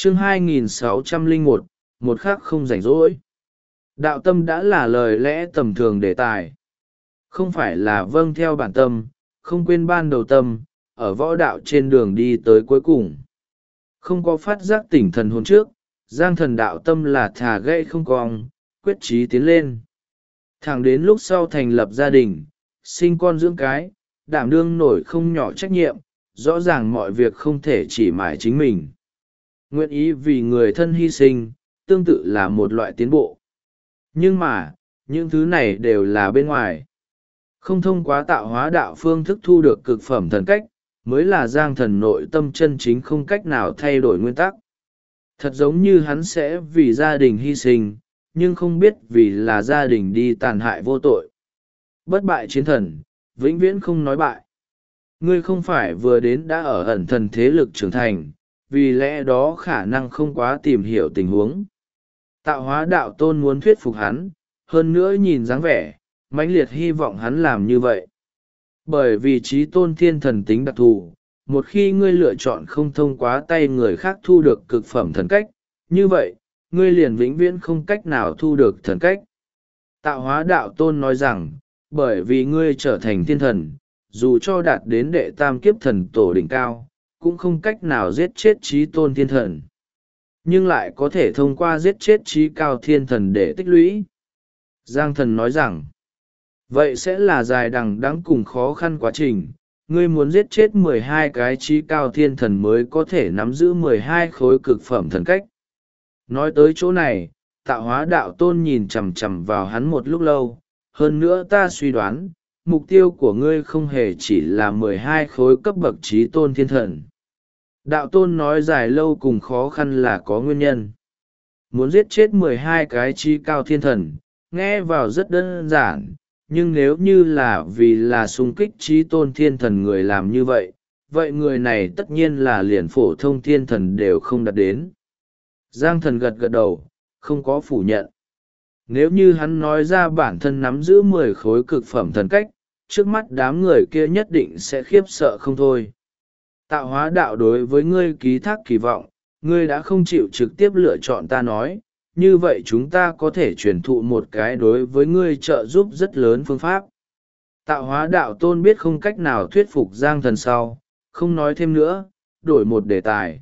Chương 2601, một khắc không rảnh rỗi. Đạo tâm đã là lời lẽ tầm thường đề tài. Không phải là vâng theo bản tâm, không quên ban đầu tâm, ở võ đạo trên đường đi tới cuối cùng. Không có phát giác tỉnh thần hồn trước, giang thần đạo tâm là thà gãy không cong, quyết chí tiến lên. Thẳng đến lúc sau thành lập gia đình, sinh con dưỡng cái, đảm đương nổi không nhỏ trách nhiệm, rõ ràng mọi việc không thể chỉ mải chính mình. Nguyện ý vì người thân hy sinh, tương tự là một loại tiến bộ. Nhưng mà, những thứ này đều là bên ngoài. Không thông qua tạo hóa đạo phương thức thu được cực phẩm thần cách, mới là giang thần nội tâm chân chính không cách nào thay đổi nguyên tắc. Thật giống như hắn sẽ vì gia đình hy sinh, nhưng không biết vì là gia đình đi tàn hại vô tội. Bất bại chiến thần, vĩnh viễn không nói bại. Ngươi không phải vừa đến đã ở ẩn thần thế lực trưởng thành, vì lẽ đó khả năng không quá tìm hiểu tình huống. Tạo hóa đạo tôn muốn thuyết phục hắn, hơn nữa nhìn dáng vẻ, mãnh liệt hy vọng hắn làm như vậy. Bởi vì trí tôn thiên thần tính đặc thù, một khi ngươi lựa chọn không thông qua tay người khác thu được cực phẩm thần cách, như vậy, ngươi liền vĩnh viễn không cách nào thu được thần cách. Tạo hóa đạo tôn nói rằng, bởi vì ngươi trở thành thiên thần, dù cho đạt đến đệ tam kiếp thần tổ đỉnh cao, cũng không cách nào giết chết trí tôn thiên thần. Nhưng lại có thể thông qua giết chết trí cao thiên thần để tích lũy. Giang thần nói rằng, vậy sẽ là dài đằng đẵng cùng khó khăn quá trình. Ngươi muốn giết chết 12 cái trí cao thiên thần mới có thể nắm giữ 12 khối cực phẩm thần cách. Nói tới chỗ này, tạo hóa đạo tôn nhìn chằm chằm vào hắn một lúc lâu. Hơn nữa ta suy đoán, mục tiêu của ngươi không hề chỉ là 12 khối cấp bậc trí tôn thiên thần. Đạo tôn nói dài lâu cùng khó khăn là có nguyên nhân. Muốn giết chết 12 cái trí cao thiên thần, nghe vào rất đơn giản, nhưng nếu như là vì là xung kích trí tôn thiên thần người làm như vậy, vậy người này tất nhiên là liền phổ thông thiên thần đều không đạt đến. Giang thần gật gật đầu, không có phủ nhận. Nếu như hắn nói ra bản thân nắm giữ 10 khối cực phẩm thần cách, trước mắt đám người kia nhất định sẽ khiếp sợ không thôi. Tạo hóa đạo đối với ngươi ký thác kỳ vọng, ngươi đã không chịu trực tiếp lựa chọn ta nói, như vậy chúng ta có thể truyền thụ một cái đối với ngươi trợ giúp rất lớn phương pháp. Tạo hóa đạo tôn biết không cách nào thuyết phục giang thần sau, không nói thêm nữa, đổi một đề tài.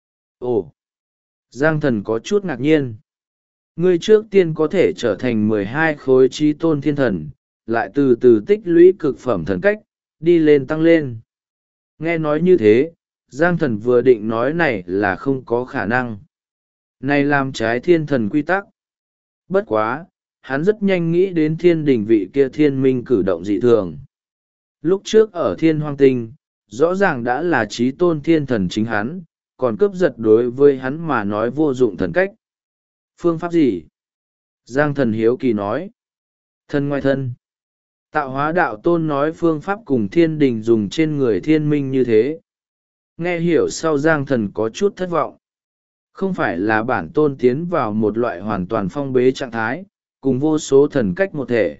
Ồ! Giang thần có chút ngạc nhiên. Ngươi trước tiên có thể trở thành 12 khối trí tôn thiên thần, lại từ từ tích lũy cực phẩm thần cách, đi lên tăng lên. Nghe nói như thế, Giang thần vừa định nói này là không có khả năng. Này làm trái thiên thần quy tắc. Bất quá, hắn rất nhanh nghĩ đến thiên đình vị kia thiên minh cử động dị thường. Lúc trước ở thiên hoang tinh, rõ ràng đã là trí tôn thiên thần chính hắn, còn cướp giật đối với hắn mà nói vô dụng thần cách. Phương pháp gì? Giang thần hiếu kỳ nói. Thân ngoài thân. Tạo hóa đạo tôn nói phương pháp cùng thiên đình dùng trên người thiên minh như thế. Nghe hiểu sau giang thần có chút thất vọng. Không phải là bản tôn tiến vào một loại hoàn toàn phong bế trạng thái, cùng vô số thần cách một thể.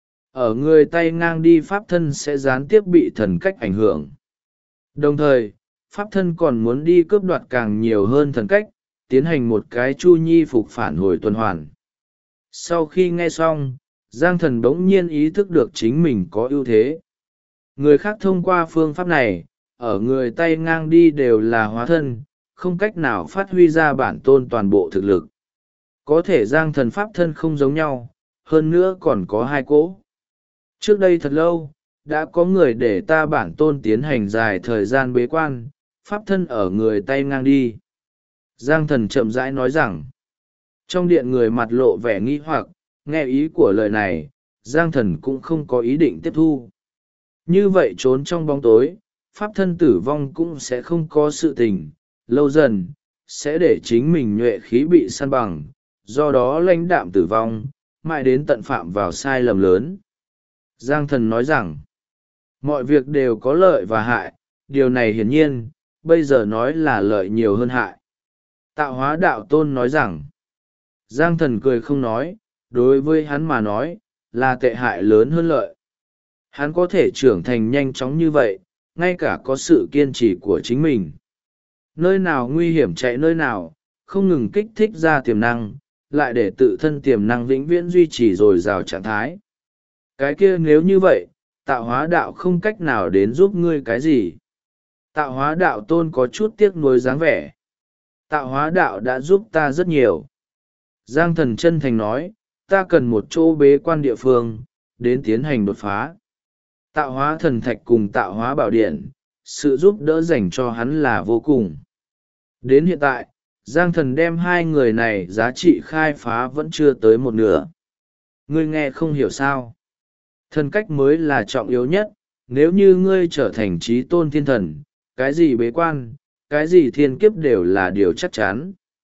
Ở người tay ngang đi pháp thân sẽ gián tiếp bị thần cách ảnh hưởng. Đồng thời, pháp thân còn muốn đi cướp đoạt càng nhiều hơn thần cách, tiến hành một cái chu nhi phục phản hồi tuần hoàn. Sau khi nghe xong, Giang thần bỗng nhiên ý thức được chính mình có ưu thế. Người khác thông qua phương pháp này, ở người tay ngang đi đều là hóa thân, không cách nào phát huy ra bản tôn toàn bộ thực lực. Có thể Giang thần pháp thân không giống nhau, hơn nữa còn có hai cỗ. Trước đây thật lâu, đã có người để ta bản tôn tiến hành dài thời gian bế quan, pháp thân ở người tay ngang đi. Giang thần chậm rãi nói rằng, trong điện người mặt lộ vẻ nghi hoặc, nghe ý của lời này, Giang thần cũng không có ý định tiếp thu. Như vậy trốn trong bóng tối, pháp thân tử vong cũng sẽ không có sự tình, lâu dần, sẽ để chính mình nhuệ khí bị săn bằng, do đó lãnh đạm tử vong, mãi đến tận phạm vào sai lầm lớn. Giang thần nói rằng, mọi việc đều có lợi và hại, điều này hiển nhiên, bây giờ nói là lợi nhiều hơn hại. Tạo hóa đạo tôn nói rằng, Giang thần cười không nói, đối với hắn mà nói, là tệ hại lớn hơn lợi. Hắn có thể trưởng thành nhanh chóng như vậy, ngay cả có sự kiên trì của chính mình. Nơi nào nguy hiểm chạy nơi nào, không ngừng kích thích ra tiềm năng, lại để tự thân tiềm năng vĩnh viễn duy trì dồi dào trạng thái. Cái kia nếu như vậy, tạo hóa đạo không cách nào đến giúp ngươi cái gì. Tạo hóa đạo tôn có chút tiếc nuối dáng vẻ. Tạo hóa đạo đã giúp ta rất nhiều. Giang Thần chân thành nói, ta cần một chỗ bế quan địa phương, đến tiến hành đột phá. Tạo hóa thần thạch cùng tạo hóa bảo điện, sự giúp đỡ dành cho hắn là vô cùng. Đến hiện tại, Giang Thần đem hai người này giá trị khai phá vẫn chưa tới một nửa. Ngươi nghe không hiểu sao. Thần cách mới là trọng yếu nhất, nếu như ngươi trở thành trí tôn thiên thần, cái gì bế quan, cái gì thiên kiếp đều là điều chắc chắn.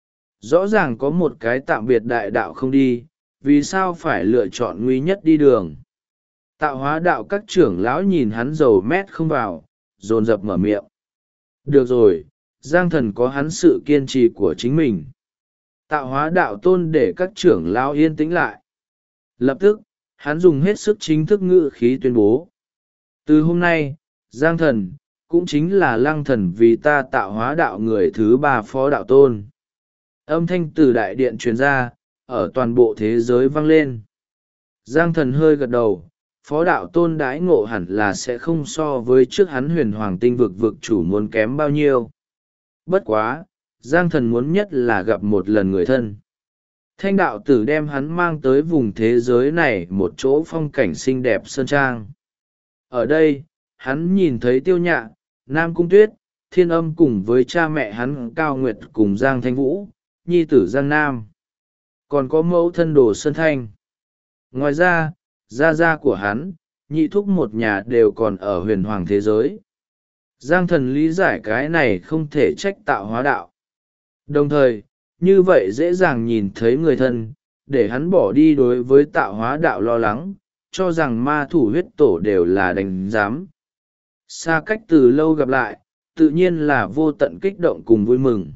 Rõ ràng có một cái tạm biệt đại đạo không đi, vì sao phải lựa chọn nguy nhất đi đường. Tạo hóa đạo các trưởng lão nhìn hắn dầu mét không vào, dồn dập mở miệng. Được rồi, Giang Thần có hắn sự kiên trì của chính mình. Tạo hóa đạo tôn để các trưởng lão yên tĩnh lại. Lập tức, hắn dùng hết sức chính thức ngữ khí tuyên bố. Từ hôm nay, Giang Thần, cũng chính là Lăng Thần vì ta tạo hóa đạo người thứ ba phó đạo tôn. Âm thanh từ đại điện truyền ra, ở toàn bộ thế giới vang lên. Giang Thần hơi gật đầu, phó đạo tôn đãi ngộ hẳn là sẽ không so với trước hắn huyền hoàng tinh vực chủ muốn kém bao nhiêu. Bất quá, Giang Thần muốn nhất là gặp một lần người thân. Thanh đạo tử đem hắn mang tới vùng thế giới này một chỗ phong cảnh xinh đẹp sơn trang. Ở đây, hắn nhìn thấy Tiêu Nhạ, Nam Cung Tuyết, Thiên Âm cùng với cha mẹ hắn Cao Nguyệt cùng Giang Thanh Vũ, nhi tử Giang Nam. Còn có mẫu thân Đồ Sơn Thanh. Ngoài ra, gia gia của hắn, nhị thúc một nhà đều còn ở huyền hoàng thế giới. Giang Thần lý giải cái này không thể trách tạo hóa đạo. Đồng thời, như vậy dễ dàng nhìn thấy người thân, để hắn bỏ đi đối với tạo hóa đạo lo lắng, cho rằng ma thủ huyết tổ đều là đành giám. Xa cách từ lâu gặp lại, tự nhiên là vô tận kích động cùng vui mừng.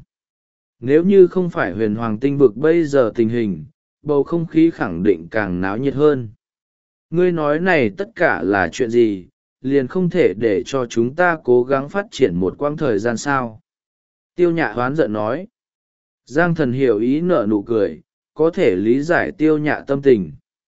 Nếu như không phải huyền hoàng tinh vực bây giờ tình hình, bầu không khí khẳng định càng náo nhiệt hơn. Ngươi nói này tất cả là chuyện gì, liền không thể để cho chúng ta cố gắng phát triển một quãng thời gian sao. Tiêu Nhạ hoán giận nói. Giang Thần hiểu ý nở nụ cười, có thể lý giải Tiêu Nhạ tâm tình.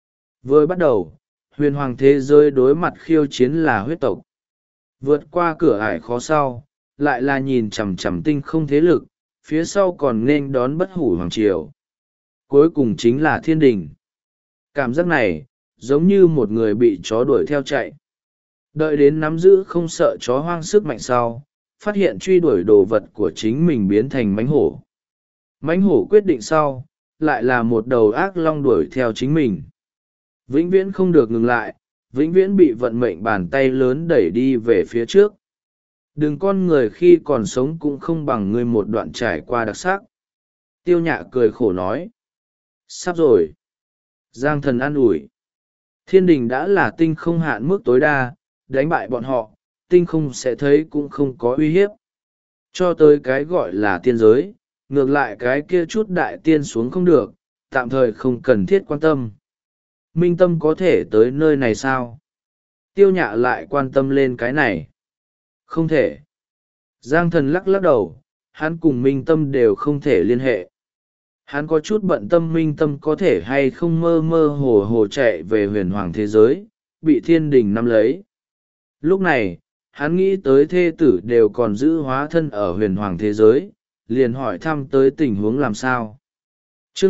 Vừa bắt đầu, huyền hoàng thế giới đối mặt khiêu chiến là huyết tộc. Vượt qua cửa ải khó sau, lại là nhìn chằm chằm tinh không thế lực, phía sau còn nên đón bất hủ hoàng triều. Cuối cùng chính là thiên đình. Cảm giác này, giống như một người bị chó đuổi theo chạy. Đợi đến nắm giữ không sợ chó hoang sức mạnh sau, phát hiện truy đuổi đồ vật của chính mình biến thành mãnh hổ. Mãnh hổ quyết định sau, lại là một đầu ác long đuổi theo chính mình. Vĩnh viễn không được ngừng lại, vĩnh viễn bị vận mệnh bàn tay lớn đẩy đi về phía trước. Đừng con người khi còn sống cũng không bằng ngươi một đoạn trải qua đặc sắc. Tiêu Nhạ cười khổ nói. Sắp rồi. Giang Thần an ủi. Thiên đình đã là tinh không hạn mức tối đa, đánh bại bọn họ, tinh không sẽ thấy cũng không có uy hiếp. Cho tới cái gọi là tiên giới, ngược lại cái kia chút đại tiên xuống không được, tạm thời không cần thiết quan tâm. Minh Tâm có thể tới nơi này sao? Tiêu Nhạ lại quan tâm lên cái này. Không thể. Giang Thần lắc lắc đầu, hắn cùng Minh Tâm đều không thể liên hệ. Hắn có chút bận tâm Minh Tâm có thể hay không mơ mơ hồ hồ chạy về huyền hoàng thế giới, bị thiên đình nắm lấy. Lúc này, hắn nghĩ tới thê tử đều còn giữ hóa thân ở huyền hoàng thế giới, liền hỏi thăm tới tình huống làm sao. Chương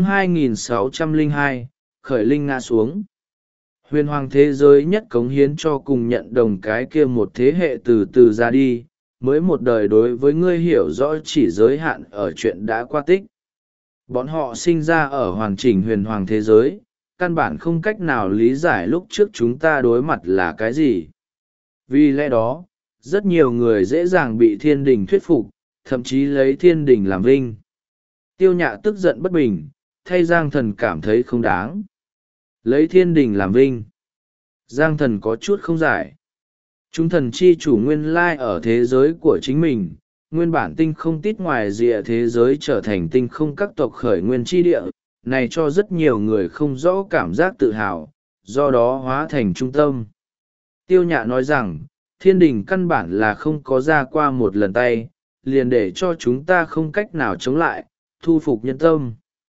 2602, Khởi Linh ngã xuống. Huyền hoàng thế giới nhất cống hiến cho cùng nhận đồng cái kia một thế hệ từ từ ra đi, mới một đời đối với ngươi hiểu rõ chỉ giới hạn ở chuyện đã qua tích. Bọn họ sinh ra ở hoàn chỉnh huyền hoàng thế giới, căn bản không cách nào lý giải lúc trước chúng ta đối mặt là cái gì. Vì lẽ đó, rất nhiều người dễ dàng bị thiên đình thuyết phục, thậm chí lấy thiên đình làm vinh. Tiêu Nhạ tức giận bất bình, thay Giang Thần cảm thấy không đáng. Lấy thiên đình làm vinh. Giang Thần có chút không giải. Chúng thần chi chủ nguyên lai ở thế giới của chính mình, nguyên bản tinh không tít ngoài rìa thế giới trở thành tinh không các tộc khởi nguyên chi địa, này cho rất nhiều người không rõ cảm giác tự hào, do đó hóa thành trung tâm. Tiêu Nhạ nói rằng, thiên đình căn bản là không có ra qua một lần tay, liền để cho chúng ta không cách nào chống lại, thu phục nhân tâm.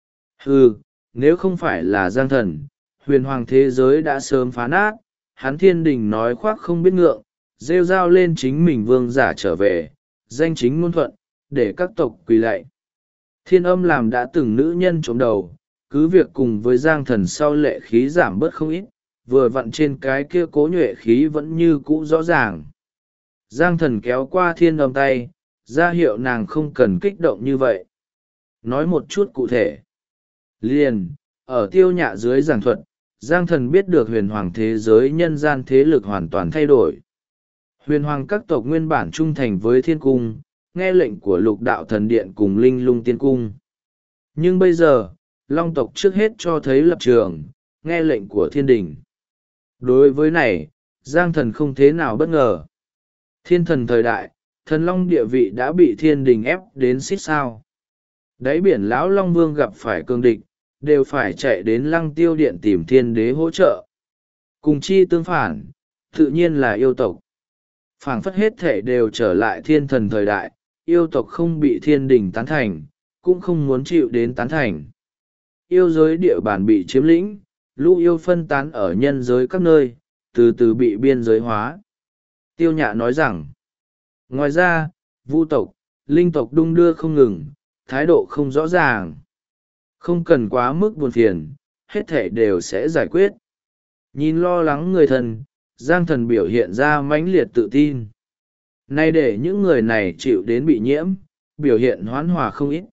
Nếu không phải là Giang Thần, huyền hoàng thế giới đã sớm phá nát. Hắn Thiên Đình nói khoác không biết ngượng, rêu rao lên chính mình vương giả trở về, danh chính ngôn thuận, để các tộc quỳ lạy. Thiên Âm làm đã từng nữ nhân trộm đầu, cứ việc cùng với Giang Thần sau lệ khí giảm bớt không ít, vừa vặn trên cái kia cố nhuệ khí vẫn như cũ rõ ràng. Giang Thần kéo qua Thiên Âm tay, ra hiệu nàng không cần kích động như vậy. Nói một chút cụ thể. Liền, ở Tiêu Nhạ dưới giảng thuật, Giang Thần biết được huyền hoàng thế giới nhân gian thế lực hoàn toàn thay đổi. Huyền hoàng các tộc nguyên bản trung thành với thiên cung, nghe lệnh của lục đạo thần điện cùng linh lung tiên cung. Nhưng bây giờ, long tộc trước hết cho thấy lập trường, nghe lệnh của thiên đình. Đối với này, Giang Thần không thế nào bất ngờ. Thiên thần thời đại, thần long địa vị đã bị thiên đình ép đến xít sao. Đáy biển lão Long Vương gặp phải cương địch, đều phải chạy đến Lăng Tiêu Điện tìm thiên đế hỗ trợ. Cùng chi tương phản, tự nhiên là yêu tộc. Phảng phất hết thể đều trở lại thiên thần thời đại, yêu tộc không bị thiên đình tán thành, cũng không muốn chịu đến tán thành. Yêu giới địa bàn bị chiếm lĩnh, lũ yêu phân tán ở nhân giới các nơi, từ từ bị biên giới hóa. Tiêu Nhạ nói rằng, ngoài ra, vu tộc, linh tộc đung đưa không ngừng, thái độ không rõ ràng. Không cần quá mức buồn phiền, hết thể đều sẽ giải quyết. Nhìn lo lắng người thân, Giang Thần biểu hiện ra mãnh liệt tự tin. Nay để những người này chịu đến bị nhiễm, biểu hiện hoán hòa không ít.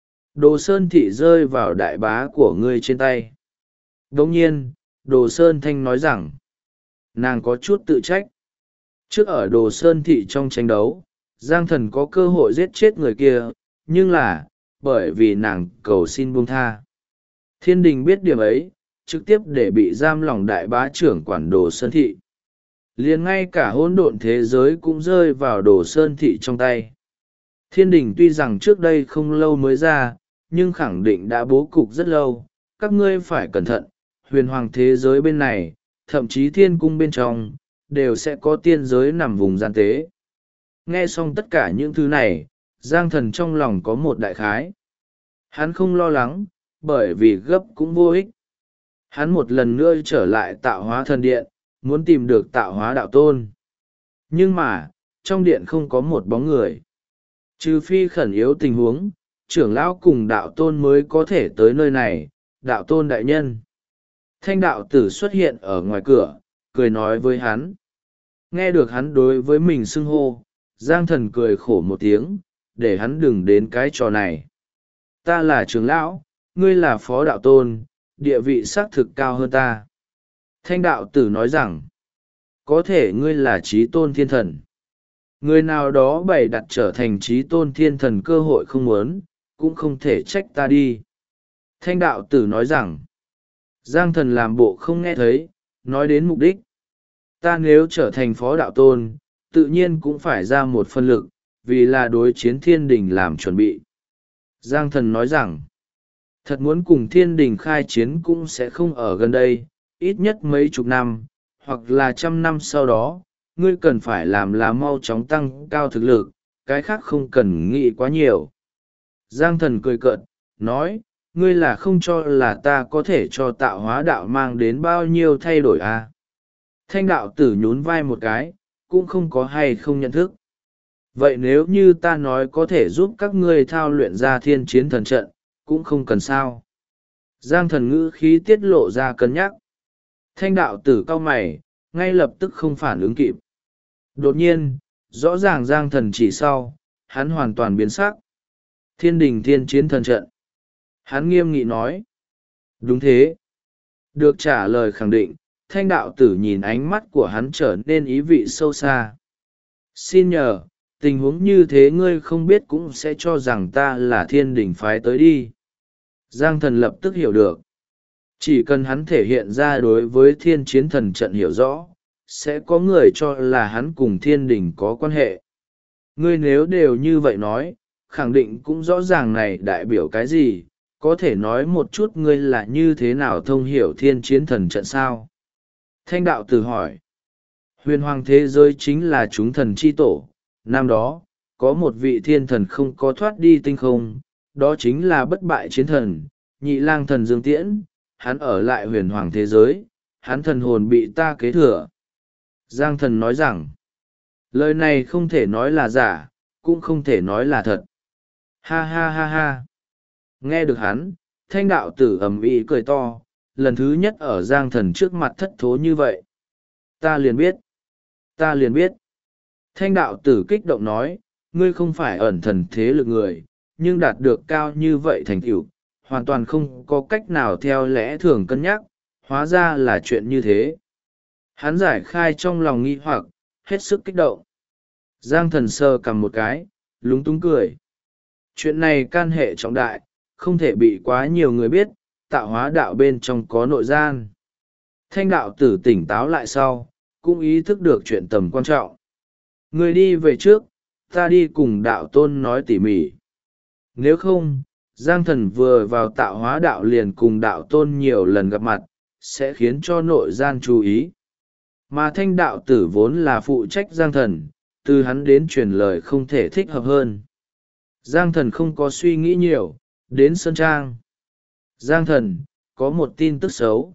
Đồ Sơn Thị rơi vào đại bá của ngươi trên tay. Đồng nhiên, Đồ Sơn Thanh nói rằng, nàng có chút tự trách. Trước ở Đồ Sơn Thị trong tranh đấu, Giang Thần có cơ hội giết chết người kia, nhưng là, bởi vì nàng cầu xin buông tha. Thiên đình biết điểm ấy, trực tiếp để bị giam lỏng đại bá trưởng quản Đồ Sơn Thị. Liền ngay cả hỗn độn thế giới cũng rơi vào Đồ Sơn Thị trong tay. Thiên đình tuy rằng trước đây không lâu mới ra, nhưng khẳng định đã bố cục rất lâu. Các ngươi phải cẩn thận, huyền hoàng thế giới bên này, thậm chí thiên cung bên trong, đều sẽ có tiên giới nằm vùng gian tế. Nghe xong tất cả những thứ này, Giang Thần trong lòng có một đại khái. Hắn không lo lắng, bởi vì gấp cũng vô ích. Hắn một lần nữa trở lại tạo hóa thần điện, muốn tìm được tạo hóa đạo tôn. Nhưng mà, trong điện không có một bóng người. Trừ phi khẩn yếu tình huống, trưởng lão cùng đạo tôn mới có thể tới nơi này, đạo tôn đại nhân. Thanh đạo tử xuất hiện ở ngoài cửa, cười nói với hắn. Nghe được hắn đối với mình xưng hô, Giang Thần cười khổ một tiếng, để hắn đừng đến cái trò này. Ta là trưởng lão, ngươi là phó đạo tôn, địa vị xác thực cao hơn ta. Thanh đạo tử nói rằng, có thể ngươi là trí tôn thiên thần. Người nào đó bày đặt trở thành trí tôn thiên thần cơ hội không muốn, cũng không thể trách ta đi. Thanh đạo tử nói rằng, Giang Thần làm bộ không nghe thấy, nói đến mục đích. Ta nếu trở thành phó đạo tôn, tự nhiên cũng phải ra một phân lực, vì là đối chiến thiên đình làm chuẩn bị. Giang Thần nói rằng, thật muốn cùng thiên đình khai chiến cũng sẽ không ở gần đây, ít nhất mấy chục năm, hoặc là 100 năm sau đó, ngươi cần phải làm là mau chóng tăng cao thực lực, cái khác không cần nghĩ quá nhiều. Giang Thần cười cợt, nói, ngươi là không cho là ta có thể cho tạo hóa đạo mang đến bao nhiêu thay đổi à? Thanh đạo tử nhún vai một cái, cũng không có hay không nhận thức. Vậy nếu như ta nói có thể giúp các ngươi thao luyện ra thiên chiến thần trận, cũng không cần sao. Giang Thần ngữ khí tiết lộ ra cân nhắc. Thanh đạo tử cau mày, ngay lập tức không phản ứng kịp. Đột nhiên, rõ ràng Giang Thần chỉ sau, hắn hoàn toàn biến sắc. Thiên đình thiên chiến thần trận. Hắn nghiêm nghị nói. Đúng thế. Được trả lời khẳng định, thanh đạo tử nhìn ánh mắt của hắn trở nên ý vị sâu xa. Xin nhờ, tình huống như thế ngươi không biết cũng sẽ cho rằng ta là thiên đình phái tới đi. Giang Thần lập tức hiểu được. Chỉ cần hắn thể hiện ra đối với thiên chiến thần trận hiểu rõ, sẽ có người cho là hắn cùng thiên đình có quan hệ. Ngươi nếu đều như vậy nói, khẳng định cũng rõ ràng này đại biểu cái gì, có thể nói một chút ngươi là như thế nào thông hiểu thiên chiến thần trận sao? Thanh đạo tử hỏi. Huyền hoàng thế giới chính là chúng thần chi tổ, năm đó, có một vị thiên thần không có thoát đi tinh không, đó chính là bất bại chiến thần, nhị lang thần Dương Tiễn, hắn ở lại huyền hoàng thế giới, hắn thần hồn bị ta kế thừa. Giang thần nói rằng, lời này không thể nói là giả, cũng không thể nói là thật. Ha ha ha ha. Nghe được hắn, thanh đạo tử ầm ĩ cười to, lần thứ nhất ở Giang thần trước mặt thất thố như vậy. Ta liền biết. Ta liền biết. Thanh đạo tử kích động nói, ngươi không phải ẩn thần thế lực người, nhưng đạt được cao như vậy thành tựu, hoàn toàn không có cách nào theo lẽ thường cân nhắc, hóa ra là chuyện như thế. Hắn giải khai trong lòng nghi hoặc, hết sức kích động. Giang thần sờ cầm một cái, lúng túng cười. Chuyện này can hệ trọng đại, không thể bị quá nhiều người biết, tạo hóa đạo bên trong có nội gian. Thanh đạo tử tỉnh táo lại sau, cũng ý thức được chuyện tầm quan trọng. Người đi về trước, ta đi cùng đạo tôn nói tỉ mỉ. Nếu không, Giang thần vừa vào tạo hóa đạo liền cùng đạo tôn nhiều lần gặp mặt, sẽ khiến cho nội gian chú ý. Mà thanh đạo tử vốn là phụ trách Giang thần, từ hắn đến truyền lời không thể thích hợp hơn. Giang thần không có suy nghĩ nhiều, đến Sơn Trang. Giang thần, có một tin tức xấu.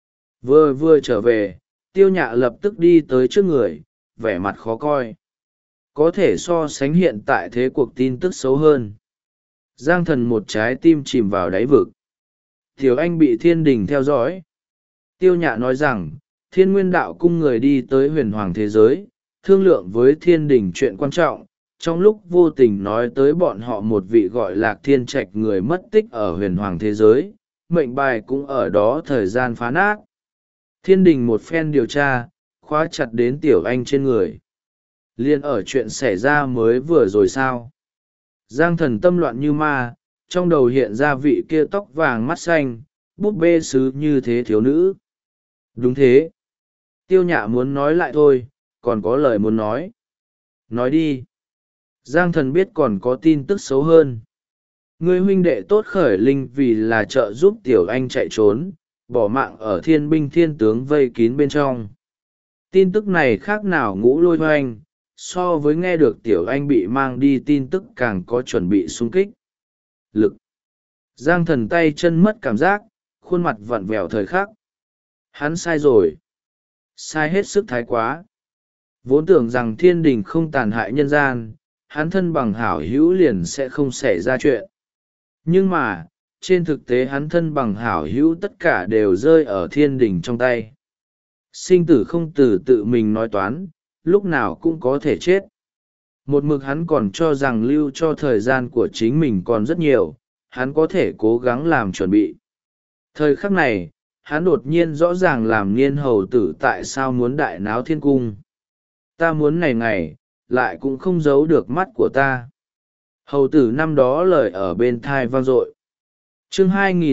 Vừa trở về, Tiêu Nhạ lập tức đi tới trước người, vẻ mặt khó coi. Có thể so sánh hiện tại thế cuộc tin tức xấu hơn. Giang thần một trái tim chìm vào đáy vực. Tiểu Anh bị thiên đình theo dõi. Tiêu Nhạ nói rằng, Thiên Nguyên Đạo cung người đi tới huyền hoàng thế giới, thương lượng với thiên đình chuyện quan trọng, trong lúc vô tình nói tới bọn họ một vị gọi Lạc Thiên Trạch người mất tích ở huyền hoàng thế giới, mệnh bài cũng ở đó thời gian phá nát. Thiên đình một phen điều tra, khóa chặt đến Tiểu Anh trên người. Liên ở chuyện xảy ra mới vừa rồi sao. Giang thần tâm loạn như ma, trong đầu hiện ra vị kia tóc vàng mắt xanh, búp bê sứ như thế thiếu nữ. Đúng thế. Tiêu Nhạ muốn nói lại thôi, còn có lời muốn nói. Nói đi. Giang thần biết còn có tin tức xấu hơn. Người huynh đệ tốt Khởi Linh vì là trợ giúp Tiểu Anh chạy trốn, bỏ mạng ở thiên binh thiên tướng vây kín bên trong. Tin tức này khác nào ngũ lôi hoành, so với nghe được Tiểu Anh bị mang đi tin tức càng có chuẩn bị xung kích. Lực. Giang thần tay chân mất cảm giác, khuôn mặt vặn vẹo thời khắc. Hắn sai rồi. Sai hết sức thái quá. Vốn tưởng rằng thiên đình không tàn hại nhân gian, hắn thân bằng hảo hữu liền sẽ không xảy ra chuyện. Nhưng mà, trên thực tế hắn thân bằng hảo hữu tất cả đều rơi ở thiên đình trong tay. Sinh tử không từ tự mình nói toán, lúc nào cũng có thể chết. Một mực hắn còn cho rằng lưu cho thời gian của chính mình còn rất nhiều, hắn có thể cố gắng làm chuẩn bị. Thời khắc này, hắn đột nhiên rõ ràng làm Niên hầu tử tại sao muốn đại náo thiên cung. Ta muốn này ngày, lại cũng không giấu được mắt của ta. Hầu tử năm đó lời ở bên thai vang dội. Chương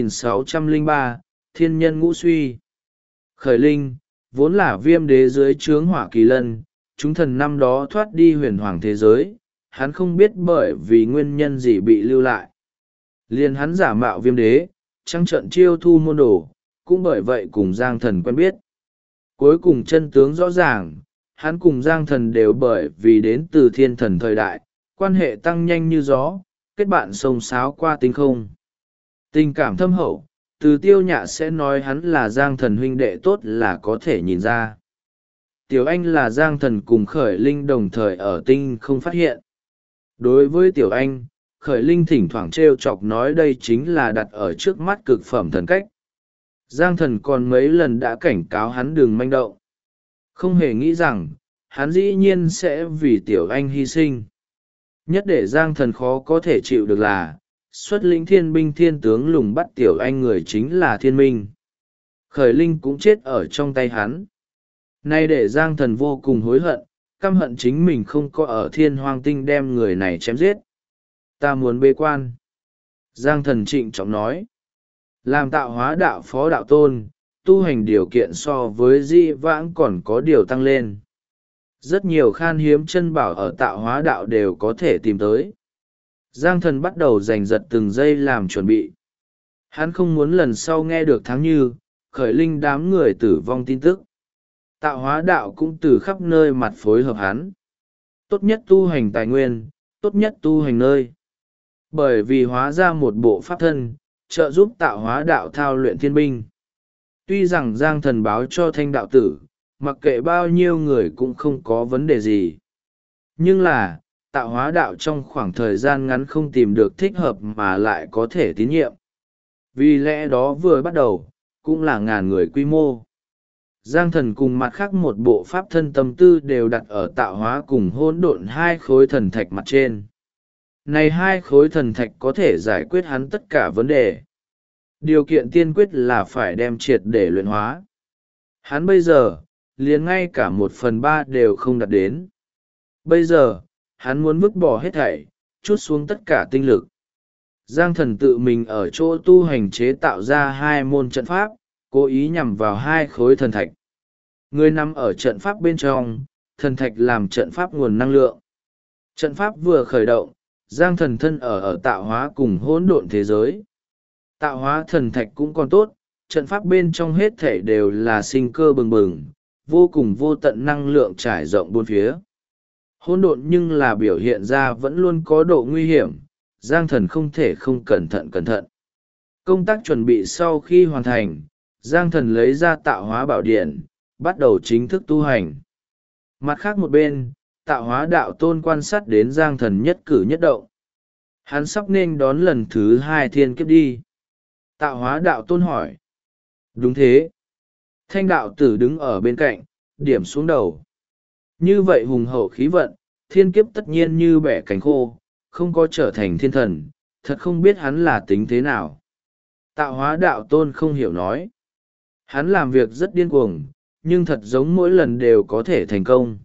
2603, Thiên nhân ngũ suy. Khởi Linh, vốn là Viêm đế dưới trướng Hỏa Kỳ Lân, chúng thần năm đó thoát đi huyền hoàng thế giới, hắn không biết bởi vì nguyên nhân gì bị lưu lại. Liền hắn giả mạo Viêm đế, trăng trận chiêu thu môn đồ, cũng bởi vậy cùng Giang thần quen biết. Cuối cùng chân tướng rõ ràng, hắn cùng Giang thần đều bởi vì đến từ thiên thần thời đại, quan hệ tăng nhanh như gió, kết bạn sông sáo qua tinh không. Tình cảm thâm hậu, từ Tiêu Nhạ sẽ nói hắn là Giang thần huynh đệ tốt là có thể nhìn ra. Tiểu Anh là Giang thần cùng Khởi Linh đồng thời ở tinh không phát hiện. Đối với Tiểu Anh, Khởi Linh thỉnh thoảng trêu chọc nói đây chính là đặt ở trước mắt cực phẩm thần cách. Giang thần còn mấy lần đã cảnh cáo hắn đừng manh động. Không hề nghĩ rằng, hắn dĩ nhiên sẽ vì Tiểu Anh hy sinh. Nhất để Giang thần khó có thể chịu được là, xuất lĩnh thiên binh thiên tướng lùng bắt Tiểu Anh người chính là Thiên Minh. Khởi Linh cũng chết ở trong tay hắn. Nay để Giang thần vô cùng hối hận, căm hận chính mình không có ở Thiên Hoang Tinh đem người này chém giết. Ta muốn bế quan. Giang thần trịnh trọng nói. Làm tạo hóa đạo phó đạo tôn, tu hành điều kiện so với di vãng còn có điều tăng lên. Rất nhiều khan hiếm chân bảo ở tạo hóa đạo đều có thể tìm tới. Giang thần bắt đầu giành giật từng giây làm chuẩn bị. Hắn không muốn lần sau nghe được Tháng Như, Khởi Linh đám người tử vong tin tức. Tạo hóa đạo cũng từ khắp nơi mặt phối hợp hắn. Tốt nhất tu hành tài nguyên, tốt nhất tu hành nơi. bởi vì hóa ra một bộ pháp thân, trợ giúp tạo hóa đạo thao luyện thiên binh. Tuy rằng Giang Thần báo cho Thanh đạo tử, mặc kệ bao nhiêu người cũng không có vấn đề gì. Nhưng là, tạo hóa đạo trong khoảng thời gian ngắn không tìm được thích hợp mà lại có thể tín nhiệm. Vì lẽ đó vừa bắt đầu, cũng là ngàn người quy mô. Giang Thần cùng mặt khác một bộ pháp thân tâm tư đều đặt ở tạo hóa cùng hỗn độn hai khối thần thạch mặt trên. Này hai khối thần thạch có thể giải quyết hắn tất cả vấn đề. Điều kiện tiên quyết là phải đem triệt để luyện hóa. Hắn bây giờ, liền ngay cả 1/3 đều không đạt đến. Bây giờ, hắn muốn vứt bỏ hết thảy, trút xuống tất cả tinh lực. Giang Thần tự mình ở chỗ tu hành chế tạo ra 2 môn trận pháp, cố ý nhằm vào 2 khối thần thạch. Người nằm ở trận pháp bên trong, thần thạch làm trận pháp nguồn năng lượng. Trận pháp vừa khởi động, Giang Thần thân ở tạo hóa cùng hỗn độn thế giới. Tạo hóa thần thạch cũng còn tốt, trận pháp bên trong hết thể đều là sinh cơ bừng bừng, vô cùng vô tận năng lượng trải rộng bốn phía. Hỗn độn nhưng là biểu hiện ra vẫn luôn có độ nguy hiểm, Giang Thần không thể không cẩn thận. Công tác chuẩn bị sau khi hoàn thành, Giang Thần lấy ra tạo hóa bảo điện, bắt đầu chính thức tu hành. Mặt khác một bên, tạo hóa đạo tôn quan sát đến Giang Thần nhất cử nhất động. Hắn sắp nên đón lần thứ 2 thiên kiếp đi. Tạo hóa đạo tôn hỏi. Đúng thế. Thanh đạo tử đứng ở bên cạnh, điểm xuống đầu. Như vậy hùng hậu khí vận, thiên kiếp tất nhiên như bẻ cánh khô, không có trở thành thiên thần, thật không biết hắn là tính thế nào. Tạo hóa đạo tôn không hiểu nói. Hắn làm việc rất điên cuồng, nhưng thật giống mỗi lần đều có thể thành công.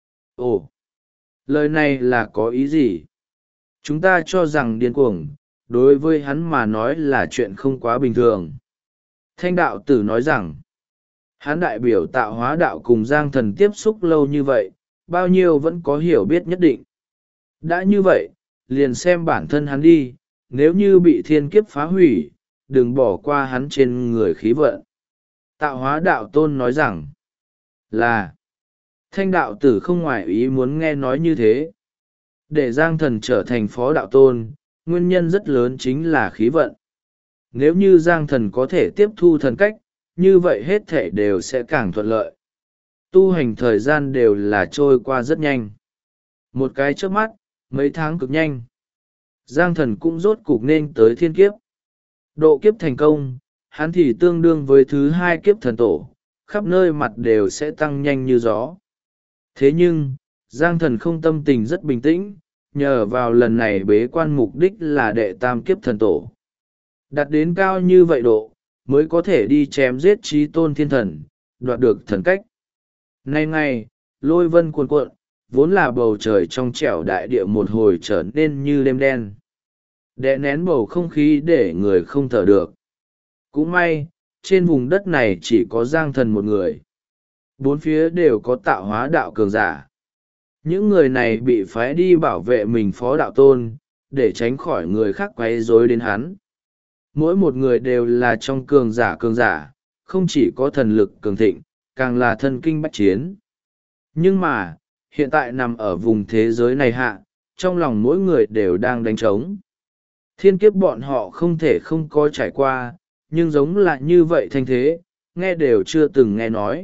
Ồ, lời này là có ý gì? Chúng ta cho rằng điên cuồng, đối với hắn mà nói là chuyện không quá bình thường. Thanh đạo tử nói rằng, hắn đại biểu tạo hóa đạo cùng Giang Thần tiếp xúc lâu như vậy, bao nhiêu vẫn có hiểu biết nhất định. Đã như vậy, liền xem bản thân hắn đi, nếu như bị thiên kiếp phá hủy, đừng bỏ qua hắn trên người khí vận. Tạo hóa đạo tôn nói rằng, là, Thanh đạo tử không ngoại ý muốn nghe nói như thế. Để Giang Thần trở thành phó đạo tôn, nguyên nhân rất lớn chính là khí vận. Nếu như Giang Thần có thể tiếp thu thần cách, như vậy hết thể đều sẽ càng thuận lợi. Tu hành thời gian đều là trôi qua rất nhanh. Một cái chớp mắt, mấy tháng cực nhanh. Giang Thần cũng rốt cục nên tới thiên kiếp. Độ kiếp thành công, hắn thì tương đương với thứ 2 kiếp thần tổ, khắp nơi mặt đều sẽ tăng nhanh như gió. Thế nhưng, Giang Thần không tâm tình rất bình tĩnh, nhờ vào lần này bế quan mục đích là đệ tam kiếp thần tổ. Đạt đến cao như vậy độ, mới có thể đi chém giết chí tôn thiên thần, đoạt được thần cách. Nay ngày, lôi vân cuồn cuộn, vốn là bầu trời trong trẻo đại địa một hồi trở nên như đêm đen. Đè nén bầu không khí để người không thở được. Cũng may, trên vùng đất này chỉ có Giang Thần một người. 4 phía đều có tạo hóa đạo cường giả. Những người này bị phái đi bảo vệ mình phó đạo tôn, để tránh khỏi người khác quấy rối đến hắn. Mỗi một người đều là trong cường giả, không chỉ có thần lực cường thịnh, càng là thân kinh bách chiến. Nhưng mà, hiện tại nằm ở vùng thế giới này hạ, trong lòng mỗi người đều đang đánh trống. Thiên kiếp bọn họ không thể không có trải qua, nhưng giống là như vậy thanh thế, nghe đều chưa từng nghe nói.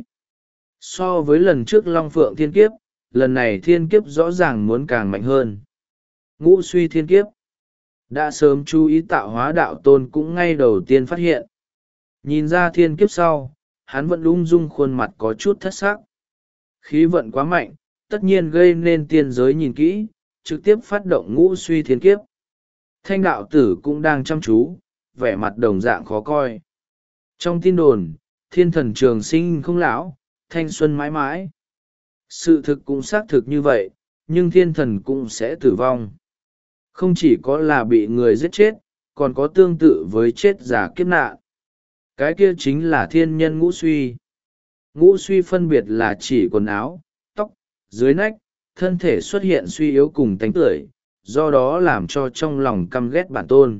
So với lần trước Long Phượng thiên kiếp, lần này thiên kiếp rõ ràng muốn càng mạnh hơn. Ngũ suy thiên kiếp. Đã sớm chú ý tạo hóa đạo tôn cũng ngay đầu tiên phát hiện. Nhìn ra thiên kiếp sau, hắn vẫn ung dung khuôn mặt có chút thất sắc. Khí vận quá mạnh, tất nhiên gây nên tiên giới nhìn kỹ, trực tiếp phát động ngũ suy thiên kiếp. Thanh đạo tử cũng đang chăm chú, vẻ mặt đồng dạng khó coi. Trong tin đồn, thiên thần trường sinh không lão, thanh xuân mãi mãi. Sự thực cũng xác thực như vậy, nhưng thiên thần cũng sẽ tử vong. Không chỉ có là bị người giết chết, còn có tương tự với chết giả kiếp nạn. Cái kia chính là thiên nhân ngũ suy. Ngũ suy phân biệt là chỉ quần áo, tóc, dưới nách, thân thể xuất hiện suy yếu cùng tánh tưởi, do đó làm cho trong lòng căm ghét bản tôn.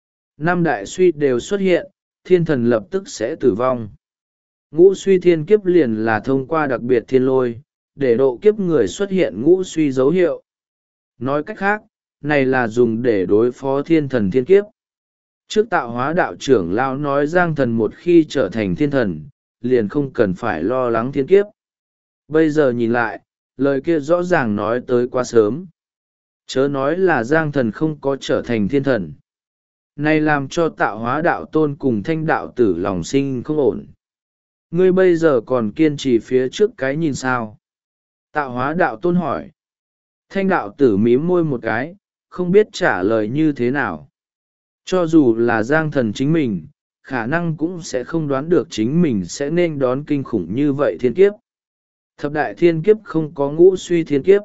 5 đại suy đều xuất hiện, thiên thần lập tức sẽ tử vong. Ngũ suy thiên kiếp liền là thông qua đặc biệt thiên lôi, để độ kiếp người xuất hiện ngũ suy dấu hiệu. Nói cách khác, này là dùng để đối phó thiên thần thiên kiếp. Trước tạo hóa đạo trưởng lão nói Giang Thần một khi trở thành thiên thần, liền không cần phải lo lắng thiên kiếp. Bây giờ nhìn lại, lời kia rõ ràng nói tới quá sớm. Chớ nói là Giang Thần không có trở thành thiên thần. Này làm cho tạo hóa đạo tôn cùng thanh đạo tử lòng sinh không ổn. Ngươi bây giờ còn kiên trì phía trước cái nhìn sao? Tạo hóa đạo tôn hỏi. Thanh đạo tử mím môi một cái, không biết trả lời như thế nào. Cho dù là Giang Thần chính mình, khả năng cũng sẽ không đoán được chính mình sẽ nên đón kinh khủng như vậy thiên kiếp. Thập đại thiên kiếp không có ngũ suy thiên kiếp.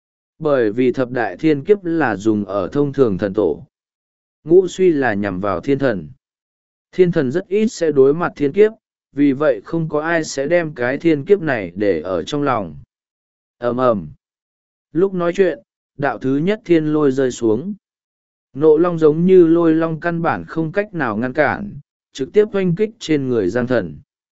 Bởi vì thập đại thiên kiếp là dùng ở thông thường thần tổ. Ngũ suy là nhằm vào thiên thần. Thiên thần rất ít sẽ đối mặt thiên kiếp, vì vậy không có ai sẽ đem cái thiên kiếp này để ở trong lòng. Ầm ầm. Lúc nói chuyện, đạo thứ nhất thiên lôi rơi xuống. Nộ long giống như lôi long căn bản không cách nào ngăn cản, trực tiếp oanh kích trên người Giang Thần.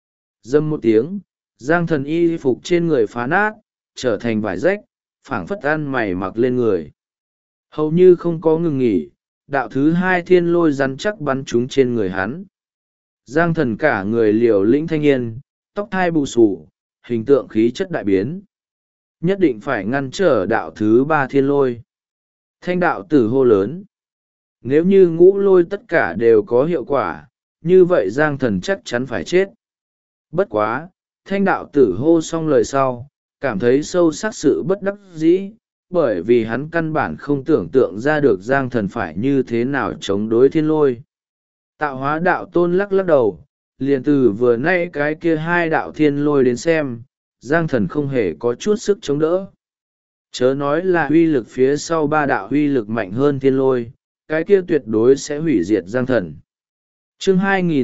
Dâm một tiếng, Giang Thần y phục trên người phá nát, trở thành vải rách, phảng phất ăn mày mặc lên người. Hầu như không có ngừng nghỉ, đạo thứ hai thiên lôi rắn chắc bắn trúng trên người hắn. Giang Thần cả người liều lĩnh thanh niên, tóc thai bù xù, hình tượng khí chất đại biến. Nhất định phải ngăn trở đạo thứ ba thiên lôi. Thanh đạo tử hô lớn. Nếu như ngũ lôi tất cả đều có hiệu quả, như vậy Giang Thần chắc chắn phải chết. Bất quá, thanh đạo tử hô xong lời sau, cảm thấy sâu sắc sự bất đắc dĩ, bởi vì hắn căn bản không tưởng tượng ra được Giang Thần phải như thế nào chống đối thiên lôi. Tạo hóa đạo tôn lắc lắc đầu, liền từ vừa nay cái kia hai đạo thiên lôi đến xem, Giang Thần không hề có chút sức chống đỡ. Chớ nói là uy lực phía sau ba đạo uy lực mạnh hơn thiên lôi, cái kia tuyệt đối sẽ hủy diệt Giang Thần. Chương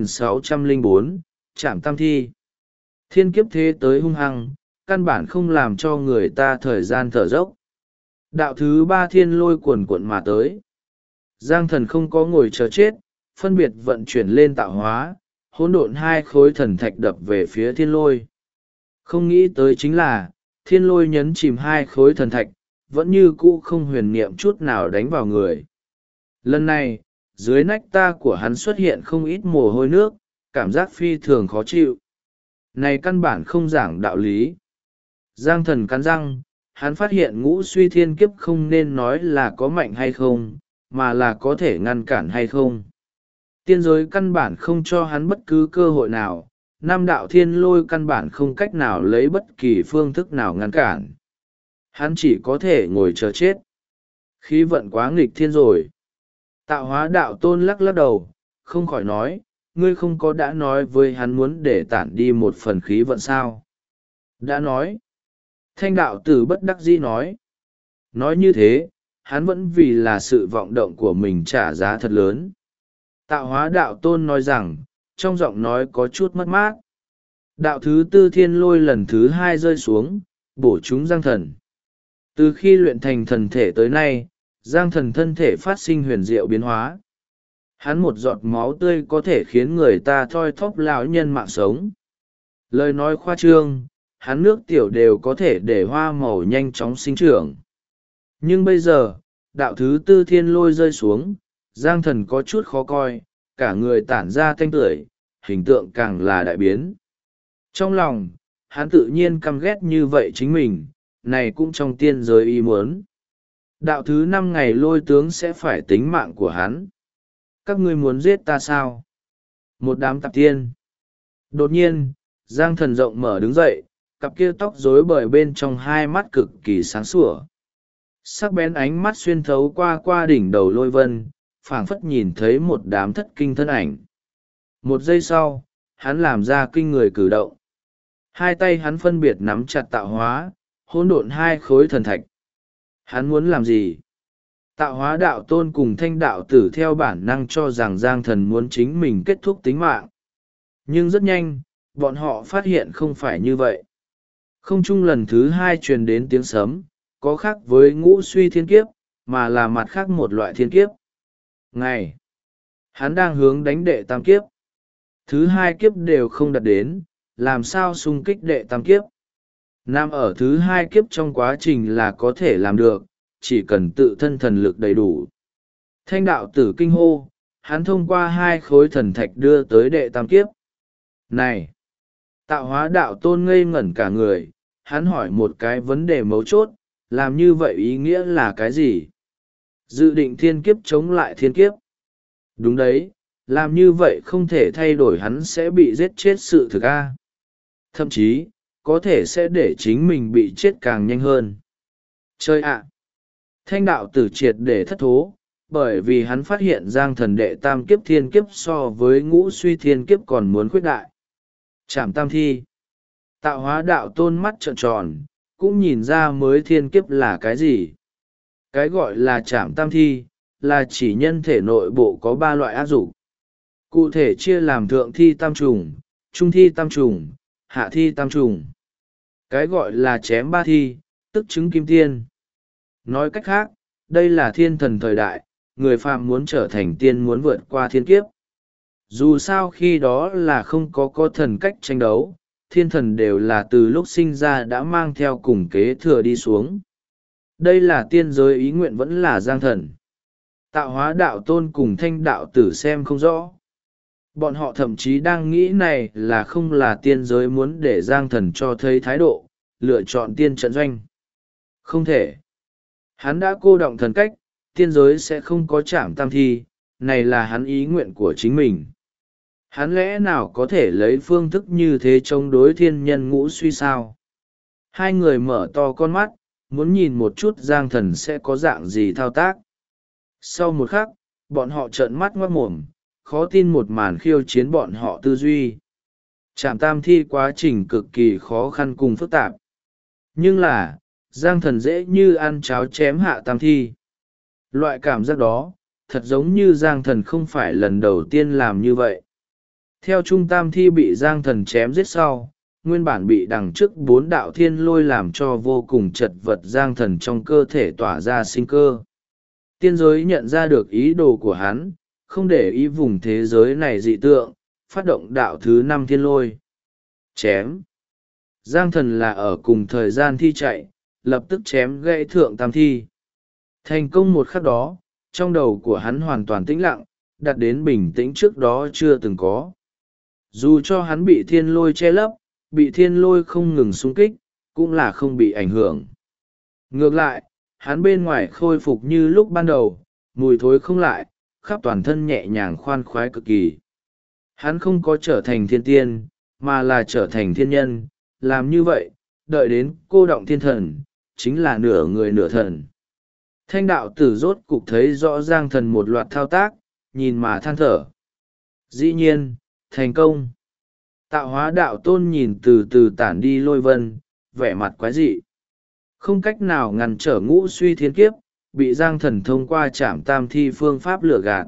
2604, Trảm Tam Thi. Thiên kiếp thế tới hung hăng, căn bản không làm cho người ta thời gian thở dốc. Đạo thứ ba thiên lôi cuồn cuộn mà tới. Giang Thần không có ngồi chờ chết, phân biệt vận chuyển lên tạo hóa, hỗn độn hai khối thần thạch đập về phía thiên lôi. Không nghĩ tới chính là, thiên lôi nhấn chìm hai khối thần thạch, vẫn như cũ không huyền niệm chút nào đánh vào người. Lần này, dưới nách ta của hắn xuất hiện không ít mồ hôi nước, cảm giác phi thường khó chịu. Này căn bản không giảng đạo lý. Giang Thần cắn răng, hắn phát hiện ngũ suy thiên kiếp không nên nói là có mạnh hay không, mà là có thể ngăn cản hay không. Tiên giới căn bản không cho hắn bất cứ cơ hội nào, năm đạo thiên lôi căn bản không cách nào lấy bất kỳ phương thức nào ngăn cản. Hắn chỉ có thể ngồi chờ chết. Khí vận quá nghịch thiên rồi. Tạo hóa đạo tôn lắc lắc đầu, không khỏi nói, ngươi không có đã nói với hắn muốn để tản đi một phần khí vận sao. Đã nói. Thanh đạo tử bất đắc dĩ nói. Nói như thế, hắn vẫn vì là sự vọng động của mình trả giá thật lớn. Tạo hóa đạo tôn nói rằng, trong giọng nói có chút mất mát. Đạo thứ tư thiên lôi lần thứ hai rơi xuống, bổ chúng Giang Thần. Từ khi luyện thành thần thể tới nay, Giang Thần thân thể phát sinh huyền diệu biến hóa. Hắn một giọt máu tươi có thể khiến người ta thoi thóp lão nhân mạng sống. Lời nói khoa trương, hắn nước tiểu đều có thể để hoa màu nhanh chóng sinh trưởng. Nhưng bây giờ, đạo thứ tư thiên lôi rơi xuống, Giang Thần có chút khó coi, cả người tản ra thanh tưởi, hình tượng càng là đại biến. Trong lòng, hắn tự nhiên căm ghét như vậy chính mình, này cũng trong tiên giới ý muốn. Đạo thứ 5 ngày lôi tướng sẽ phải tính mạng của hắn. Các ngươi muốn giết ta sao? Một đám tạp tiên. Đột nhiên, Giang Thần rộng mở đứng dậy, cặp kia tóc rối bời bên trong hai mắt cực kỳ sáng sủa. Sắc bén ánh mắt xuyên thấu qua đỉnh đầu lôi vân, phảng phất nhìn thấy một đám thất kinh thân ảnh. Một giây sau, hắn làm ra kinh người cử động. Hai tay hắn phân biệt nắm chặt tạo hóa, hỗn độn hai khối thần thạch. Hắn muốn làm gì? Tạo hóa đạo tôn cùng thanh đạo tử theo bản năng cho rằng Giang Thần muốn chính mình kết thúc tính mạng. Nhưng rất nhanh, bọn họ phát hiện không phải như vậy. Không trung lần thứ hai truyền đến tiếng sấm, có khác với ngũ suy thiên kiếp, mà là mặt khác một loại thiên kiếp. Ngày, hắn đang hướng đánh đệ tam kiếp. Thứ hai kiếp đều không đạt đến, làm sao xung kích đệ tam kiếp. Nam ở thứ hai kiếp trong quá trình là có thể làm được, chỉ cần tự thân thần lực đầy đủ. Thanh đạo tử kinh hô, hắn thông qua 2 khối thần thạch đưa tới đệ tam kiếp. Này! Tạo hóa đạo tôn ngây ngẩn cả người, hắn hỏi một cái vấn đề mấu chốt, làm như vậy ý nghĩa là cái gì? Dự định thiên kiếp chống lại thiên kiếp. Đúng đấy, làm như vậy không thể thay đổi hắn sẽ bị giết chết sự thực a. Thậm chí, có thể sẽ để chính mình bị chết càng nhanh hơn. Chơi ạ! Thanh đạo tử triệt để thất thố, bởi vì hắn phát hiện giang thần đệ tam kiếp thiên kiếp so với ngũ suy thiên kiếp còn muốn khuyết đại. Trảm tam thi. Tạo hóa đạo tôn mắt trợn tròn, cũng nhìn ra mới thiên kiếp là cái gì. Cái gọi là trảm tam thi, là chỉ nhân thể nội bộ có 3 loại ác dục. Cụ thể chia làm thượng thi tam trùng, trung thi tam trùng, hạ thi tam trùng. Cái gọi là chém 3 thi, tức chứng kim tiên. Nói cách khác, đây là thiên thần thời đại, người phàm muốn trở thành tiên muốn vượt qua thiên kiếp. Dù sao khi đó là không có thần cách tranh đấu, thiên thần đều là từ lúc sinh ra đã mang theo cùng kế thừa đi xuống. Đây là tiên giới ý nguyện vẫn là giang thần. Tạo hóa đạo tôn cùng thanh đạo tử xem không rõ. Bọn họ thậm chí đang nghĩ này là không là tiên giới muốn để giang thần cho thấy thái độ, lựa chọn tiên trận doanh. Không thể. Hắn đã cô động thần cách, tiên giới sẽ không có trảm tam thi, này là hắn ý nguyện của chính mình. Hắn lẽ nào có thể lấy phương thức như thế chống đối thiên nhân ngũ suy sao? 2 người mở to con mắt, muốn nhìn một chút giang thần sẽ có dạng gì thao tác. Sau một khắc, bọn họ trợn mắt ngoác mồm, khó tin một màn khiêu chiến bọn họ tư duy. Trảm tam thi quá trình cực kỳ khó khăn cùng phức tạp. Nhưng là, giang thần dễ như ăn cháo chém hạ tam thi. Loại cảm giác đó, thật giống như giang thần không phải lần đầu tiên làm như vậy. Theo trung tam thi bị giang thần chém giết sau, nguyên bản bị đằng trước 4 đạo thiên lôi làm cho vô cùng chật vật giang thần trong cơ thể tỏa ra sinh cơ. Tiên giới nhận ra được ý đồ của hắn, không để ý vùng thế giới này dị tượng, phát động đạo thứ 5 thiên lôi. Chém. Giang thần là ở cùng thời gian thi chạy, lập tức chém gãy thượng tam thi. Thành công một khắc đó, trong đầu của hắn hoàn toàn tĩnh lặng, đạt đến bình tĩnh trước đó chưa từng có. Dù cho hắn bị thiên lôi che lấp, bị thiên lôi không ngừng xung kích, cũng là không bị ảnh hưởng. Ngược lại, hắn bên ngoài khôi phục như lúc ban đầu, mùi thối không lại, khắp toàn thân nhẹ nhàng khoan khoái cực kỳ. Hắn không có trở thành thiên tiên, mà là trở thành thiên nhân, làm như vậy, đợi đến cô động thiên thần, chính là nửa người nửa thần. Thanh đạo tử rốt cục thấy rõ ràng thần một loạt thao tác, nhìn mà than thở. Dĩ nhiên, thành công. Tạo hóa đạo tôn nhìn từ từ tản đi lôi vân, vẻ mặt quái dị. Không cách nào ngăn trở ngũ suy thiên kiếp, bị giang thần thông qua trảm tam thi phương pháp lừa gạt.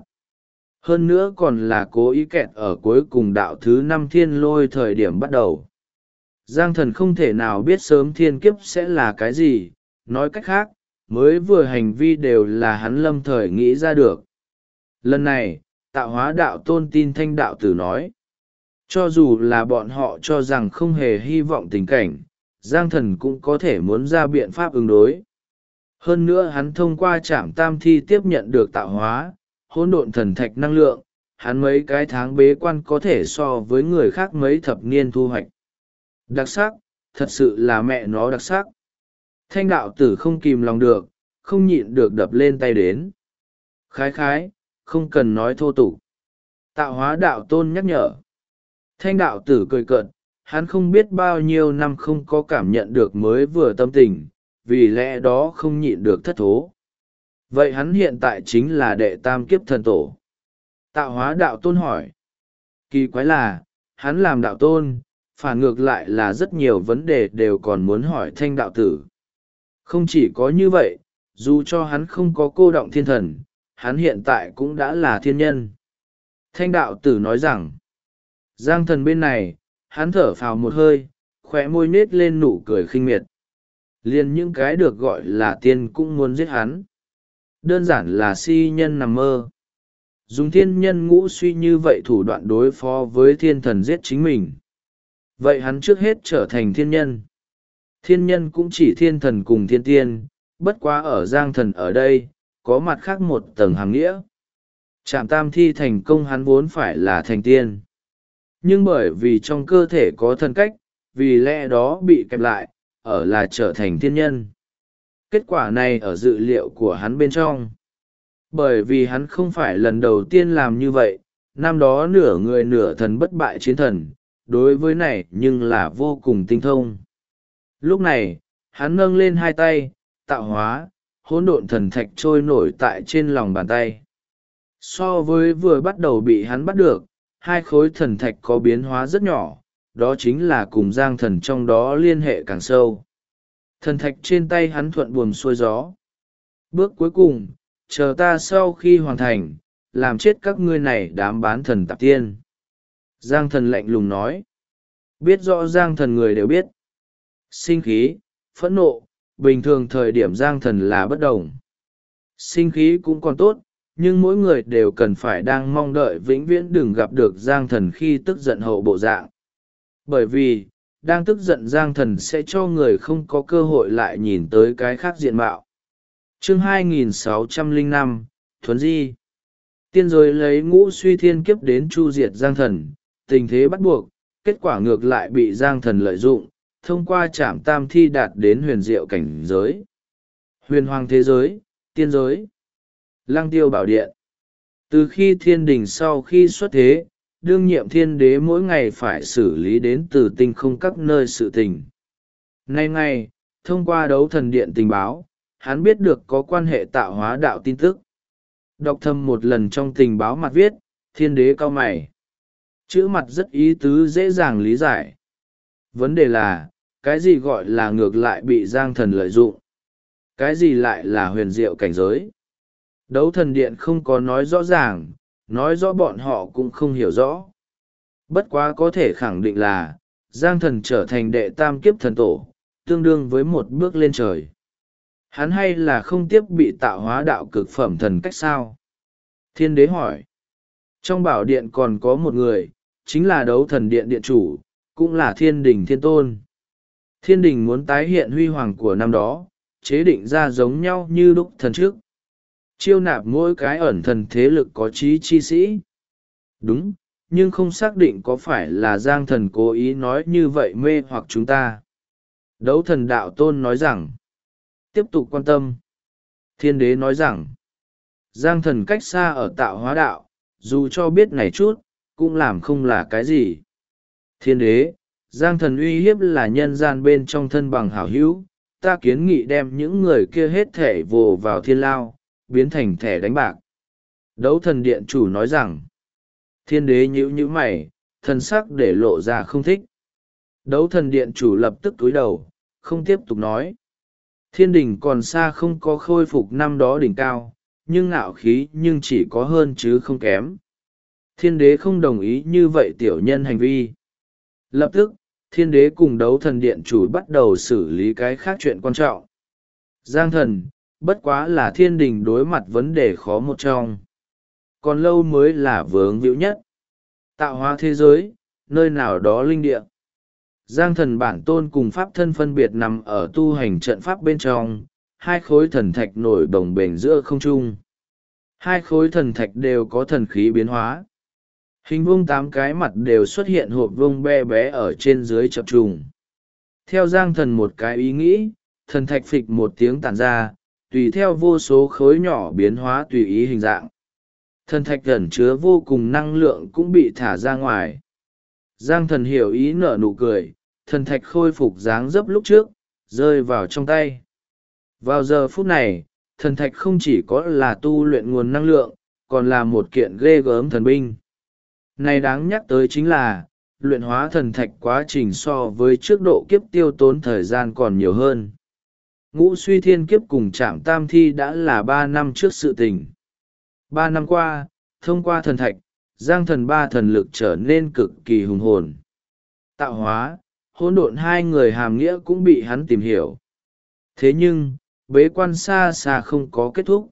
Hơn nữa còn là cố ý kẹt ở cuối cùng đạo thứ 5 thiên lôi thời điểm bắt đầu. Giang thần không thể nào biết sớm thiên kiếp sẽ là cái gì, nói cách khác, mới vừa hành vi đều là hắn lâm thời nghĩ ra được. Lần này, tạo hóa đạo tôn tin thanh đạo tử nói. Cho dù là bọn họ cho rằng không hề hy vọng tình cảnh, Giang thần cũng có thể muốn ra biện pháp ứng đối. Hơn nữa hắn thông qua trảm tam thi tiếp nhận được tạo hóa, hỗn độn thần thạch năng lượng, hắn mấy cái tháng bế quan có thể so với người khác mấy thập niên thu hoạch. Đặc sắc, thật sự là mẹ nó đặc sắc. Thanh đạo tử không kìm lòng được, không nhịn được đập lên tay đến. Khái khái, không cần nói thô tục. Tạo hóa đạo tôn nhắc nhở. Thanh đạo tử cười cợt, hắn không biết bao nhiêu năm không có cảm nhận được mới vừa tâm tình, vì lẽ đó không nhịn được thất thố. Vậy hắn hiện tại chính là đệ tam kiếp thần tổ. Tạo hóa đạo tôn hỏi. Kỳ quái là, hắn làm đạo tôn, phản ngược lại là rất nhiều vấn đề đều còn muốn hỏi thanh đạo tử. Không chỉ có như vậy, dù cho hắn không có cô động thiên thần, hắn hiện tại cũng đã là thiên nhân. Thanh đạo tử nói rằng, Giang thần bên này, hắn thở phào một hơi, khóe môi nết lên nụ cười khinh miệt. Liền những cái được gọi là tiên cũng muốn giết hắn. Đơn giản là si nhân nằm mơ. Dùng thiên nhân ngũ suy như vậy thủ đoạn đối phó với thiên thần giết chính mình. Vậy hắn trước hết trở thành thiên nhân. Thiên nhân cũng chỉ thiên thần cùng thiên tiên, Bất quá ở Giang Thần ở đây, có mặt khác một tầng hàng nghĩa. Trạm tam thi thành công hắn vốn phải là thành tiên. Nhưng bởi vì trong cơ thể có thần cách, vì lẽ đó bị kẹp lại, ở là trở thành thiên nhân. Kết quả này ở dự liệu của hắn bên trong. Bởi vì hắn không phải lần đầu tiên làm như vậy, năm đó nửa người nửa thần bất bại chiến thần, đối với này nhưng là vô cùng tinh thông. Lúc này, hắn nâng lên hai tay, tạo hóa, hỗn độn thần thạch trôi nổi tại trên lòng bàn tay. So với vừa bắt đầu bị hắn bắt được, hai khối thần thạch có biến hóa rất nhỏ, đó chính là cùng Giang Thần trong đó liên hệ càng sâu. Thần thạch trên tay hắn thuận buồm xuôi gió. Bước cuối cùng, chờ ta sau khi hoàn thành, làm chết các ngươi này đám bán thần tạp tiên. Giang Thần lạnh lùng nói. Biết rõ Giang Thần người đều biết. Sinh khí, phẫn nộ, bình thường thời điểm Giang Thần là bất đồng. Sinh khí cũng còn tốt, nhưng mỗi người đều cần phải đang mong đợi vĩnh viễn đừng gặp được Giang Thần khi tức giận hậu bộ dạng. Bởi vì, đang tức giận Giang Thần sẽ cho người không có cơ hội lại nhìn tới cái khác diện mạo. Chương 2605, Thuấn Di. Tiên giới lấy ngũ suy thiên kiếp đến chu diệt Giang Thần, tình thế bắt buộc, kết quả ngược lại bị Giang Thần lợi dụng, thông qua trảm tam thi đạt đến huyền diệu cảnh giới. Huyền hoàng thế giới, tiên giới, Lăng Tiêu Bảo Điện. Từ khi thiên đình sau khi xuất thế, đương nhiệm thiên đế mỗi ngày phải xử lý đến từ tinh không các nơi sự tình. Nay ngày, thông qua đấu thần điện tình báo, hắn biết được có quan hệ tạo hóa đạo tin tức. Đọc thầm một lần trong tình báo mặt viết, thiên đế cau mày. Chữ mặt rất ý tứ dễ dàng lý giải. Vấn đề là, cái gì gọi là ngược lại bị Giang Thần lợi dụng? Cái gì lại là huyền diệu cảnh giới? Đấu thần điện không có nói rõ ràng, nói rõ bọn họ cũng không hiểu rõ. Bất quá có thể khẳng định là, Giang Thần trở thành đệ tam kiếp thần tổ, tương đương với một bước lên trời. Hắn hay là không tiếp bị tạo hóa đạo cực phẩm thần cách sao? Thiên đế hỏi. Trong bảo điện còn có một người, chính là đấu thần điện điện chủ, cũng là thiên đình thiên tôn. Thiên đình muốn tái hiện huy hoàng của năm đó, chế định ra giống nhau như lúc thần trước. Chiêu nạp mỗi cái ẩn thần thế lực có trí chi sĩ. Đúng, nhưng không xác định có phải là Giang Thần cố ý nói như vậy mê hoặc chúng ta. Đấu thần đạo tôn nói rằng, tiếp tục quan tâm. Thiên đế nói rằng, Giang Thần cách xa ở tạo hóa đạo, dù cho biết này chút, cũng làm không là cái gì. Thiên đế, Giang Thần uy hiếp là nhân gian bên trong thân bằng hảo hữu, ta kiến nghị đem những người kia hết thể vồ vào thiên lao, biến thành thẻ đánh bạc. Đấu thần điện chủ nói rằng, thiên đế nhíu mày, thần sắc để lộ ra không thích. Đấu thần điện chủ lập tức cúi đầu, không tiếp tục nói. Thiên đình còn xa không có khôi phục năm đó đỉnh cao, nhưng ngạo khí nhưng chỉ có hơn chứ không kém. Thiên đế không đồng ý như vậy tiểu nhân hành vi. Lập tức, thiên đế cùng đấu thần điện chủ bắt đầu xử lý cái khác chuyện quan trọng. Giang Thần, bất quá là thiên đình đối mặt vấn đề khó một trong. Còn lâu mới là vướng víu nhất. Tạo hóa thế giới, nơi nào đó linh địa. Giang Thần bản tôn cùng pháp thân phân biệt nằm ở tu hành trận pháp bên trong, hai khối thần thạch nổi bồng bềnh giữa không trung. Hai khối thần thạch đều có thần khí biến hóa. Hình vuông 8 cái mặt đều xuất hiện hộp vuông bé bé ở trên dưới chập trùng. Theo Giang Thần một cái ý nghĩ, thần thạch phịch một tiếng tản ra, tùy theo vô số khối nhỏ biến hóa tùy ý hình dạng. Thần thạch ẩn chứa vô cùng năng lượng cũng bị thả ra ngoài. Giang Thần hiểu ý nở nụ cười, thần thạch khôi phục dáng dấp lúc trước, rơi vào trong tay. Vào giờ phút này, thần thạch không chỉ có là tu luyện nguồn năng lượng, còn là một kiện ghê gớm thần binh. Này đáng nhắc tới chính là, luyện hóa thần thạch quá trình so với trước độ kiếp tiêu tốn thời gian còn nhiều hơn. Ngũ suy thiên kiếp cùng trảm tam thi đã là 3 năm trước sự tình. 3 năm qua, thông qua thần thạch, Giang Thần ba thần lực trở nên cực kỳ hùng hồn. Tạo hóa, hỗn độn hai người hàm nghĩa cũng bị hắn tìm hiểu. Thế nhưng, bế quan xa xa không có kết thúc.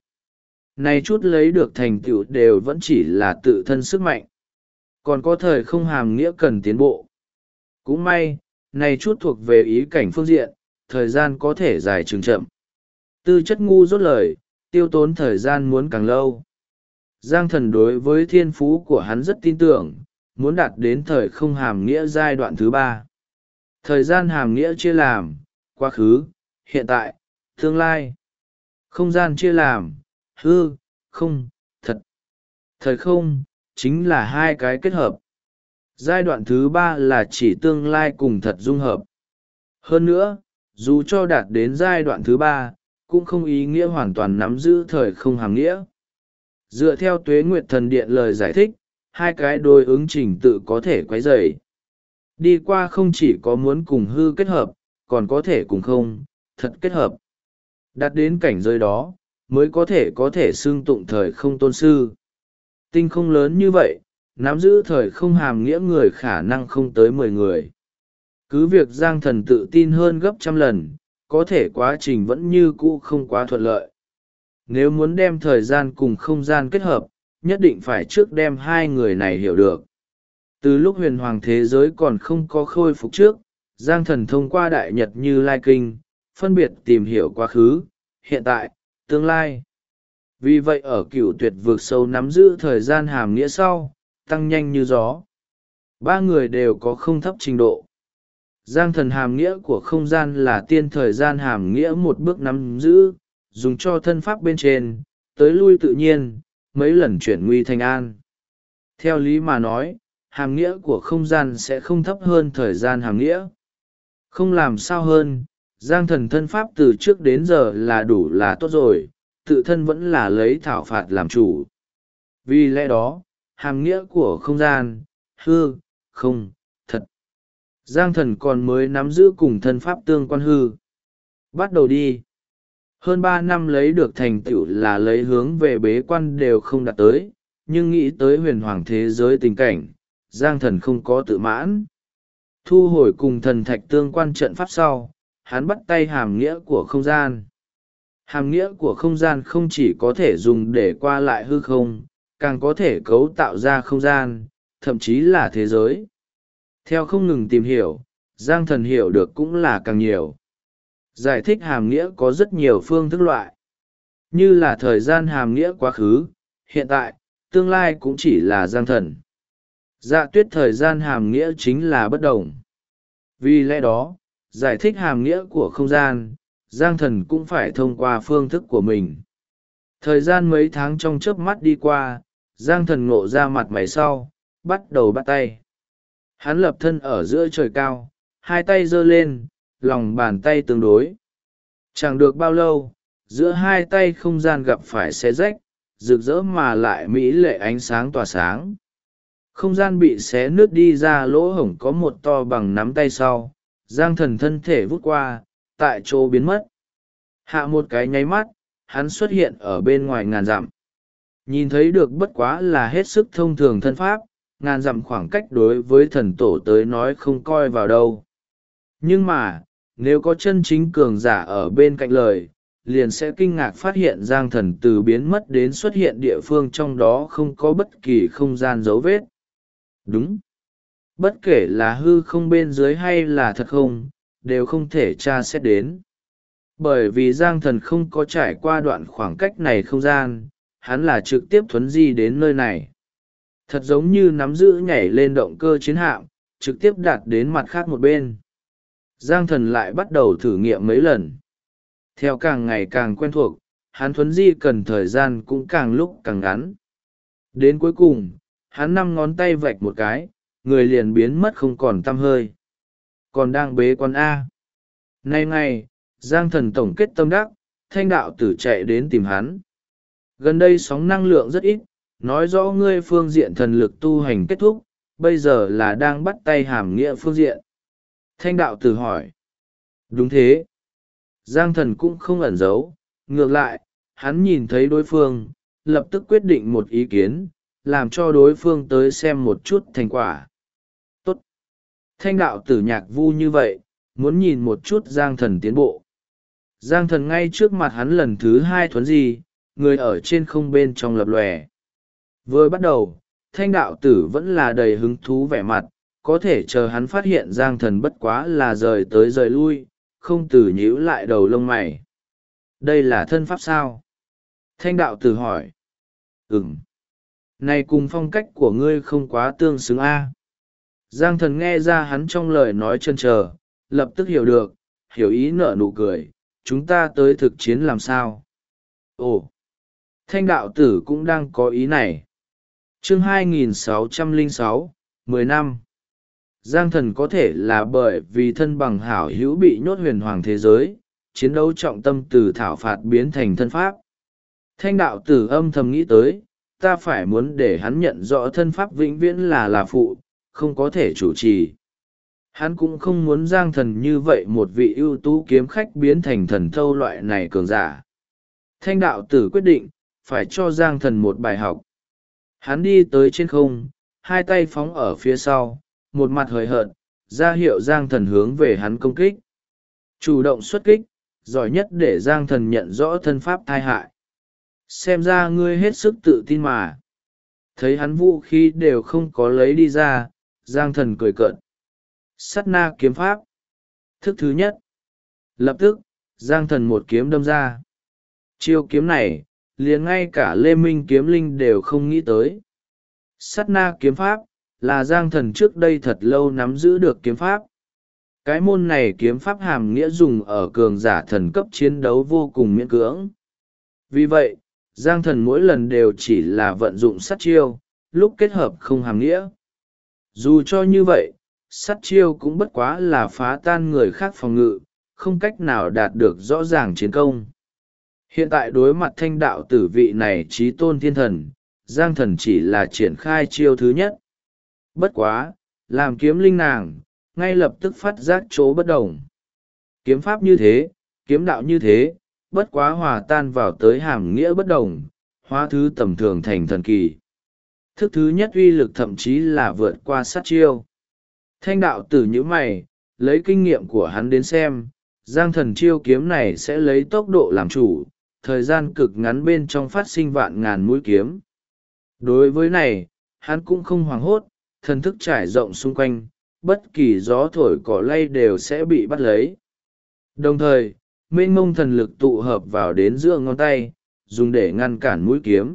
Này chút lấy được thành tựu đều vẫn chỉ là tự thân sức mạnh. Còn có thời không hàm nghĩa cần tiến bộ. Cũng may, này chút thuộc về ý cảnh phương diện, thời gian có thể dài chừng chậm. Tư chất ngu dốt lời, tiêu tốn thời gian muốn càng lâu. Giang Thần đối với thiên phú của hắn rất tin tưởng, muốn đạt đến thời không hàm nghĩa giai đoạn thứ 3. Thời gian hàm nghĩa chia làm quá khứ, hiện tại, tương lai. Không gian chia làm hư, không, thật. Thời không chính là hai cái kết hợp. Giai đoạn thứ 3 là chỉ tương lai cùng thật dung hợp. Hơn nữa, dù cho đạt đến giai đoạn thứ 3, cũng không ý nghĩa hoàn toàn nắm giữ thời không hàm nghĩa. Dựa theo Tuế Nguyệt Thần Điện lời giải thích, hai cái đối ứng trình tự có thể quấy rầy. Đi qua không chỉ có muốn cùng hư kết hợp, còn có thể cùng không, thật kết hợp. Đạt đến cảnh giới đó, mới có thể xưng tụng thời không tôn sư. Tinh không lớn như vậy, nắm giữ thời không hàm nghĩa người khả năng không tới 10 người. Cứ việc Giang Thần tự tin hơn gấp trăm lần, có thể quá trình vẫn như cũ không quá thuận lợi. Nếu muốn đem thời gian cùng không gian kết hợp, nhất định phải trước đem hai người này hiểu được. Từ lúc huyền hoàng thế giới còn không có khôi phục trước, Giang Thần thông qua Đại Nhật Như Lai Kinh, phân biệt tìm hiểu quá khứ, hiện tại, tương lai. Vì vậy ở Cửu Tuyệt Vực sâu nắm giữ thời gian hàm nghĩa sau, tăng nhanh như gió. Ba người đều có không thấp trình độ. Giang Thần hàm nghĩa của không gian là tiên thời gian hàm nghĩa một bước nắm giữ, dùng cho thân pháp bên trên, tới lui tự nhiên, mấy lần chuyển nguy thành an. Theo lý mà nói, hàm nghĩa của không gian sẽ không thấp hơn thời gian hàm nghĩa. Không làm sao hơn, Giang Thần thân pháp từ trước đến giờ là đủ là tốt rồi, tự thân vẫn là lấy thảo phạt làm chủ. Vì lẽ đó, hàm nghĩa của không gian, hư, không, thật. Giang Thần còn mới nắm giữ cùng thân pháp tương quan hư. Bắt đầu đi. Hơn 3 năm lấy được thành tựu là lấy hướng về bế quan đều không đạt tới, nhưng nghĩ tới huyền hoàng thế giới tình cảnh, Giang Thần không có tự mãn. Thu hồi cùng thần thạch tương quan trận pháp sau, hắn bắt tay hàm nghĩa của không gian. Hàm nghĩa của không gian không chỉ có thể dùng để qua lại hư không, càng có thể cấu tạo ra không gian, thậm chí là thế giới. Theo không ngừng tìm hiểu, Giang Thần hiểu được cũng là càng nhiều. Giải thích hàm nghĩa có rất nhiều phương thức loại. Như là thời gian hàm nghĩa quá khứ, hiện tại, tương lai cũng chỉ là Giang Thần. Dạ tuyết thời gian hàm nghĩa chính là bất đồng. Vì lẽ đó, giải thích hàm nghĩa của không gian, Giang Thần cũng phải thông qua phương thức của mình. Thời gian mấy tháng trong chớp mắt đi qua, Giang Thần ngộ ra mặt mày sau, bắt đầu bắt tay. Hắn lập thân ở giữa trời cao, hai tay giơ lên, lòng bàn tay tương đối. Chẳng được bao lâu, giữa hai tay không gian gặp phải xé rách, rực rỡ mà lại mỹ lệ ánh sáng tỏa sáng. Không gian bị xé nứt đi ra lỗ hổng có một to bằng nắm tay sau, Giang Thần thân thể vút qua, tại chỗ biến mất. Hạ một cái nháy mắt, hắn xuất hiện ở bên ngoài ngàn dặm. Nhìn thấy được bất quá là hết sức thông thường thân pháp, ngàn dặm khoảng cách đối với thần tổ tới nói không coi vào đâu. Nhưng mà, nếu có chân chính cường giả ở bên cạnh lời, liền sẽ kinh ngạc phát hiện Giang Thần từ biến mất đến xuất hiện địa phương trong đó không có bất kỳ không gian dấu vết. Đúng. Bất kể là hư không bên dưới hay là thật không, đều không thể tra xét đến. Bởi vì Giang Thần không có trải qua đoạn khoảng cách này không gian, hắn là trực tiếp thuấn di đến nơi này. Thật giống như nắm giữ nhảy lên động cơ chiến hạm, trực tiếp đạt đến mặt khác một bên. Giang Thần lại bắt đầu thử nghiệm mấy lần. Theo càng ngày càng quen thuộc, hắn thuấn di cần thời gian cũng càng lúc càng ngắn. Đến cuối cùng, hắn 5 ngón tay vạch một cái, người liền biến mất không còn tăm hơi. Còn đang bế quan A. Nay ngày, Giang Thần tổng kết tâm đắc, Thanh đạo tử chạy đến tìm hắn. Gần đây sóng năng lượng rất ít, nói rõ ngươi phương diện thần lực tu hành kết thúc, bây giờ là đang bắt tay hàm nghĩa phương diện. Thanh đạo tử hỏi. Đúng thế. Giang Thần cũng không ẩn giấu, ngược lại, hắn nhìn thấy đối phương, lập tức quyết định một ý kiến, làm cho đối phương tới xem một chút thành quả. Tốt. Thanh đạo tử nhạc vu như vậy, muốn nhìn một chút Giang Thần tiến bộ. Giang Thần ngay trước mặt hắn lần thứ 2 thuấn di, người ở trên không bên trong lập lòe. Vừa bắt đầu, Thanh đạo tử vẫn là đầy hứng thú vẻ mặt, có thể chờ hắn phát hiện Giang Thần bất quá là rời tới rời lui, không từ nhíu lại đầu lông mày. Đây là thân pháp sao? Thanh đạo tử hỏi. Ừm. Này cùng phong cách của ngươi không quá tương xứng a. Giang thần nghe ra hắn trong lời nói chần chờ, lập tức hiểu được, hiểu ý nở nụ cười. Chúng ta tới thực chiến làm sao? Ồ! Thanh đạo tử cũng đang có ý này. Chương 2606, 10 năm. Giang thần có thể là bởi vì thân bằng hảo hữu bị nhốt huyền hoàng thế giới, chiến đấu trọng tâm từ thảo phạt biến thành thân pháp. Thanh đạo tử âm thầm nghĩ tới, ta phải muốn để hắn nhận rõ thân pháp vĩnh viễn là phụ, không có thể chủ trì. Hắn cũng không muốn Giang thần như vậy một vị ưu tú kiếm khách biến thành thần thâu loại này cường giả. Thanh đạo tử quyết định, phải cho Giang thần một bài học. Hắn đi tới trên không, hai tay phóng ở phía sau, một mặt hời hợt, ra hiệu Giang thần hướng về hắn công kích. Chủ động xuất kích, giỏi nhất để Giang thần nhận rõ thân pháp tai hại. Xem ra ngươi hết sức tự tin mà. Thấy hắn vũ khí đều không có lấy đi ra, Giang thần cười cợt. Sát na kiếm pháp. Thức thứ nhất. Lập tức, Giang thần một kiếm đâm ra. Chiêu kiếm này, liền ngay cả Lê Minh kiếm linh đều không nghĩ tới. Sát na kiếm pháp, là Giang thần trước đây thật lâu nắm giữ được kiếm pháp. Cái môn này kiếm pháp hàm nghĩa dùng ở cường giả thần cấp chiến đấu vô cùng miễn cưỡng. Vì vậy, Giang thần mỗi lần đều chỉ là vận dụng sát chiêu, lúc kết hợp không hàm nghĩa. Dù cho như vậy, sát chiêu cũng bất quá là phá tan người khác phòng ngự, không cách nào đạt được rõ ràng chiến công. Hiện tại đối mặt thanh đạo tử vị này trí tôn thiên thần, Giang thần chỉ là triển khai chiêu thứ nhất. Bất quá, làm kiếm linh nàng, ngay lập tức phát giác chỗ bất đồng. Kiếm pháp như thế, kiếm đạo như thế, bất quá hòa tan vào tới hàm nghĩa bất đồng, hóa thứ tầm thường thành thần kỳ. Thức thứ nhất uy lực thậm chí là vượt qua sát chiêu. Thanh đạo tử như mày, lấy kinh nghiệm của hắn đến xem, Giang thần chiêu kiếm này sẽ lấy tốc độ làm chủ, thời gian cực ngắn bên trong phát sinh vạn ngàn mũi kiếm. Đối với này, hắn cũng không hoảng hốt, thần thức trải rộng xung quanh, bất kỳ gió thổi cỏ lay đều sẽ bị bắt lấy. Đồng thời, mênh mông thần lực tụ hợp vào đến giữa ngón tay, dùng để ngăn cản mũi kiếm.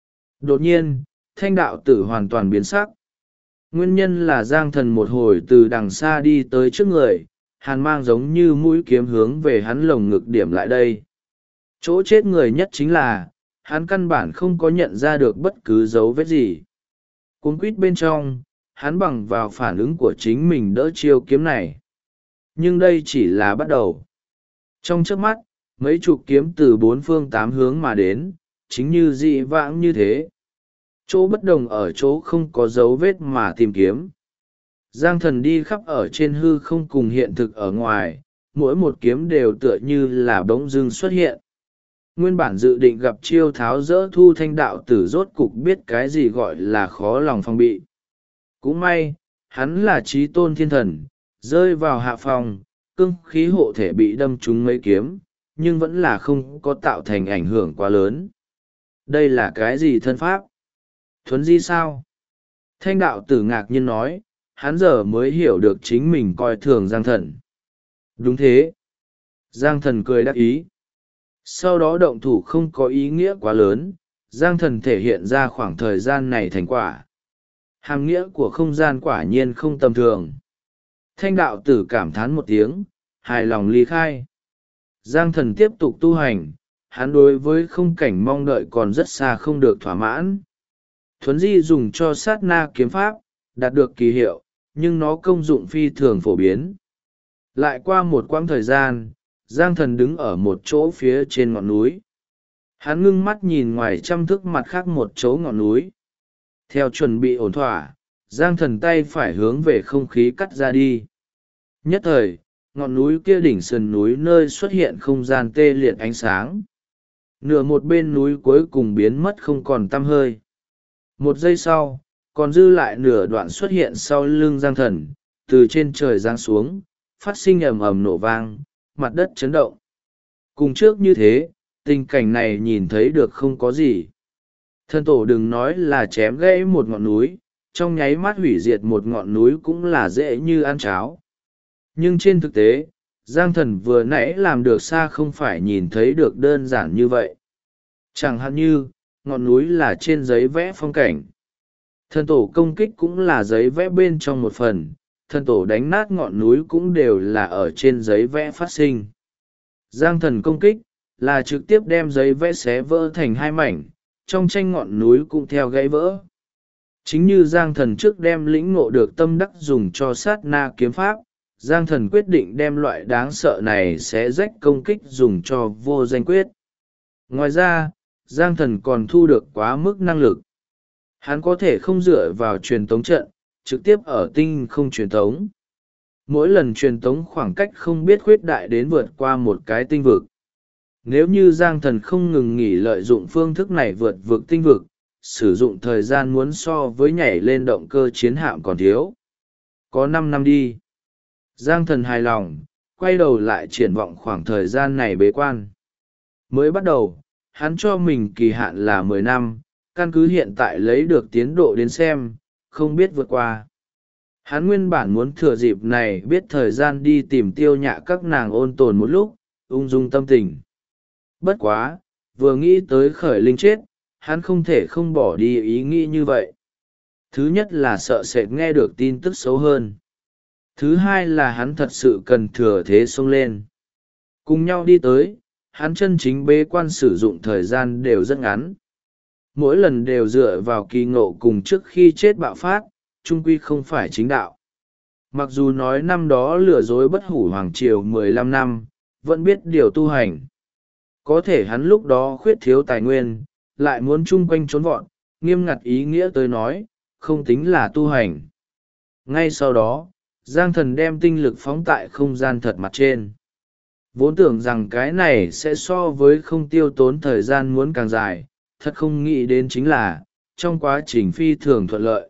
Đột nhiên, thanh đạo tử hoàn toàn biến sắc. Nguyên nhân là Giang thần một hồi từ đằng xa đi tới trước người, hàn mang giống như mũi kiếm hướng về hắn lồng ngực điểm lại đây. Chỗ chết người nhất chính là, hắn căn bản không có nhận ra được bất cứ dấu vết gì. Cuống quýt bên trong, hắn bằng vào phản ứng của chính mình đỡ chiêu kiếm này. Nhưng đây chỉ là bắt đầu. Trong chớp mắt, mấy chục kiếm từ bốn phương tám hướng mà đến, chính như dị vãng như thế. Chỗ bất đồng ở chỗ không có dấu vết mà tìm kiếm. Giang thần đi khắp ở trên hư không cùng hiện thực ở ngoài, mỗi một kiếm đều tựa như là bỗng dưng xuất hiện. Nguyên bản dự định gặp chiêu tháo dỡ thu thanh đạo tử rốt cục biết cái gì gọi là khó lòng phòng bị. Cũng may, hắn là trí tôn thiên thần, rơi vào hạ phòng, cương khí hộ thể bị đâm trúng mấy kiếm, nhưng vẫn là không có tạo thành ảnh hưởng quá lớn. Đây là cái gì thân pháp? Thuấn di sao? Thanh đạo tử ngạc nhiên nói, hắn giờ mới hiểu được chính mình coi thường Giang thần. Đúng thế. Giang thần cười đắc ý. Sau đó động thủ không có ý nghĩa quá lớn, Giang thần thể hiện ra khoảng thời gian này thành quả. Hàm nghĩa của không gian quả nhiên không tầm thường. Thanh đạo tử cảm thán một tiếng, hài lòng ly khai. Giang thần tiếp tục tu hành, hắn đối với không cảnh mong đợi còn rất xa không được thỏa mãn. Thuấn di dùng cho sát na kiếm pháp, đạt được kỳ hiệu, nhưng nó công dụng phi thường phổ biến. Lại qua một quãng thời gian, Giang thần đứng ở một chỗ phía trên ngọn núi. Hắn ngưng mắt nhìn ngoài trăm thước mặt khác một chỗ ngọn núi. Theo chuẩn bị ổn thỏa, Giang thần tay phải hướng về không khí cắt ra đi. Nhất thời, ngọn núi kia đỉnh sườn núi nơi xuất hiện không gian tê liệt ánh sáng. Nửa một bên núi cuối cùng biến mất không còn tăm hơi. Một giây sau, còn dư lại nửa đoạn xuất hiện sau lưng Giang thần, từ trên trời giáng xuống, phát sinh ầm ầm nổ vang, mặt đất chấn động. Cùng trước như thế, tình cảnh này nhìn thấy được không có gì. Thân tổ đừng nói là chém gãy một ngọn núi, trong nháy mắt hủy diệt một ngọn núi cũng là dễ như ăn cháo. Nhưng trên thực tế, Giang Thần vừa nãy làm được xa không phải nhìn thấy được đơn giản như vậy. Chẳng hạn như, ngọn núi là trên giấy vẽ phong cảnh. Thần tổ công kích cũng là giấy vẽ bên trong một phần, thần tổ đánh nát ngọn núi cũng đều là ở trên giấy vẽ phát sinh. Giang Thần công kích, là trực tiếp đem giấy vẽ xé vỡ thành hai mảnh, trong tranh ngọn núi cũng theo gãy vỡ. Chính như Giang Thần trước đem lĩnh ngộ được tâm đắc dùng cho sát na kiếm pháp, Giang Thần quyết định đem loại đáng sợ này xé rách công kích dùng cho vô danh quyết. Ngoài ra, Giang Thần còn thu được quá mức năng lực. Hắn có thể không dựa vào truyền tống trận, trực tiếp ở tinh không truyền tống. Mỗi lần truyền tống khoảng cách không biết khuyết đại đến vượt qua một cái tinh vực. Nếu như Giang Thần không ngừng nghỉ lợi dụng phương thức này vượt vực tinh vực, sử dụng thời gian muốn so với nhảy lên động cơ chiến hạm còn thiếu. Có 5 năm đi. Giang Thần hài lòng, quay đầu lại triển vọng khoảng thời gian này bế quan. Mới bắt đầu, hắn cho mình kỳ hạn là 10 năm, căn cứ hiện tại lấy được tiến độ đến xem, không biết vượt qua. Hắn nguyên bản muốn thừa dịp này biết thời gian đi tìm Tiêu Nhạ các nàng ôn tồn một lúc, ung dung tâm tình. Bất quá, vừa nghĩ tới khởi linh chết, hắn không thể không bỏ đi ý nghĩ như vậy. Thứ nhất là sợ sệt nghe được tin tức xấu hơn. Thứ hai là hắn thật sự cần thừa thế xông lên. Cùng nhau đi tới, hắn chân chính bế quan sử dụng thời gian đều rất ngắn. Mỗi lần đều dựa vào kỳ ngộ cùng trước khi chết bạo phát, trung quy không phải chính đạo. Mặc dù nói năm đó lừa dối bất hủ hoàng triều 15 năm, vẫn biết điều tu hành. Có thể hắn lúc đó khuyết thiếu tài nguyên, lại muốn chung quanh trốn vọn, nghiêm ngặt ý nghĩa tới nói, không tính là tu hành. Ngay sau đó, Giang Thần đem tinh lực phóng tại không gian thật mặt trên. Vốn tưởng rằng cái này sẽ so với không tiêu tốn thời gian muốn càng dài, thật không nghĩ đến chính là, trong quá trình phi thường thuận lợi.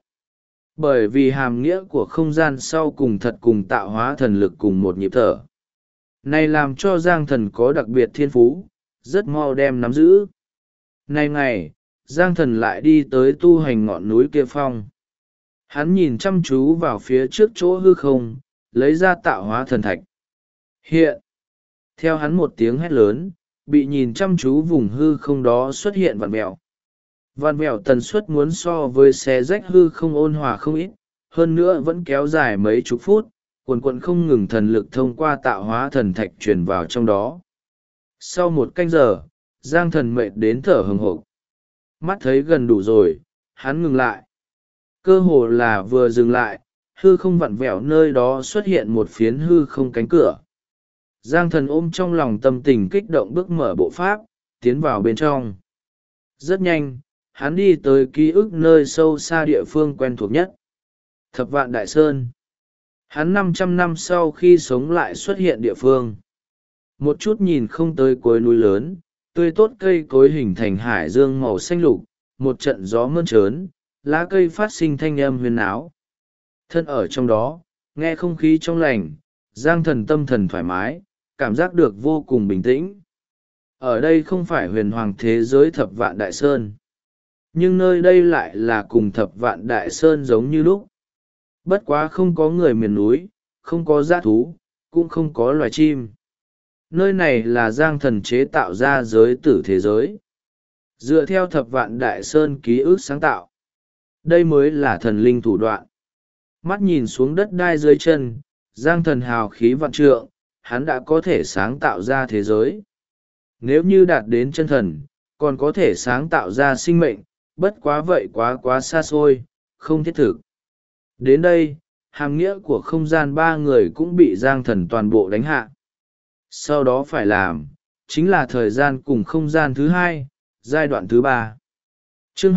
Bởi vì hàm nghĩa của không gian sau cùng thật cùng tạo hóa thần lực cùng một nhịp thở. Này làm cho Giang Thần có đặc biệt thiên phú, rất mau đem nắm giữ. Nay ngày, Giang Thần lại đi tới tu hành ngọn núi kia phong. Hắn nhìn chăm chú vào phía trước chỗ hư không, lấy ra tạo hóa thần thạch. Hiện! Theo hắn một tiếng hét lớn, bị nhìn chăm chú vùng hư không đó xuất hiện vặn vẹo. Vặn vẹo tần suất muốn so với xé rách hư không ôn hòa không ít, hơn nữa vẫn kéo dài mấy chục phút, quần quận không ngừng thần lực thông qua tạo hóa thần thạch truyền vào trong đó. Sau một canh giờ, Giang Thần mệt đến thở hừng hộp. Mắt thấy gần đủ rồi, hắn ngừng lại. Cơ hồ là vừa dừng lại, hư không vặn vẹo nơi đó xuất hiện một phiến hư không cánh cửa. Giang Thần ôm trong lòng tâm tình kích động bước mở bộ pháp, tiến vào bên trong. Rất nhanh, hắn đi tới ký ức nơi sâu xa địa phương quen thuộc nhất. Thập Vạn Đại Sơn. Hắn 500 năm sau khi sống lại xuất hiện địa phương. Một chút nhìn không tới cuối núi lớn, tươi tốt cây cối hình thành hải dương màu xanh lục, một trận gió mơn trớn, lá cây phát sinh thanh âm huyền áo. Thân ở trong đó, nghe không khí trong lành, Giang Thần tâm thần thoải mái, cảm giác được vô cùng bình tĩnh. Ở đây không phải huyền hoàng thế giới Thập Vạn Đại Sơn. Nhưng nơi đây lại là cùng Thập Vạn Đại Sơn giống như lúc. Bất quá không có người miền núi, không có dã thú, cũng không có loài chim. Nơi này là Giang Thần chế tạo ra giới tử thế giới. Dựa theo Thập Vạn Đại Sơn ký ức sáng tạo. Đây mới là thần linh thủ đoạn. Mắt nhìn xuống đất đai dưới chân, Giang Thần hào khí vạn trượng, hắn đã có thể sáng tạo ra thế giới. Nếu như đạt đến chân thần, còn có thể sáng tạo ra sinh mệnh, bất quá vậy quá xa xôi, không thiết thực. Đến đây, hàm nghĩa của không gian ba người cũng bị Giang Thần toàn bộ đánh hạ. Sau đó phải làm, chính là thời gian cùng không gian thứ hai, giai đoạn thứ ba. Chương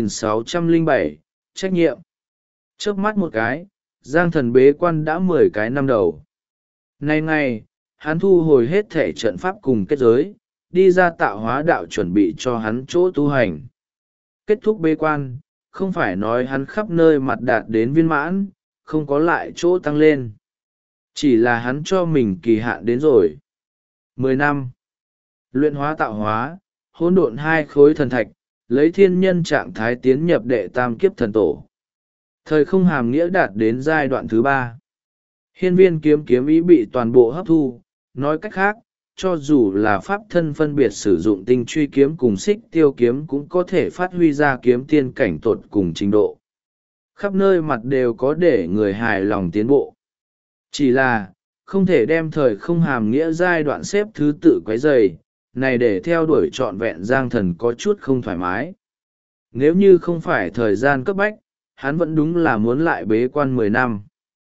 2607, trách nhiệm. Chớp mắt một cái, Giang Thần bế quan đã 10 cái năm đầu. Nay ngày, hắn thu hồi hết thể trận pháp cùng kết giới, đi ra tạo hóa đạo chuẩn bị cho hắn chỗ tu hành. Kết thúc bế quan, không phải nói hắn khắp nơi mặt đạt đến viên mãn, không có lại chỗ tăng lên. Chỉ là hắn cho mình kỳ hạn đến rồi. 10 năm. Luyện hóa tạo hóa, hỗn độn hai khối thần thạch, lấy thiên nhân trạng thái tiến nhập đệ tam kiếp thần tổ. Thời không hàm nghĩa đạt đến giai đoạn thứ ba. Hiên viên kiếm ý bị toàn bộ hấp thu, nói cách khác, cho dù là pháp thân phân biệt sử dụng tinh truy kiếm cùng xích tiêu kiếm cũng có thể phát huy ra kiếm tiên cảnh tột cùng trình độ. Khắp nơi mặt đều có để người hài lòng tiến bộ. Chỉ là, không thể đem thời không hàm nghĩa giai đoạn xếp thứ tự quấy dày, này để theo đuổi trọn vẹn Giang Thần có chút không thoải mái. Nếu như không phải thời gian cấp bách, hắn vẫn đúng là muốn lại bế quan 10 năm.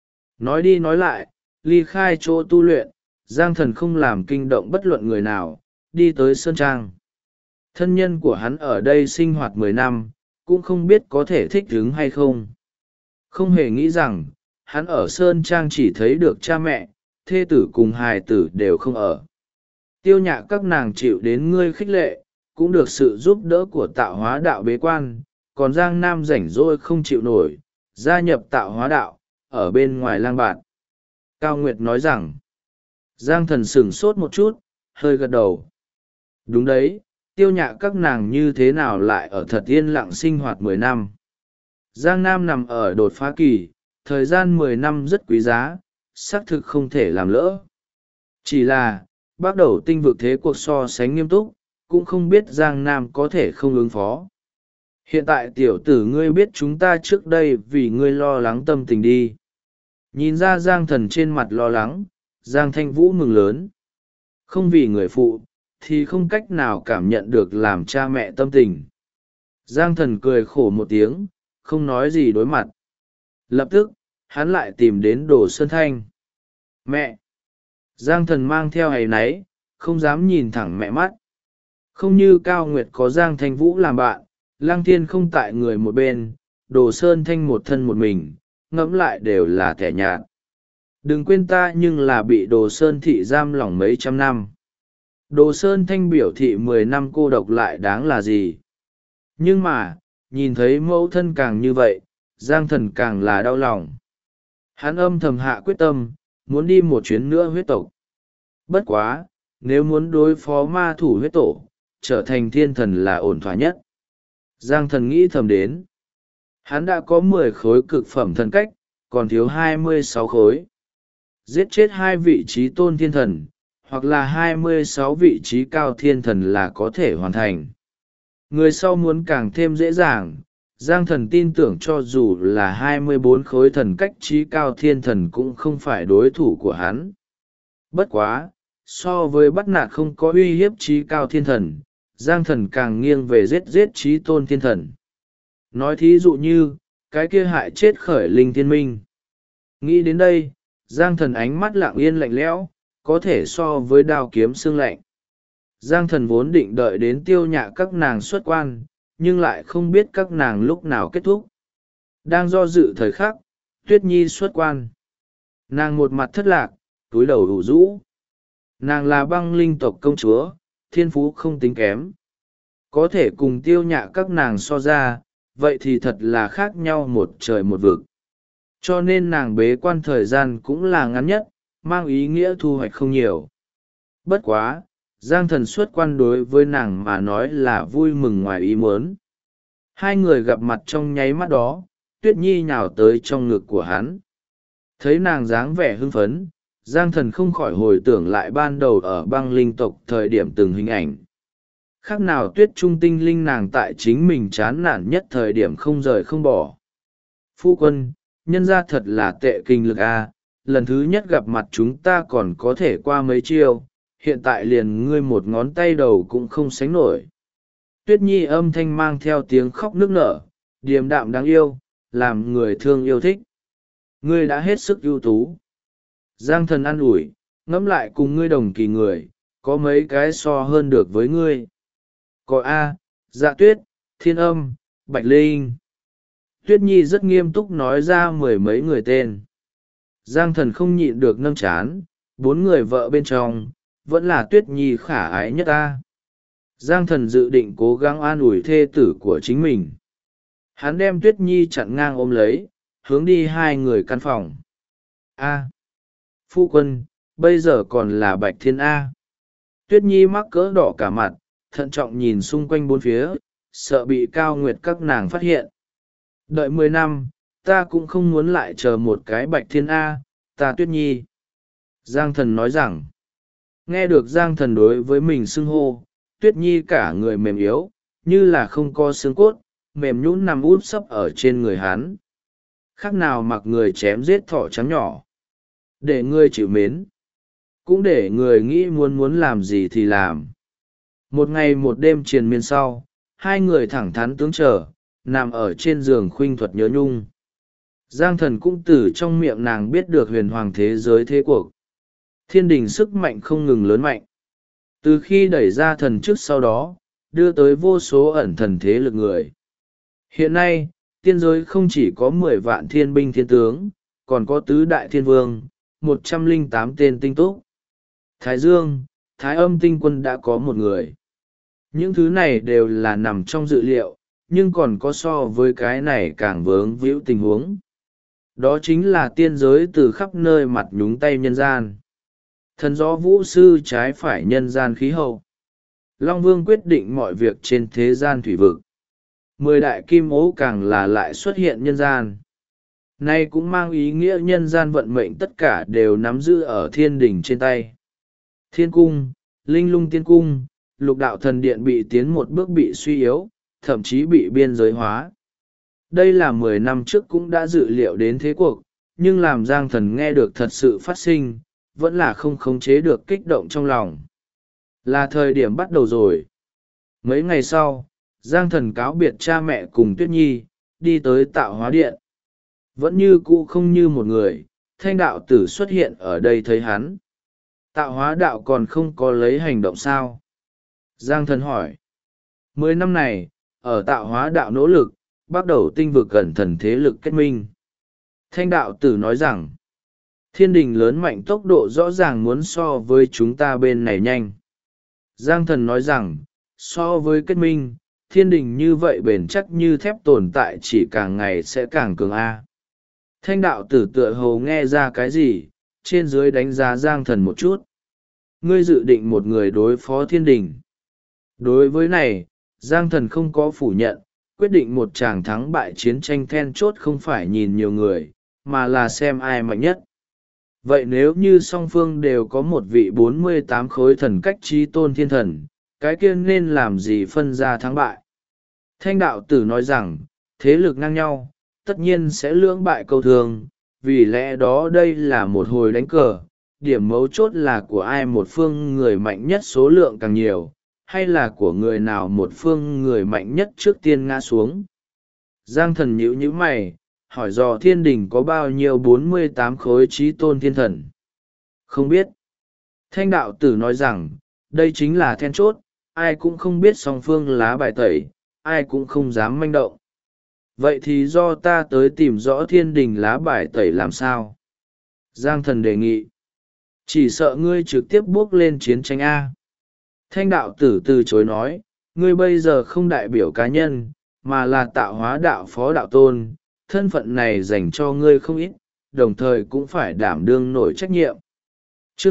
Nói đi nói lại, ly khai chỗ tu luyện, Giang Thần không làm kinh động bất luận người nào, đi tới Sơn Trang. Thân nhân của hắn ở đây sinh hoạt 10 năm, cũng không biết có thể thích ứng hay không. Không hề nghĩ rằng, hắn ở Sơn Trang chỉ thấy được cha mẹ, thê tử cùng hài tử đều không ở. Tiêu Nhạ các nàng chịu đến ngươi khích lệ, cũng được sự giúp đỡ của tạo hóa đạo bế quan, còn Giang Nam rảnh rỗi không chịu nổi, gia nhập tạo hóa đạo, ở bên ngoài lang bạt. Cao Nguyệt nói rằng, Giang Thần sửng sốt một chút, hơi gật đầu. Đúng đấy, Tiêu Nhạ các nàng như thế nào lại ở thật yên lặng sinh hoạt 10 năm. Giang Nam nằm ở đột phá kỳ, thời gian 10 năm rất quý giá, xác thực không thể làm lỡ. Chỉ là, bắt đầu tinh vực thế cuộc so sánh nghiêm túc, cũng không biết Giang Nam có thể không ứng phó. Hiện tại tiểu tử ngươi biết chúng ta trước đây vì ngươi lo lắng tâm tình đi. Nhìn ra Giang Thần trên mặt lo lắng, Giang Thanh Vũ mừng lớn. Không vì người phụ, thì không cách nào cảm nhận được làm cha mẹ tâm tình. Giang Thần cười khổ một tiếng, không nói gì đối mặt. Lập tức, hắn lại tìm đến Đồ Sơn Thanh. Mẹ! Giang Thần mang theo áy náy, không dám nhìn thẳng mẹ mắt. Không như Cao Nguyệt có Giang Thanh Vũ làm bạn, Lăng Thiên không tại người một bên, Đồ Sơn Thanh một thân một mình, ngẫm lại đều là kẻ nhạt. Đừng quên ta nhưng là bị Đồ Sơn thị giam lỏng mấy trăm năm. Đồ Sơn Thanh biểu thị 10 năm cô độc lại đáng là gì. Nhưng mà, nhìn thấy mẫu thân càng như vậy, Giang Thần càng là đau lòng. Hắn âm thầm hạ quyết tâm, muốn đi một chuyến nữa huyết tộc. Bất quá, nếu muốn đối phó ma thủ huyết tổ, trở thành thiên thần là ổn thỏa nhất. Giang Thần nghĩ thầm đến. Hắn đã có 10 khối cực phẩm thần cách, còn thiếu 26 khối. Giết chết 2 vị trí tôn thiên thần, hoặc là 26 vị trí cao thiên thần là có thể hoàn thành. Người sau muốn càng thêm dễ dàng, Giang Thần tin tưởng cho dù là 24 khối thần cách trí cao thiên thần cũng không phải đối thủ của hắn. Bất quá, so với bắt nạt không có uy hiếp trí cao thiên thần, Giang Thần càng nghiêng về giết trí tôn thiên thần. Nói thí dụ như, cái kia hại chết khởi linh thiên minh. Nghĩ đến đây, Giang Thần ánh mắt lặng yên lạnh lẽo, có thể so với đao kiếm xương lạnh. Giang Thần vốn định đợi đến Tiêu Nhạ các nàng xuất quan, nhưng lại không biết các nàng lúc nào kết thúc. Đang do dự thời khắc, Tuyết Nhi xuất quan. Nàng một mặt thất lạc, túi đầu ủ rũ. Nàng là băng linh tộc công chúa, thiên phú không tính kém. Có thể cùng Tiêu Nhạ các nàng so ra, vậy thì thật là khác nhau một trời một vực. Cho nên nàng bế quan thời gian cũng là ngắn nhất, mang ý nghĩa thu hoạch không nhiều. Bất quá, Giang Thần xuất quan đối với nàng mà nói là vui mừng ngoài ý muốn. Hai người gặp mặt trong nháy mắt đó, Tuyết Nhi nhào tới trong ngực của hắn. Thấy nàng dáng vẻ hưng phấn, Giang Thần không khỏi hồi tưởng lại ban đầu ở băng linh tộc thời điểm từng hình ảnh. Khác nào Tuyết Trung tinh linh nàng tại chính mình chán nản nhất thời điểm không rời không bỏ. Phu quân, nhân ra thật là tệ kinh lực a. Lần thứ nhất gặp mặt chúng ta còn có thể qua mấy chiêu, hiện tại liền ngươi một ngón tay đầu cũng không sánh nổi. Tuyết Nhi âm thanh mang theo tiếng khóc nức nở, điềm đạm đáng yêu, làm người thương yêu thích. Ngươi đã hết sức ưu tú. Giang Thần an ủi, ngẫm lại cùng ngươi đồng kỳ người, có mấy cái so hơn được với ngươi. Có A, Dạ Tuyết, Thiên Âm, Bạch Linh. Tuyết Nhi rất nghiêm túc nói ra 10 mấy người tên. Giang Thần không nhịn được nâng chán, 4 người vợ bên trong, vẫn là Tuyết Nhi khả ái nhất ta. Giang Thần dự định cố gắng an ủi thê tử của chính mình. Hắn đem Tuyết Nhi chặn ngang ôm lấy, hướng đi 2 người căn phòng. A. Phu quân, bây giờ còn là Bạch Thiên A. Tuyết Nhi mắc cỡ đỏ cả mặt, thận trọng nhìn xung quanh bốn phía, sợ bị Cao Nguyệt các nàng phát hiện. Đợi 10 năm, ta cũng không muốn lại chờ một cái Bạch Thiên A, ta Tuyết Nhi. Giang Thần nói rằng, Nghe được Giang Thần đối với mình xưng hô, Tuyết Nhi cả người mềm yếu, như là không có xương cốt, mềm nhũn nằm úp sấp ở trên người hắn. Khác nào mặc người chém giết thỏ trắng nhỏ. Để ngươi chịu mến, cũng để người nghĩ muốn muốn làm gì thì làm. Một ngày một đêm triền miên sau, hai người thẳng thắn tướng trở, nằm ở trên giường khuynh thuật nhớ nhung. Giang Thần cũng từ trong miệng nàng biết được huyền hoàng thế giới thế cuộc. Thiên đình sức mạnh không ngừng lớn mạnh. Từ khi đẩy ra thần trước sau đó, đưa tới vô số ẩn thần thế lực người. Hiện nay, tiên giới không chỉ có 10 vạn thiên binh thiên tướng, còn có tứ đại thiên vương, 108 tên tinh túc. Thái Dương, Thái Âm tinh quân đã có một người. Những thứ này đều là nằm trong dự liệu, nhưng còn có so với cái này càng vướng víu tình huống. Đó chính là tiên giới từ khắp nơi mặt nhúng tay nhân gian. Thần gió vũ sư trái phải nhân gian khí hậu. Long Vương quyết định mọi việc trên thế gian thủy vực. 10 đại kim ố càng là lại xuất hiện nhân gian. Nay cũng mang ý nghĩa nhân gian vận mệnh tất cả đều nắm giữ ở thiên đình trên tay. Thiên cung, linh lung tiên cung, lục đạo thần điện bị tiến một bước bị suy yếu, thậm chí bị biên giới hóa. Đây là 10 năm trước cũng đã dự liệu đến thế cuộc, nhưng làm Giang Thần nghe được thật sự phát sinh, vẫn là không khống chế được kích động trong lòng. Là thời điểm bắt đầu rồi. Mấy ngày sau, Giang Thần cáo biệt cha mẹ cùng Tuyết Nhi, đi tới Tạo Hóa Điện. Vẫn như cũ không như một người, Thanh đạo tử xuất hiện ở đây thấy hắn. Tạo Hóa đạo còn không có lấy hành động sao? Giang Thần hỏi. 10 năm này, ở Tạo Hóa đạo nỗ lực, bắt đầu tinh vực gần thần thế lực kết minh. Thanh đạo tử nói rằng, thiên đình lớn mạnh tốc độ rõ ràng muốn so với chúng ta bên này nhanh. Giang Thần nói rằng, so với kết minh, thiên đình như vậy bền chắc như thép tồn tại chỉ càng ngày sẽ càng cường A. Thanh đạo tử tựa hồ nghe ra cái gì, trên dưới đánh giá Giang Thần một chút. Ngươi dự định một người đối phó thiên đình. Đối với này, Giang Thần không có phủ nhận, quyết định một tràng thắng bại chiến tranh then chốt không phải nhìn nhiều người, mà là xem ai mạnh nhất. Vậy nếu như song phương đều có một vị 48 khối thần cách trí tôn thiên thần, cái kia nên làm gì phân ra thắng bại? Thanh đạo tử nói rằng, thế lực ngang nhau, tất nhiên sẽ lưỡng bại câu thường, vì lẽ đó đây là một hồi đánh cờ, điểm mấu chốt là của ai một phương người mạnh nhất số lượng càng nhiều, hay là của người nào một phương người mạnh nhất trước tiên ngã xuống. Giang Thần nhíu nhíu mày, hỏi dò thiên đình có bao nhiêu 48 khối trí tôn thiên thần. Không biết. Thanh đạo tử nói rằng, đây chính là then chốt, ai cũng không biết song phương lá bài tẩy, ai cũng không dám manh động. Vậy thì do ta tới tìm rõ thiên đình lá bài tẩy làm sao? Giang Thần đề nghị. Chỉ sợ ngươi trực tiếp bước lên chiến tranh A. Thanh đạo tử từ chối nói, ngươi bây giờ không đại biểu cá nhân, mà là Tạo Hóa đạo phó đạo tôn, thân phận này dành cho ngươi không ít, đồng thời cũng phải đảm đương nổi trách nhiệm. Chương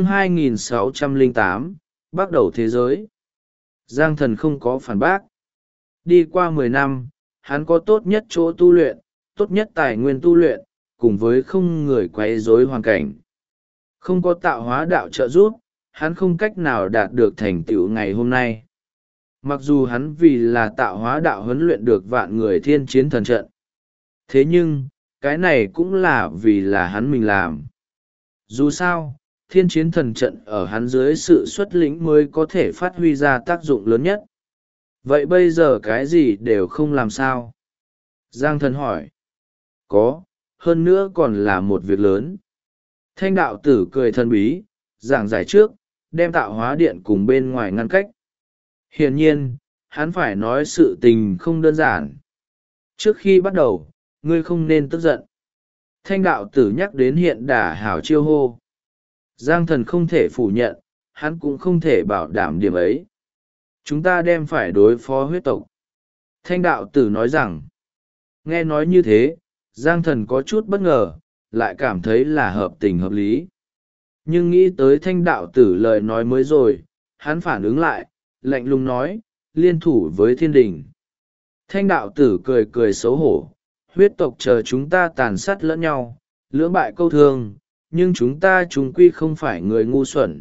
2608, bắt đầu thế giới. Giang Thần không có phản bác. Đi qua 10 năm, hắn có tốt nhất chỗ tu luyện, tốt nhất tài nguyên tu luyện, cùng với không người quấy rối hoàn cảnh. Không có Tạo Hóa đạo trợ giúp, hắn không cách nào đạt được thành tựu ngày hôm nay. Mặc dù hắn vì là Tạo Hóa đạo huấn luyện được vạn người thiên chiến thần trận. Thế nhưng, cái này cũng là vì là hắn mình làm. Dù sao, thiên chiến thần trận ở hắn dưới sự xuất lĩnh mới có thể phát huy ra tác dụng lớn nhất. Vậy bây giờ cái gì đều không làm sao? Giang Thần hỏi. Có, hơn nữa còn là một việc lớn. Thanh đạo tử cười thần bí, giảng giải trước, đem Tạo Hóa điện cùng bên ngoài ngăn cách. Hiển nhiên, hắn phải nói sự tình không đơn giản. Trước khi bắt đầu, ngươi không nên tức giận. Thanh đạo tử nhắc đến hiện đả hảo chiêu hô. Giang Thần không thể phủ nhận, hắn cũng không thể bảo đảm điểm ấy. Chúng ta đem phải đối phó huyết tộc. Thanh đạo tử nói rằng, nghe nói như thế, Giang Thần có chút bất ngờ, lại cảm thấy là hợp tình hợp lý. Nhưng nghĩ tới thanh đạo tử lời nói mới rồi, hắn phản ứng lại, lạnh lùng nói, liên thủ với thiên đình. Thanh đạo tử cười cười xấu hổ, huyết tộc chờ chúng ta tàn sát lẫn nhau, lưỡng bại câu thương, nhưng chúng ta chúng quy không phải người ngu xuẩn,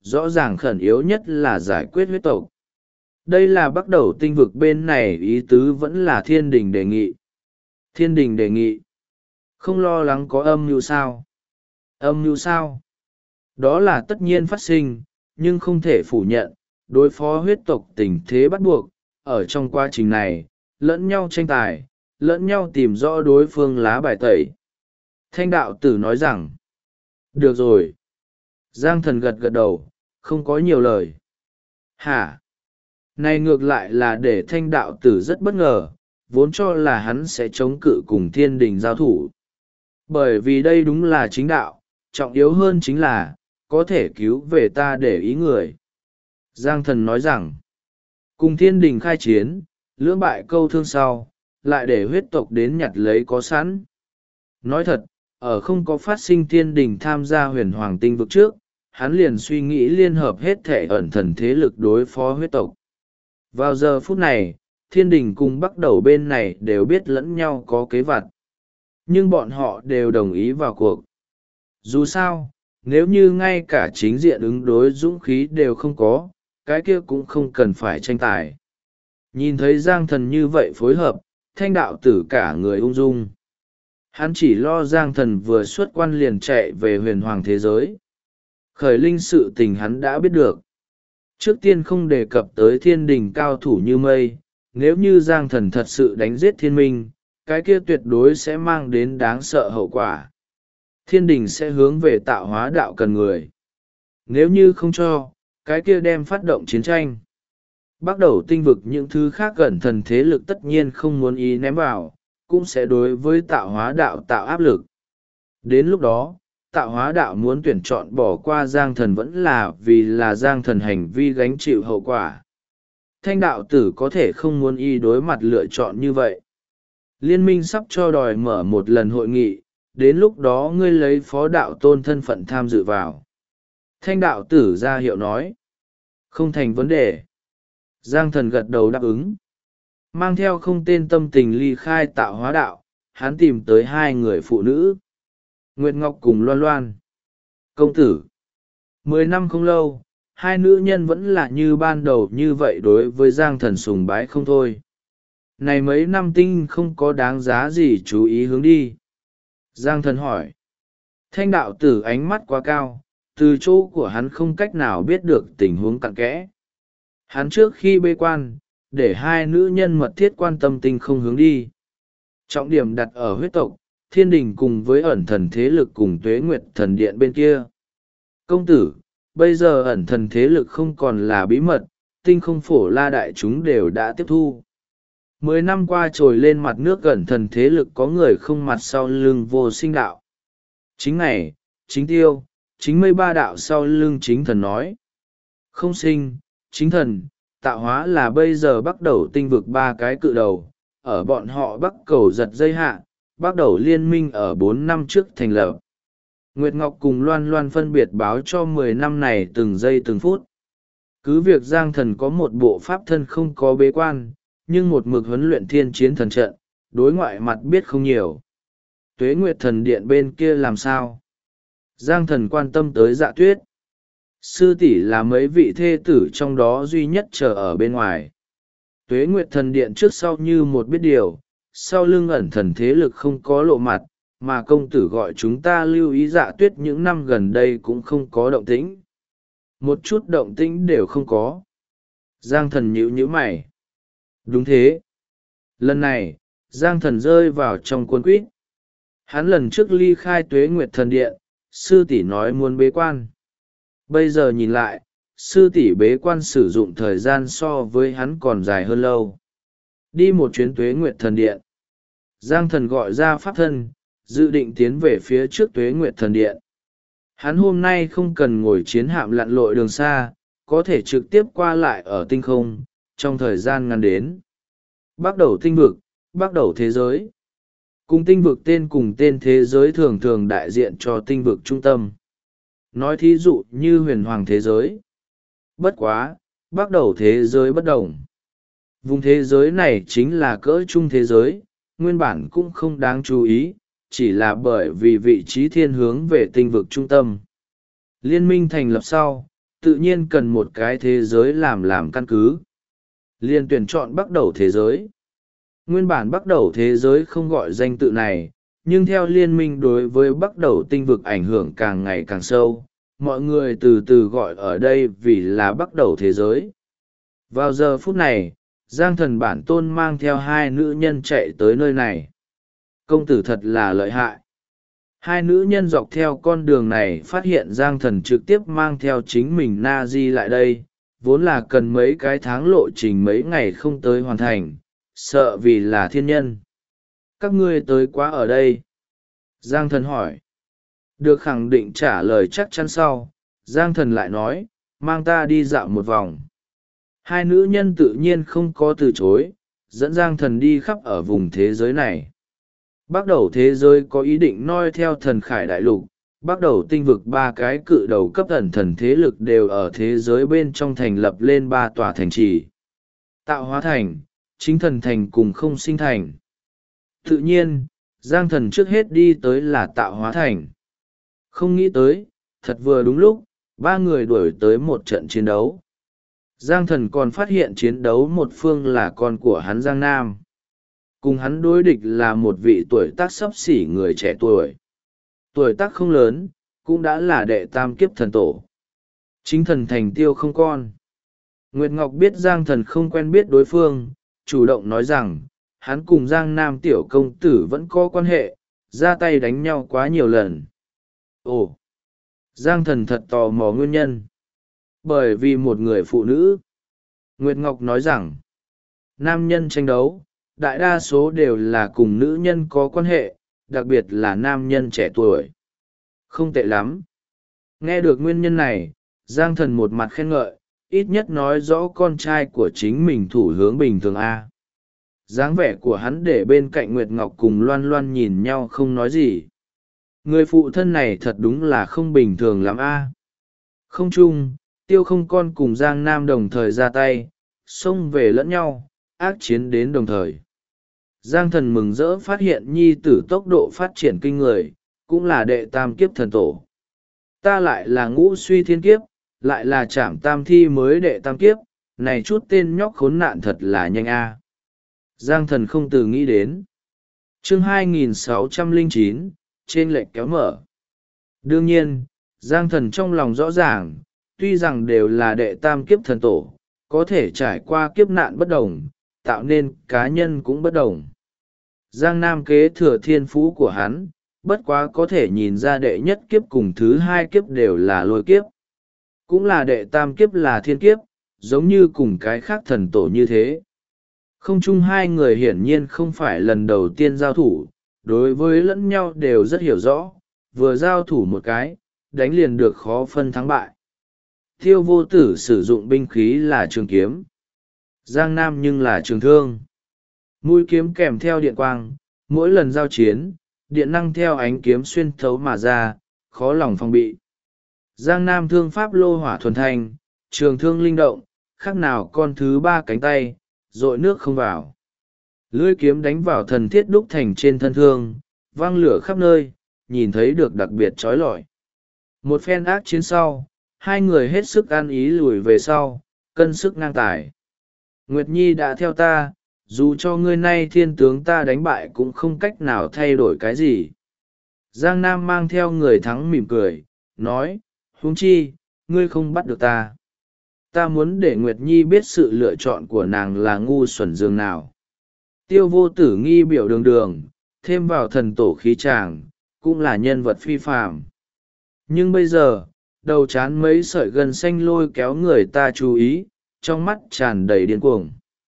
rõ ràng khẩn yếu nhất là giải quyết huyết tộc. Đây là bắt đầu tinh vực bên này ý tứ vẫn là thiên đình đề nghị. Thiên đình đề nghị. Không lo lắng có âm mưu sao? Âm mưu sao? Đó là tất nhiên phát sinh, nhưng không thể phủ nhận, đối phó huyết tộc tình thế bắt buộc, ở trong quá trình này, lẫn nhau tranh tài, lẫn nhau tìm rõ đối phương lá bài tẩy. Thanh đạo tử nói rằng, được rồi. Giang thần gật gật đầu, không có nhiều lời. Hả? Này ngược lại là để thanh đạo tử rất bất ngờ, vốn cho là hắn sẽ chống cự cùng thiên đình giao thủ. Bởi vì đây đúng là chính đạo, trọng yếu hơn chính là, có thể cứu về ta để ý người. Giang thần nói rằng, cùng thiên đình khai chiến, lưỡng bại câu thương sau, lại để huyết tộc đến nhặt lấy có sẵn. Nói thật, ở không có phát sinh thiên đình tham gia huyền hoàng tinh vực trước, hắn liền suy nghĩ liên hợp hết thể ẩn thần thế lực đối phó huyết tộc. Vào giờ phút này, thiên đình cùng bắt đầu bên này đều biết lẫn nhau có kế vặt. Nhưng bọn họ đều đồng ý vào cuộc. Dù sao, nếu như ngay cả chính diện ứng đối dũng khí đều không có, cái kia cũng không cần phải tranh tài. Nhìn thấy Giang thần như vậy phối hợp, thanh đạo tử cả người ung dung. Hắn chỉ lo Giang thần vừa xuất quan liền chạy về huyền hoàng thế giới. Khởi linh sự tình hắn đã biết được. Trước tiên không đề cập tới thiên đình cao thủ như mây, nếu như Giang thần thật sự đánh giết thiên minh, cái kia tuyệt đối sẽ mang đến đáng sợ hậu quả. Thiên đình sẽ hướng về tạo hóa đạo cần người. Nếu như không cho, cái kia đem phát động chiến tranh. Bắt đầu tinh vực những thứ khác gần thần thế lực tất nhiên không muốn ý ném vào, cũng sẽ đối với tạo hóa đạo tạo áp lực. Đến lúc đó, tạo hóa đạo muốn tuyển chọn bỏ qua Giang thần vẫn là vì là Giang thần hành vi gánh chịu hậu quả. Thanh đạo tử có thể không muốn y đối mặt lựa chọn như vậy. Liên minh sắp cho đòi mở một lần hội nghị, đến lúc đó ngươi lấy phó đạo tôn thân phận tham dự vào. Thanh đạo tử ra hiệu nói. Không thành vấn đề. Giang thần gật đầu đáp ứng. Mang theo không tên tâm tình ly khai tạo hóa đạo, hắn tìm tới hai người phụ nữ. Nguyệt Ngọc cùng Loan Loan. Công tử. 10 năm không lâu, hai nữ nhân vẫn là như ban đầu như vậy đối với Giang thần sùng bái không thôi. Này mấy năm tinh không có đáng giá gì chú ý hướng đi. Giang thần hỏi. Thanh đạo tử ánh mắt quá cao, từ chỗ của hắn không cách nào biết được tình huống cặn kẽ. Hắn trước khi bê quan, để hai nữ nhân mật thiết quan tâm tinh không hướng đi. Trọng điểm đặt ở huyết tộc, thiên đình cùng với ẩn thần thế lực cùng tuế nguyệt thần điện bên kia. Công tử, bây giờ ẩn thần thế lực không còn là bí mật, tinh không phổ la đại chúng đều đã tiếp thu. 10 năm qua trồi lên mặt nước ẩn thần thế lực có người không mặt sau lưng vô sinh đạo. Chính ngày, chính tiêu, chính 13 đạo sau lưng chính thần nói. Không sinh, chính thần, tạo hóa là bây giờ bắt đầu tinh vực ba cái cự đầu, ở bọn họ bắt cầu giật dây hạ, bắt đầu liên minh ở 4 năm trước thành lập. Nguyệt Ngọc cùng Loan Loan phân biệt báo cho 10 năm này từng giây từng phút. Cứ việc Giang thần có một bộ pháp thân không có bế quan, nhưng một mực huấn luyện thiên chiến thần trận, đối ngoại mặt biết không nhiều. Tuế Nguyệt thần điện bên kia làm sao? Giang thần quan tâm tới Dạ Tuyết. Sư tỷ là mấy vị thê tử trong đó duy nhất chờ ở bên ngoài. Tuế Nguyệt thần điện trước sau như một biết điều, sau lưng ẩn thần thế lực không có lộ mặt, mà công tử gọi chúng ta lưu ý Dạ Tuyết những năm gần đây cũng không có động tĩnh. Một chút động tĩnh đều không có. Giang thần nhíu nhíu mày. Đúng thế. Lần này, Giang thần rơi vào trong cuốn quýt. Hắn lần trước ly khai Tuế Nguyệt thần điện, sư tỷ nói muốn bế quan. Bây giờ nhìn lại, sư tỷ bế quan sử dụng thời gian so với hắn còn dài hơn lâu. Đi một chuyến Tuế Nguyệt thần điện. Giang thần gọi ra pháp thân, dự định tiến về phía trước Tuế Nguyệt thần điện. Hắn hôm nay không cần ngồi chiến hạm lặn lội đường xa, có thể trực tiếp qua lại ở tinh không, trong thời gian ngắn đến. Bắt đầu tinh vực, bắt đầu thế giới. Cùng tinh vực tên cùng tên thế giới thường thường đại diện cho tinh vực trung tâm. Nói thí dụ như huyền hoàng thế giới. Bất quá, bắt đầu thế giới bất đồng. Vùng thế giới này chính là cỡ trung thế giới, nguyên bản cũng không đáng chú ý, chỉ là bởi vì vị trí thiên hướng về tinh vực trung tâm. Liên minh thành lập sau, tự nhiên cần một cái thế giới làm căn cứ. Liền tuyển chọn bắt đầu thế giới. Nguyên bản bắt đầu thế giới không gọi danh tự này, nhưng theo liên minh đối với bắt đầu tinh vực ảnh hưởng càng ngày càng sâu, mọi người từ từ gọi ở đây vì là bắt đầu thế giới. Vào giờ phút này, Giang Thần bản tôn mang theo hai nữ nhân chạy tới nơi này. Công tử thật là lợi hại. Hai nữ nhân dọc theo con đường này phát hiện Giang Thần trực tiếp mang theo chính mình na di lại đây, vốn là cần mấy cái tháng lộ trình mấy ngày không tới hoàn thành, sợ vì là thiên nhân. Các ngươi tới quá ở đây. Giang Thần hỏi. Được khẳng định trả lời chắc chắn sau, Giang Thần lại nói, mang ta đi dạo một vòng. Hai nữ nhân tự nhiên không có từ chối, dẫn Giang Thần đi khắp ở vùng thế giới này. Bắt đầu thế giới có ý định noi theo thần khải đại lục, bắt đầu tinh vực ba cái cự đầu cấp ẩn thần thế lực đều ở thế giới bên trong thành lập lên ba tòa thành trì. Tạo hóa thành, chính thần thành cùng không sinh thành. Tự nhiên, Giang Thần trước hết đi tới là tạo hóa thành. Không nghĩ tới, thật vừa đúng lúc, ba người đuổi tới một trận chiến đấu. Giang Thần còn phát hiện chiến đấu một phương là con của hắn Giang Nam. Cùng hắn đối địch là một vị tuổi tác xấp xỉ người trẻ tuổi. Tuổi tác không lớn, cũng đã là đệ tam kiếp thần tổ. Chính thần thành tiêu không con. Nguyệt Ngọc biết Giang Thần không quen biết đối phương, chủ động nói rằng, hắn cùng Giang Nam tiểu công tử vẫn có quan hệ, ra tay đánh nhau quá nhiều lần. Ồ! Giang Thần thật tò mò nguyên nhân. Bởi vì một người phụ nữ. Nguyệt Ngọc nói rằng, nam nhân tranh đấu, đại đa số đều là cùng nữ nhân có quan hệ, đặc biệt là nam nhân trẻ tuổi. Không tệ lắm. Nghe được nguyên nhân này, Giang Thần một mặt khen ngợi, ít nhất nói rõ con trai của chính mình thủ hướng bình thường A. Dáng vẻ của hắn để bên cạnh Nguyệt Ngọc cùng Loan Loan nhìn nhau không nói gì. Người phụ thân này thật đúng là không bình thường lắm A. Không chung, tiêu không con cùng Giang Nam đồng thời ra tay, xông về lẫn nhau, ác chiến đến đồng thời. Giang Thần mừng rỡ phát hiện nhi tử tốc độ phát triển kinh người, cũng là đệ tam kiếp thần tổ. Ta lại là ngũ suy thiên kiếp, lại là trảm tam thi mới đệ tam kiếp, này chút tên nhóc khốn nạn thật là nhanh a. Giang Thần không từ nghĩ đến. Chương 2609, trên lệch kéo mở. Đương nhiên, Giang Thần trong lòng rõ ràng, tuy rằng đều là đệ tam kiếp thần tổ, có thể trải qua kiếp nạn bất đồng, tạo nên cá nhân cũng bất đồng. Giang Nam kế thừa thiên phú của hắn, bất quá có thể nhìn ra đệ nhất kiếp cùng thứ hai kiếp đều là lôi kiếp. Cũng là đệ tam kiếp là thiên kiếp, giống như cùng cái khác thần tổ như thế. Không chung hai người hiển nhiên không phải lần đầu tiên giao thủ, đối với lẫn nhau đều rất hiểu rõ, vừa giao thủ một cái, đánh liền được khó phân thắng bại. Tiêu vô tử sử dụng binh khí là trường kiếm. Giang Nam nhưng là trường thương. Mũi kiếm kèm theo điện quang, mỗi lần giao chiến, điện năng theo ánh kiếm xuyên thấu mà ra, khó lòng phòng bị. Giang Nam thương pháp lô hỏa thuần thanh, trường thương linh động, khác nào con thứ ba cánh tay, dội nước không vào. Lưỡi kiếm đánh vào thần thiết đúc thành trên thân thương, vang lửa khắp nơi, nhìn thấy được đặc biệt trói lọi. Một phen ác chiến sau, hai người hết sức ăn ý lùi về sau, cân sức ngang tài. Nguyệt Nhi đã theo ta, dù cho ngươi nay thiên tướng ta đánh bại cũng không cách nào thay đổi cái gì. Giang Nam mang theo người thắng mỉm cười, nói, huống chi, ngươi không bắt được ta. Ta muốn để Nguyệt Nhi biết sự lựa chọn của nàng là ngu xuẩn dường nào. Tiêu vô tử nghi biểu đường đường, thêm vào thần tổ khí tràng, cũng là nhân vật phi phàm. Nhưng bây giờ, đầu chán mấy sợi gân xanh lôi kéo người ta chú ý, trong mắt tràn đầy điên cuồng.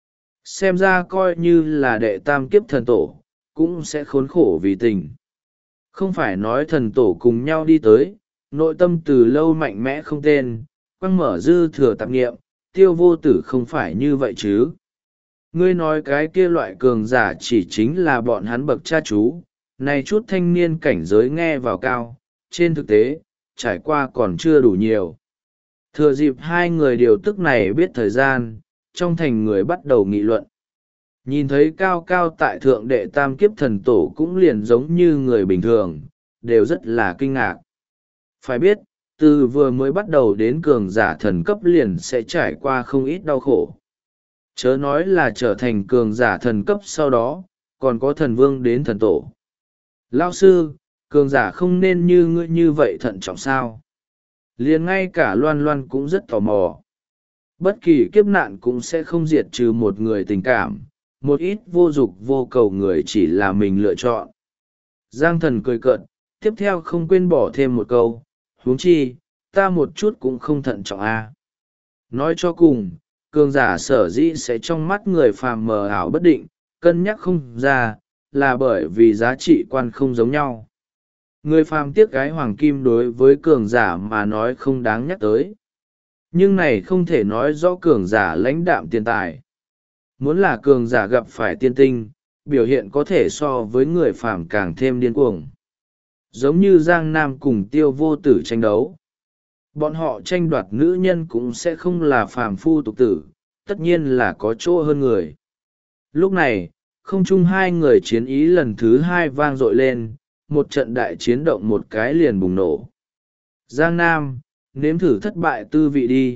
Xem ra coi như là đệ tam kiếp thần tổ, cũng sẽ khốn khổ vì tình. Không phải nói thần tổ cùng nhau đi tới, nội tâm từ lâu mạnh mẽ không tên, quăng mở dư thừa tạp nghiệm, tiêu vô tử không phải như vậy chứ. Ngươi nói cái kia loại cường giả chỉ chính là bọn hắn bậc cha chú, này chút thanh niên cảnh giới nghe vào cao, trên thực tế, trải qua còn chưa đủ nhiều. Thừa dịp hai người điều tức này biết thời gian, trong thành người bắt đầu nghị luận. Nhìn thấy cao cao tại thượng đệ tam kiếp thần tổ cũng liền giống như người bình thường, đều rất là kinh ngạc. Phải biết, từ vừa mới bắt đầu đến cường giả thần cấp liền sẽ trải qua không ít đau khổ. Chớ nói là trở thành cường giả thần cấp sau đó, còn có thần vương đến thần tổ. Lao sư, cường giả không nên như ngươi như vậy thận trọng sao? Liền ngay cả Loan Loan cũng rất tò mò. Bất kỳ kiếp nạn cũng sẽ không diệt trừ một người tình cảm, một ít vô dục vô cầu người chỉ là mình lựa chọn. Giang Thần cười cợt, tiếp theo không quên bỏ thêm một câu, huống chi, ta một chút cũng không thận trọng a. Nói cho cùng, cường giả sở dĩ sẽ trong mắt người phàm mờ ảo bất định, cân nhắc không ra, là bởi vì giá trị quan không giống nhau. Người phàm tiếc cái hoàng kim đối với cường giả mà nói không đáng nhắc tới. Nhưng này không thể nói rõ cường giả lãnh đạm tiền tài. Muốn là cường giả gặp phải tiên tinh, biểu hiện có thể so với người phàm càng thêm điên cuồng. Giống như Giang Nam cùng Tiêu Vô Tử tranh đấu. Bọn họ tranh đoạt nữ nhân cũng sẽ không là phàm phu tục tử, tất nhiên là có chỗ hơn người. Lúc này, không chung hai người chiến ý lần thứ hai vang dội lên, một trận đại chiến động một cái liền bùng nổ. Giang Nam, nếm thử thất bại tư vị đi.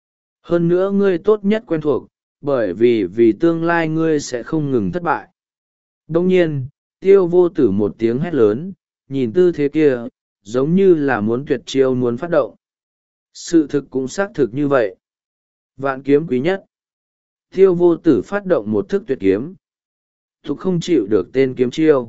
Hơn nữa ngươi tốt nhất quen thuộc, bởi vì tương lai ngươi sẽ không ngừng thất bại. Đông nhiên, Tiêu Vô Tử một tiếng hét lớn, nhìn tư thế kia, giống như là muốn tuyệt chiêu muốn phát động. Sự thực cũng xác thực như vậy. Vạn kiếm quý nhất. Tiêu Vô Tử phát động một thức tuyệt kiếm. Thục không chịu được tên kiếm chiêu.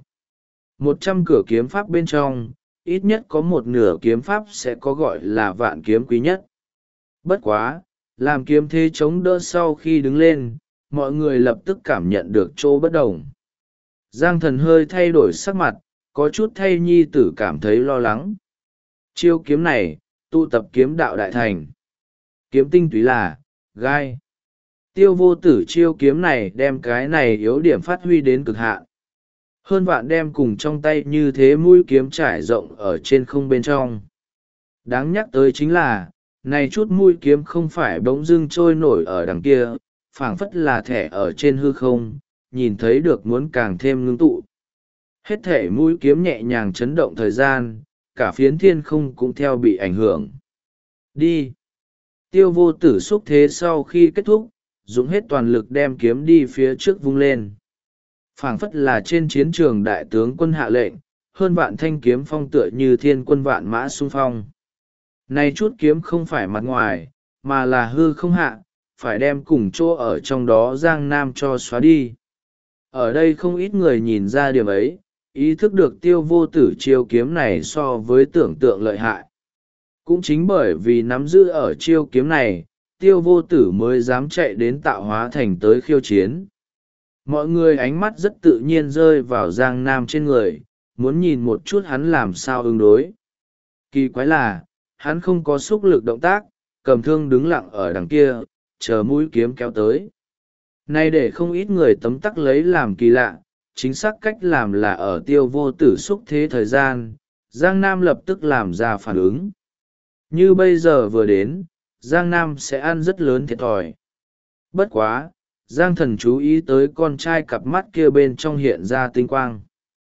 100 cửa kiếm pháp bên trong, ít nhất có một nửa kiếm pháp sẽ có gọi là vạn kiếm quý nhất. Bất quá, làm kiếm thế chống đỡ sau khi đứng lên, mọi người lập tức cảm nhận được chỗ bất đồng. Giang Thần hơi thay đổi sắc mặt, có chút thay nhi tử cảm thấy lo lắng. Chiêu kiếm này, tụ tập kiếm đạo đại thành. Kiếm tinh túy là, gai. Tiêu Vô Tử chiêu kiếm này đem cái này yếu điểm phát huy đến cực hạn. Hơn vạn đem cùng trong tay như thế mũi kiếm trải rộng ở trên không bên trong. Đáng nhắc tới chính là, này chút mũi kiếm không phải bỗng dưng trôi nổi ở đằng kia, phảng phất là thẻ ở trên hư không, nhìn thấy được muốn càng thêm ngưng tụ. Hết thể mũi kiếm nhẹ nhàng chấn động thời gian, cả phiến thiên không cũng theo bị ảnh hưởng. Đi! Tiêu Vô Tử xúc thế sau khi kết thúc, dùng hết toàn lực đem kiếm đi phía trước vung lên. Phảng phất là trên chiến trường đại tướng quân hạ lệnh, hơn vạn thanh kiếm phong tựa như thiên quân vạn mã xung phong. Này chút kiếm không phải mặt ngoài, mà là hư không hạ, phải đem cùng chỗ ở trong đó Giang Nam cho xóa đi. Ở đây không ít người nhìn ra điểm ấy, ý thức được Tiêu Vô Tử chiêu kiếm này so với tưởng tượng lợi hại. Cũng chính bởi vì nắm giữ ở chiêu kiếm này, Tiêu Vô Tử mới dám chạy đến Tạo Hóa Thành tới khiêu chiến. Mọi người ánh mắt rất tự nhiên rơi vào Giang Nam trên người, muốn nhìn một chút hắn làm sao ứng đối. Kỳ quái là, hắn không có xúc lực động tác, cầm thương đứng lặng ở đằng kia, chờ mũi kiếm kéo tới. Nay để không ít người tấm tắc lấy làm kỳ lạ, chính xác cách làm là ở Tiêu Vô Tử xúc thế thời gian, Giang Nam lập tức làm ra phản ứng. Như bây giờ vừa đến, Giang Nam sẽ ăn rất lớn thiệt thòi. Bất quá, Giang Thần chú ý tới con trai cặp mắt kia bên trong hiện ra tinh quang.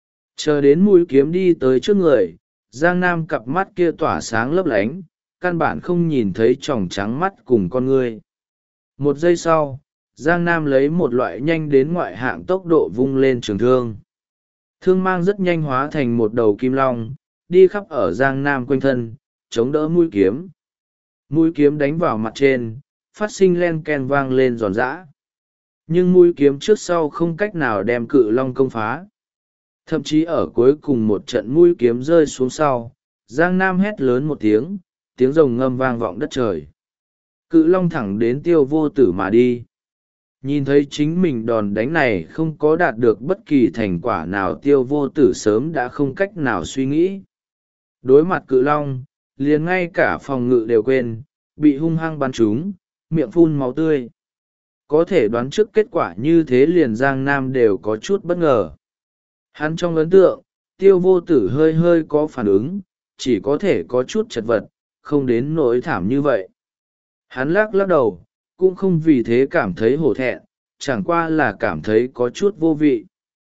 Chờ đến mũi kiếm đi tới trước người, Giang Nam cặp mắt kia tỏa sáng lấp lánh, căn bản không nhìn thấy tròng trắng mắt cùng con ngươi. Một giây sau, Giang Nam lấy một loại nhanh đến ngoại hạng tốc độ vung lên trường thương. Thương mang rất nhanh hóa thành một đầu kim long, đi khắp ở Giang Nam quanh thân, chống đỡ mũi kiếm. Mũi kiếm đánh vào mặt trên, phát sinh len ken vang lên giòn giã. Nhưng mũi kiếm trước sau không cách nào đem cự long công phá. Thậm chí ở cuối cùng một trận mũi kiếm rơi xuống sau, Giang Nam hét lớn một tiếng, tiếng rồng ngâm vang vọng đất trời. Cự long thẳng đến Tiêu Vô Tử mà đi. Nhìn thấy chính mình đòn đánh này không có đạt được bất kỳ thành quả nào, Tiêu Vô Tử sớm đã không cách nào suy nghĩ. Đối mặt cự long, liền ngay cả phòng ngự đều quên, bị hung hăng bắn trúng, miệng phun máu tươi. Có thể đoán trước kết quả như thế liền Giang Nam đều có chút bất ngờ. Hắn trong ấn tượng, Tiêu Vô Tử hơi hơi có phản ứng, chỉ có thể có chút chật vật, không đến nỗi thảm như vậy. Hắn lắc lắc đầu, cũng không vì thế cảm thấy hổ thẹn, chẳng qua là cảm thấy có chút vô vị.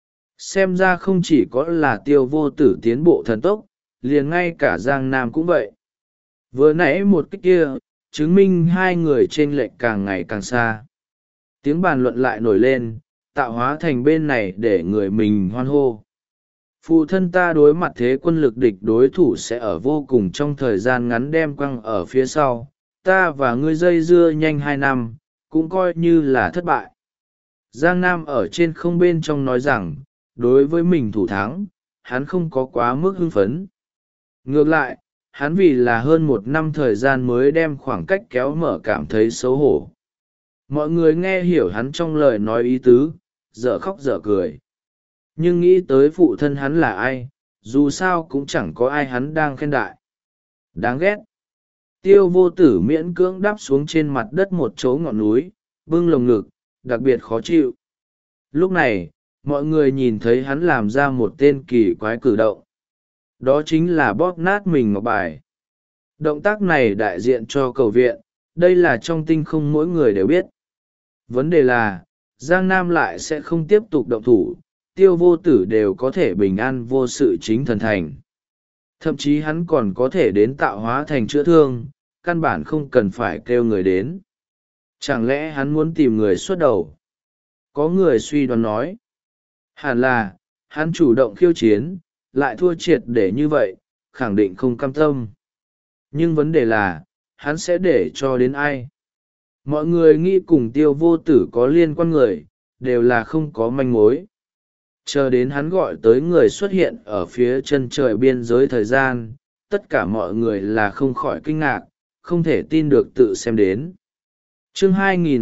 Xem ra không chỉ có là Tiêu Vô Tử tiến bộ thần tốc, liền ngay cả Giang Nam cũng vậy. Vừa nãy một cái kia chứng minh hai người chênh lệch càng ngày càng xa. Tiếng bàn luận lại nổi lên, tạo hóa thành bên này để người mình hoan hô. Phụ thân ta đối mặt thế quân lực địch đối thủ sẽ ở vô cùng trong thời gian ngắn đem quăng ở phía sau, ta và ngươi dây dưa nhanh 2 năm, cũng coi như là thất bại. Giang Nam ở trên không bên trong nói rằng, đối với mình thủ thắng, hắn không có quá mức hưng phấn. Ngược lại, hắn vì là hơn 1 năm thời gian mới đem khoảng cách kéo mở cảm thấy xấu hổ. Mọi người nghe hiểu hắn trong lời nói ý tứ, dở khóc dở cười. Nhưng nghĩ tới phụ thân hắn là ai, dù sao cũng chẳng có ai hắn đang khen đại. Đáng ghét. Tiêu vô tử miễn cưỡng đáp xuống trên mặt đất một chỗ ngọn núi, bưng lồng ngực, đặc biệt khó chịu. Lúc này, mọi người nhìn thấy hắn làm ra một tên kỳ quái cử động. Đó chính là bóp nát mình ngọc bài. Động tác này đại diện cho cầu viện, đây là trong tinh không mỗi người đều biết. Vấn đề là, Giang Nam lại sẽ không tiếp tục động thủ, tiêu vô tử đều có thể bình an vô sự chính thần thành. Thậm chí hắn còn có thể đến tạo hóa thành chữa thương, căn bản không cần phải kêu người đến. Chẳng lẽ hắn muốn tìm người xuất đầu? Có người suy đoán nói. Hẳn là, hắn chủ động khiêu chiến, lại thua triệt để như vậy, khẳng định không cam tâm. Nhưng vấn đề là, hắn sẽ để cho đến ai? Mọi người nghĩ cùng tiêu vô tử có liên quan người, đều là không có manh mối. Chờ đến hắn gọi tới người xuất hiện ở phía chân trời biên giới thời gian, tất cả mọi người là không khỏi kinh ngạc, không thể tin được tự xem đến. Chương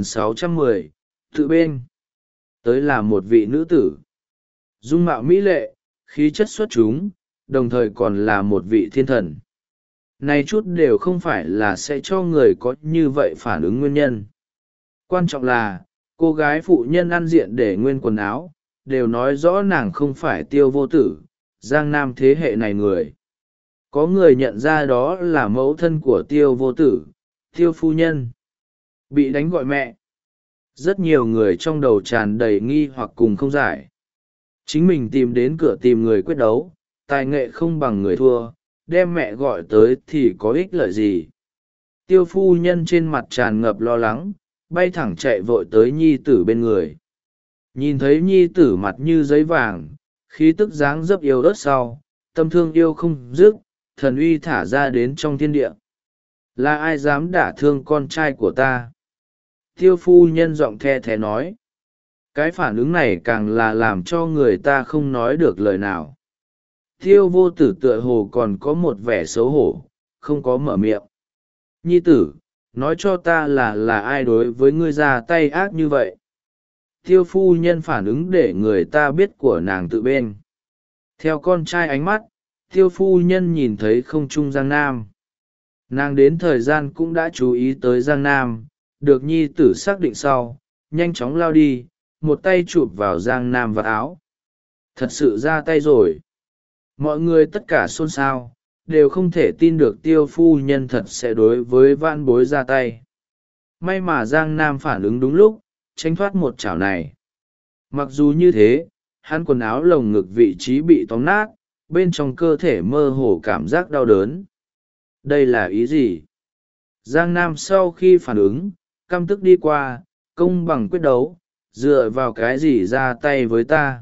2610, tự bên. Tới là một vị nữ tử. Dung mạo mỹ lệ, khí chất xuất chúng, đồng thời còn là một vị thiên thần. Này chút đều không phải là sẽ cho người có như vậy phản ứng nguyên nhân. Quan trọng là, cô gái phụ nhân ăn diện để nguyên quần áo, đều nói rõ nàng không phải tiêu vô tử, Giang Nam thế hệ này người. Có người nhận ra đó là mẫu thân của tiêu vô tử, tiêu phu nhân. Bị đánh gọi mẹ. Rất nhiều người trong đầu tràn đầy nghi hoặc cùng không giải. Chính mình tìm đến cửa tìm người quyết đấu, tài nghệ không bằng người thua, đem mẹ gọi tới thì có ích lợi gì. Tiêu phu nhân trên mặt tràn ngập lo lắng, bay thẳng chạy vội tới nhi tử bên người. Nhìn thấy nhi tử mặt như giấy vàng, khí tức dáng dấp yêu ớt sau, tâm thương yêu không dứt, thần uy thả ra đến trong thiên địa. Là ai dám đả thương con trai của ta? Tiêu phu nhân giọng the thé nói. Cái phản ứng này càng là làm cho người ta không nói được lời nào. Tiêu vô tử tựa hồ còn có một vẻ xấu hổ, không có mở miệng. Nhi tử, nói cho ta là ai đối với ngươi ra tay ác như vậy? Tiêu phu nhân phản ứng để người ta biết của nàng tự bên. Theo con trai ánh mắt, tiêu phu nhân nhìn thấy không trung Giang Nam. Nàng đến thời gian cũng đã chú ý tới Giang Nam, được nhi tử xác định sau, nhanh chóng lao đi, một tay chụp vào Giang Nam vào áo. Thật sự ra tay rồi. Mọi người tất cả xôn xao, đều không thể tin được tiêu phu nhân thật sẽ đối với vãn bối ra tay. May mà Giang Nam phản ứng đúng lúc, tránh thoát một chảo này. Mặc dù như thế, hắn quần áo lồng ngực vị trí bị tóm nát, bên trong cơ thể mơ hồ cảm giác đau đớn. Đây là ý gì? Giang Nam sau khi phản ứng, căm tức đi qua, công bằng quyết đấu, dựa vào cái gì ra tay với ta?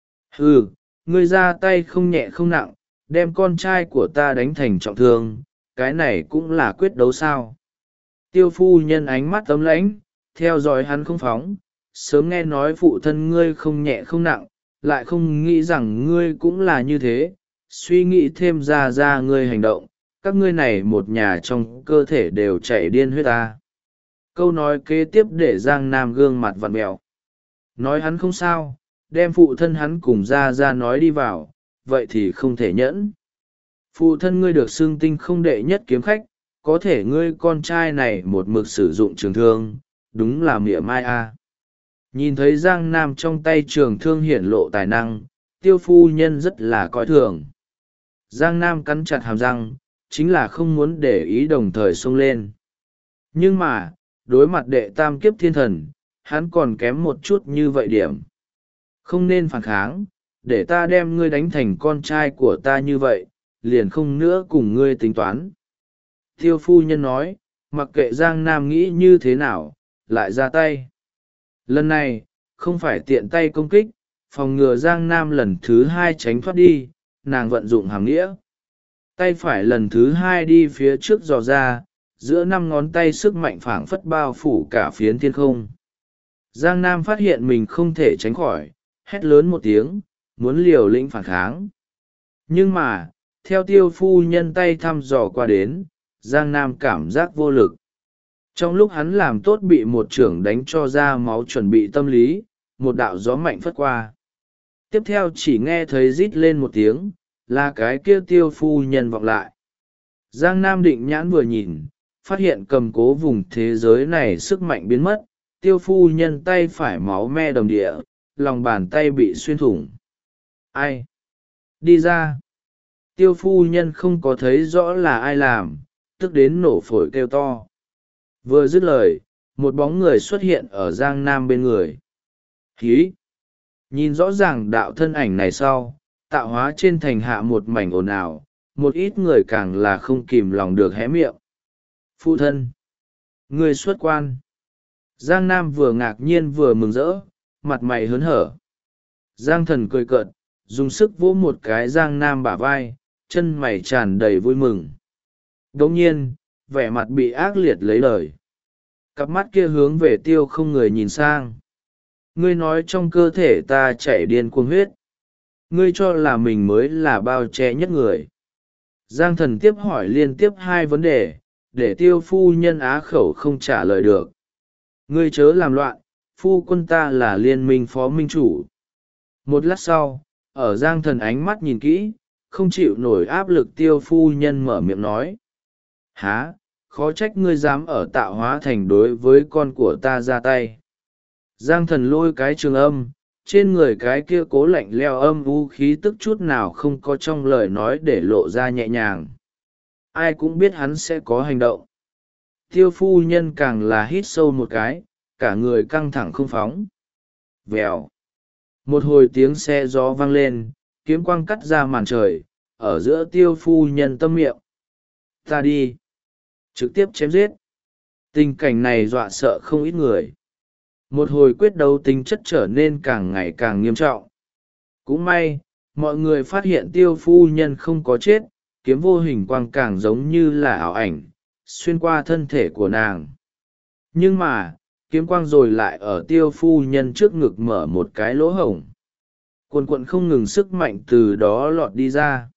Ừ, ngươi ra tay không nhẹ không nặng, đem con trai của ta đánh thành trọng thương, cái này cũng là quyết đấu sao? Tiêu phu nhân ánh mắt ấm lãnh, theo dõi hắn không phóng, sớm nghe nói phụ thân ngươi không nhẹ không nặng, lại không nghĩ rằng ngươi cũng là như thế, suy nghĩ thêm ra ngươi hành động, các ngươi này một nhà trong cơ thể đều chảy điên huyết ta. Câu nói kế tiếp để Giang Nam gương mặt vặn mẹo. Nói hắn không sao, đem phụ thân hắn cùng ra nói đi vào, vậy thì không thể nhẫn. Phụ thân ngươi được xưng tinh không đệ nhất kiếm khách, có thể ngươi con trai này một mực sử dụng trường thương, đúng là mỉa mai a. Nhìn thấy Giang Nam trong tay trường thương hiển lộ tài năng, tiêu phu nhân rất là coi thường. Giang Nam cắn chặt hàm răng, chính là không muốn để ý đồng thời xông lên. Nhưng mà, đối mặt đệ tam kiếp thiên thần, hắn còn kém một chút như vậy điểm. Không nên phản kháng, để ta đem ngươi đánh thành con trai của ta như vậy, liền không nữa cùng ngươi tính toán. Tiêu phu nhân nói, mặc kệ Giang Nam nghĩ như thế nào, lại ra tay. Lần này, không phải tiện tay công kích, phòng ngừa Giang Nam lần thứ hai tránh thoát đi, nàng vận dụng hàm nghĩa. Tay phải lần thứ hai đi phía trước dò ra, giữa 5 ngón tay sức mạnh phảng phất bao phủ cả phiến thiên không. Giang Nam phát hiện mình không thể tránh khỏi, hét lớn một tiếng, muốn liều lĩnh phản kháng. Nhưng mà, theo tiêu phu nhân tay thăm dò qua đến, Giang Nam cảm giác vô lực. Trong lúc hắn làm tốt bị một chưởng đánh cho ra máu chuẩn bị tâm lý, một đạo gió mạnh phất qua. Tiếp theo chỉ nghe thấy rít lên một tiếng, là cái kia tiêu phu nhân vọng lại. Giang Nam định nhãn vừa nhìn, phát hiện cầm cố vùng thế giới này sức mạnh biến mất, tiêu phu nhân tay phải máu me đầm địa, lòng bàn tay bị xuyên thủng. Ai? Đi ra! Tiêu phu nhân không có thấy rõ là ai làm, tức đến nổ phổi kêu to. Vừa dứt lời, một bóng người xuất hiện ở Giang Nam bên người. Hí! Nhìn rõ ràng đạo thân ảnh này sau, tạo hóa trên thành hạ một mảnh ồn ào, một ít người càng là không kìm lòng được hé miệng. Phụ thân! Người xuất quan! Giang Nam vừa ngạc nhiên vừa mừng rỡ, mặt mày hớn hở. Giang Thần cười cợt, dùng sức vỗ một cái Giang Nam bả vai, chân mày tràn đầy vui mừng. Đồng nhiên, vẻ mặt bị ác liệt lấy lời. Cặp mắt kia hướng về Tiêu không người nhìn sang. Ngươi nói trong cơ thể ta chảy điên cuồng huyết. Ngươi cho là mình mới là bao che nhất người. Giang Thần tiếp hỏi liên tiếp 2 vấn đề, để Tiêu phu nhân á khẩu không trả lời được. Ngươi chớ làm loạn, phu quân ta là liên minh phó minh chủ. Một lát sau, ở Giang Thần ánh mắt nhìn kỹ, không chịu nổi áp lực Tiêu phu nhân mở miệng nói. Há, khó trách ngươi dám ở Tạo Hóa Thành đối với con của ta ra tay. Giang Thần lôi cái trường âm, trên người cái kia cố lạnh leo âm u khí tức chút nào không có trong lời nói để lộ ra nhẹ nhàng. Ai cũng biết hắn sẽ có hành động. Tiêu phu nhân càng là hít sâu một cái, cả người căng thẳng không phóng. Vèo. Một hồi tiếng xe gió vang lên, kiếm quang cắt ra màn trời, ở giữa tiêu phu nhân tâm miệng. Ta đi. Trực tiếp chém giết. Tình cảnh này dọa sợ không ít người. Một hồi quyết đấu tính chất trở nên càng ngày càng nghiêm trọng. Cũng may, mọi người phát hiện tiêu phu nhân không có chết, kiếm vô hình quang càng giống như là ảo ảnh, xuyên qua thân thể của nàng. Nhưng mà, kiếm quang rồi lại ở tiêu phu nhân trước ngực mở một cái lỗ hổng. Cuồn cuộn không ngừng sức mạnh từ đó lọt đi ra.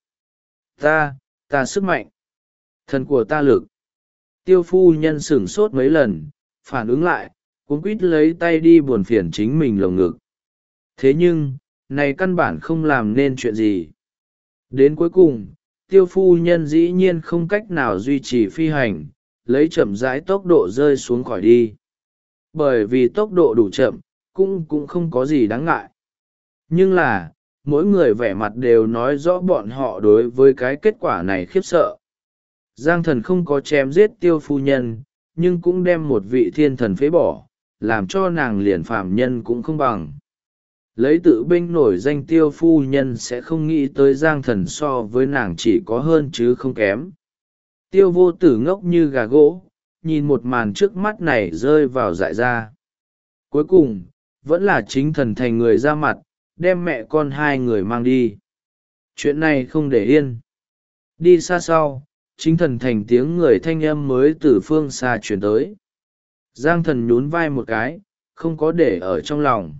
Ta sức mạnh. Thần của ta lực. Tiêu phu nhân sửng sốt mấy lần, phản ứng lại, cuống quýt lấy tay đi buồn phiền chính mình lồng ngực. Thế nhưng, này căn bản không làm nên chuyện gì. Đến cuối cùng, tiêu phu nhân dĩ nhiên không cách nào duy trì phi hành, lấy chậm rãi tốc độ rơi xuống khỏi đi. Bởi vì tốc độ đủ chậm, cũng không có gì đáng ngại. Nhưng là, mỗi người vẻ mặt đều nói rõ bọn họ đối với cái kết quả này khiếp sợ. Giang Thần không có chém giết tiêu phu nhân, nhưng cũng đem một vị thiên thần phế bỏ, làm cho nàng liền phàm nhân cũng không bằng. Lấy tự binh nổi danh tiêu phu nhân sẽ không nghĩ tới Giang Thần so với nàng chỉ có hơn chứ không kém. Tiêu vô tử ngốc như gà gỗ, nhìn một màn trước mắt này rơi vào dại ra. Cuối cùng, vẫn là chính thần thành người ra mặt, đem mẹ con 2 người mang đi. Chuyện này không để yên. Đi xa sau, chính thần thành tiếng người thanh âm mới từ phương xa chuyển tới. Giang Thần nhún vai một cái, không có để ở trong lòng.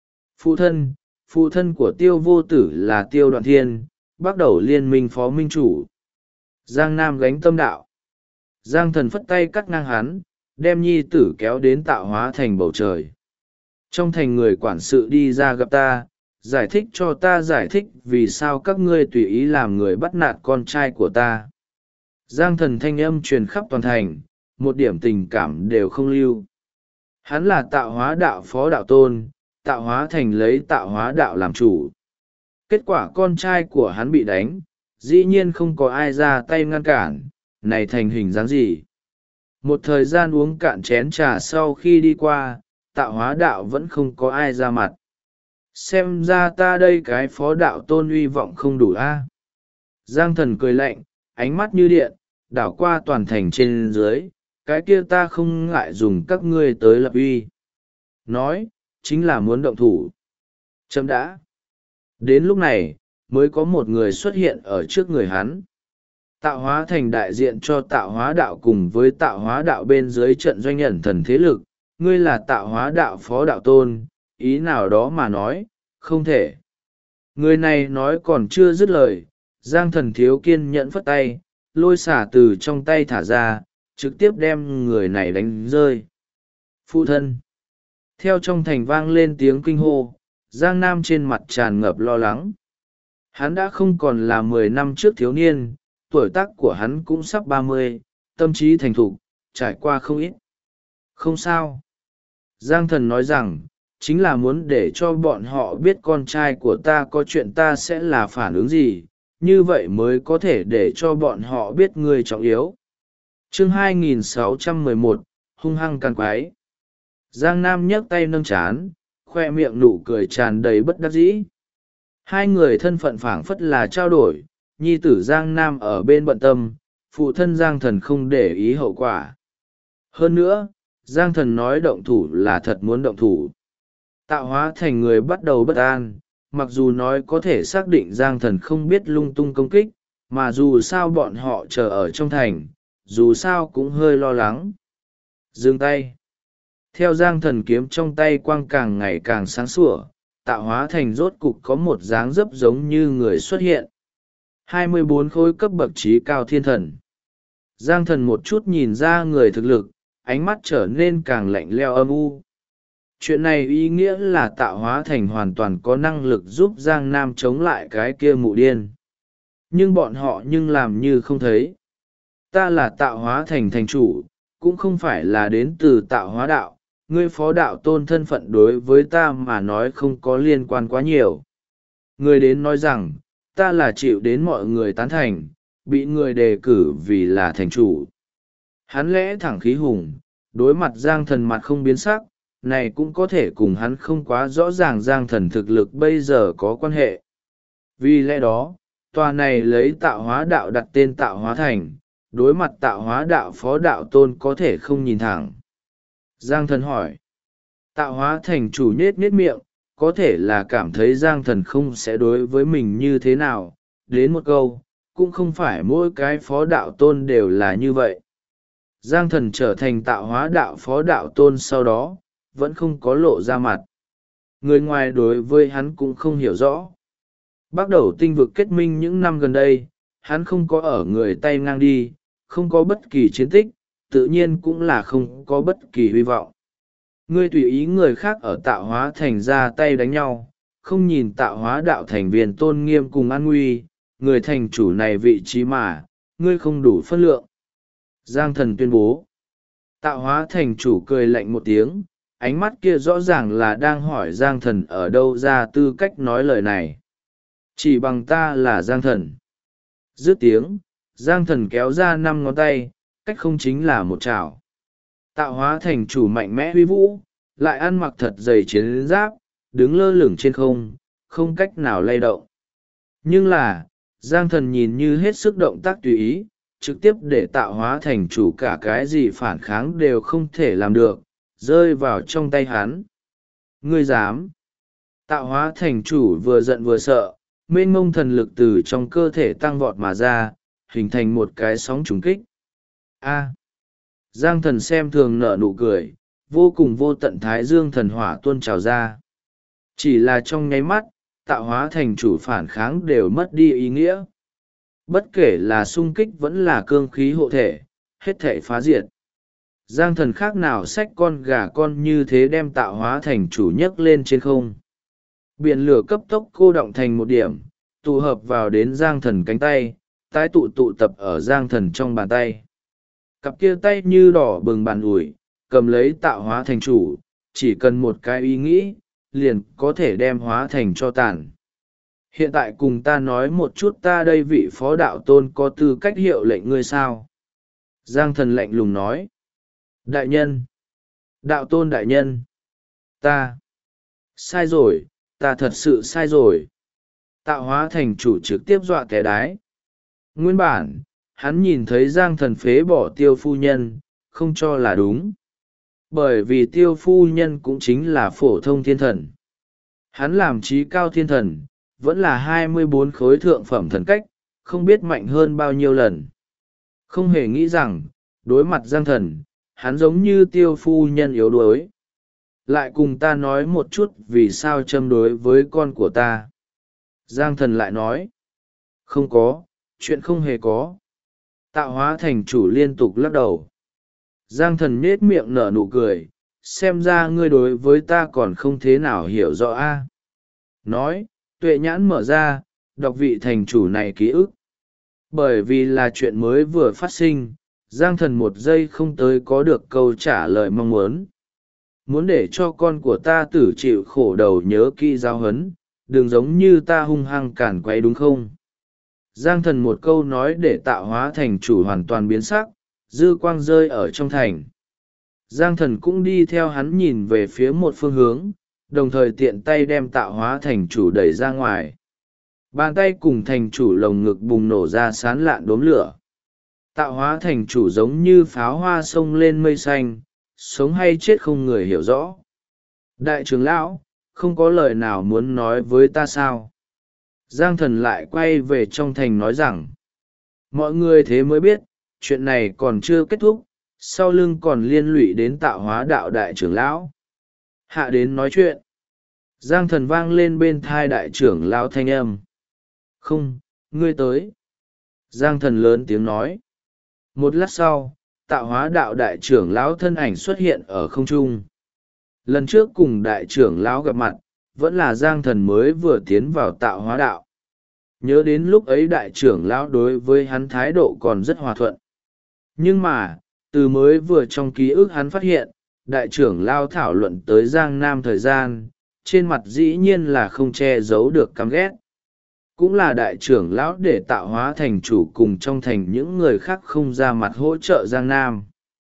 Phụ thân của tiêu vô tử là tiêu đoạn thiên, bắt đầu liên minh phó minh chủ. Giang Nam gánh tâm đạo. Giang Thần phất tay cắt ngang hắn, đem nhi tử kéo đến Tạo Hóa Thành bầu trời. Trong thành người quản sự đi ra gặp ta, giải thích cho ta giải thích vì sao các ngươi tùy ý làm người bắt nạt con trai của ta. Giang Thần thanh âm truyền khắp toàn thành, một điểm tình cảm đều không lưu. Hắn là Tạo Hóa đạo phó đạo tôn, Tạo Hóa Thành lấy Tạo Hóa đạo làm chủ. Kết quả con trai của hắn bị đánh, dĩ nhiên không có ai ra tay ngăn cản, này thành hình dáng gì. Một thời gian uống cạn chén trà sau khi đi qua, Tạo Hóa đạo vẫn không có ai ra mặt. Xem ra ta đây cái phó đạo tôn uy vọng không đủ a. Giang Thần cười lạnh, ánh mắt như điện, đảo qua toàn thành trên dưới, cái kia ta không ngại dùng các ngươi tới lập uy. Nói, chính là muốn động thủ. Chấm đã. Đến lúc này, mới có một người xuất hiện ở trước người hắn. Tạo hóa thành đại diện cho tạo hóa đạo cùng với tạo hóa đạo bên dưới trận doanh ẩn thần thế lực, ngươi là tạo hóa đạo phó đạo tôn, ý nào đó mà nói, không thể. Người này nói còn chưa dứt lời, Giang Thần thiếu kiên nhẫn phất tay, lôi xả từ trong tay thả ra, trực tiếp đem người này đánh rơi. Phụ thân. Theo trong thành vang lên tiếng kinh hô, Giang Nam trên mặt tràn ngập lo lắng. Hắn đã không còn là 10 năm trước thiếu niên, tuổi tác của hắn cũng sắp 30, tâm trí thành thục, trải qua không ít. Không sao. Giang Thần nói rằng, chính là muốn để cho bọn họ biết con trai của ta có chuyện ta sẽ là phản ứng gì, như vậy mới có thể để cho bọn họ biết ngươi trọng yếu. Chương 2611, hung hăng càn quái. Giang Nam nhấc tay nâng chán, khoe miệng nụ cười tràn đầy bất đắc dĩ. Hai người thân phận phảng phất là trao đổi, nhi tử Giang Nam ở bên bận tâm, phụ thân Giang Thần không để ý hậu quả. Hơn nữa, Giang Thần nói động thủ là thật muốn động thủ. Tạo hóa thành người bắt đầu bất an, mặc dù nói có thể xác định Giang Thần không biết lung tung công kích, mà dù sao bọn họ chờ ở trong thành, dù sao cũng hơi lo lắng. Dừng tay. Theo Giang Thần kiếm trong tay quang càng ngày càng sáng sủa, tạo hóa thành rốt cục có một dáng dấp giống như người xuất hiện. 24 khối cấp bậc trí cao thiên thần. Giang Thần một chút nhìn ra người thực lực, ánh mắt trở nên càng lạnh leo âm u. Chuyện này ý nghĩa là tạo hóa thành hoàn toàn có năng lực giúp Giang Nam chống lại cái kia mụ điên. Nhưng bọn họ làm như không thấy. Ta là tạo hóa thành thành chủ, cũng không phải là đến từ tạo hóa đạo. Ngươi phó đạo tôn thân phận đối với ta mà nói không có liên quan quá nhiều. Người đến nói rằng, ta là chịu đến mọi người tán thành, bị người đề cử vì là thành chủ. Hắn lẽ thẳng khí hùng, đối mặt Giang Thần mặt không biến sắc, này cũng có thể cùng hắn không quá rõ ràng Giang Thần thực lực bây giờ có quan hệ. Vì lẽ đó, tòa này lấy tạo hóa đạo đặt tên tạo hóa thành, đối mặt tạo hóa đạo phó đạo tôn có thể không nhìn thẳng. Giang Thần hỏi. Tạo hóa thành chủ nhết miệng, có thể là cảm thấy Giang Thần không sẽ đối với mình như thế nào, đến một câu, cũng không phải mỗi cái phó đạo tôn đều là như vậy. Giang Thần trở thành tạo hóa đạo phó đạo tôn sau đó, vẫn không có lộ ra mặt. Người ngoài đối với hắn cũng không hiểu rõ. Bắt đầu tinh vực kết minh những năm gần đây, hắn không có ở người tay ngang đi, không có bất kỳ chiến tích, tự nhiên cũng là không có bất kỳ hy vọng. Ngươi tùy ý người khác ở tạo hóa thành ra tay đánh nhau, không nhìn tạo hóa đạo thành viên tôn nghiêm cùng an nguy, người thành chủ này vị trí mà, ngươi không đủ phân lượng. Giang Thần tuyên bố. Tạo hóa thành chủ cười lạnh một tiếng, ánh mắt kia rõ ràng là đang hỏi Giang Thần ở đâu ra tư cách nói lời này. Chỉ bằng ta là Giang Thần. Dứt tiếng, Giang Thần kéo ra 5 ngón tay, cách không chính là một chảo. Tạo hóa thành chủ mạnh mẽ huy vũ, lại ăn mặc thật dày chiến giáp, đứng lơ lửng trên không, không cách nào lay động. Nhưng là, Giang Thần nhìn như hết sức động tác tùy ý, trực tiếp để tạo hóa thành chủ cả cái gì phản kháng đều không thể làm được, rơi vào trong tay hắn. Ngươi dám! Tạo hóa thành chủ vừa giận vừa sợ, mênh mông thần lực từ trong cơ thể tăng vọt mà ra, hình thành một cái sóng trùng kích. A! Giang Thần xem thường nở nụ cười, vô cùng vô tận thái dương thần hỏa tuôn trào ra. Chỉ là trong nháy mắt, tạo hóa thành chủ phản kháng đều mất đi ý nghĩa. Bất kể là sung kích vẫn là cương khí hộ thể, hết thể phá diệt. Giang Thần khác nào xách con gà con như thế đem tạo hóa thành chủ nhấc lên trên không. Biển lửa cấp tốc cô động thành một điểm, tụ hợp vào đến Giang Thần cánh tay, tái tụ tập ở Giang Thần trong bàn tay. Cặp kia tay như đỏ bừng bàn ủi, cầm lấy tạo hóa thành chủ, chỉ cần một cái ý nghĩ, liền có thể đem hóa thành cho tàn. Hiện tại cùng ta nói một chút ta đây vị phó đạo tôn có tư cách hiệu lệnh ngươi sao? Giang Thần lạnh lùng nói. Đại nhân! Đạo tôn đại nhân! Ta! Sai rồi, ta thật sự sai rồi. Tạo hóa thành chủ trực tiếp dọa té đái. Nguyên bản, hắn nhìn thấy Giang Thần phế bỏ Tiêu phu nhân, không cho là đúng. Bởi vì Tiêu phu nhân cũng chính là phổ thông thiên thần. Hắn làm trí cao thiên thần, vẫn là 24 khối thượng phẩm thần cách, không biết mạnh hơn bao nhiêu lần. Không hề nghĩ rằng, đối mặt Giang Thần, hắn giống như Tiêu phu nhân yếu đuối. Lại cùng ta nói một chút vì sao châm đối với con của ta. Giang Thần lại nói, không có, chuyện không hề có. Tạo hóa thành chủ liên tục lắc đầu. Giang Thần nhết miệng nở nụ cười, xem ra ngươi đối với ta còn không thế nào hiểu rõ a. Nói, tuệ nhãn mở ra, đọc vị thành chủ này ký ức. Bởi vì là chuyện mới vừa phát sinh, Giang Thần một giây không tới có được câu trả lời mong muốn. Muốn để cho con của ta tử chịu khổ đầu nhớ kỹ giáo huấn, đừng giống như ta hung hăng cản quấy đúng không? Giang Thần một câu nói để tạo hóa thành chủ hoàn toàn biến sắc, dư quang rơi ở trong thành. Giang Thần cũng đi theo hắn nhìn về phía một phương hướng, đồng thời tiện tay đem tạo hóa thành chủ đẩy ra ngoài. Bàn tay cùng thành chủ lồng ngực bùng nổ ra sán lạn đốm lửa. Tạo hóa thành chủ giống như pháo hoa sông lên mây xanh, sống hay chết không người hiểu rõ. Đại trưởng lão, không có lời nào muốn nói với ta sao? Giang Thần lại quay về trong thành nói rằng, mọi người thế mới biết, chuyện này còn chưa kết thúc, sau lưng còn liên lụy đến tạo hóa đạo đại trưởng lão. Hạ đến nói chuyện. Giang Thần vang lên bên thai đại trưởng lão thanh âm. Không, ngươi tới. Giang Thần lớn tiếng nói. Một lát sau, tạo hóa đạo đại trưởng lão thân ảnh xuất hiện ở không trung. Lần trước cùng đại trưởng lão gặp mặt, vẫn là Giang Thần mới vừa tiến vào tạo hóa đạo. Nhớ đến lúc ấy đại trưởng lão đối với hắn thái độ còn rất hòa thuận. Nhưng mà, từ mới vừa trong ký ức hắn phát hiện, đại trưởng lão thảo luận tới Giang Nam thời gian, trên mặt dĩ nhiên là không che giấu được căm ghét. Cũng là đại trưởng lão để tạo hóa thành chủ cùng trong thành những người khác không ra mặt hỗ trợ Giang Nam.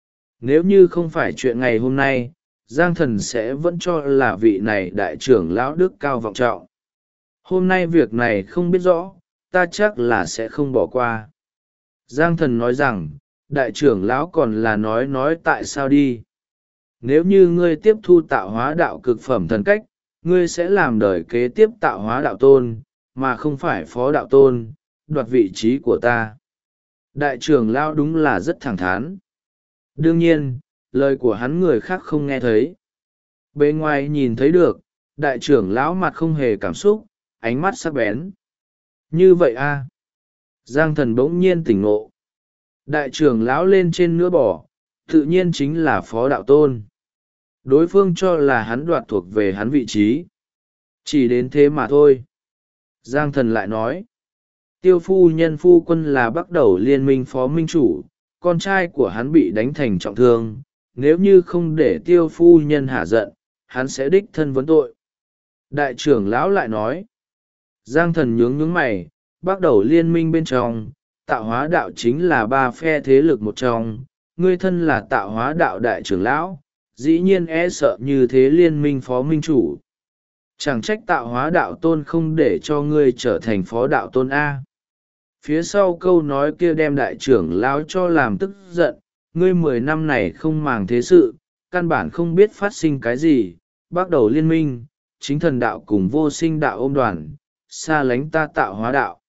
Nếu như không phải chuyện ngày hôm nay, Giang Thần sẽ vẫn cho là vị này đại trưởng lão đức cao vọng trọng. Hôm nay việc này không biết rõ, ta chắc là sẽ không bỏ qua. Giang Thần nói rằng, đại trưởng lão còn là nói tại sao đi. Nếu như ngươi tiếp thu tạo hóa đạo cực phẩm thần cách, ngươi sẽ làm đời kế tiếp tạo hóa đạo tôn, mà không phải phó đạo tôn, đoạt vị trí của ta. Đại trưởng lão đúng là rất thẳng thắn. Đương nhiên, lời của hắn người khác không nghe thấy. Bên ngoài nhìn thấy được, đại trưởng lão mặt không hề cảm xúc, ánh mắt sắc bén. Như vậy a? Giang Thần bỗng nhiên tỉnh ngộ. Đại trưởng lão lên trên nữa bỏ, tự nhiên chính là phó đạo tôn. Đối phương cho là hắn đoạt thuộc về hắn vị trí. Chỉ đến thế mà thôi. Giang Thần lại nói. Tiêu phu nhân phu quân là bắt đầu liên minh phó minh chủ, con trai của hắn bị đánh thành trọng thương. Nếu như không để tiêu phu nhân hạ giận, hắn sẽ đích thân vấn tội. Đại trưởng lão lại nói. Giang Thần nhướng mày, bắt đầu liên minh bên trong, tạo hóa đạo chính là ba phe thế lực một trong, ngươi thân là tạo hóa đạo đại trưởng lão, dĩ nhiên e sợ như thế liên minh phó minh chủ. Chẳng trách tạo hóa đạo tôn không để cho ngươi trở thành phó đạo tôn A. Phía sau câu nói kia đem đại trưởng lão cho làm tức giận, ngươi 10 năm này không màng thế sự, căn bản không biết phát sinh cái gì, bắt đầu liên minh, chính thần đạo cùng vô sinh đạo ôm đoàn, xa lánh ta tạo hóa đạo.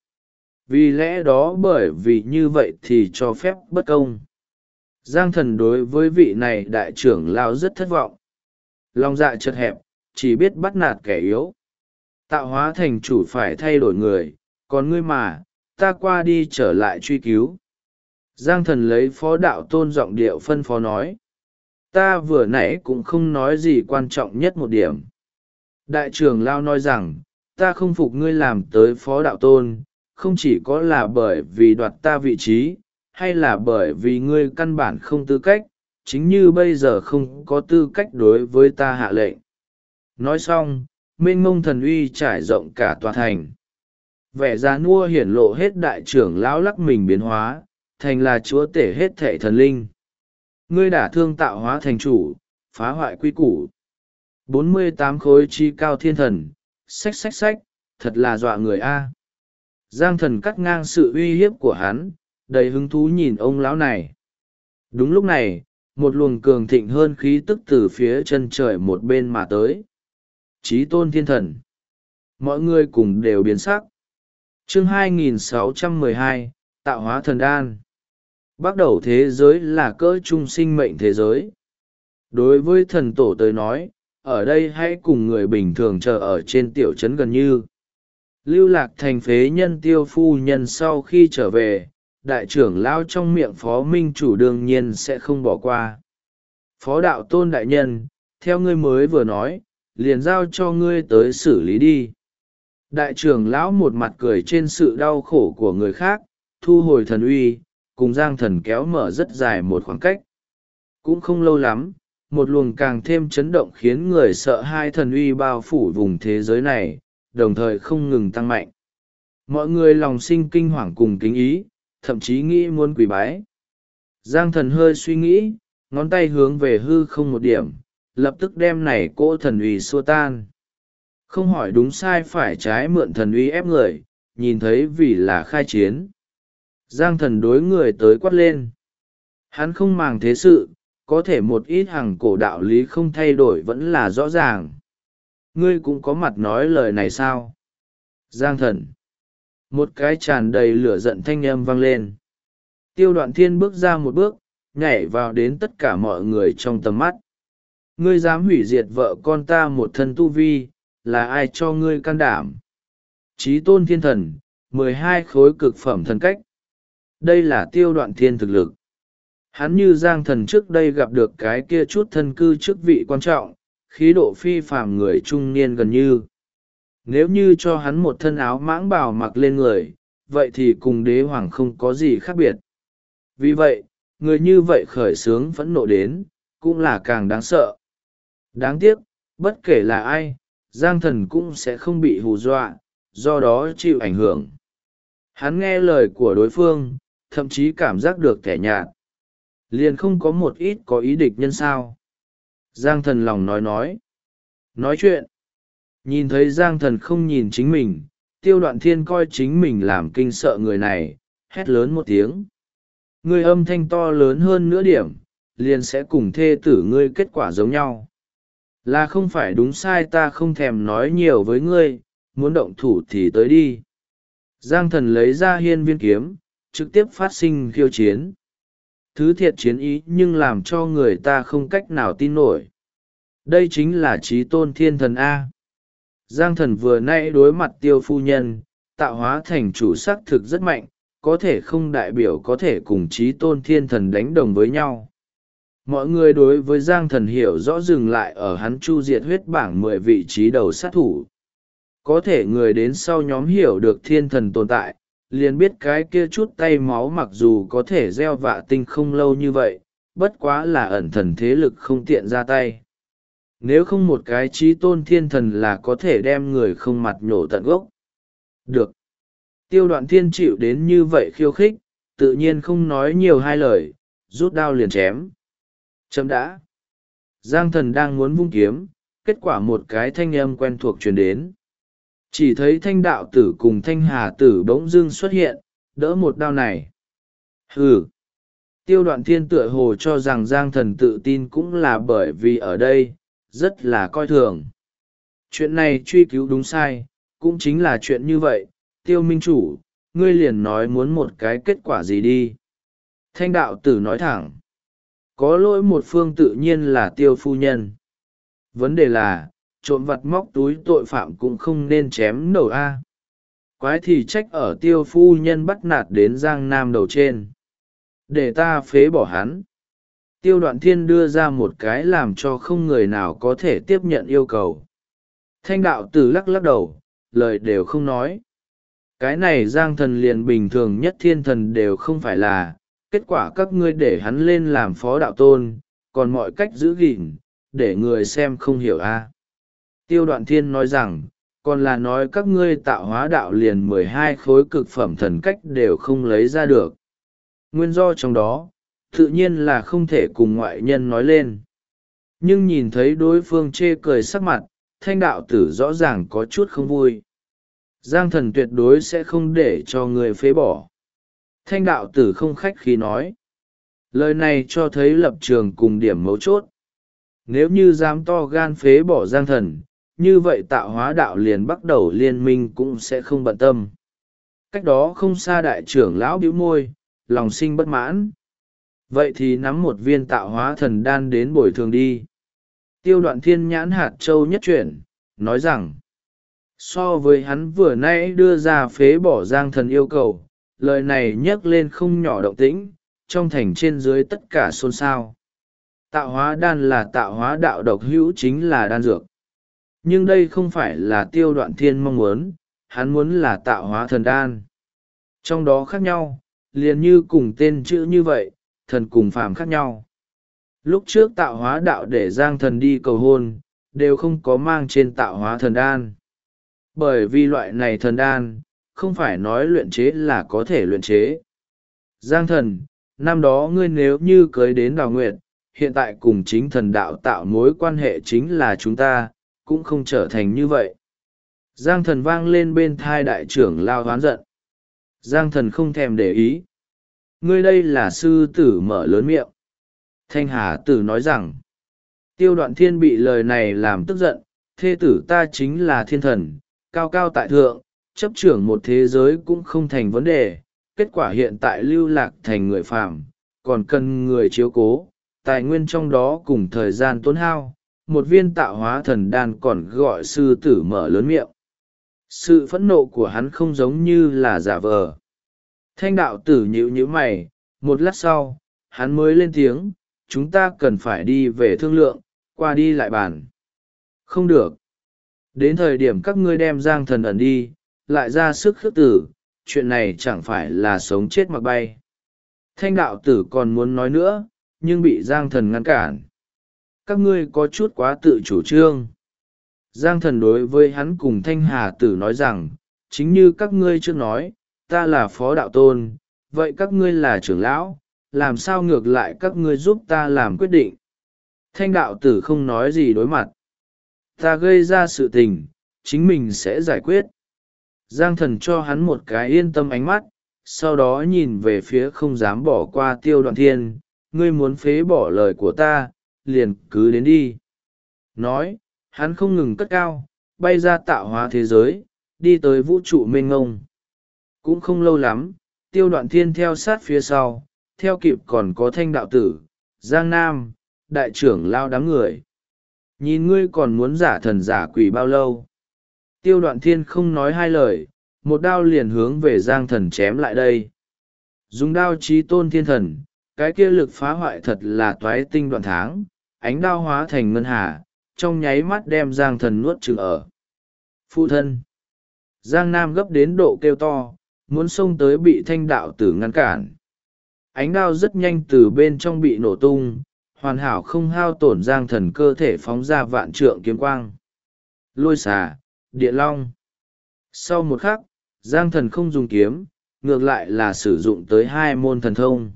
Vì lẽ đó bởi vì như vậy thì cho phép bất công. Giang Thần đối với vị này đại trưởng lão rất thất vọng. Lòng dạ chật hẹp, chỉ biết bắt nạt kẻ yếu. Tạo hóa thành chủ phải thay đổi người, còn ngươi mà, ta qua đi trở lại truy cứu. Giang Thần lấy phó đạo tôn giọng điệu phân phó nói. Ta vừa nãy cũng không nói gì quan trọng nhất một điểm. Đại trưởng lão nói rằng, ta không phục ngươi làm tới phó đạo tôn, không chỉ có là bởi vì đoạt ta vị trí, hay là bởi vì ngươi căn bản không tư cách, chính như bây giờ không có tư cách đối với ta hạ lệnh. Nói xong, mênh mông thần uy trải rộng cả tòa thành. Vẻ già nua hiển lộ hết đại trưởng lão lắc mình biến hóa, thành là chúa tể hết thệ thần linh. Ngươi đả thương tạo hóa thành chủ, phá hoại quy củ. 48 khối chi cao thiên thần, xách, thật là dọa người a. Giang Thần cắt ngang sự uy hiếp của hắn, đầy hứng thú nhìn ông lão này. Đúng lúc này, một luồng cường thịnh hơn khí tức từ phía chân trời một bên mà tới. Chí tôn thiên thần. Mọi người cùng đều biến sắc. Chương 2612, tạo hóa thần đan. Bắt đầu thế giới là cỡ trung sinh mệnh thế giới. Đối với thần tổ tới nói, ở đây hãy cùng người bình thường chờ ở trên tiểu trấn gần như. Lưu lạc thành phế nhân Tiêu phu nhân sau khi trở về, đại trưởng lão trong miệng phó minh chủ đương nhiên sẽ không bỏ qua. Phó đạo tôn đại nhân, theo ngươi mới vừa nói, liền giao cho ngươi tới xử lý đi. Đại trưởng lão một mặt cười trên sự đau khổ của người khác, thu hồi thần uy, cùng Giang Thần kéo mở rất dài một khoảng cách. Cũng không lâu lắm, một luồng càng thêm chấn động khiến người sợ hai thần uy bao phủ vùng thế giới này, đồng thời không ngừng tăng mạnh. Mọi người lòng sinh kinh hoàng cùng kính ý, thậm chí nghĩ muốn quỳ bái. Giang Thần hơi suy nghĩ, ngón tay hướng về hư không một điểm, lập tức đem này cỗ thần uy xua tan. Không hỏi đúng sai phải trái, mượn thần uy ép người, nhìn thấy vì là khai chiến. Giang Thần đối người tới quát lên. Hắn không màng thế sự, có thể một ít hàng cổ đạo lý không thay đổi vẫn là rõ ràng. Ngươi cũng có mặt nói lời này sao? Giang Thần. Một cái tràn đầy lửa giận thanh âm vang lên. Tiêu Đoạn Thiên bước ra một bước, nhảy vào đến tất cả mọi người trong tầm mắt. Ngươi dám hủy diệt vợ con ta một thân tu vi, là ai cho ngươi can đảm? Chí tôn thiên thần, 12 khối cực phẩm thần cách. Đây là Tiêu Đoạn Thiên thực lực. Hắn như Giang Thần trước đây gặp được cái kia chút thân cư chức vị quan trọng, khí độ phi phàm người trung niên gần như. Nếu như cho hắn một thân áo mãng bào mặc lên người, vậy thì cùng đế hoàng không có gì khác biệt. Vì vậy, người như vậy khởi sướng phẫn nộ đến, cũng là càng đáng sợ. Đáng tiếc, bất kể là ai, Giang Thần cũng sẽ không bị hù dọa, do đó chịu ảnh hưởng. Hắn nghe lời của đối phương, thậm chí cảm giác được kẻ nhạt. Liền không có một ít có ý địch nhân sao. Giang Thần lòng nói. Nói chuyện. Nhìn thấy Giang Thần không nhìn chính mình, Tiêu Đoạn Thiên coi chính mình làm kinh sợ người này, hét lớn một tiếng. Ngươi âm thanh to lớn hơn nửa điểm, liền sẽ cùng thê tử ngươi kết quả giống nhau. Là không phải đúng sai ta không thèm nói nhiều với ngươi, muốn động thủ thì tới đi. Giang Thần lấy ra hiên viên kiếm, trực tiếp phát sinh khiêu chiến. Thứ thiệt chiến ý nhưng làm cho người ta không cách nào tin nổi. Đây chính là chí tôn thiên thần A. Giang Thần vừa nãy đối mặt Tiêu phu nhân, tạo hóa thành chủ sắc thực rất mạnh, có thể không đại biểu có thể cùng chí tôn thiên thần đánh đồng với nhau. Mọi người đối với Giang Thần hiểu rõ dừng lại ở hắn chu diệt huyết bảng 10 vị trí đầu sát thủ. Có thể người đến sau nhóm hiểu được thiên thần tồn tại, liền biết cái kia chút tay máu mặc dù có thể gieo vạ tinh không lâu như vậy, bất quá là ẩn thần thế lực không tiện ra tay. Nếu không một cái chí tôn thiên thần là có thể đem người không mặt nhổ tận gốc. Được. Tiêu Đoạn Thiên chịu đến như vậy khiêu khích, tự nhiên không nói nhiều hai lời, rút đao liền chém. Chấm đã. Giang Thần đang muốn vung kiếm, kết quả một cái thanh âm quen thuộc truyền đến. Chỉ thấy Thanh đạo tử cùng Thanh hà tử bỗng dưng xuất hiện, đỡ một đao này. Hừ. Tiêu Đoạn Thiên tựa hồ cho rằng Giang Thần tự tin cũng là bởi vì ở đây, rất là coi thường. Chuyện này truy cứu đúng sai, cũng chính là chuyện như vậy. Tiêu minh chủ, ngươi liền nói muốn một cái kết quả gì đi. Thanh đạo tử nói thẳng. Có lỗi một phương tự nhiên là Tiêu phu nhân. Vấn đề là, trộm vặt móc túi tội phạm cũng không nên chém đầu A. Quái thì trách ở Tiêu phu nhân bắt nạt đến Giang Nam đầu trên. Để ta phế bỏ hắn. Tiêu Đoạn Thiên đưa ra một cái làm cho không người nào có thể tiếp nhận yêu cầu. Thanh đạo tử lắc lắc đầu, lời đều không nói. Cái này Giang Thần liền bình thường nhất thiên thần đều không phải là, kết quả các ngươi để hắn lên làm phó đạo tôn, còn mọi cách giữ gìn, để người xem không hiểu a. Tiêu Đoạn Thiên nói rằng, còn là nói các ngươi tạo hóa đạo liền 12 khối cực phẩm thần cách đều không lấy ra được. Nguyên do trong đó, tự nhiên là không thể cùng ngoại nhân nói lên. Nhưng nhìn thấy đối phương chê cười sắc mặt, Thanh đạo tử rõ ràng có chút không vui. Giang Thần tuyệt đối sẽ không để cho người phế bỏ. Thanh đạo tử không khách khí nói. Lời này cho thấy lập trường cùng điểm mấu chốt. Nếu như dám to gan phế bỏ Giang Thần, như vậy Tạo Hóa đạo liền bắt đầu liên minh cũng sẽ không bận tâm. Cách đó không xa đại trưởng lão bĩu môi, lòng sinh bất mãn. Vậy thì nắm một viên Tạo Hóa thần đan đến bồi thường đi. Tiêu Đoạn Thiên nhãn hạt châu nhất chuyển, nói rằng, so với hắn vừa nãy đưa ra phế bỏ Giang Thần yêu cầu, lời này nhắc lên không nhỏ động tĩnh, trong thành trên dưới tất cả xôn xao. Tạo hóa đan là tạo hóa đạo độc hữu, chính là đan dược. Nhưng đây không phải là Tiêu Đoạn Thiên mong muốn, hắn muốn là tạo hóa thần đan. Trong đó khác nhau, liền như cùng tên chữ như vậy, thần cùng phàm khác nhau. Lúc trước tạo hóa đạo để Giang Thần đi cầu hôn, đều không có mang trên tạo hóa thần đan. Bởi vì loại này thần đan, không phải nói luyện chế là có thể luyện chế. Giang Thần, năm đó ngươi nếu như cưới đến Đào Nguyệt, hiện tại cùng chính thần đạo tạo mối quan hệ chính là chúng ta, cũng không trở thành như vậy. Giang Thần vang lên bên thai đại trưởng lao hoán giận. Giang Thần không thèm để ý. Ngươi đây là sư tử mở lớn miệng. Thanh Hà Tử nói rằng, Tiêu Đoạn Thiên bị lời này làm tức giận, thê tử ta chính là thiên thần, cao cao tại thượng, chấp trưởng một thế giới cũng không thành vấn đề, kết quả hiện tại lưu lạc thành người phàm, còn cần người chiếu cố, tài nguyên trong đó cùng thời gian tốn hao, một viên tạo hóa thần đan còn gọi sư tử mở lớn miệng. Sự phẫn nộ của hắn không giống như là giả vờ. Thanh đạo tử nhíu mày, một lát sau, hắn mới lên tiếng, chúng ta cần phải đi về thương lượng, qua đi lại bàn. Không được. Đến thời điểm các ngươi đem Giang Thần ẩn đi, lại ra sức khước tử, chuyện này chẳng phải là sống chết mặc bay. Thanh đạo tử còn muốn nói nữa, nhưng bị Giang Thần ngăn cản. Các ngươi có chút quá tự chủ trương. Giang Thần đối với hắn cùng Thanh Hà Tử nói rằng, chính như các ngươi trước nói, ta là phó đạo tôn, vậy các ngươi là trưởng lão, làm sao ngược lại các ngươi giúp ta làm quyết định. Thanh đạo tử không nói gì đối mặt. Ta gây ra sự tình, chính mình sẽ giải quyết. Giang Thần cho hắn một cái yên tâm ánh mắt, sau đó nhìn về phía không dám bỏ qua Tiêu Đoạn Thiên, ngươi muốn phế bỏ lời của ta, liền cứ đến đi. Nói, hắn không ngừng cất cao, bay ra tạo hóa thế giới, đi tới vũ trụ mênh ngông. Cũng không lâu lắm, Tiêu Đoạn Thiên theo sát phía sau, theo kịp còn có Thanh đạo tử, Giang Nam, đại trưởng lao đám người. Nhìn ngươi còn muốn giả thần giả quỷ bao lâu? Tiêu Đoạn Thiên không nói hai lời, một đao liền hướng về Giang Thần chém lại đây. Dùng đao chí tôn thiên thần, cái kia lực phá hoại thật là toái tinh đoạn tháng, ánh đao hóa thành ngân hà, trong nháy mắt đem Giang Thần nuốt chửng ở. Phụ thân! Giang Nam gấp đến độ kêu to, muốn xông tới bị Thanh đạo tử ngăn cản. Ánh đao rất nhanh từ bên trong bị nổ tung, hoàn hảo không hao tổn Giang Thần cơ thể phóng ra vạn trượng kiếm quang. Lôi xà, địa long. Sau một khắc, Giang Thần không dùng kiếm, ngược lại là sử dụng tới hai môn thần thông.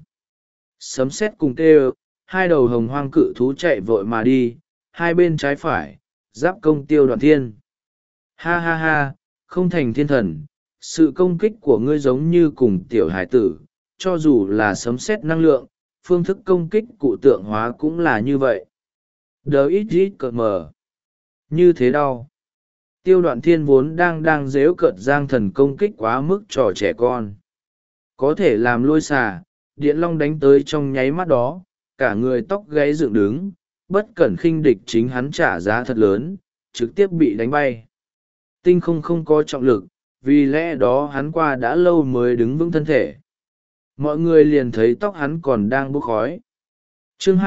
Sấm sét cùng kêu, hai đầu hồng hoang cự thú chạy vội mà đi, hai bên trái phải, giáp công Tiêu Đoạn Thiên. Ha ha ha, không thành thiên thần, sự công kích của ngươi giống như cùng tiểu hải tử, cho dù là sấm sét năng lượng, phương thức công kích cụ tượng hóa cũng là như vậy. Đờ ít ít cợt mờ. Như thế đau. Tiêu Đoạn Thiên vốn đang dếu cợt Giang Thần công kích quá mức trò trẻ con. Có thể làm lôi xà, điện long đánh tới trong nháy mắt đó, cả người tóc gáy dựng đứng, bất cẩn khinh địch chính hắn trả giá thật lớn, trực tiếp bị đánh bay. Tinh không có trọng lực, vì lẽ đó hắn qua đã lâu mới đứng vững thân thể. Mọi người liền thấy tóc hắn còn đang bốc khói. Chương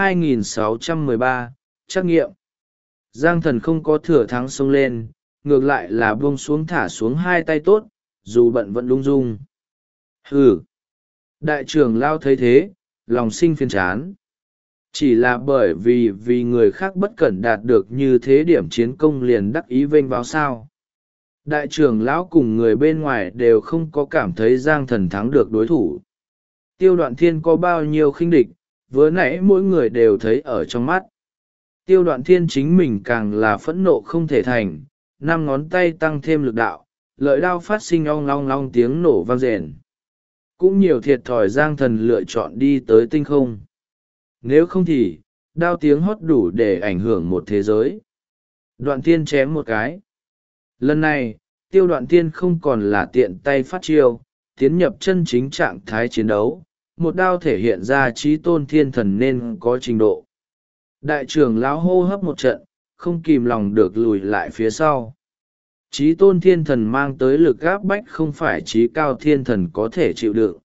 2613, trắc nghiệm. Giang Thần không có thừa thắng xông lên, ngược lại là buông xuống thả xuống hai tay tốt, dù bận vẫn lung dung. Hừ! Đại trưởng lao thấy thế, lòng sinh phiền chán. Chỉ là bởi vì người khác bất cẩn đạt được như thế điểm chiến công liền đắc ý vênh vào sao. Đại trưởng lão cùng người bên ngoài đều không có cảm thấy Giang Thần thắng được đối thủ. Tiêu Đoạn Thiên có bao nhiêu khinh địch, vừa nãy mỗi người đều thấy ở trong mắt. Tiêu Đoạn Thiên chính mình càng là phẫn nộ không thể thành, năm ngón tay tăng thêm lực đạo, lợi đao phát sinh ong long long tiếng nổ vang rền. cũng nhiều thiệt thòi Giang Thần lựa chọn đi tới tinh không. Nếu không thì đao tiếng hót đủ để ảnh hưởng một thế giới. Đoạn thiên chém một cái. Lần này Tiêu Đoạn Thiên không còn là tiện tay phát chiêu, tiến nhập chân chính trạng thái chiến đấu, một đao thể hiện ra trí tôn thiên thần nên có trình độ. Đại trưởng lão hô hấp một trận, không kìm lòng được lùi lại phía sau. Trí tôn thiên thần mang tới lực áp bách không phải trí cao thiên thần có thể chịu đựng.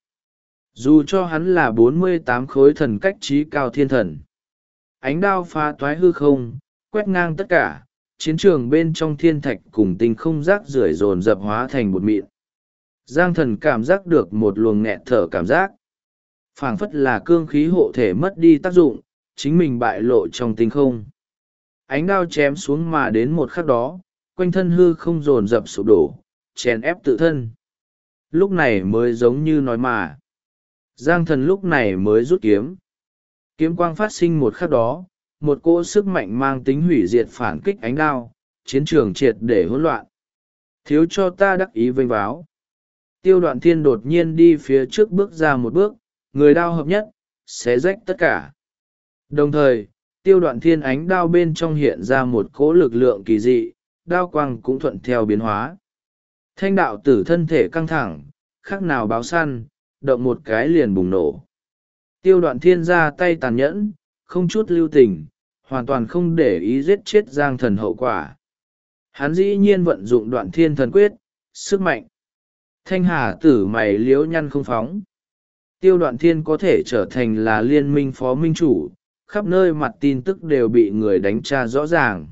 Dù cho hắn là 48 khối thần cách trí cao thiên thần. Ánh đao phá toái hư không, quét ngang tất cả, chiến trường bên trong thiên thạch cùng tinh không rác rưởi dồn dập hóa thành bột mịn. Giang Thần cảm giác được một luồng nghẹt thở cảm giác. Phảng phất là cương khí hộ thể mất đi tác dụng, chính mình bại lộ trong tinh không. Ánh đao chém xuống mà đến một khắc đó, quanh thân hư không dồn dập sụp đổ, chèn ép tự thân. Lúc này mới giống như nói mà. Giang Thần lúc này mới rút kiếm. Kiếm quang phát sinh một khắc đó, một cỗ sức mạnh mang tính hủy diệt phản kích ánh đao, chiến trường triệt để hỗn loạn. Thiếu cho ta đắc ý vênh váo. Tiêu Đoạn Thiên đột nhiên đi phía trước bước ra một bước, người đao hợp nhất, xé rách tất cả. Đồng thời, Tiêu Đoạn Thiên ánh đao bên trong hiện ra một cỗ lực lượng kỳ dị, đao quang cũng thuận theo biến hóa. Thanh đạo tử thân thể căng thẳng, khác nào báo săn, động một cái liền bùng nổ. Tiêu Đoạn Thiên ra tay tàn nhẫn, không chút lưu tình, hoàn toàn không để ý giết chết Giang Thần hậu quả. Hắn dĩ nhiên vận dụng Đoạn Thiên thần quyết, sức mạnh. Thanh hà tử mày liếu nhăn không phóng. Tiêu Đoạn Thiên có thể trở thành là liên minh phó minh chủ, khắp nơi mặt tin tức đều bị người đánh tra rõ ràng.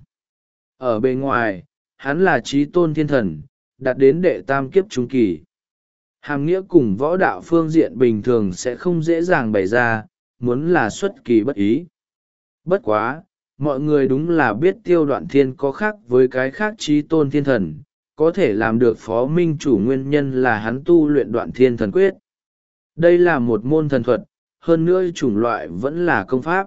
Ở bên ngoài, hắn là trí tôn thiên thần, đạt đến đệ tam kiếp trung kỳ. Hàm nghĩa cùng võ đạo phương diện bình thường sẽ không dễ dàng bày ra, muốn là xuất kỳ bất ý. Bất quá, mọi người đúng là biết Tiêu Đoạn Thiên có khác với cái khác trí tôn thiên thần, có thể làm được phó minh chủ nguyên nhân là hắn tu luyện Đoạn Thiên thần quyết. Đây là một môn thần thuật, hơn nữa chủng loại vẫn là công pháp.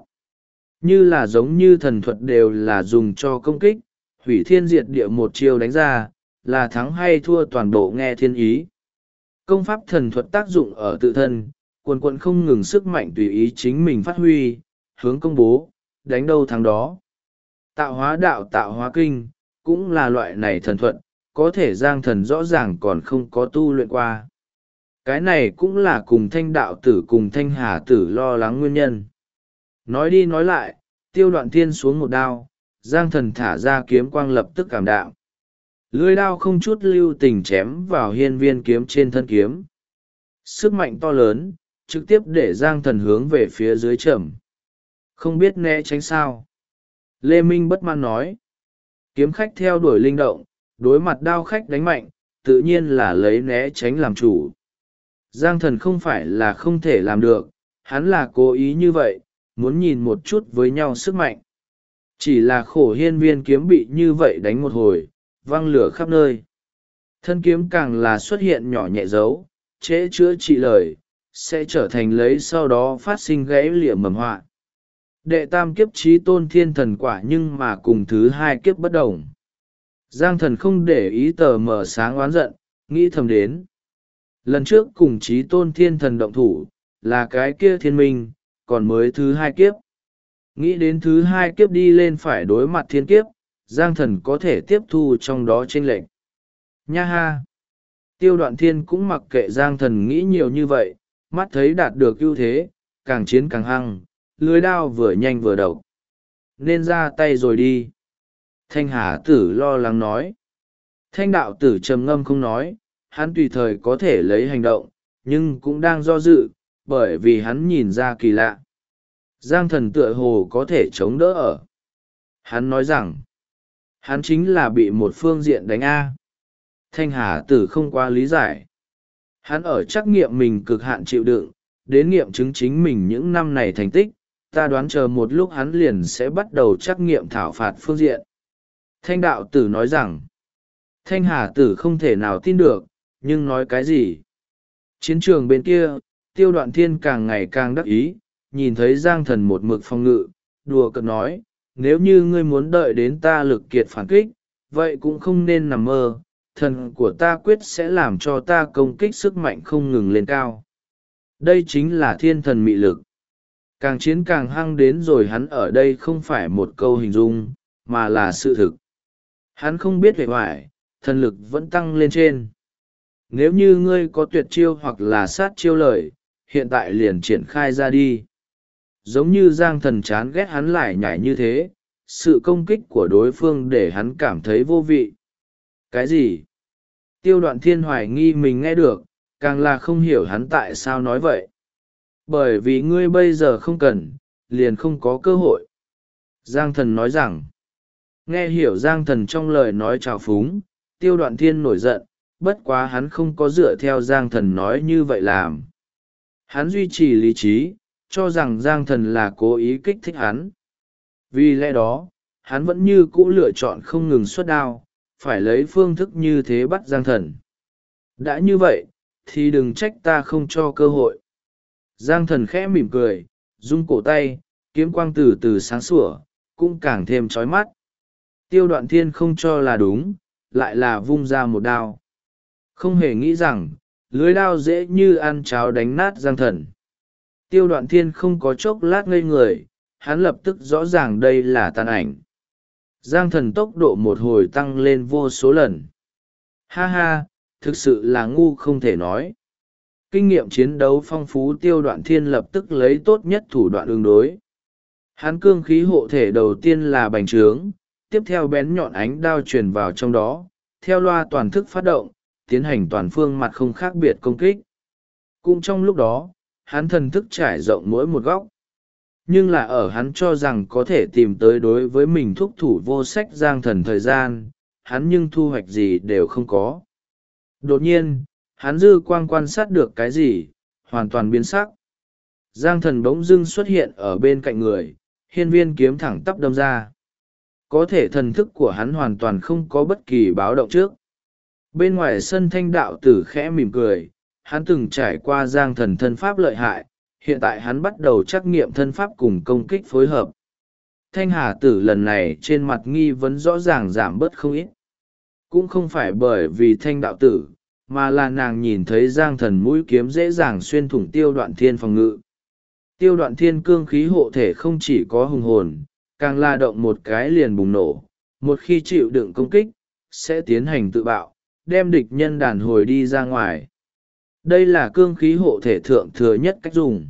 Như là giống như thần thuật đều là dùng cho công kích, hủy thiên diệt địa một chiêu đánh ra, là thắng hay thua toàn bộ nghe thiên ý. Công pháp thần thuật tác dụng ở tự thân, quần quận không ngừng sức mạnh tùy ý chính mình phát huy, hướng công bố, đánh đâu thắng đó. Tạo hóa đạo tạo hóa kinh, cũng là loại này thần thuật, có thể Giang Thần rõ ràng còn không có tu luyện qua. Cái này cũng là cùng Thanh đạo tử cùng Thanh hà tử lo lắng nguyên nhân. Nói đi nói lại, Tiêu Đoạn Thiên xuống một đao, Giang Thần thả ra kiếm quang lập tức cảm đạo. Lưỡi đao không chút lưu tình chém vào hiên viên kiếm trên thân kiếm. Sức mạnh to lớn, trực tiếp để Giang Thần hướng về phía dưới chậm. Không biết né tránh sao. Lê Minh bất mãn nói. Kiếm khách theo đuổi linh động, đối mặt đao khách đánh mạnh, tự nhiên là lấy né tránh làm chủ. Giang Thần không phải là không thể làm được, hắn là cố ý như vậy, muốn nhìn một chút với nhau sức mạnh. Chỉ là khổ hiên viên kiếm bị như vậy đánh một hồi, văng lửa khắp nơi. Thân kiếm càng là xuất hiện nhỏ nhẹ dấu, trễ chữa trị lời, sẽ trở thành lấy sau đó phát sinh gãy lịa mầm họa. Đệ tam kiếp trí tôn thiên thần quả nhưng mà cùng thứ hai kiếp bất đồng. Giang Thần không để ý tờ mờ sáng oán giận, nghĩ thầm đến. Lần trước cùng trí tôn thiên thần động thủ, là cái kia thiên minh, còn mới thứ hai kiếp. Nghĩ đến thứ hai kiếp đi lên phải đối mặt thiên kiếp, Giang Thần có thể tiếp thu trong đó chênh lệch. Nha ha! Tiêu Đoạn Thiên cũng mặc kệ Giang Thần nghĩ nhiều như vậy, mắt thấy đạt được ưu thế, càng chiến càng hăng, lưới đao vừa nhanh vừa độc. Nên ra tay rồi đi. Thanh hà tử lo lắng nói. Thanh đạo tử trầm ngâm không nói, hắn tùy thời có thể lấy hành động, nhưng cũng đang do dự, bởi vì hắn nhìn ra kỳ lạ. Giang Thần tựa hồ có thể chống đỡ ở. Hắn nói rằng, hắn chính là bị một phương diện đánh A. Thanh hà tử không quá lý giải. Hắn ở trắc nghiệm mình cực hạn chịu đựng, đến nghiệm chứng chính mình những năm này thành tích, ta đoán chờ một lúc hắn liền sẽ bắt đầu trắc nghiệm thảo phạt phương diện. Thanh đạo tử nói rằng, Thanh hà tử không thể nào tin được, nhưng nói cái gì? Chiến trường bên kia, Tiêu Đoạn Thiên càng ngày càng đắc ý, nhìn thấy Giang Thần một mực phòng ngự, đùa cợt nói, nếu như ngươi muốn đợi đến ta lực kiệt phản kích, vậy cũng không nên nằm mơ, thần của ta quyết sẽ làm cho ta công kích sức mạnh không ngừng lên cao. Đây chính là thiên thần mị lực. Càng chiến càng hăng đến rồi, hắn ở đây không phải một câu hình dung, mà là sự thực. Hắn không biết vẻ vải, thần lực vẫn tăng lên trên. Nếu như ngươi có tuyệt chiêu hoặc là sát chiêu lời, hiện tại liền triển khai ra đi. Giống như Giang Thần chán ghét hắn lại nhảy như thế, sự công kích của đối phương để hắn cảm thấy vô vị. Cái gì? Tiêu Đoạn Thiên hoài nghi mình nghe được, càng là không hiểu hắn tại sao nói vậy. Bởi vì ngươi bây giờ không cần, liền không có cơ hội. Giang Thần nói rằng, nghe hiểu Giang Thần trong lời nói trào phúng, Tiêu Đoạn Thiên nổi giận, bất quá hắn không có dựa theo Giang Thần nói như vậy làm. Hắn duy trì lý trí, cho rằng Giang Thần là cố ý kích thích hắn. Vì lẽ đó, hắn vẫn như cũ lựa chọn không ngừng xuất đao, phải lấy phương thức như thế bắt Giang Thần. Đã như vậy, thì đừng trách ta không cho cơ hội. Giang Thần khẽ mỉm cười, rung cổ tay, kiếm quang từ từ sáng sủa, cũng càng thêm chói mắt. Tiêu Đoạn Thiên không cho là đúng, lại là vung ra một đao. Không hề nghĩ rằng, lưới đao dễ như ăn cháo đánh nát Giang Thần. Tiêu Đoạn Thiên không có chốc lát ngây người, hắn lập tức rõ ràng đây là tàn ảnh. Giang Thần tốc độ một hồi tăng lên vô số lần. Ha ha, thực sự là ngu không thể nói. Kinh nghiệm chiến đấu phong phú, Tiêu Đoạn Thiên lập tức lấy tốt nhất thủ đoạn ứng đối. Hắn cương khí hộ thể đầu tiên là bành trướng, tiếp theo bén nhọn ánh đao truyền vào trong đó, theo loa toàn thức phát động, tiến hành toàn phương mặt không khác biệt công kích. Cũng trong lúc đó, hắn thần thức trải rộng mỗi một góc. Nhưng là ở hắn cho rằng có thể tìm tới đối với mình thúc thủ vô sách Giang Thần thời gian, hắn nhưng thu hoạch gì đều không có. Đột nhiên, hắn dư quang quan sát được cái gì, hoàn toàn biến sắc. Giang Thần bỗng dưng xuất hiện ở bên cạnh người, hiên viên kiếm thẳng tắp đâm ra. Có thể thần thức của hắn hoàn toàn không có bất kỳ báo động trước. Bên ngoài sân Thanh đạo tử khẽ mỉm cười, hắn từng trải qua Giang Thần thân pháp lợi hại, hiện tại hắn bắt đầu trắc nghiệm thân pháp cùng công kích phối hợp. Thanh hà tử lần này trên mặt nghi vấn rõ ràng giảm bớt không ít. Cũng không phải bởi vì Thanh đạo tử, mà là nàng nhìn thấy Giang Thần mũi kiếm dễ dàng xuyên thủng Tiêu Đoạn Thiên phòng ngự. Tiêu Đoạn Thiên cương khí hộ thể không chỉ có hùng hồn, càng la động một cái liền bùng nổ, một khi chịu đựng công kích, sẽ tiến hành tự bạo, đem địch nhân đàn hồi đi ra ngoài. Đây là cương khí hộ thể thượng thừa nhất cách dùng.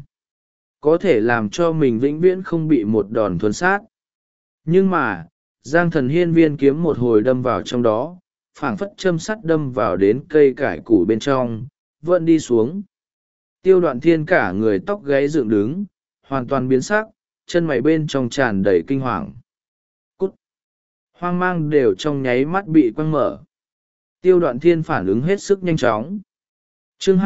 Có thể làm cho mình vĩnh viễn không bị một đòn thuần sát. Nhưng mà, Giang Thần hiên viên kiếm một hồi đâm vào trong đó, phảng phất châm sắt đâm vào đến cây cải củ bên trong, vẫn đi xuống. Tiêu Đoạn Thiên cả người tóc gáy dựng đứng, hoàn toàn biến sắc, chân mày bên trong tràn đầy kinh hoàng. Cút! Hoang mang đều trong nháy mắt bị quăng mở. Tiêu Đoạn Thiên phản ứng hết sức nhanh chóng. Chương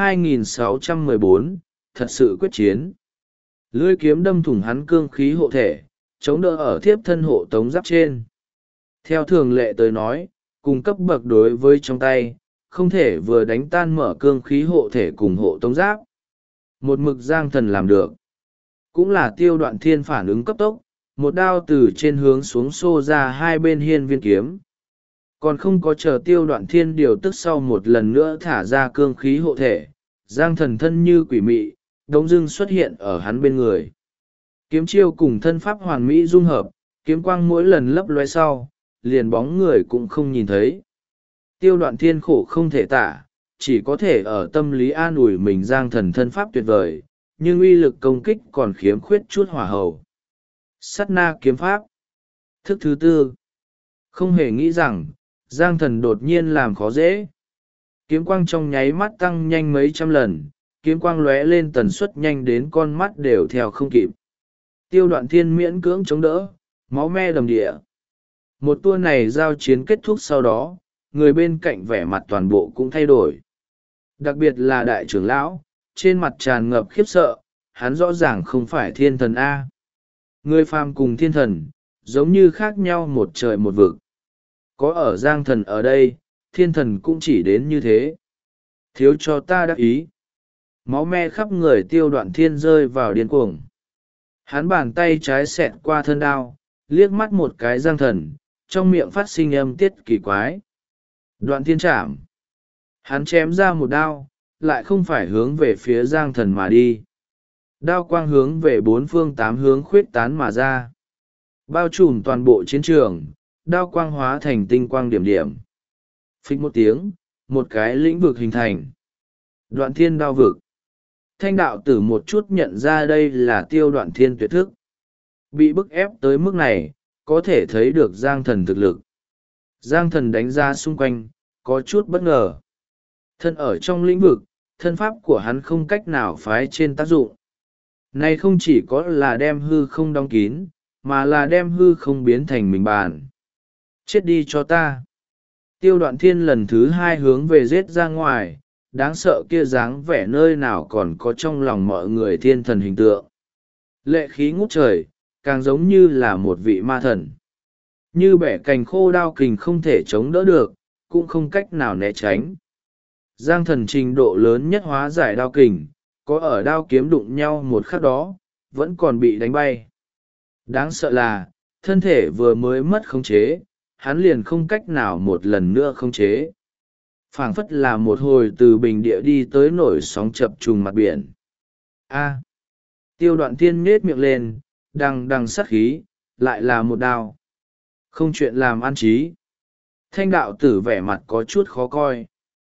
2614, thật sự quyết chiến. Lưỡi kiếm đâm thủng hắn cương khí hộ thể, chống đỡ ở thiếp thân hộ tống giáp trên. Theo thường lệ tới nói, cùng cấp bậc đối với trong tay, không thể vừa đánh tan mở cương khí hộ thể cùng hộ tống giáp. Một mực Giang Thần làm được. Cũng là Tiêu Đoạn Thiên phản ứng cấp tốc, một đao từ trên hướng xuống xô ra hai bên hiên viên kiếm. Còn không có chờ Tiêu Đoạn Thiên điều tức sau một lần nữa thả ra cương khí hộ thể, Giang Thần thân như quỷ mị, đống dưng xuất hiện ở hắn bên người. Kiếm chiêu cùng thân pháp hoàn mỹ dung hợp, kiếm quang mỗi lần lấp loe sau, liền bóng người cũng không nhìn thấy. Tiêu Đoạn Thiên khổ không thể tả, chỉ có thể ở tâm lý an ủi mình Giang Thần thân pháp tuyệt vời, nhưng uy lực công kích còn khiếm khuyết chút hỏa hầu. Sát na kiếm pháp. Thức thứ tư. Không hề nghĩ rằng, Giang Thần đột nhiên làm khó dễ. Kiếm quang trong nháy mắt tăng nhanh mấy trăm lần, kiếm quang lóe lên tần suất nhanh đến con mắt đều theo không kịp. Tiêu Đoạn Thiên miễn cưỡng chống đỡ, máu me đầm địa. Một tour này giao chiến kết thúc sau đó, người bên cạnh vẻ mặt toàn bộ cũng thay đổi. Đặc biệt là đại trưởng lão, trên mặt tràn ngập khiếp sợ, hắn rõ ràng không phải thiên thần A. Người phàm cùng thiên thần, giống như khác nhau một trời một vực. Có ở Giang Thần ở đây, thiên thần cũng chỉ đến như thế. Thiếu cho ta đắc ý. Máu me khắp người Tiêu Đoạn Thiên rơi vào điên cuồng. Hắn bàn tay trái xẹt qua thân đao, liếc mắt một cái Giang Thần, trong miệng phát sinh âm tiết kỳ quái. Đoạn Thiên chạm. Hắn chém ra một đao, lại không phải hướng về phía Giang Thần mà đi. Đao quang hướng về bốn phương tám hướng khuyết tán mà ra, bao trùm toàn bộ chiến trường. Đao quang hóa thành tinh quang điểm điểm. Phích một tiếng, một cái lĩnh vực hình thành. Đoạn thiên đao vực. Thanh đạo tử một chút nhận ra đây là Tiêu Đoạn Thiên tuyệt thức. Bị bức ép tới mức này, có thể thấy được Giang Thần thực lực. Giang Thần đánh ra xung quanh, có chút bất ngờ. Thân ở trong lĩnh vực, thân pháp của hắn không cách nào phái trên tác dụng. Này không chỉ có là đem hư không đóng kín, mà là đem hư không biến thành mình bàn. Chết đi cho ta. Tiêu Đoạn Thiên lần thứ hai hướng về giết ra ngoài, đáng sợ kia dáng vẻ nơi nào còn có trong lòng mọi người thiên thần hình tượng. Lệ khí ngút trời, càng giống như là một vị ma thần. Như bẻ cành khô đao kình không thể chống đỡ được, cũng không cách nào né tránh. Giang Thần trình độ lớn nhất hóa giải đao kình, có ở đao kiếm đụng nhau một khắc đó, vẫn còn bị đánh bay. Đáng sợ là, thân thể vừa mới mất khống chế, hắn liền không cách nào một lần nữa khống chế. Phảng phất là một hồi từ bình địa đi tới nổi sóng chập trùng mặt biển. A. Tiêu Đoạn Thiên nhếch miệng lên, đằng đằng sát khí, lại là một đao. Không chuyện làm ăn trí. Thanh đạo tử vẻ mặt có chút khó coi.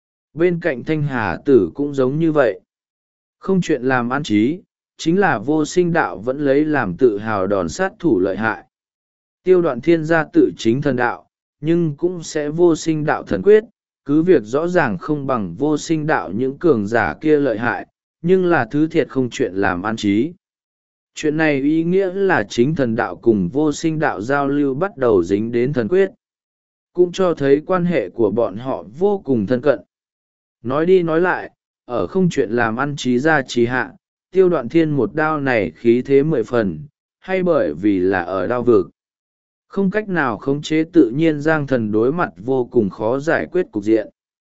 Bên cạnh Thanh Hà tử cũng giống như vậy. Không chuyện làm ăn trí, chính là vô sinh đạo vẫn lấy làm tự hào đòn sát thủ lợi hại. Tiêu Đoạn Thiên gia tự chính thần đạo, nhưng cũng sẽ vô sinh đạo thần quyết, cứ việc rõ ràng không bằng vô sinh đạo những cường giả kia lợi hại, nhưng là thứ thiệt không chuyện làm ăn trí. Chuyện này ý nghĩa là chính thần đạo cùng vô sinh đạo giao lưu bắt đầu dính đến thần quyết, cũng cho thấy quan hệ của bọn họ vô cùng thân cận. Nói đi nói lại, ở không chuyện làm ăn trí ra trí hạ, Tiêu Đoạn Thiên một đao này khí thế 10 phần, hay bởi vì là ở đao vực. Không cách nào khống chế tự nhiên Giang Thần đối mặt vô cùng khó giải quyết cục diện.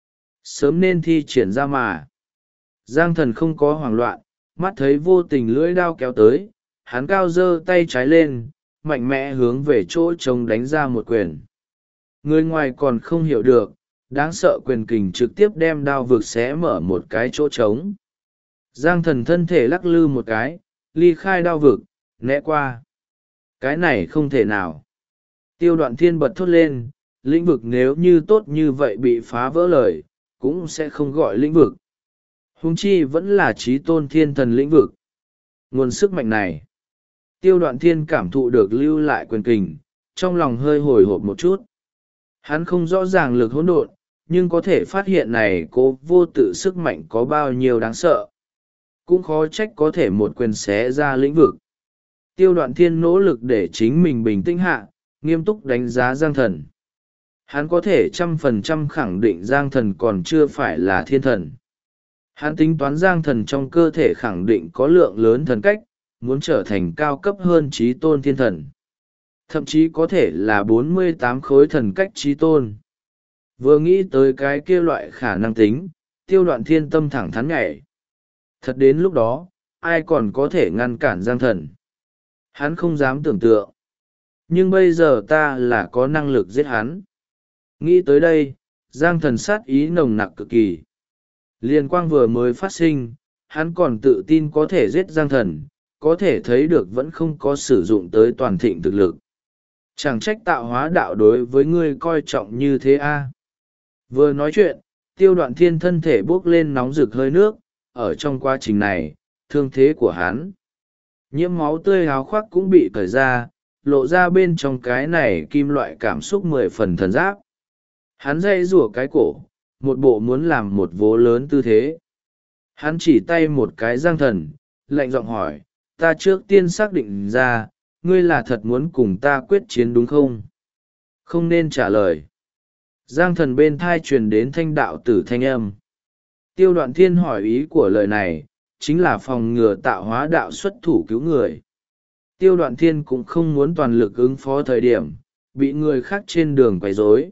Sớm nên thi triển ra mà. Giang Thần không có hoảng loạn, mắt thấy vô tình lưỡi đao kéo tới, hắn cao giơ tay trái lên, mạnh mẽ hướng về chỗ trống đánh ra một quyền. Người ngoài còn không hiểu được, đáng sợ quyền kình trực tiếp đem đao vực xé mở một cái chỗ trống. Giang Thần thân thể lắc lư một cái, ly khai đao vực, né qua. Cái này không thể nào. Tiêu Đoạn Thiên bật thốt lên, lĩnh vực nếu như tốt như vậy bị phá vỡ lời, cũng sẽ không gọi lĩnh vực. Huống chi vẫn là chí tôn thiên thần lĩnh vực. Nguồn sức mạnh này. Tiêu Đoạn Thiên cảm thụ được lưu lại quyền kình, trong lòng hơi hồi hộp một chút. Hắn không rõ ràng lực hỗn độn, nhưng có thể phát hiện này cố vô tự sức mạnh có bao nhiêu đáng sợ. Cũng khó trách có thể một quyền xé ra lĩnh vực. Tiêu Đoạn Thiên nỗ lực để chính mình bình tĩnh hạ, nghiêm túc đánh giá Giang Thần. Hắn có thể 100% khẳng định Giang Thần còn chưa phải là thiên thần. Hắn tính toán Giang Thần trong cơ thể khẳng định có lượng lớn thần cách, muốn trở thành cao cấp hơn chí tôn thiên thần. Thậm chí có thể là 48 khối thần cách chí tôn. Vừa nghĩ tới cái kia loại khả năng tính, Tiêu Đoạn Thiên tâm thẳng thắn nhảy. Thật đến lúc đó, ai còn có thể ngăn cản Giang Thần? Hắn không dám tưởng tượng. Nhưng bây giờ ta là có năng lực giết hắn. Nghĩ tới đây, Giang Thần sát ý nồng nặc cực kỳ. Liên quang vừa mới phát sinh, hắn còn tự tin có thể giết Giang Thần, có thể thấy được vẫn không có sử dụng tới toàn thịnh thực lực. Chẳng trách tạo hóa đạo đối với ngươi coi trọng như thế a. Vừa nói chuyện, Tiêu Đoạn Thiên thân thể bốc lên nóng rực hơi nước, ở trong quá trình này, thương thế của hắn. Nhiễm máu tươi áo khoác cũng bị cởi ra, lộ ra bên trong cái này kim loại cảm xúc 10 phần thần giáp. Hắn dây rủa cái cổ, một bộ muốn làm một vố lớn tư thế. Hắn chỉ tay một cái Giang Thần, lạnh giọng hỏi, ta trước tiên xác định ra, ngươi là thật muốn cùng ta quyết chiến đúng không? Không nên trả lời. Giang Thần bên thai truyền đến thanh đạo tử thanh âm. Tiêu Đoạn Thiên hỏi ý của lời này, chính là phòng ngừa tạo hóa đạo xuất thủ cứu người. Tiêu Đoạn Thiên cũng không muốn toàn lực ứng phó thời điểm, bị người khác trên đường quấy rối.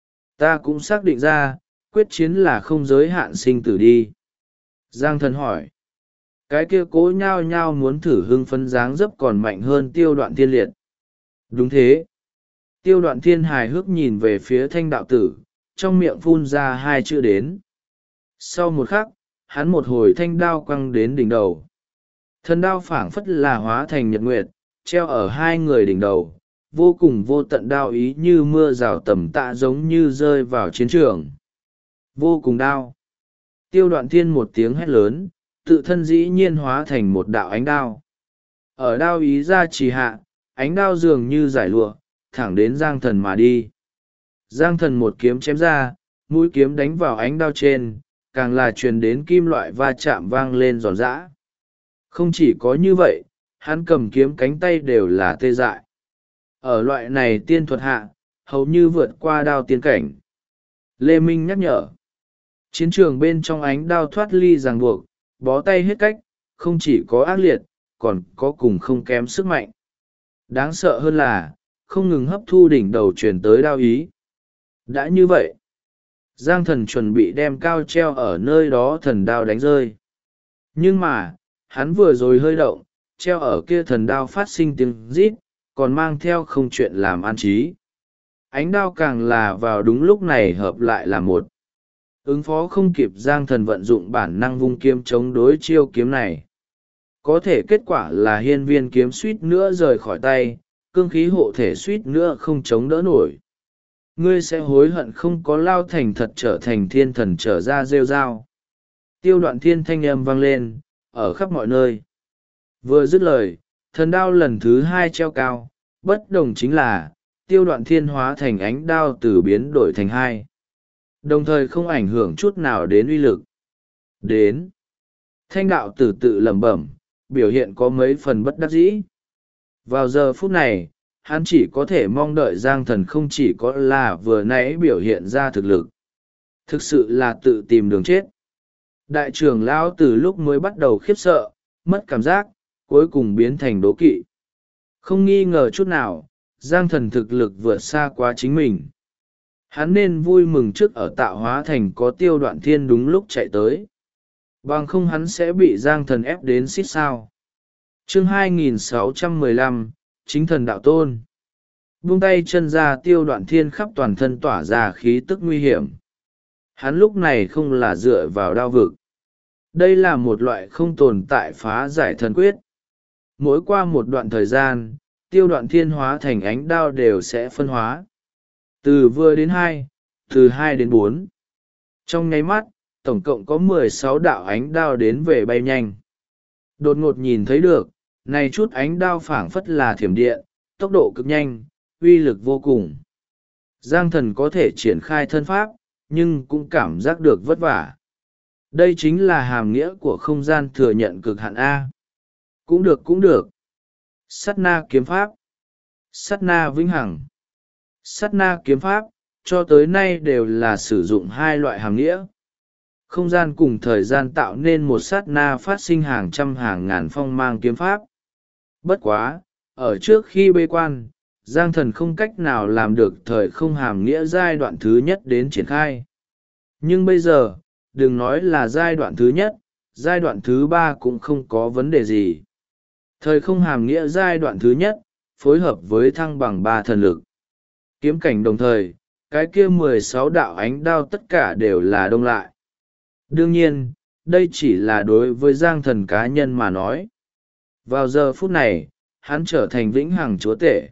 Ta cũng xác định ra, quyết chiến là không giới hạn sinh tử đi. Giang Thần hỏi. Cái kia cố nhao nhao muốn thử hưng phấn dáng dấp còn mạnh hơn Tiêu Đoạn Thiên liệt. Đúng thế. Tiêu Đoạn Thiên hài hước nhìn về phía thanh đạo tử, trong miệng phun ra hai chữ đến. Sau một khắc, hắn một hồi thanh đao quăng đến đỉnh đầu. Thần đao phảng phất là hóa thành nhật nguyệt, treo ở hai người đỉnh đầu, vô cùng vô tận đao ý như mưa rào tầm tạ giống như rơi vào chiến trường. Vô cùng đao. Tiêu Đoạn Thiên một tiếng hét lớn, tự thân dĩ nhiên hóa thành một đạo ánh đao. Ở đao ý ra trì hạ, ánh đao dường như giải lụa, thẳng đến Giang Thần mà đi. Giang Thần một kiếm chém ra, mũi kiếm đánh vào ánh đao trên, càng là truyền đến kim loại va chạm vang lên giòn giã. Không chỉ có như vậy, hắn cầm kiếm cánh tay đều là tê dại. Ở loại này tiên thuật hạ, hầu như vượt qua đao tiên cảnh. Lê Minh nhắc nhở. Chiến trường bên trong ánh đao thoát ly ràng buộc, bó tay hết cách, không chỉ có ác liệt, còn có cùng không kém sức mạnh. Đáng sợ hơn là, không ngừng hấp thu đỉnh đầu truyền tới đao ý. Đã như vậy, Giang Thần chuẩn bị đem cao treo ở nơi đó thần đao đánh rơi. Nhưng mà, hắn vừa rồi hơi động, treo ở kia thần đao phát sinh tiếng rít, còn mang theo không chuyện làm an trí. Ánh đao càng là vào đúng lúc này hợp lại là một. Ứng phó không kịp, Giang Thần vận dụng bản năng vung kiếm chống đối chiêu kiếm này. Có thể kết quả là hiên viên kiếm suýt nữa rời khỏi tay, cương khí hộ thể suýt nữa không chống đỡ nổi. Ngươi sẽ hối hận không có lao thành thật trở thành thiên thần trở ra rêu rao. Tiêu Đoạn Thiên thanh âm vang lên, ở khắp mọi nơi. Vừa dứt lời, thần đao lần thứ hai treo cao, bất đồng chính là, Tiêu Đoạn Thiên hóa thành ánh đao từ biến đổi thành hai. Đồng thời không ảnh hưởng chút nào đến uy lực. Đến. Thanh đạo tử tự lẩm bẩm, biểu hiện có mấy phần bất đắc dĩ. Vào giờ phút này, hắn chỉ có thể mong đợi Giang Thần không chỉ có là vừa nãy biểu hiện ra thực lực. Thực sự là tự tìm đường chết. Đại trưởng lão từ lúc mới bắt đầu khiếp sợ, mất cảm giác, cuối cùng biến thành đố kỵ. Không nghi ngờ chút nào, Giang Thần thực lực vượt xa quá chính mình. Hắn nên vui mừng trước ở Tạo Hóa Thành có Tiêu Đoạn Thiên đúng lúc chạy tới. Bằng không hắn sẽ bị Giang Thần ép đến xít sao. Chương 2615, Chính Thần Đạo Tôn. Buông tay chân ra, Tiêu Đoạn Thiên khắp toàn thân tỏa ra khí tức nguy hiểm. Hắn lúc này không là dựa vào đao vực. Đây là một loại không tồn tại phá giải thần quyết. Mỗi qua một đoạn thời gian, Tiêu Đoạn Thiên hóa thành ánh đao đều sẽ phân hóa. Từ vừa đến hai, từ hai đến bốn. Trong nháy mắt, tổng cộng có 16 đạo ánh đao đến về bay nhanh. Đột ngột nhìn thấy được, này chút ánh đao phảng phất là thiểm điện, tốc độ cực nhanh, uy lực vô cùng. Giang Thần có thể triển khai thân pháp, nhưng cũng cảm giác được vất vả. Đây chính là hàm nghĩa của không gian thừa nhận cực hạn A. Cũng được cũng được. Sát na kiếm pháp. Sát na vĩnh hằng. Sát na kiếm pháp, cho tới nay đều là sử dụng hai loại hàm nghĩa. Không gian cùng thời gian tạo nên một sát na phát sinh hàng trăm hàng ngàn phong mang kiếm pháp. Bất quá, ở trước khi bế quan, Giang Thần không cách nào làm được thời không hàm nghĩa giai đoạn thứ nhất đến triển khai. Nhưng bây giờ, đừng nói là giai đoạn thứ nhất, giai đoạn thứ ba cũng không có vấn đề gì. Thời không hàm nghĩa giai đoạn thứ nhất, phối hợp với thăng bằng ba thần lực. Kiếm cảnh đồng thời, cái kia 16 đạo ánh đao tất cả đều là đông lại. Đương nhiên, đây chỉ là đối với Giang Thần cá nhân mà nói. Vào giờ phút này, hắn trở thành vĩnh hằng chúa tể.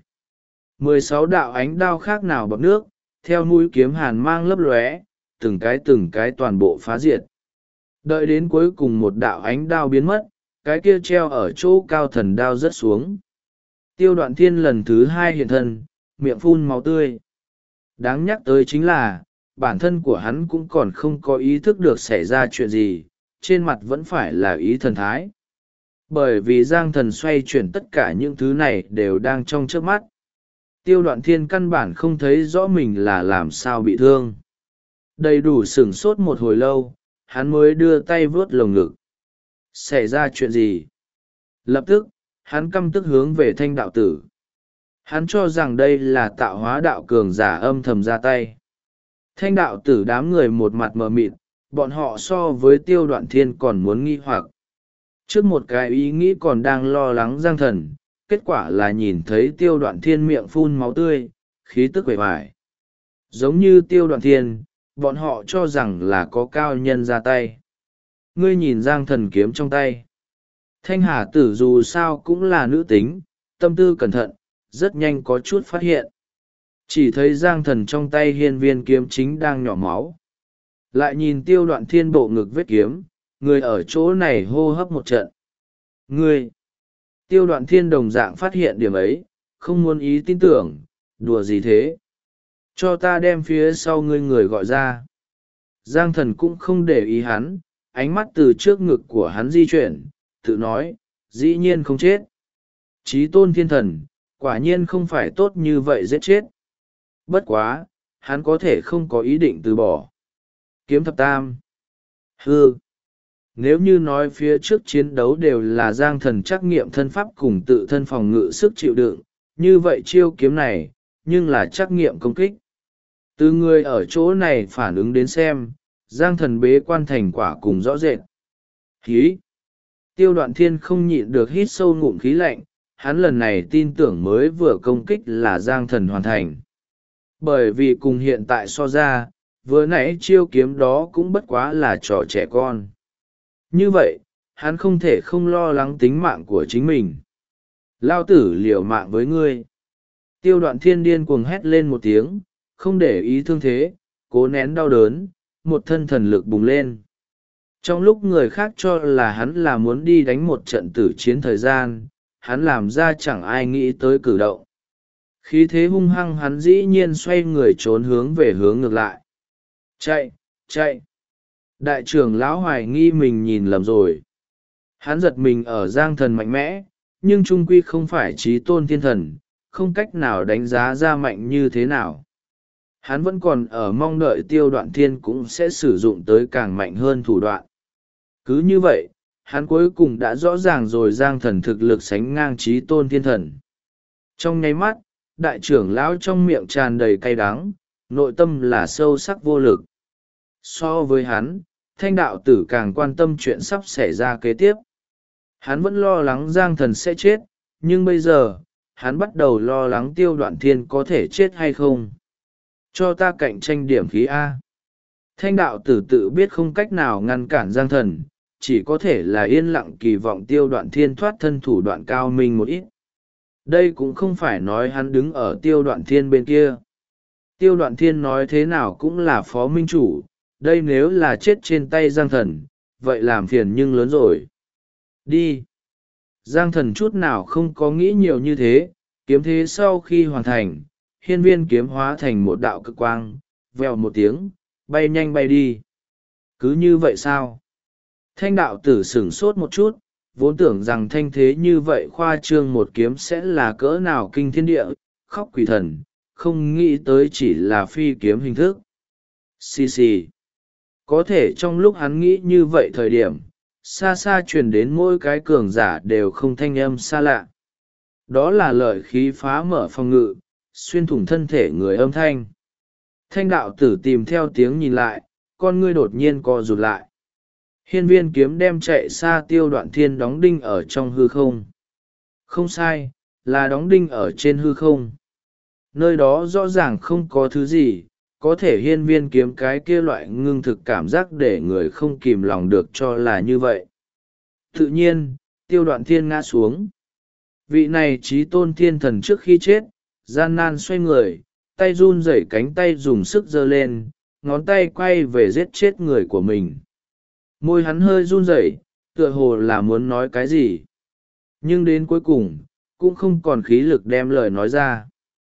16 đạo ánh đao khác nào bọc nước, theo mũi kiếm hàn mang lấp lóe, từng cái toàn bộ phá diệt. Đợi đến cuối cùng một đạo ánh đao biến mất, cái kia treo ở chỗ cao thần đao rớt xuống. Tiêu Đoạn Thiên lần thứ hai hiện thân, miệng phun máu tươi. Đáng nhắc tới chính là, bản thân của hắn cũng còn không có ý thức được xảy ra chuyện gì, trên mặt vẫn phải là ý thần thái. Bởi vì Giang Thần xoay chuyển tất cả những thứ này đều đang trong trước mắt. Tiêu Đoạn Thiên căn bản không thấy rõ mình là làm sao bị thương. Đầy đủ sửng sốt một hồi lâu, hắn mới đưa tay vớt lồng ngực. Xảy ra chuyện gì? Lập tức, hắn căm tức hướng về Thanh đạo tử. Hắn cho rằng đây là Tạo Hóa đạo cường giả âm thầm ra tay. Thanh đạo tử đám người một mặt mờ mịt, bọn họ so với Tiêu Đoạn Thiên còn muốn nghi hoặc. Trước một cái ý nghĩ còn đang lo lắng Giang Thần, kết quả là nhìn thấy Tiêu Đoạn Thiên miệng phun máu tươi, khí tức quẩy vải. Giống như Tiêu Đoạn Thiên, bọn họ cho rằng là có cao nhân ra tay. ngươi nhìn Giang Thần kiếm trong tay. Thanh Hà Tử dù sao cũng là nữ tính, tâm tư cẩn thận, rất nhanh có chút phát hiện. Chỉ thấy Giang Thần trong tay hiên viên kiếm chính đang nhỏ máu. Lại nhìn Tiêu Đoạn Thiên bộ ngực vết kiếm, người ở chỗ này hô hấp một trận. Ngươi! Tiêu Đoạn Thiên đồng dạng phát hiện điểm ấy, không muốn ý tin tưởng, đùa gì thế? Cho ta đem phía sau ngươi người gọi ra. Giang Thần cũng không để ý hắn, ánh mắt từ trước ngực của hắn di chuyển, tự nói, dĩ nhiên không chết. Chí tôn thiên thần, quả nhiên không phải tốt như vậy giết chết. Bất quá, hắn có thể không có ý định từ bỏ. Kiếm thập tam. Hư. Nếu như nói phía trước chiến đấu đều là Giang Thần trắc nghiệm thân pháp cùng tự thân phòng ngự sức chịu đựng, như vậy chiêu kiếm này, nhưng là trắc nghiệm công kích. Từ người ở chỗ này phản ứng đến xem, Giang Thần bế quan thành quả cùng rõ rệt. Hí! Tiêu Đoạn Thiên không nhịn được hít sâu ngụm khí lạnh, hắn lần này tin tưởng mới vừa công kích là Giang Thần hoàn thành. Bởi vì cùng hiện tại so ra, vừa nãy chiêu kiếm đó cũng bất quá là trò trẻ con. Như vậy, hắn không thể không lo lắng tính mạng của chính mình. Lao tử liều mạng với ngươi. Tiêu Đoạn Thiên điên cuồng hét lên một tiếng, không để ý thương thế, cố nén đau đớn, một thân thần lực bùng lên. Trong lúc người khác cho là hắn là muốn đi đánh một trận tử chiến thời gian, hắn làm ra chẳng ai nghĩ tới cử động. Khí thế hung hăng hắn dĩ nhiên xoay người trốn hướng về hướng ngược lại. Chạy, chạy! Đại trưởng lão hoài nghi mình nhìn lầm rồi. Hắn giật mình ở Giang Thần mạnh mẽ, nhưng trung quy không phải chí tôn thiên thần, không cách nào đánh giá ra mạnh như thế nào. Hắn vẫn còn ở mong đợi Tiêu Đoạn Thiên cũng sẽ sử dụng tới càng mạnh hơn thủ đoạn. Cứ như vậy, hắn cuối cùng đã rõ ràng rồi Giang Thần thực lực sánh ngang chí tôn thiên thần. Trong nháy mắt, đại trưởng lão trong miệng tràn đầy cay đắng, nội tâm là sâu sắc vô lực. So với hắn, Thanh đạo tử càng quan tâm chuyện sắp xảy ra kế tiếp. Hắn vẫn lo lắng Giang Thần sẽ chết, nhưng bây giờ, hắn bắt đầu lo lắng Tiêu Đoạn Thiên có thể chết hay không. Cho ta cạnh tranh điểm khí A. Thanh đạo tử tự biết không cách nào ngăn cản Giang Thần, chỉ có thể là yên lặng kỳ vọng Tiêu Đoạn Thiên thoát thân thủ đoạn cao minh một ít. Đây cũng không phải nói hắn đứng ở Tiêu Đoạn Thiên bên kia. Tiêu Đoạn Thiên nói thế nào cũng là phó minh chủ, đây nếu là chết trên tay Giang Thần, vậy làm phiền nhưng lớn rồi. Đi! Giang Thần chút nào không có nghĩ nhiều như thế, kiếm thế sau khi hoàn thành, hiên viên kiếm hóa thành một đạo cực quang, vèo một tiếng, bay nhanh bay đi. Cứ như vậy sao? Thanh đạo tử sửng sốt một chút, vốn tưởng rằng thanh thế như vậy khoa trương một kiếm sẽ là cỡ nào kinh thiên địa, khóc quỷ thần, không nghĩ tới chỉ là phi kiếm hình thức. Xì xì. Có thể trong lúc hắn nghĩ như vậy thời điểm, xa xa truyền đến mỗi cái cường giả đều không thanh âm xa lạ. Đó là lợi khí phá mở phòng ngự, xuyên thủng thân thể người âm thanh. Thanh đạo tử tìm theo tiếng nhìn lại, con ngươi đột nhiên co rụt lại. Hiên viên kiếm đem chạy xa Tiêu Đoạn Thiên đóng đinh ở trong hư không. Không sai, là đóng đinh ở trên hư không. Nơi đó rõ ràng không có thứ gì, có thể hiên viên kiếm cái kia loại ngưng thực cảm giác để người không kìm lòng được cho là như vậy. Tự nhiên, Tiêu Đoạn Thiên ngã xuống. Vị này chí tôn thiên thần trước khi chết, gian nan xoay người, tay run rẩy cánh tay dùng sức giơ lên, ngón tay quay về giết chết người của mình. Môi hắn hơi run rẩy, tựa hồ là muốn nói cái gì. Nhưng đến cuối cùng, cũng không còn khí lực đem lời nói ra.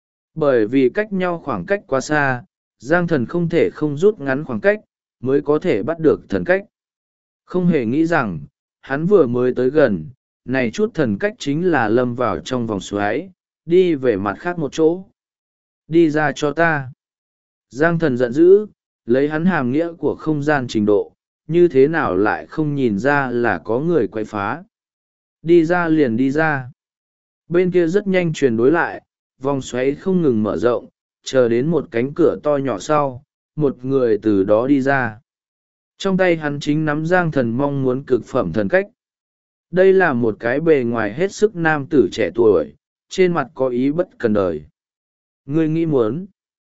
Bởi vì cách nhau khoảng cách quá xa, Giang Thần không thể không rút ngắn khoảng cách, mới có thể bắt được thần cách. Không hề nghĩ rằng, hắn vừa mới tới gần, này chút thần cách chính là lâm vào trong vòng xoáy, đi về mặt khác một chỗ. Đi ra cho ta. Giang Thần giận dữ, lấy hắn hàm nghĩa của không gian trình độ, như thế nào lại không nhìn ra là có người quay phá. Đi ra liền đi ra. Bên kia rất nhanh truyền đối lại, vòng xoáy không ngừng mở rộng, chờ đến một cánh cửa to nhỏ sau, một người từ đó đi ra. Trong tay hắn chính nắm Giang Thần mong muốn cực phẩm thần cách. Đây là một cái bề ngoài hết sức nam tử trẻ tuổi, trên mặt có ý bất cần đời. Ngươi nghĩ muốn.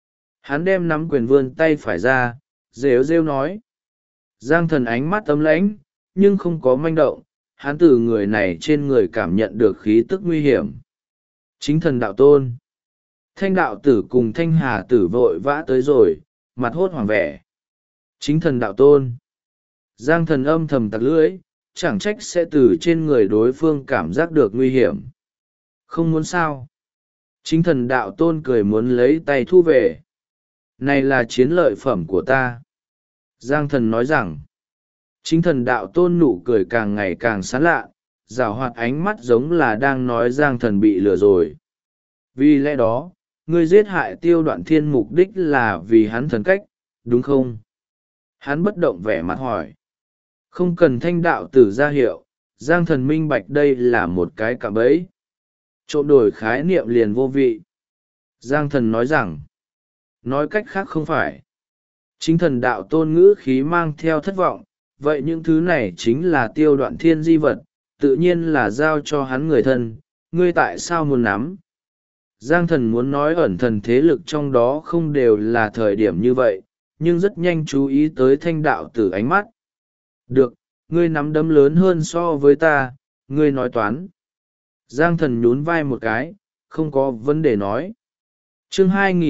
Hắn đem nắm quyền vươn tay phải ra, rêu rêu nói. Giang Thần ánh mắt ấm lãnh, nhưng không có manh động. Hắn từ người này trên người cảm nhận được khí tức nguy hiểm. Chính thần đạo tôn. Thanh đạo tử cùng thanh hà tử vội vã tới rồi, mặt hốt hoảng vẻ. Chính thần đạo tôn. Giang thần âm thầm tặc lưỡi, chẳng trách sẽ từ trên người đối phương cảm giác được nguy hiểm. Không muốn sao. Chính thần đạo tôn cười muốn lấy tay thu về. Này là chiến lợi phẩm của ta. Giang thần nói rằng. Chính thần đạo tôn nụ cười càng ngày càng sán lạ, rào hoạt ánh mắt giống là đang nói Giang thần bị lừa rồi. Vì lẽ đó, ngươi giết hại Tiêu Đoạn Thiên mục đích là vì hắn thần cách, đúng không? Hắn bất động vẻ mặt hỏi. Không cần thanh đạo tử ra hiệu, Giang thần minh bạch đây là một cái cạm bẫy. Trộm đổi khái niệm liền vô vị. Giang thần nói rằng, nói cách khác không phải. Chính thần đạo tôn ngữ khí mang theo thất vọng, vậy những thứ này chính là Tiêu Đoạn Thiên di vật, tự nhiên là giao cho hắn người thân, ngươi tại sao muốn nắm? Giang thần muốn nói ẩn thần thế lực trong đó không đều là thời điểm như vậy, nhưng rất nhanh chú ý tới thanh đạo tử ánh mắt. Được, ngươi nắm đấm lớn hơn so với ta, ngươi nói toán. Giang thần nhún vai một cái, không có vấn đề nói. Chương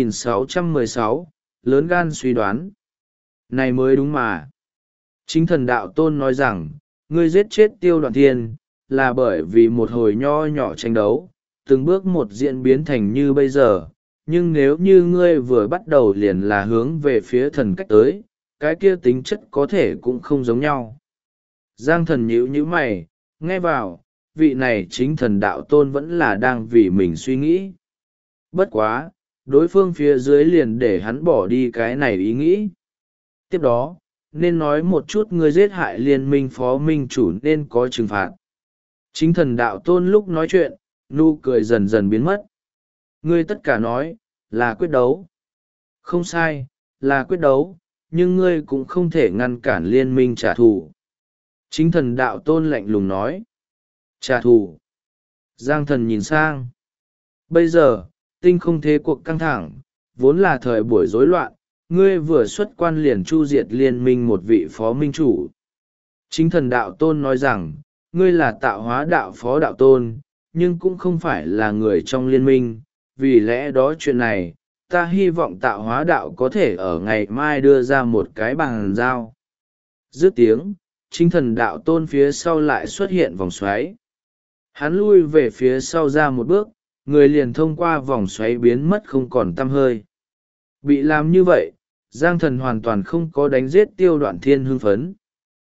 2616, lớn gan suy đoán. Này mới đúng mà. Chính thần đạo tôn nói rằng, ngươi giết chết Tiêu Đoạn Thiên, là bởi vì một hồi nho nhỏ tranh đấu, từng bước một diễn biến thành như bây giờ. Nhưng nếu như ngươi vừa bắt đầu liền là hướng về phía thần cách tới, cái kia tính chất có thể cũng không giống nhau. Giang thần nhíu nhíu mày, nghe vào, vị này chính thần đạo tôn vẫn là đang vì mình suy nghĩ. Bất quá, đối phương phía dưới liền để hắn bỏ đi cái này ý nghĩ. Tiếp đó, nên nói một chút ngươi giết hại liên minh phó minh chủ nên có trừng phạt. Chính thần đạo tôn lúc nói chuyện, nụ cười dần dần biến mất. Ngươi tất cả nói, là quyết đấu. Không sai, là quyết đấu, nhưng ngươi cũng không thể ngăn cản liên minh trả thù. Chính thần đạo tôn lạnh lùng nói. Trả thù. Giang thần nhìn sang. Bây giờ, tinh không thế cuộc căng thẳng, vốn là thời buổi rối loạn, ngươi vừa xuất quan liền chu diệt liên minh một vị phó minh chủ. Chính thần đạo tôn nói rằng, ngươi là tạo hóa đạo phó đạo tôn, nhưng cũng không phải là người trong liên minh, vì lẽ đó chuyện này, ta hy vọng tạo hóa đạo có thể ở ngày mai đưa ra một cái bàn giao. Dứt tiếng, chính thần đạo tôn phía sau lại xuất hiện vòng xoáy. Hắn lui về phía sau ra một bước, người liền thông qua vòng xoáy biến mất không còn tăm hơi. Bị làm như vậy, Giang thần hoàn toàn không có đánh giết Tiêu Đoạn Thiên hưng phấn.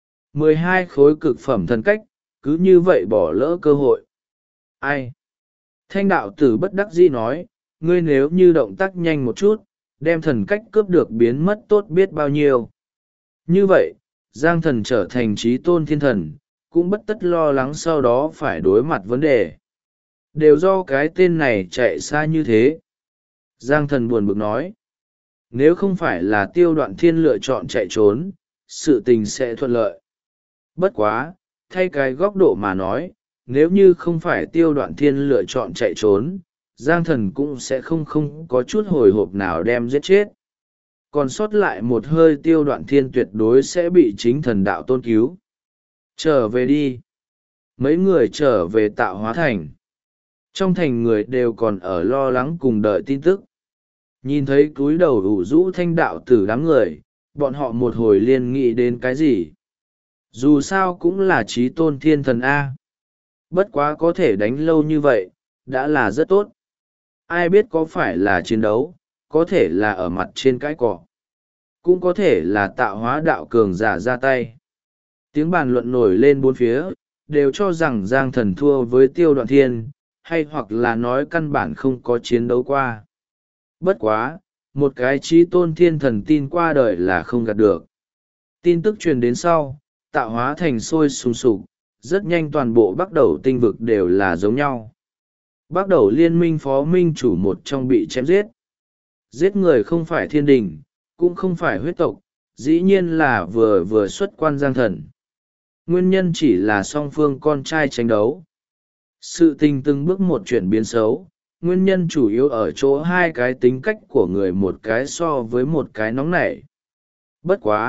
12 khối cực phẩm thần cách, cứ như vậy bỏ lỡ cơ hội. Ai? Thanh đạo tử bất đắc dĩ nói, ngươi nếu như động tác nhanh một chút, đem thần cách cướp được biến mất tốt biết bao nhiêu. Như vậy, Giang thần trở thành trí tôn thiên thần, cũng bất tất lo lắng sau đó phải đối mặt vấn đề. Đều do cái tên này chạy xa như thế. Giang thần buồn bực nói, nếu không phải là Tiêu Đoạn Thiên lựa chọn chạy trốn, sự tình sẽ thuận lợi. Bất quá, thay cái góc độ mà nói, nếu như không phải Tiêu Đoạn Thiên lựa chọn chạy trốn, Giang thần cũng sẽ không có chút hồi hộp nào đem giết chết. Còn sót lại một hơi Tiêu Đoạn Thiên tuyệt đối sẽ bị chính thần đạo tôn cứu. Trở về đi. Mấy người trở về Tạo Hóa Thành. Trong thành người đều còn ở lo lắng cùng đợi tin tức. Nhìn thấy cúi đầu ủ rũ thanh đạo tử đám người, bọn họ một hồi liền nghĩ đến cái gì. Dù sao cũng là trí tôn thiên thần A. Bất quá có thể đánh lâu như vậy, đã là rất tốt. Ai biết có phải là chiến đấu, có thể là ở mặt trên cái cỏ. Cũng có thể là tạo hóa đạo cường giả ra tay. Tiếng bàn luận nổi lên bốn phía, đều cho rằng Giang thần thua với Tiêu Đoạn Thiên, hay hoặc là nói căn bản không có chiến đấu qua. Bất quá, một cái trí tôn thiên thần tin qua đời là không gạt được. Tin tức truyền đến sau, Tạo Hóa Thành sôi sùng sục, rất nhanh toàn bộ Bắc Đẩu tinh vực đều là giống nhau. Bắc Đẩu liên minh phó minh chủ một trong bị chém giết. Giết người không phải thiên đình, cũng không phải huyết tộc, dĩ nhiên là vừa xuất quan Giang thần. Nguyên nhân chỉ là song phương con trai tranh đấu. Sự tình từng bước một chuyển biến xấu, nguyên nhân chủ yếu ở chỗ hai cái tính cách của người, một cái so với một cái nóng nảy. Bất quá,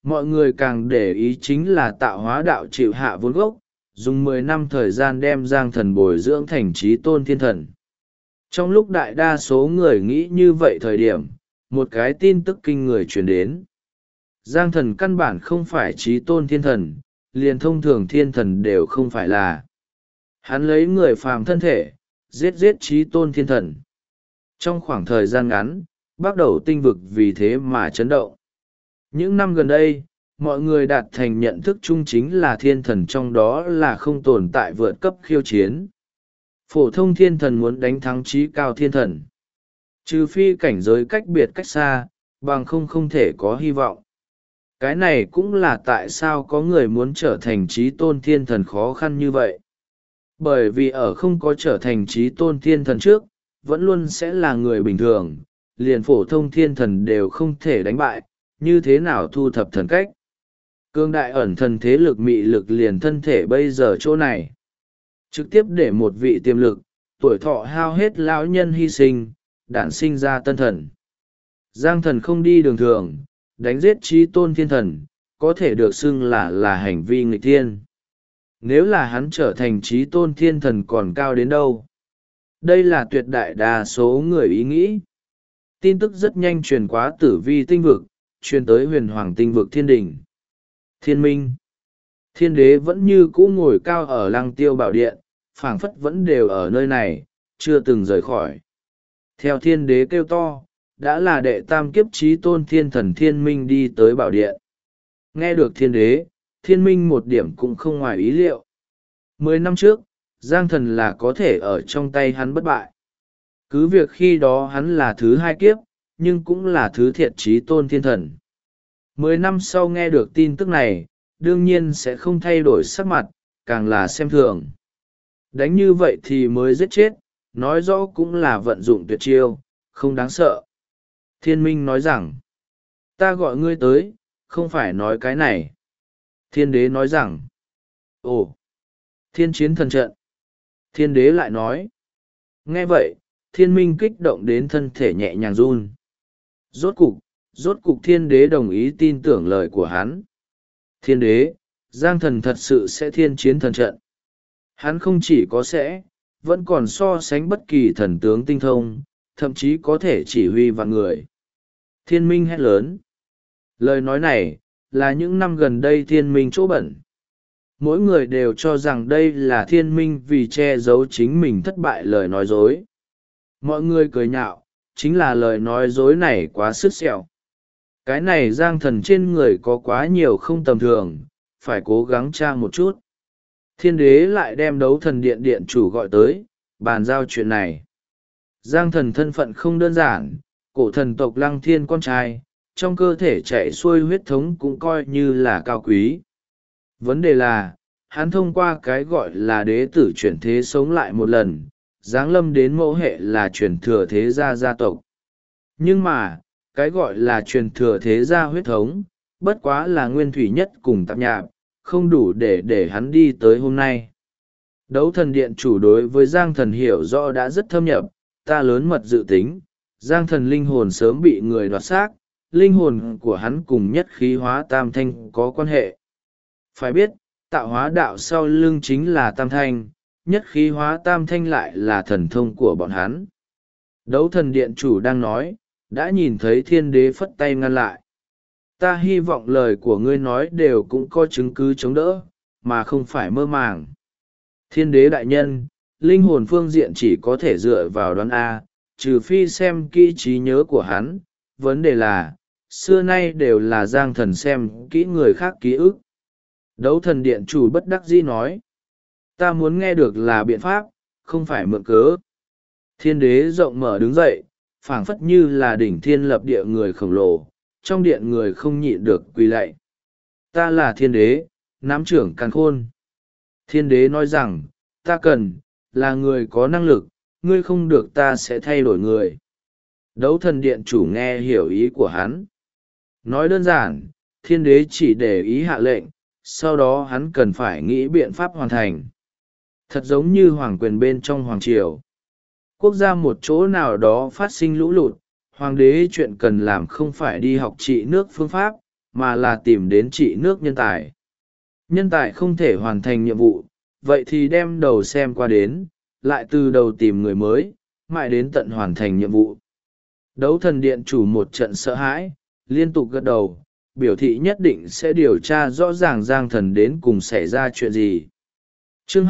mọi người càng để ý chính là tạo hóa đạo chịu hạ vốn gốc, dùng 10 năm thời gian đem Giang Thần bồi dưỡng thành trí tôn thiên thần. Trong lúc đại đa số người nghĩ như vậy thời điểm, một cái tin tức kinh người truyền đến. Giang Thần căn bản không phải trí tôn thiên thần, liền thông thường thiên thần đều không phải là. Hắn lấy người phàm thân thể, giết trí tôn thiên thần. Trong khoảng thời gian ngắn, bắt đầu tinh vực vì thế mà chấn động. Những năm gần đây, mọi người đạt thành nhận thức chung chính là thiên thần trong đó là không tồn tại vượt cấp khiêu chiến. Phổ thông thiên thần muốn đánh thắng trí cao thiên thần, trừ phi cảnh giới cách biệt cách xa, bằng không thể có hy vọng. Cái này cũng là tại sao có người muốn trở thành trí tôn thiên thần khó khăn như vậy. Bởi vì ở không có trở thành trí tôn thiên thần trước, vẫn luôn sẽ là người bình thường, liền phổ thông thiên thần đều không thể đánh bại, như thế nào thu thập thần cách. Cương đại ẩn thần thế lực mị lực liền thân thể bây giờ chỗ này. Trực tiếp để một vị tiềm lực, tuổi thọ hao hết lão nhân hy sinh, đản sinh ra tân thần. Giang Thần không đi đường thường, đánh giết trí tôn thiên thần, có thể được xưng là hành vi nghịch thiên. Nếu là hắn trở thành trí tôn thiên thần còn cao đến đâu? Đây là tuyệt đại đa số người ý nghĩ. Tin tức rất nhanh truyền quá tử vi tinh vực, truyền tới huyền hoàng tinh vực thiên đình. Thiên minh. Thiên đế vẫn như cũ ngồi cao ở lăng tiêu bảo điện, phảng phất vẫn đều ở nơi này, chưa từng rời khỏi. Theo thiên đế kêu to, đã là đệ tam kiếp trí tôn thiên thần thiên minh đi tới bảo điện. Nghe được thiên đế, thiên minh một điểm cũng không ngoài ý liệu. 10 năm trước, Giang Thần là có thể ở trong tay hắn bất bại. Cứ việc khi đó hắn là thứ 2 kiếp, nhưng cũng là thứ thiệt trí tôn thiên thần. 10 năm sau nghe được tin tức này, đương nhiên sẽ không thay đổi sắc mặt, càng là xem thường. Đánh như vậy thì mới giết chết, nói rõ cũng là vận dụng tuyệt chiêu, không đáng sợ. Thiên minh nói rằng, ta gọi ngươi tới, không phải nói cái này. Thiên đế nói rằng, ồ, thiên chiến thần trận. Thiên đế lại nói, nghe vậy, thiên minh kích động đến thân thể nhẹ nhàng run. Rốt cục thiên đế đồng ý tin tưởng lời của hắn. Thiên đế, Giang Thần thật sự sẽ thiên chiến thần trận. Hắn không chỉ có sẽ, vẫn còn so sánh bất kỳ thần tướng tinh thông, thậm chí có thể chỉ huy vạn người. Thiên minh hét lớn. Lời nói này, là những năm gần đây thiên minh chỗ bẩn. Mỗi người đều cho rằng đây là thiên minh vì che giấu chính mình thất bại lời nói dối. Mọi người cười nhạo, chính là lời nói dối này quá sứt sẹo. Cái này Giang Thần trên người có quá nhiều không tầm thường, phải cố gắng tra một chút. Thiên đế lại đem đấu thần điện điện chủ gọi tới, bàn giao chuyện này. Giang Thần thân phận không đơn giản, cổ thần tộc Lăng Thiên con trai, trong cơ thể chạy xuôi huyết thống cũng coi như là cao quý. Vấn đề là, hắn thông qua cái gọi là đế tử chuyển thế sống lại một lần, giáng lâm đến mẫu hệ là truyền thừa thế gia gia tộc. Nhưng mà, cái gọi là truyền thừa thế gia huyết thống, bất quá là nguyên thủy nhất cùng tạp nhạp, không đủ để hắn đi tới hôm nay. Đấu thần điện chủ đối với Giang Thần hiểu rõ đã rất thâm nhập, ta lớn mật dự tính, Giang Thần linh hồn sớm bị người đoạt xác, linh hồn của hắn cùng nhất khí hóa tam thanh có quan hệ. Phải biết, tạo hóa đạo sau lưng chính là tam thanh, nhất khí hóa tam thanh lại là thần thông của bọn hắn. Đấu thần điện chủ đang nói, đã nhìn thấy thiên đế phất tay ngăn lại. Ta hy vọng lời của ngươi nói đều cũng có chứng cứ chống đỡ, mà không phải mơ màng. Thiên đế đại nhân, linh hồn phương diện chỉ có thể dựa vào đoán A, trừ phi xem kỹ trí nhớ của hắn. Vấn đề là, xưa nay đều là Giang Thần xem kỹ người khác ký ức. Đấu thần điện chủ bất đắc dĩ nói. Ta muốn nghe được là biện pháp, không phải mượn cớ. Thiên đế rộng mở đứng dậy, phảng phất như là đỉnh thiên lập địa người khổng lồ, trong điện người không nhịn được quỳ lạy. Ta là thiên đế, nắm trưởng càn khôn. Thiên đế nói rằng, ta cần, là người có năng lực, ngươi không được ta sẽ thay đổi người. Đấu thần điện chủ nghe hiểu ý của hắn. Nói đơn giản, thiên đế chỉ để ý hạ lệnh, sau đó hắn cần phải nghĩ biện pháp hoàn thành. Thật giống như hoàng quyền bên trong hoàng triều. Quốc gia một chỗ nào đó phát sinh lũ lụt, hoàng đế chuyện cần làm không phải đi học trị nước phương pháp, mà là tìm đến trị nước nhân tài. Nhân tài không thể hoàn thành nhiệm vụ, vậy thì đem đầu xem qua đến, lại từ đầu tìm người mới, mãi đến tận hoàn thành nhiệm vụ. Đấu thần điện chủ một trận sợ hãi, liên tục gật đầu, biểu thị nhất định sẽ điều tra rõ ràng Giang Thần đến cùng xảy ra chuyện gì. Chương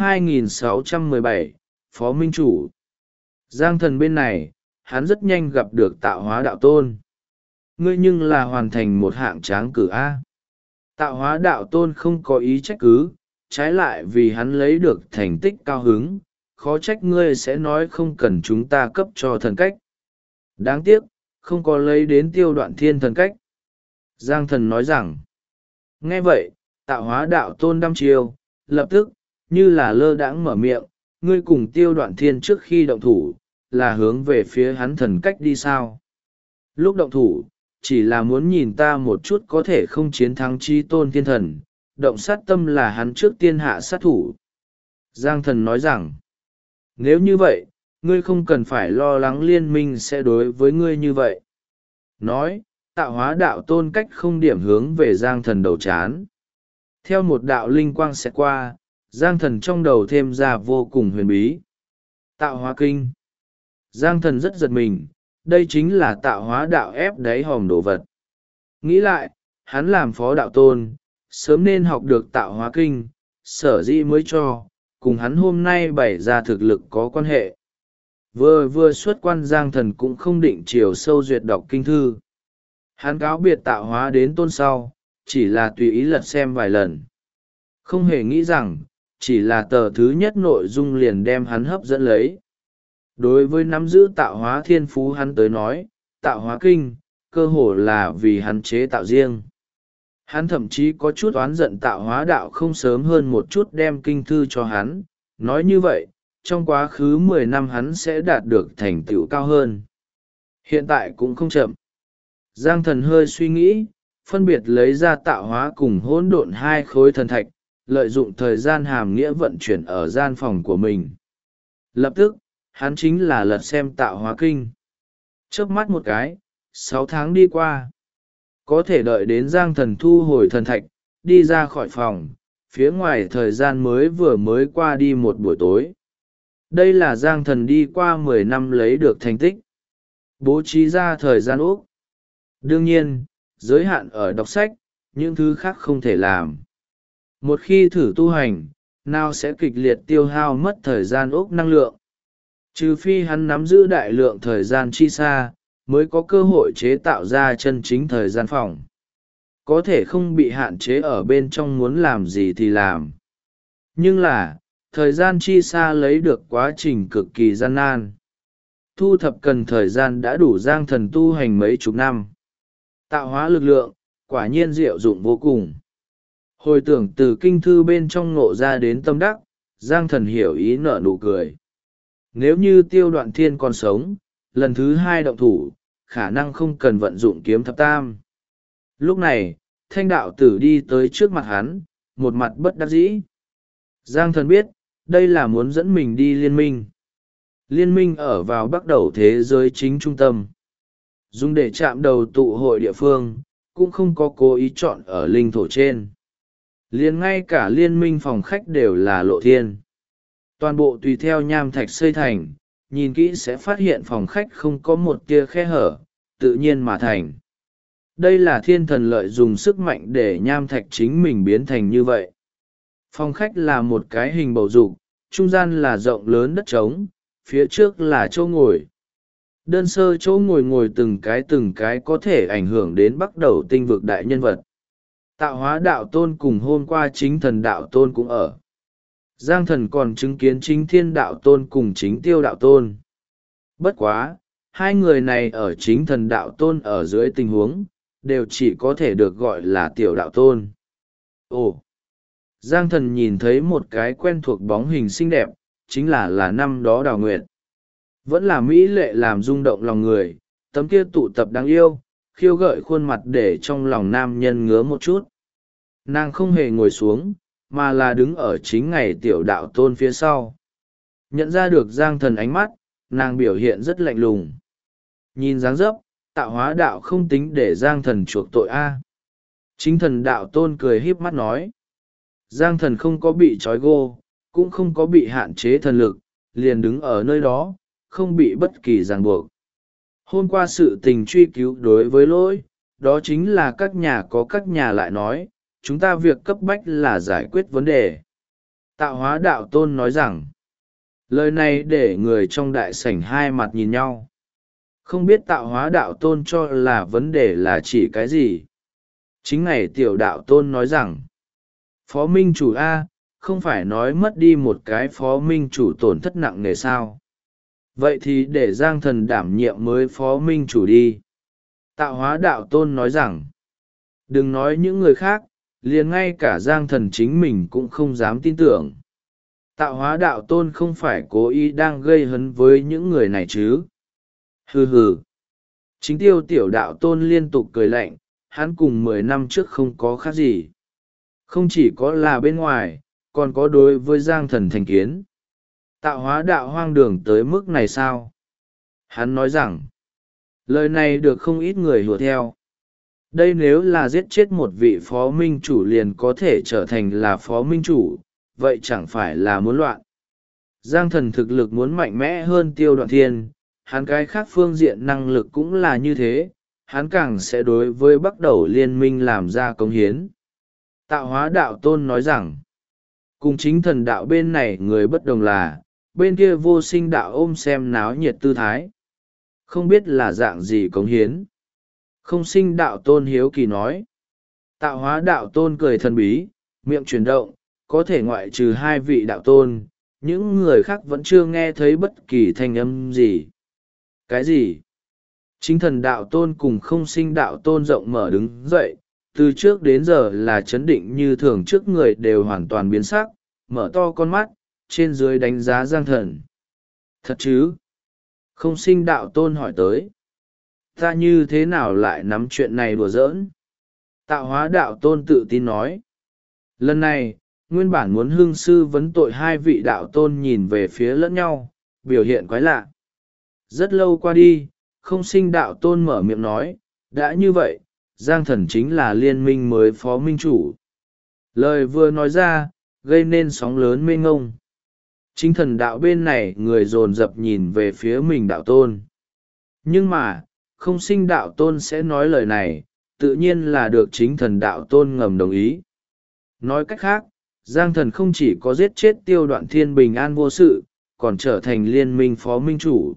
2617, Phó Minh Chủ. Giang Thần bên này, hắn rất nhanh gặp được Tạo Hóa Đạo Tôn. Ngươi nhưng là hoàn thành một hạng tráng cử A. Tạo Hóa Đạo Tôn không có ý trách cứ, trái lại vì hắn lấy được thành tích cao hứng, khó trách ngươi sẽ nói không cần chúng ta cấp cho thần cách. Đáng tiếc, không có lấy đến Tiêu Đoạn Thiên thần cách. Giang Thần nói rằng, nghe vậy, Tạo Hóa Đạo Tôn đăm chiêu, lập tức, như là lơ đãng mở miệng, ngươi cùng Tiêu Đoạn Thiên trước khi động thủ, là hướng về phía hắn thần cách đi sao. Lúc động thủ, chỉ là muốn nhìn ta một chút có thể không chiến thắng Chí Tôn Thiên Thần, động sát tâm là hắn trước tiên hạ sát thủ. Giang Thần nói rằng, nếu như vậy, ngươi không cần phải lo lắng liên minh sẽ đối với ngươi như vậy. Nói, Tạo Hóa Đạo Tôn cách không điểm hướng về Giang Thần đầu chán. Theo một đạo linh quang sẽ qua, Giang Thần trong đầu thêm ra vô cùng huyền bí. Tạo Hóa Kinh. Giang Thần rất giật mình, đây chính là Tạo Hóa Đạo ép đáy hòm đồ vật. Nghĩ lại, hắn làm Phó Đạo Tôn, sớm nên học được Tạo Hóa Kinh, sở dĩ mới cho, cùng hắn hôm nay bày ra thực lực có quan hệ. Vừa xuất quan Giang Thần cũng không định chiều sâu duyệt đọc kinh thư. Hắn cáo biệt Tạo Hóa đến tôn sau, chỉ là tùy ý lật xem vài lần. Không hề nghĩ rằng, chỉ là tờ thứ nhất nội dung liền đem hắn hấp dẫn lấy. Đối với nắm giữ Tạo Hóa thiên phú hắn tới nói, Tạo Hóa kinh, cơ hồ là vì hắn chế tạo riêng. Hắn thậm chí có chút oán giận Tạo Hóa đạo không sớm hơn một chút đem kinh thư cho hắn, nói như vậy, trong quá khứ 10 năm hắn sẽ đạt được thành tựu cao hơn. Hiện tại cũng không chậm. Giang Thần hơi suy nghĩ, phân biệt lấy ra Tạo Hóa cùng hỗn độn hai khối thần thạch, lợi dụng thời gian hàm nghĩa vận chuyển ở gian phòng của mình. Lập tức, hắn chính là lật xem Tạo Hóa kinh. Chớp mắt một cái, 6 tháng đi qua. Có thể đợi đến Giang Thần thu hồi thần thạch, đi ra khỏi phòng, phía ngoài thời gian mới qua đi một buổi tối. Đây là Giang Thần đi qua 10 năm lấy được thành tích. Bố trí ra thời gian úc. Đương nhiên, giới hạn ở đọc sách, những thứ khác không thể làm. Một khi thử tu hành, nào sẽ kịch liệt tiêu hao mất thời gian úc năng lượng. Trừ phi hắn nắm giữ đại lượng thời gian chi xa, mới có cơ hội chế tạo ra chân chính thời gian phòng. Có thể không bị hạn chế ở bên trong muốn làm gì thì làm. Nhưng là, thời gian chi xa lấy được quá trình cực kỳ gian nan. Thu thập cần thời gian đã đủ Giang Thần tu hành mấy chục năm. Tạo hóa lực lượng, quả nhiên diệu dụng vô cùng. Hồi tưởng từ kinh thư bên trong ngộ ra đến tâm đắc, Giang Thần hiểu ý nở nụ cười. Nếu như Tiêu Đoạn Thiên còn sống, lần thứ 2 động thủ, khả năng không cần vận dụng kiếm thập tam. Lúc này, Thanh đạo tử đi tới trước mặt hắn, một mặt bất đắc dĩ. Giang Thần biết, đây là muốn dẫn mình đi liên minh. Liên minh ở vào bắt đầu thế giới chính trung tâm. Dùng để chạm đầu tụ hội địa phương, cũng không có cố ý chọn ở linh thổ trên. Liền ngay cả liên minh phòng khách đều là lộ thiên. Toàn bộ tùy theo nham thạch xây thành, nhìn kỹ sẽ phát hiện phòng khách không có một tia khe hở, tự nhiên mà thành. Đây là thiên thần lợi dùng sức mạnh để nham thạch chính mình biến thành như vậy. Phòng khách là một cái hình bầu dục, trung gian là rộng lớn đất trống, phía trước là chỗ ngồi. Đơn sơ chỗ ngồi từng cái có thể ảnh hưởng đến bắt đầu tinh vực đại nhân vật. Tạo Hóa đạo tôn cùng hôm qua chính thần đạo tôn cũng ở. Giang Thần còn chứng kiến chính thiên đạo tôn cùng chính tiêu đạo tôn. Bất quá, hai người này ở chính thần đạo tôn ở dưới tình huống, đều chỉ có thể được gọi là tiểu đạo tôn. Ồ! Giang Thần nhìn thấy một cái quen thuộc bóng hình xinh đẹp, chính là năm đó Đào Nguyệt. Vẫn là mỹ lệ làm rung động lòng người, tấm kia tụ tập đáng yêu, khiêu gợi khuôn mặt để trong lòng nam nhân ngứa một chút. Nàng không hề ngồi xuống, mà là đứng ở chính ngày tiểu đạo tôn phía sau. Nhận ra được Giang Thần ánh mắt, nàng biểu hiện rất lạnh lùng. Nhìn dáng dấp, Tạo Hóa đạo không tính để Giang Thần chuộc tội a. Chính thần đạo tôn cười híp mắt nói. Giang thần không có bị trói gô, cũng không có bị hạn chế thần lực, liền đứng ở nơi đó, không bị bất kỳ ràng buộc. Hôm qua sự tình truy cứu đối với lỗi, đó chính là các nhà có các nhà lại nói, chúng ta việc cấp bách là giải quyết vấn đề. Tạo hóa đạo tôn nói rằng, lời này để người trong đại sảnh hai mặt nhìn nhau. Không biết tạo hóa đạo tôn cho là vấn đề là chỉ cái gì. Chính ngày tiểu đạo tôn nói rằng, phó minh chủ A, không phải nói mất đi một cái phó minh chủ tổn thất nặng nề sao. Vậy thì để Giang thần đảm nhiệm mới phó minh chủ đi. Tạo hóa đạo tôn nói rằng, đừng nói những người khác, liền ngay cả Giang thần chính mình cũng không dám tin tưởng. Tạo hóa đạo tôn không phải cố ý đang gây hấn với những người này chứ. Hừ hừ. Chính tiêu tiểu đạo tôn liên tục cười lạnh, hắn cùng 10 năm trước không có khác gì. Không chỉ có là bên ngoài, còn có đối với Giang thần thành kiến. Tạo hóa đạo hoang đường tới mức này sao? Hắn nói rằng, lời này được không ít người hùa theo. Đây nếu là giết chết một vị phó minh chủ liền có thể trở thành là phó minh chủ, vậy chẳng phải là muốn loạn. Giang thần thực lực muốn mạnh mẽ hơn Tiêu Đoạn Thiên, hắn cái khác phương diện năng lực cũng là như thế, hắn càng sẽ đối với bắt đầu liên minh làm ra công hiến. Tạo hóa đạo tôn nói rằng, cùng chính thần đạo bên này người bất đồng là, bên kia vô sinh đạo ôm xem náo nhiệt tư thái. Không biết là dạng gì cống hiến. Không sinh đạo tôn hiếu kỳ nói. Tạo hóa đạo tôn cười thần bí, miệng chuyển động, có thể ngoại trừ hai vị đạo tôn, những người khác vẫn chưa nghe thấy bất kỳ thanh âm gì. Cái gì? Chính thần đạo tôn cùng không sinh đạo tôn rộng mở đứng dậy, từ trước đến giờ là chấn định như thường trước người đều hoàn toàn biến sắc, mở to con mắt, trên dưới đánh giá Giang thần. Thật chứ? Không sinh đạo tôn hỏi tới. Ta như thế nào lại nắm chuyện này đùa giỡn? Tạo hóa đạo tôn tự tin nói. Lần này, nguyên bản muốn hương sư vấn tội hai vị đạo tôn nhìn về phía lẫn nhau, biểu hiện quái lạ. Rất lâu qua đi, không sinh đạo tôn mở miệng nói, đã như vậy, Giang thần chính là liên minh mới phó minh chủ. Lời vừa nói ra, gây nên sóng lớn mênh ngông. Chính thần đạo bên này người dồn dập nhìn về phía mình đạo tôn. Nhưng mà, không sinh đạo tôn sẽ nói lời này, tự nhiên là được chính thần đạo tôn ngầm đồng ý. Nói cách khác, Giang thần không chỉ có giết chết Tiêu Đoạn Thiên bình an vô sự, còn trở thành liên minh phó minh chủ.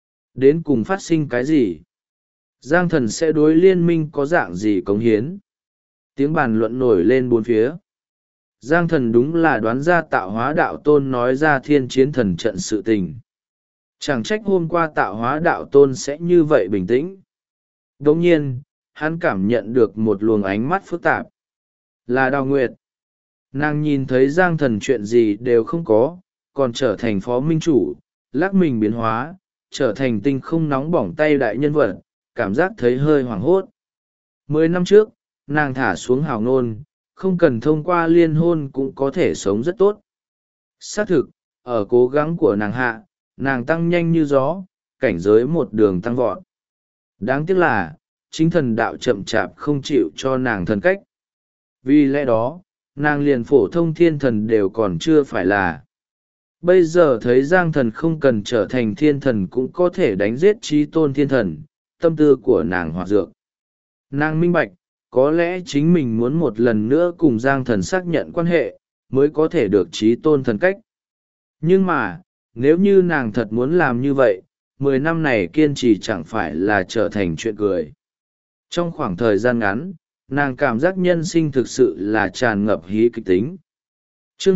Đến cùng phát sinh cái gì? Giang thần sẽ đối liên minh có dạng gì cống hiến? Tiếng bàn luận nổi lên bốn phía. Giang thần đúng là đoán ra tạo hóa đạo tôn nói ra thiên chiến thần trận sự tình. Chẳng trách hôm qua tạo hóa đạo tôn sẽ như vậy bình tĩnh. Đồng nhiên, hắn cảm nhận được một luồng ánh mắt phức tạp. Là Đào Nguyệt. Nàng nhìn thấy Giang thần chuyện gì đều không có, còn trở thành phó minh chủ, lắc mình biến hóa, trở thành tinh không nóng bỏng tay đại nhân vật, cảm giác thấy hơi hoảng hốt. 10 năm trước, nàng thả xuống hào ngôn, không cần thông qua liên hôn cũng có thể sống rất tốt. Xác thực, ở cố gắng của nàng hạ, nàng tăng nhanh như gió, cảnh giới một đường tăng vọt. Đáng tiếc là, chính thần đạo chậm chạp không chịu cho nàng thần cách. Vì lẽ đó, nàng liền phổ thông thiên thần đều còn chưa phải là. Bây giờ thấy Giang thần không cần trở thành thiên thần cũng có thể đánh giết trí tôn thiên thần, tâm tư của nàng hoạt dược. Nàng minh bạch, có lẽ chính mình muốn một lần nữa cùng Giang thần xác nhận quan hệ, mới có thể được trí tôn thần cách. Nhưng mà, nếu như nàng thật muốn làm như vậy, 10 năm này kiên trì chẳng phải là trở thành chuyện cười. Trong khoảng thời gian ngắn, nàng cảm giác nhân sinh thực sự là tràn ngập hí kịch tính. Chương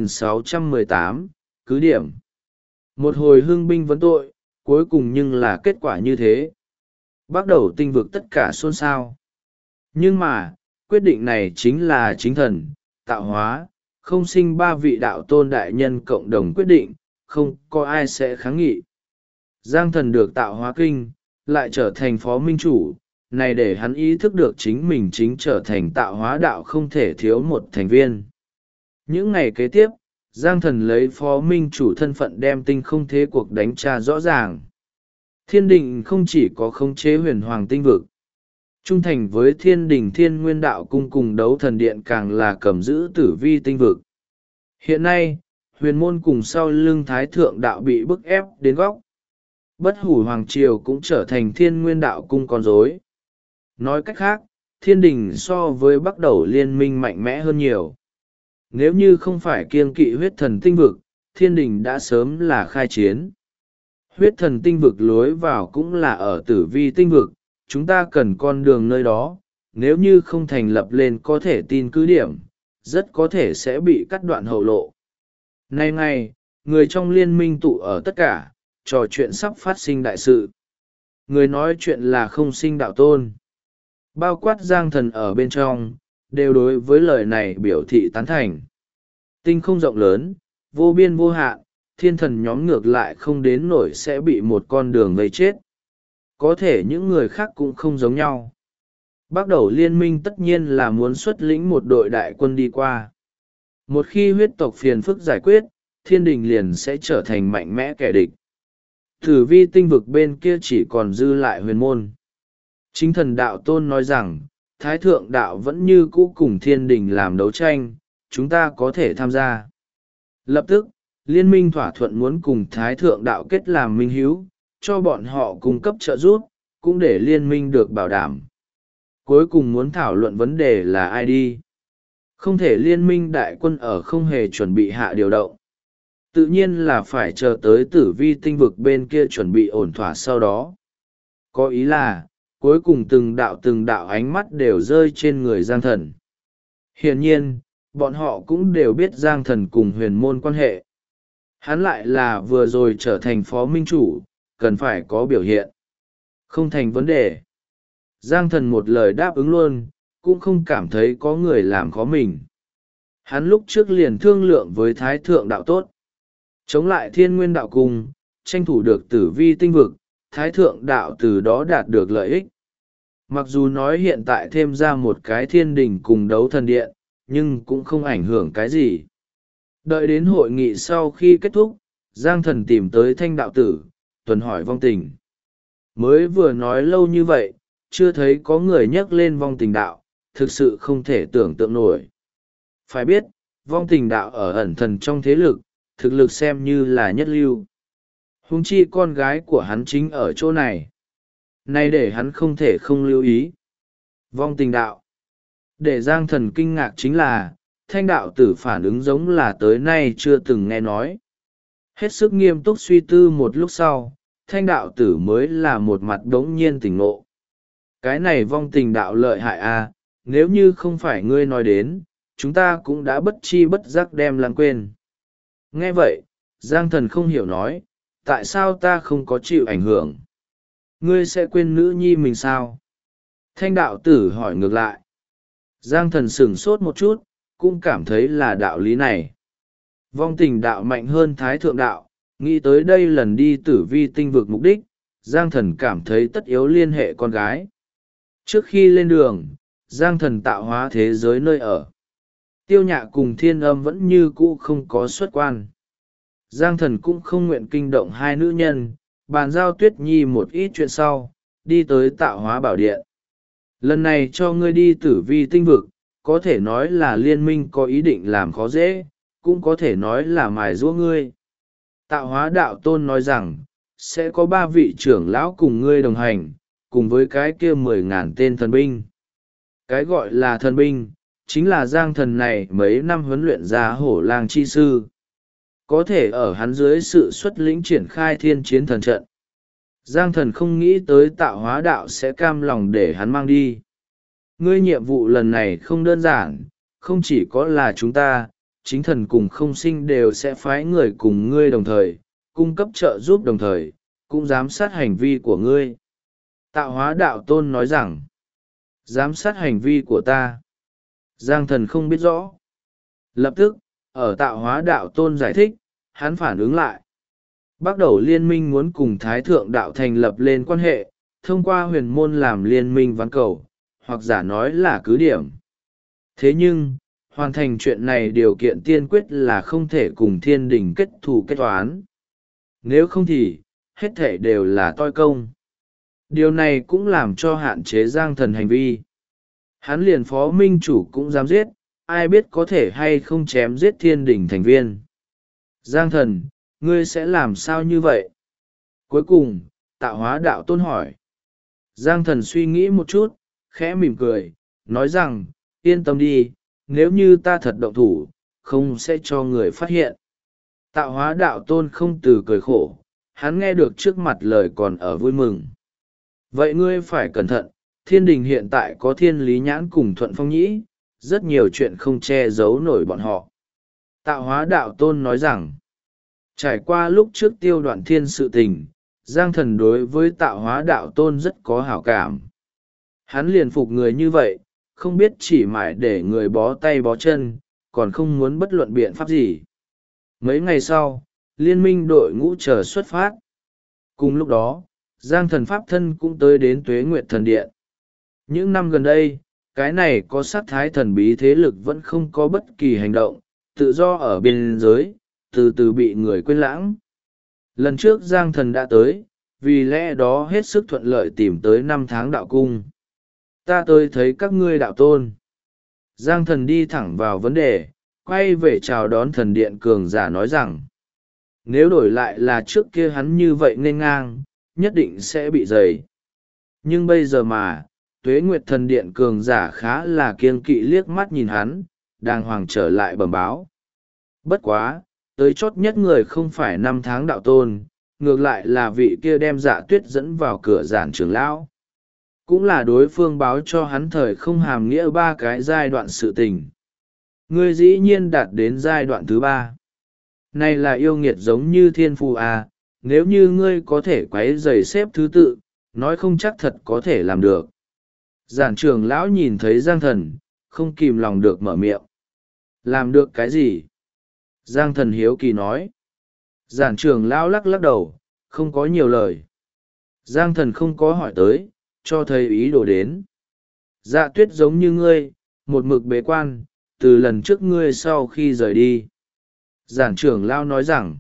2618, cứ điểm. Một hồi hưng binh vấn tội, cuối cùng nhưng là kết quả như thế. Bắt đầu tinh vực tất cả xôn xao. Nhưng mà, quyết định này chính là chính thần, tạo hóa, không sinh ba vị đạo tôn đại nhân cộng đồng quyết định, không có ai sẽ kháng nghị. Giang thần được tạo hóa kinh, lại trở thành phó minh chủ, này để hắn ý thức được chính mình chính trở thành tạo hóa đạo không thể thiếu một thành viên. Những ngày kế tiếp, Giang thần lấy phó minh chủ thân phận đem tinh không thế cuộc đánh tra rõ ràng. Thiên định không chỉ có khống chế huyền hoàng tinh vực. Trung thành với thiên đình Thiên Nguyên Đạo Cung cùng Đấu Thần Điện càng là cầm giữ Tử Vi tinh vực. Hiện nay, huyền môn cùng sau lưng Thái Thượng Đạo bị bức ép đến góc. Bất hủ Hoàng Triều cũng trở thành Thiên Nguyên Đạo Cung con rối. Nói cách khác, thiên đình so với Bắc Đẩu liên minh mạnh mẽ hơn nhiều. Nếu như không phải kiêng kỵ huyết thần tinh vực, thiên đình đã sớm là khai chiến. Huyết thần tinh vực lối vào cũng là ở Tử Vi tinh vực, chúng ta cần con đường nơi đó, nếu như không thành lập lên có thể tin cứ điểm, rất có thể sẽ bị cắt đoạn hậu lộ. Nay ngày, người trong liên minh tụ ở tất cả, trò chuyện sắp phát sinh đại sự. Người nói chuyện là Không Sinh Đạo Tôn. Bao quát Giang Thần ở bên trong, đều đối với lời này biểu thị tán thành. Tinh không rộng lớn, vô biên vô hạn, thiên thần nhóm ngược lại không đến nổi sẽ bị một con đường vây chết. Có thể những người khác cũng không giống nhau. Bắt đầu liên minh tất nhiên là muốn xuất lĩnh một đội đại quân đi qua. Một khi huyết tộc phiền phức giải quyết, thiên đình liền sẽ trở thành mạnh mẽ kẻ địch. Tử Vi tinh vực bên kia chỉ còn dư lại huyền môn. Chính thần đạo tôn nói rằng, Thái Thượng Đạo vẫn như cũ cùng thiên đình làm đấu tranh, chúng ta có thể tham gia. Lập tức, liên minh thỏa thuận muốn cùng Thái Thượng Đạo kết làm minh hữu, cho bọn họ cung cấp trợ giúp, cũng để liên minh được bảo đảm. Cuối cùng muốn thảo luận vấn đề là ai đi. Không thể liên minh đại quân ở không hề chuẩn bị hạ điều động. Tự nhiên là phải chờ tới Tử Vi tinh vực bên kia chuẩn bị ổn thỏa sau đó. Có ý là, cuối cùng từng đạo ánh mắt đều rơi trên người Giang Thần. Hiển nhiên, bọn họ cũng đều biết Giang Thần cùng huyền môn quan hệ. Hắn lại là vừa rồi trở thành phó minh chủ, cần phải có biểu hiện. Không thành vấn đề. Giang Thần một lời đáp ứng luôn, cũng không cảm thấy có người làm khó mình. Hắn lúc trước liền thương lượng với Thái Thượng Đạo tốt. Chống lại Thiên Nguyên Đạo Cung, tranh thủ được Tử Vi tinh vực, Thái Thượng Đạo từ đó đạt được lợi ích. Mặc dù nói hiện tại thêm ra một cái thiên đình cùng Đấu Thần Điện, nhưng cũng không ảnh hưởng cái gì. Đợi đến hội nghị sau khi kết thúc, Giang Thần tìm tới Thanh Đạo Tử, tuần hỏi vong tình. Mới vừa nói lâu như vậy, chưa thấy có người nhắc lên vong tình đạo, thực sự không thể tưởng tượng nổi. Phải biết, vong tình đạo ở ẩn thần trong thế lực, thực lực xem như là nhất lưu. Huống chi con gái của hắn chính ở chỗ này. Nay để hắn không thể không lưu ý. Vong tình đạo. Để Giang Thần kinh ngạc chính là, Thanh Đạo Tử phản ứng giống là tới nay chưa từng nghe nói. Hết sức nghiêm túc suy tư một lúc sau, Thanh Đạo Tử mới là một mặt đống nhiên tỉnh ngộ. Cái này vong tình đạo lợi hại à, nếu như không phải ngươi nói đến, chúng ta cũng đã bất chi bất giác đem lãng quên. Nghe vậy, Giang Thần không hiểu nói, tại sao ta không có chịu ảnh hưởng? Ngươi sẽ quên nữ nhi mình sao? Thanh Đạo Tử hỏi ngược lại. Giang Thần sửng sốt một chút, cũng cảm thấy là đạo lý này. Vong tình đạo mạnh hơn Thái Thượng Đạo, nghĩ tới đây lần đi Tử Vi tinh vực mục đích, Giang Thần cảm thấy tất yếu liên hệ con gái. Trước khi lên đường, Giang Thần tạo hóa thế giới nơi ở. Tiêu Nhạ cùng Thiên Âm vẫn như cũ không có xuất quan. Giang Thần cũng không nguyện kinh động hai nữ nhân, bàn giao Tuyết Nhi một ít chuyện sau, đi tới tạo hóa bảo điện. Lần này cho ngươi đi Tử Vi tinh vực, có thể nói là liên minh có ý định làm khó dễ, cũng có thể nói là mài giũa ngươi. Tạo hóa đạo tôn nói rằng, sẽ có 3 vị trưởng lão cùng ngươi đồng hành, cùng với cái kia 10.000 tên thần binh. Cái gọi là thần binh, chính là Giang Thần này mấy năm huấn luyện ra hổ lang chi sư. Có thể ở hắn dưới sự xuất lĩnh triển khai thiên chiến thần trận. Giang Thần không nghĩ tới tạo hóa đạo sẽ cam lòng để hắn mang đi. Ngươi nhiệm vụ lần này không đơn giản, không chỉ có là chúng ta, chính thần cùng Không Sinh đều sẽ phái người cùng ngươi đồng thời, cung cấp trợ giúp đồng thời, cũng giám sát hành vi của ngươi. Tạo hóa đạo tôn nói rằng, giám sát hành vi của ta. Giang Thần không biết rõ. Lập tức, ở tạo hóa đạo tôn giải thích, hắn phản ứng lại. Bắt đầu liên minh muốn cùng Thái Thượng Đạo thành lập lên quan hệ, thông qua huyền môn làm liên minh ván cầu, hoặc giả nói là cứ điểm. Thế nhưng, hoàn thành chuyện này điều kiện tiên quyết là không thể cùng thiên đình kết thù kết toán. Nếu không thì, hết thể đều là toi công. điều này cũng làm cho hạn chế Giang Thần hành vi. Hắn liền phó minh chủ cũng dám giết, ai biết có thể hay không chém giết thiên đình thành viên. Giang Thần, ngươi sẽ làm sao như vậy? Cuối cùng, Tạo Hóa Đạo Tôn hỏi. Giang Thần suy nghĩ một chút, khẽ mỉm cười, nói rằng, yên tâm đi, nếu như ta thật động thủ, không sẽ cho người phát hiện. Tạo Hóa Đạo Tôn không từ cười khổ, hắn nghe được trước mặt lời còn ở vui mừng. Vậy ngươi phải cẩn thận, thiên đình hiện tại có Thiên Lý Nhãn cùng Thuận Phong Nhĩ, rất nhiều chuyện không che giấu nổi bọn họ. Tạo Hóa Đạo Tôn nói rằng, trải qua lúc trước Tiêu Đoạn Thiên sự tình, Giang Thần đối với Tạo Hóa Đạo Tôn rất có hảo cảm. Hắn liền phục người như vậy, không biết chỉ mãi để người bó tay bó chân, còn không muốn bất luận biện pháp gì. Mấy ngày sau, liên minh đội ngũ chờ xuất phát. Cùng lúc đó, Giang Thần Pháp Thân cũng tới đến Tuế Nguyệt Thần Điện. Những năm gần đây, cái này có sát thái thần bí thế lực vẫn không có bất kỳ hành động, tự do ở biên giới, từ từ bị người quên lãng. Lần trước Giang Thần đã tới, vì lẽ đó hết sức thuận lợi tìm tới 5 tháng đạo cung. Ta tới thấy các ngươi đạo tôn. Giang Thần đi thẳng vào vấn đề, quay về chào đón thần điện cường giả nói rằng, nếu đổi lại là trước kia hắn như vậy nên ngang, nhất định sẽ bị dày. Nhưng bây giờ mà, Tuế Nguyệt Thần Điện cường giả khá là kiêng kỵ liếc mắt nhìn hắn, đàng hoàng trở lại bẩm báo. Bất quá, tới chót nhất người không phải 5 tháng đạo tôn, ngược lại là vị kia đem Dạ Tuyết dẫn vào cửa giản trưởng lão. Cũng là đối phương báo cho hắn thời không hàm nghĩa 3 cái giai đoạn sự tình. Ngươi dĩ nhiên đạt đến giai đoạn thứ 3. Này là yêu nghiệt giống như thiên phù à, nếu như ngươi có thể quấy giày xếp thứ tự, nói không chắc thật có thể làm được. Giản trưởng lão nhìn thấy Giang Thần, không kìm lòng được mở miệng. Làm được cái gì? Giang Thần hiếu kỳ nói. Giản trưởng lão lắc lắc đầu, không có nhiều lời. Giang Thần không có hỏi tới, cho thấy ý đồ đến. Dạ Tuyết giống như ngươi, một mực bế quan, từ lần trước ngươi sau khi rời đi. Giản trưởng lão nói rằng,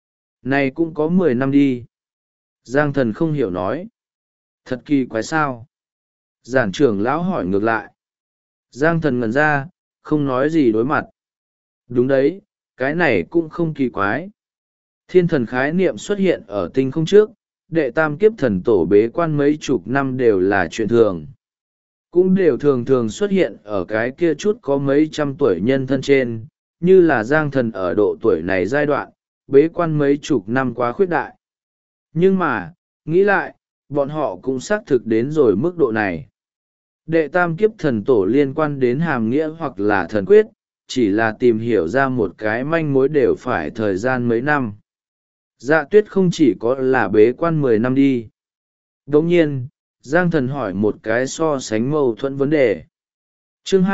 này cũng có 10 năm đi. Giang Thần không hiểu nói. Thật kỳ quái sao? Giản trưởng lão hỏi ngược lại. Giang Thần ngẩn ra, không nói gì đối mặt. Đúng đấy, cái này cũng không kỳ quái. Thiên thần khái niệm xuất hiện ở tinh không trước, đệ tam kiếp thần tổ bế quan mấy chục năm đều là chuyện thường. Cũng đều thường thường xuất hiện ở cái kia chút có mấy trăm tuổi nhân thân trên, như là Giang Thần ở độ tuổi này giai đoạn, bế quan mấy chục năm quá khuyết đại. Nhưng mà, nghĩ lại, bọn họ cũng xác thực đến rồi mức độ này. Đệ tam kiếp thần tổ liên quan đến hàm nghĩa hoặc là thần quyết, chỉ là tìm hiểu ra một cái manh mối đều phải thời gian mấy năm. Dạ Tuyết không chỉ có là bế quan 10 năm đi. Đồng nhiên, Giang Thần hỏi một cái so sánh mâu thuẫn vấn đề. Chương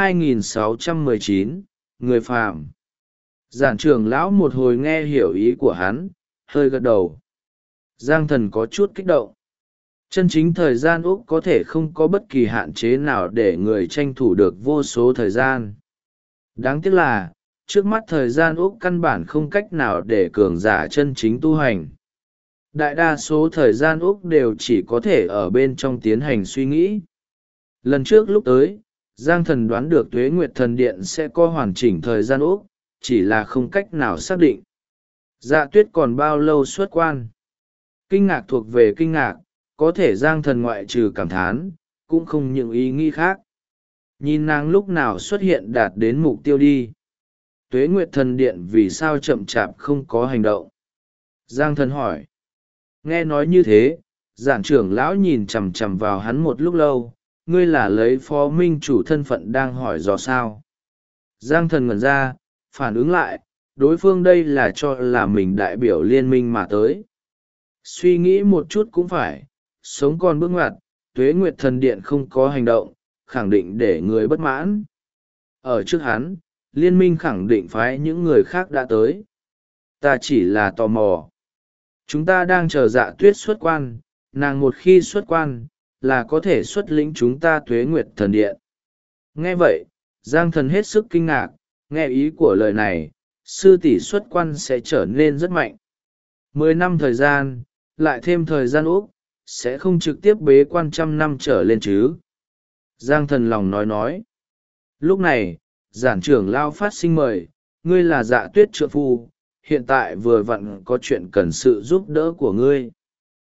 2619, Người phàm. Giản trưởng lão một hồi nghe hiểu ý của hắn, hơi gật đầu. Giang Thần có chút kích động. Chân chính thời gian Úc có thể không có bất kỳ hạn chế nào để người tranh thủ được vô số thời gian. Đáng tiếc là, trước mắt thời gian Úc căn bản không cách nào để cường giả chân chính tu hành. Đại đa số thời gian Úc đều chỉ có thể ở bên trong tiến hành suy nghĩ. Lần trước lúc tới, Giang Thần đoán được Tuế Nguyệt Thần Điện sẽ có hoàn chỉnh thời gian Úc, chỉ là không cách nào xác định. Dạ Tuyết còn bao lâu xuất quan? Kinh ngạc thuộc về kinh ngạc, có thể Giang Thần ngoại trừ cảm thán, cũng không những ý nghĩ khác. Nhìn nàng lúc nào xuất hiện đạt đến mục tiêu đi. Tuế Nguyệt Thần Điện vì sao chậm chạp không có hành động? Giang Thần hỏi. Nghe nói như thế, giản trưởng lão nhìn chằm chằm vào hắn một lúc lâu, ngươi là lấy phó minh chủ thân phận đang hỏi dò sao? Giang Thần ngẩn ra, phản ứng lại, đối phương đây là cho là mình đại biểu liên minh mà tới. Suy nghĩ một chút cũng phải, sống còn bước ngoặt, Tuế Nguyệt Thần Điện không có hành động, khẳng định để người bất mãn. Ở trước hắn, liên minh khẳng định phái những người khác đã tới. Ta chỉ là tò mò. Chúng ta đang chờ Dạ Tuyết xuất quan, nàng một khi xuất quan, là có thể xuất lĩnh chúng ta Tuế Nguyệt Thần Điện. Nghe vậy, Giang Thần hết sức kinh ngạc, nghe ý của lời này, sư tỷ xuất quan sẽ trở nên rất mạnh. 10 năm thời gian, lại thêm thời gian Úc, sẽ không trực tiếp bế quan 100 năm trở lên chứ. Giang Thần lòng nói. Lúc này, giản trưởng lao phát sinh mời, ngươi là Dạ Tuyết trượng phu, hiện tại vừa vặn có chuyện cần sự giúp đỡ của ngươi.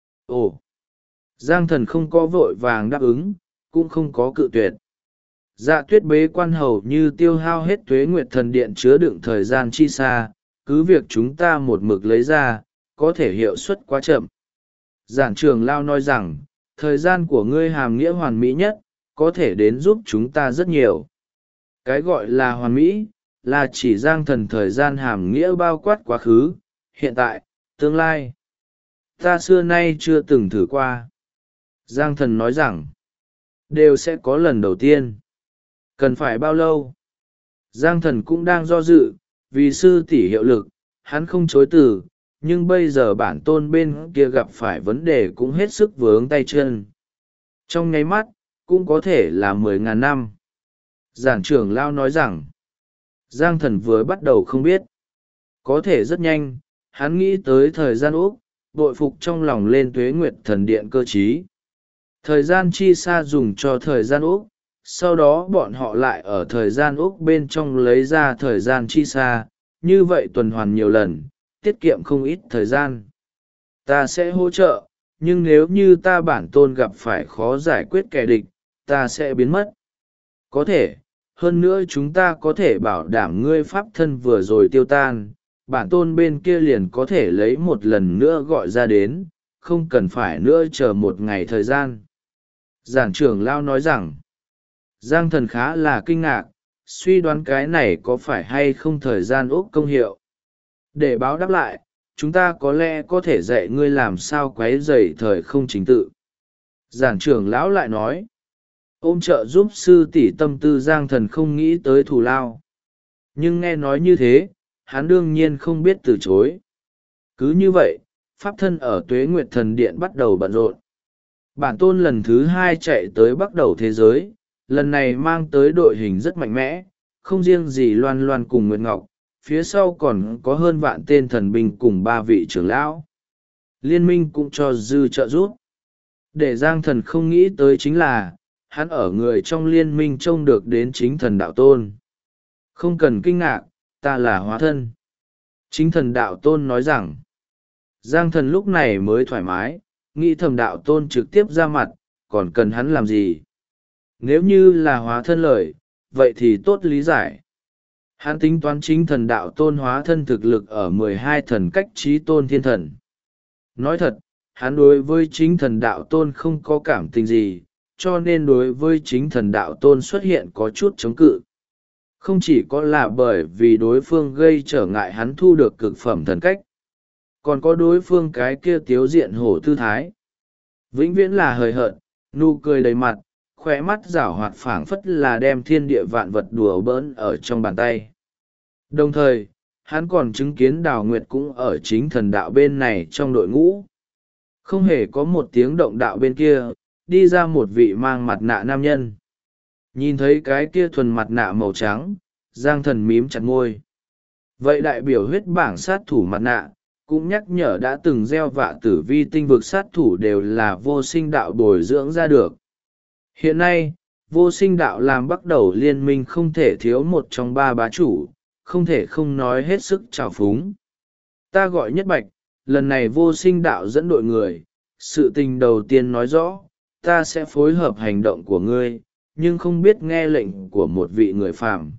Ồ! Giang Thần không có vội vàng đáp ứng, cũng không có cự tuyệt. Dạ Tuyết bế quan hầu như tiêu hao hết Tuế Nguyệt Thần Điện chứa đựng thời gian chi xa, cứ việc chúng ta một mực lấy ra, có thể hiệu suất quá chậm. Giản trưởng lao nói rằng, thời gian của ngươi hàm nghĩa hoàn mỹ nhất, có thể đến giúp chúng ta rất nhiều. Cái gọi là hoàn mỹ, là chỉ Giang Thần thời gian hàm nghĩa bao quát quá khứ, hiện tại, tương lai. Ta xưa nay chưa từng thử qua. Giang Thần nói rằng, đều sẽ có lần đầu tiên. Cần phải bao lâu? Giang Thần cũng đang do dự, vì sư tỷ hiệu lực, hắn không chối từ, nhưng bây giờ bản tôn bên kia gặp phải vấn đề cũng hết sức vướng tay chân. Trong nháy mắt, cũng có thể là 10.000 năm. Giản trưởng lao nói rằng, Giang Thần vừa bắt đầu không biết. Có thể rất nhanh, hắn nghĩ tới thời gian Úc, bội phục trong lòng lên Tuế Nguyệt Thần Điện cơ trí. Thời gian chi xa dùng cho thời gian Úc, sau đó bọn họ lại ở thời gian Úc bên trong lấy ra thời gian chi xa, như vậy tuần hoàn nhiều lần, tiết kiệm không ít thời gian. Ta sẽ hỗ trợ, nhưng nếu như ta bản tôn gặp phải khó giải quyết kẻ địch, ta sẽ biến mất. Có thể, hơn nữa chúng ta có thể bảo đảm ngươi pháp thân vừa rồi tiêu tan, bản tôn bên kia liền có thể lấy một lần nữa gọi ra đến, không cần phải nữa chờ một ngày thời gian. Giản trưởng lao nói rằng, Giang Thần khá là kinh ngạc, suy đoán cái này có phải hay không thời gian Úc công hiệu. Để báo đáp lại, chúng ta có lẽ có thể dạy ngươi làm sao quấy rầy thời không chính tự. Giản trưởng lão lại nói, ôm trợ giúp sư tỷ tâm tư Giang Thần không nghĩ tới thù lao. Nhưng nghe nói như thế, hắn đương nhiên không biết từ chối. Cứ như vậy, pháp thân ở Tuế Nguyệt Thần Điện bắt đầu bận rộn. Bản tôn lần thứ 2 chạy tới bắt đầu thế giới, lần này mang tới đội hình rất mạnh mẽ, không riêng gì Loan Loan cùng Nguyệt Ngọc, phía sau còn có hơn vạn tên thần binh cùng 3 vị trưởng lão. Liên minh cũng cho dư trợ giúp. Để Giang Thần không nghĩ tới chính là, hắn ở người trong liên minh trông được đến chính thần đạo tôn. Không cần kinh ngạc, ta là hóa thân. Chính thần đạo tôn nói rằng, Giang Thần lúc này mới thoải mái, nghĩ thầm đạo tôn trực tiếp ra mặt, còn cần hắn làm gì? Nếu như là hóa thân lời, vậy thì tốt lý giải. Hắn tính toán chính thần đạo tôn hóa thân thực lực ở 12 thần cách trí tôn thiên thần. Nói thật, hắn đối với chính thần đạo tôn không có cảm tình gì, cho nên đối với chính thần đạo tôn xuất hiện có chút chống cự. Không chỉ có là bởi vì đối phương gây trở ngại hắn thu được cực phẩm thần cách, còn có đối phương cái kia tiếu diện hổ tư thái. Vĩnh viễn là hời hợt, nụ cười đầy mặt, khóe mắt rảo hoạt phảng phất là đem thiên địa vạn vật đùa bỡn ở trong bàn tay. Đồng thời, hắn còn chứng kiến Đào Nguyệt cũng ở chính thần đạo bên này trong đội ngũ. Không hề có một tiếng động đạo bên kia, đi ra một vị mang mặt nạ nam nhân. Nhìn thấy cái kia thuần mặt nạ màu trắng, Giang Thần mím chặt môi. Vậy đại biểu huyết bảng sát thủ mặt nạ, cũng nhắc nhở đã từng gieo vạ tử vi tinh vực sát thủ đều là vô sinh đạo bồi dưỡng ra được. Hiện nay, vô sinh đạo làm bắt đầu liên minh không thể thiếu một trong 3 bá chủ, không thể không nói hết sức trào phúng. Ta gọi Nhất Bạch, lần này vô sinh đạo dẫn đội người, sự tình đầu tiên nói rõ, ta sẽ phối hợp hành động của ngươi, nhưng không biết nghe lệnh của một vị người phàm.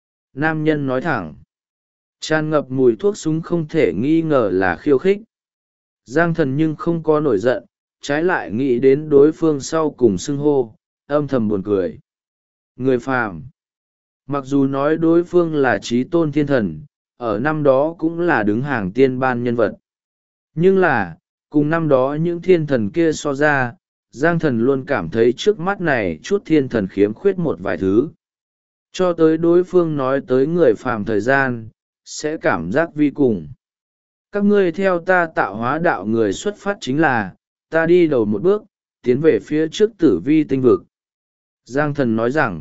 Nam nhân nói thẳng, tràn ngập mùi thuốc súng không thể nghi ngờ là khiêu khích. Giang Thần nhưng không có nổi giận, trái lại nghĩ đến đối phương sau cùng xưng hô, âm thầm buồn cười. Người phàm. Mặc dù nói đối phương là trí tôn thiên thần, ở năm đó cũng là đứng hàng tiên ban nhân vật. Nhưng là, cùng năm đó những thiên thần kia so ra, Giang Thần luôn cảm thấy trước mắt này chút thiên thần khiếm khuyết một vài thứ. Cho tới đối phương nói tới người phàm thời gian, sẽ cảm giác vi cùng. Các ngươi theo ta tạo hóa đạo người xuất phát chính là, ta đi đầu một bước, tiến về phía trước tử vi tinh vực. Giang Thần nói rằng,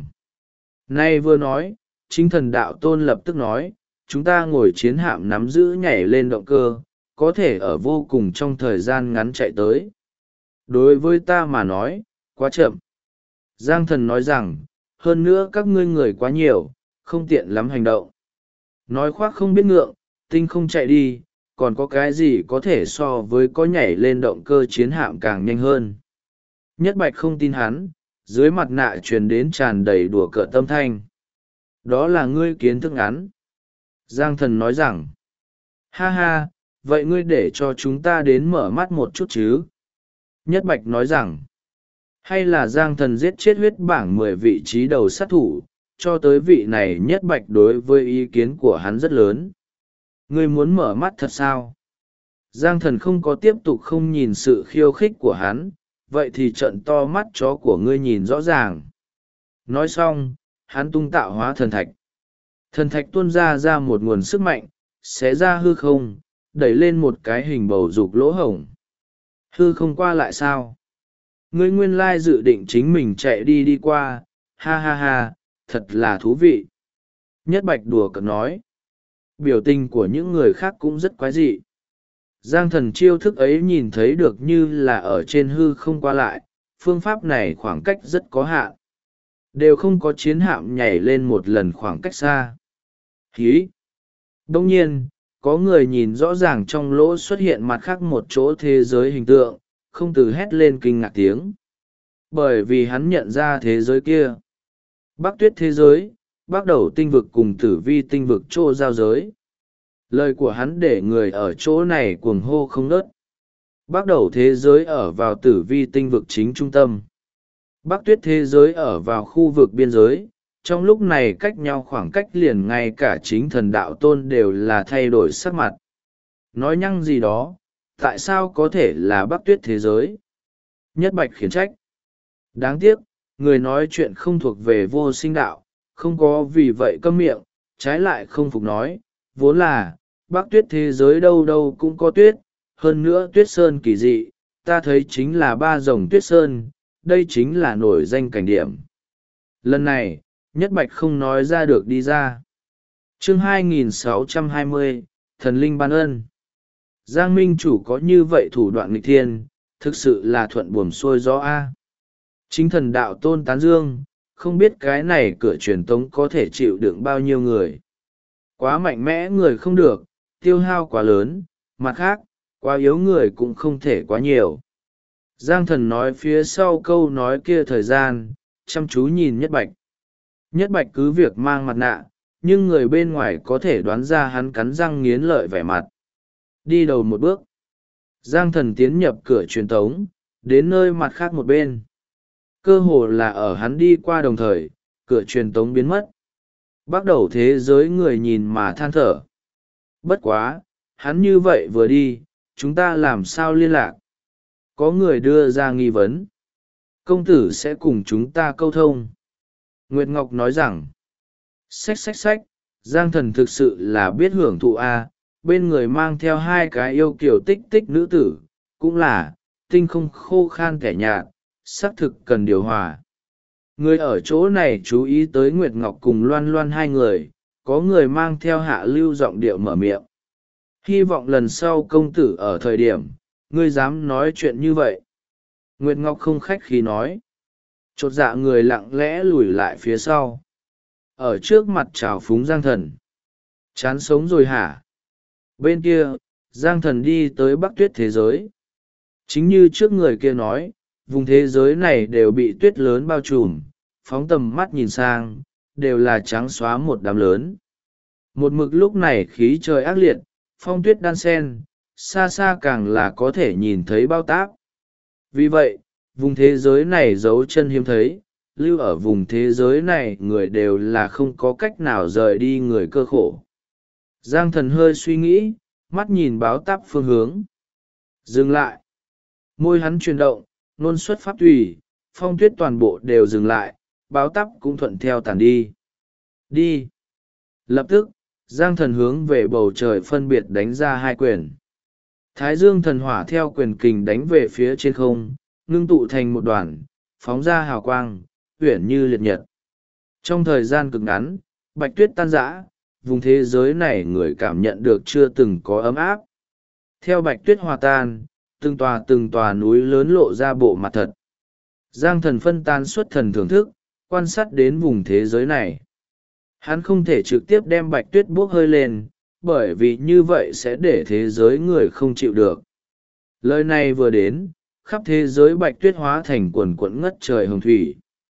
nay vừa nói, chính thần đạo tôn lập tức nói, chúng ta ngồi chiến hạm nắm giữ nhảy lên động cơ, có thể ở vô cùng trong thời gian ngắn chạy tới. đối với ta mà nói quá chậm. Giang thần nói rằng, hơn nữa các ngươi người quá nhiều, không tiện lắm hành động. Nói khoác không biết ngượng, tinh không chạy đi, còn có cái gì có thể so với có nhảy lên động cơ chiến hạm càng nhanh hơn. Nhất Bạch không tin hắn, dưới mặt nạ truyền đến tràn đầy đùa cợt tâm thanh. Đó là ngươi kiến thức ngắn. Giang thần nói rằng, ha ha, vậy ngươi để cho chúng ta đến mở mắt một chút chứ. Nhất Bạch nói rằng, hay là Giang thần giết chết huyết bảng 10 vị trí đầu sát thủ, cho tới vị này Nhất Bạch đối với ý kiến của hắn rất lớn. Ngươi muốn mở mắt thật sao? Giang thần không có tiếp tục không nhìn sự khiêu khích của hắn, vậy thì trận to mắt chó của ngươi nhìn rõ ràng. Nói xong, hắn tung tạo hóa thần thạch. Thần thạch tuôn ra một nguồn sức mạnh, xé ra hư không, đẩy lên một cái hình bầu dục lỗ hổng. Hư không qua lại sao? Ngươi nguyên lai dự định chính mình chạy đi qua, ha ha ha, thật là thú vị. Nhất Bạch đùa cợt nói. Biểu tình của những người khác cũng rất quái dị. Giang thần chiêu thức ấy nhìn thấy được như là ở trên hư không qua lại, phương pháp này khoảng cách rất có hạn. Đều không có chiến hạm nhảy lên một lần khoảng cách xa. Hí! Đông nhiên, có người nhìn rõ ràng trong lỗ xuất hiện mặt khác một chỗ thế giới hình tượng, không từ hét lên kinh ngạc tiếng. Bởi vì hắn nhận ra thế giới kia. Bắc Tuyết thế giới, Bắc Đầu tinh vực cùng Tử Vi tinh vực chỗ giao giới. Lời của hắn để người ở chỗ này cuồng hô không ngớt. Bắc Đầu thế giới ở vào Tử Vi tinh vực chính trung tâm. Bắc Tuyết thế giới ở vào khu vực biên giới. Trong lúc này cách nhau khoảng cách liền ngay cả chính thần đạo tôn đều là thay đổi sắc mặt. Nói nhăng gì đó, tại sao có thể là Bắc Tuyết thế giới? Nhất Bạch khiển trách. Đáng tiếc, người nói chuyện không thuộc về vô sinh đạo, không có vì vậy câm miệng, trái lại không phục nói, vốn là, Bắc Tuyết thế giới đâu đâu cũng có tuyết, hơn nữa tuyết sơn kỳ dị, ta thấy chính là ba rồng tuyết sơn, đây chính là nổi danh cảnh điểm. Lần này, Nhất Bạch không nói ra được đi ra. Chương 2620, Thần Linh Ban Ân. Giang Minh Chủ có như vậy thủ đoạn nghịch thiên, thực sự là thuận buồm xuôi gió A. Chính thần đạo tôn tán dương, không biết cái này cửa truyền tống có thể chịu đựng bao nhiêu người. Quá mạnh mẽ người không được, tiêu hao quá lớn, mặt khác, quá yếu người cũng không thể quá nhiều. Giang thần nói phía sau câu nói kia thời gian, chăm chú nhìn Nhất Bạch. Nhất Bạch cứ việc mang mặt nạ, nhưng người bên ngoài có thể đoán ra hắn cắn răng nghiến lợi vẻ mặt. Đi đầu một bước. Giang thần tiến nhập cửa truyền tống, đến nơi mặt khác một bên. Cơ hồ là ở hắn đi qua đồng thời, cửa truyền tống biến mất. Bắt đầu thế giới người nhìn mà than thở. Bất quá, hắn như vậy vừa đi, chúng ta làm sao liên lạc? Có người đưa ra nghi vấn. Công tử sẽ cùng chúng ta câu thông. Nguyệt Ngọc nói rằng, xách, Giang thần thực sự là biết hưởng thụ a, bên người mang theo hai cái yêu kiểu tích tích nữ tử, cũng là, tinh không khô khan kẻ nhạt, xác thực cần điều hòa. Người ở chỗ này chú ý tới Nguyệt Ngọc cùng Loan Loan hai người, có người mang theo hạ lưu giọng điệu mở miệng. Hy vọng lần sau công tử ở thời điểm, ngươi dám nói chuyện như vậy. Nguyệt Ngọc không khách khí nói. Chột dạ người lặng lẽ lùi lại phía sau. Ở trước mặt trào phúng Giang thần. Chán sống rồi hả? Bên kia, Giang thần đi tới Bắc Tuyết thế giới. Chính như trước người kia nói, vùng thế giới này đều bị tuyết lớn bao trùm, phóng tầm mắt nhìn sang, đều là trắng xóa một đám lớn. Một mực lúc này khí trời ác liệt, phong tuyết đan sen, xa xa càng là có thể nhìn thấy bao táp. Vì vậy, vùng thế giới này giấu chân hiếm thấy, lưu ở vùng thế giới này người đều là không có cách nào rời đi người cơ khổ. Giang thần hơi suy nghĩ, mắt nhìn báo táp phương hướng. Dừng lại. Môi hắn chuyển động, nôn xuất pháp tùy, phong tuyết toàn bộ đều dừng lại, báo táp cũng thuận theo tàn đi. Đi. Lập tức, Giang thần hướng về bầu trời phân biệt đánh ra hai quyền. Thái dương thần hỏa theo quyền kình đánh về phía trên không, ngưng tụ thành một đoàn, phóng ra hào quang, uyển như liệt nhật. Trong thời gian cực ngắn, bạch tuyết tan rã, vùng thế giới này người cảm nhận được chưa từng có ấm áp. Theo bạch tuyết hòa tan, từng tòa núi lớn lộ ra bộ mặt thật. Giang thần phân tan xuất thần thưởng thức, quan sát đến vùng thế giới này. Hắn không thể trực tiếp đem bạch tuyết buốc hơi lên, bởi vì như vậy sẽ để thế giới người không chịu được. Lời này vừa đến, khắp thế giới bạch tuyết hóa thành quần quẫn ngất trời hồng thủy.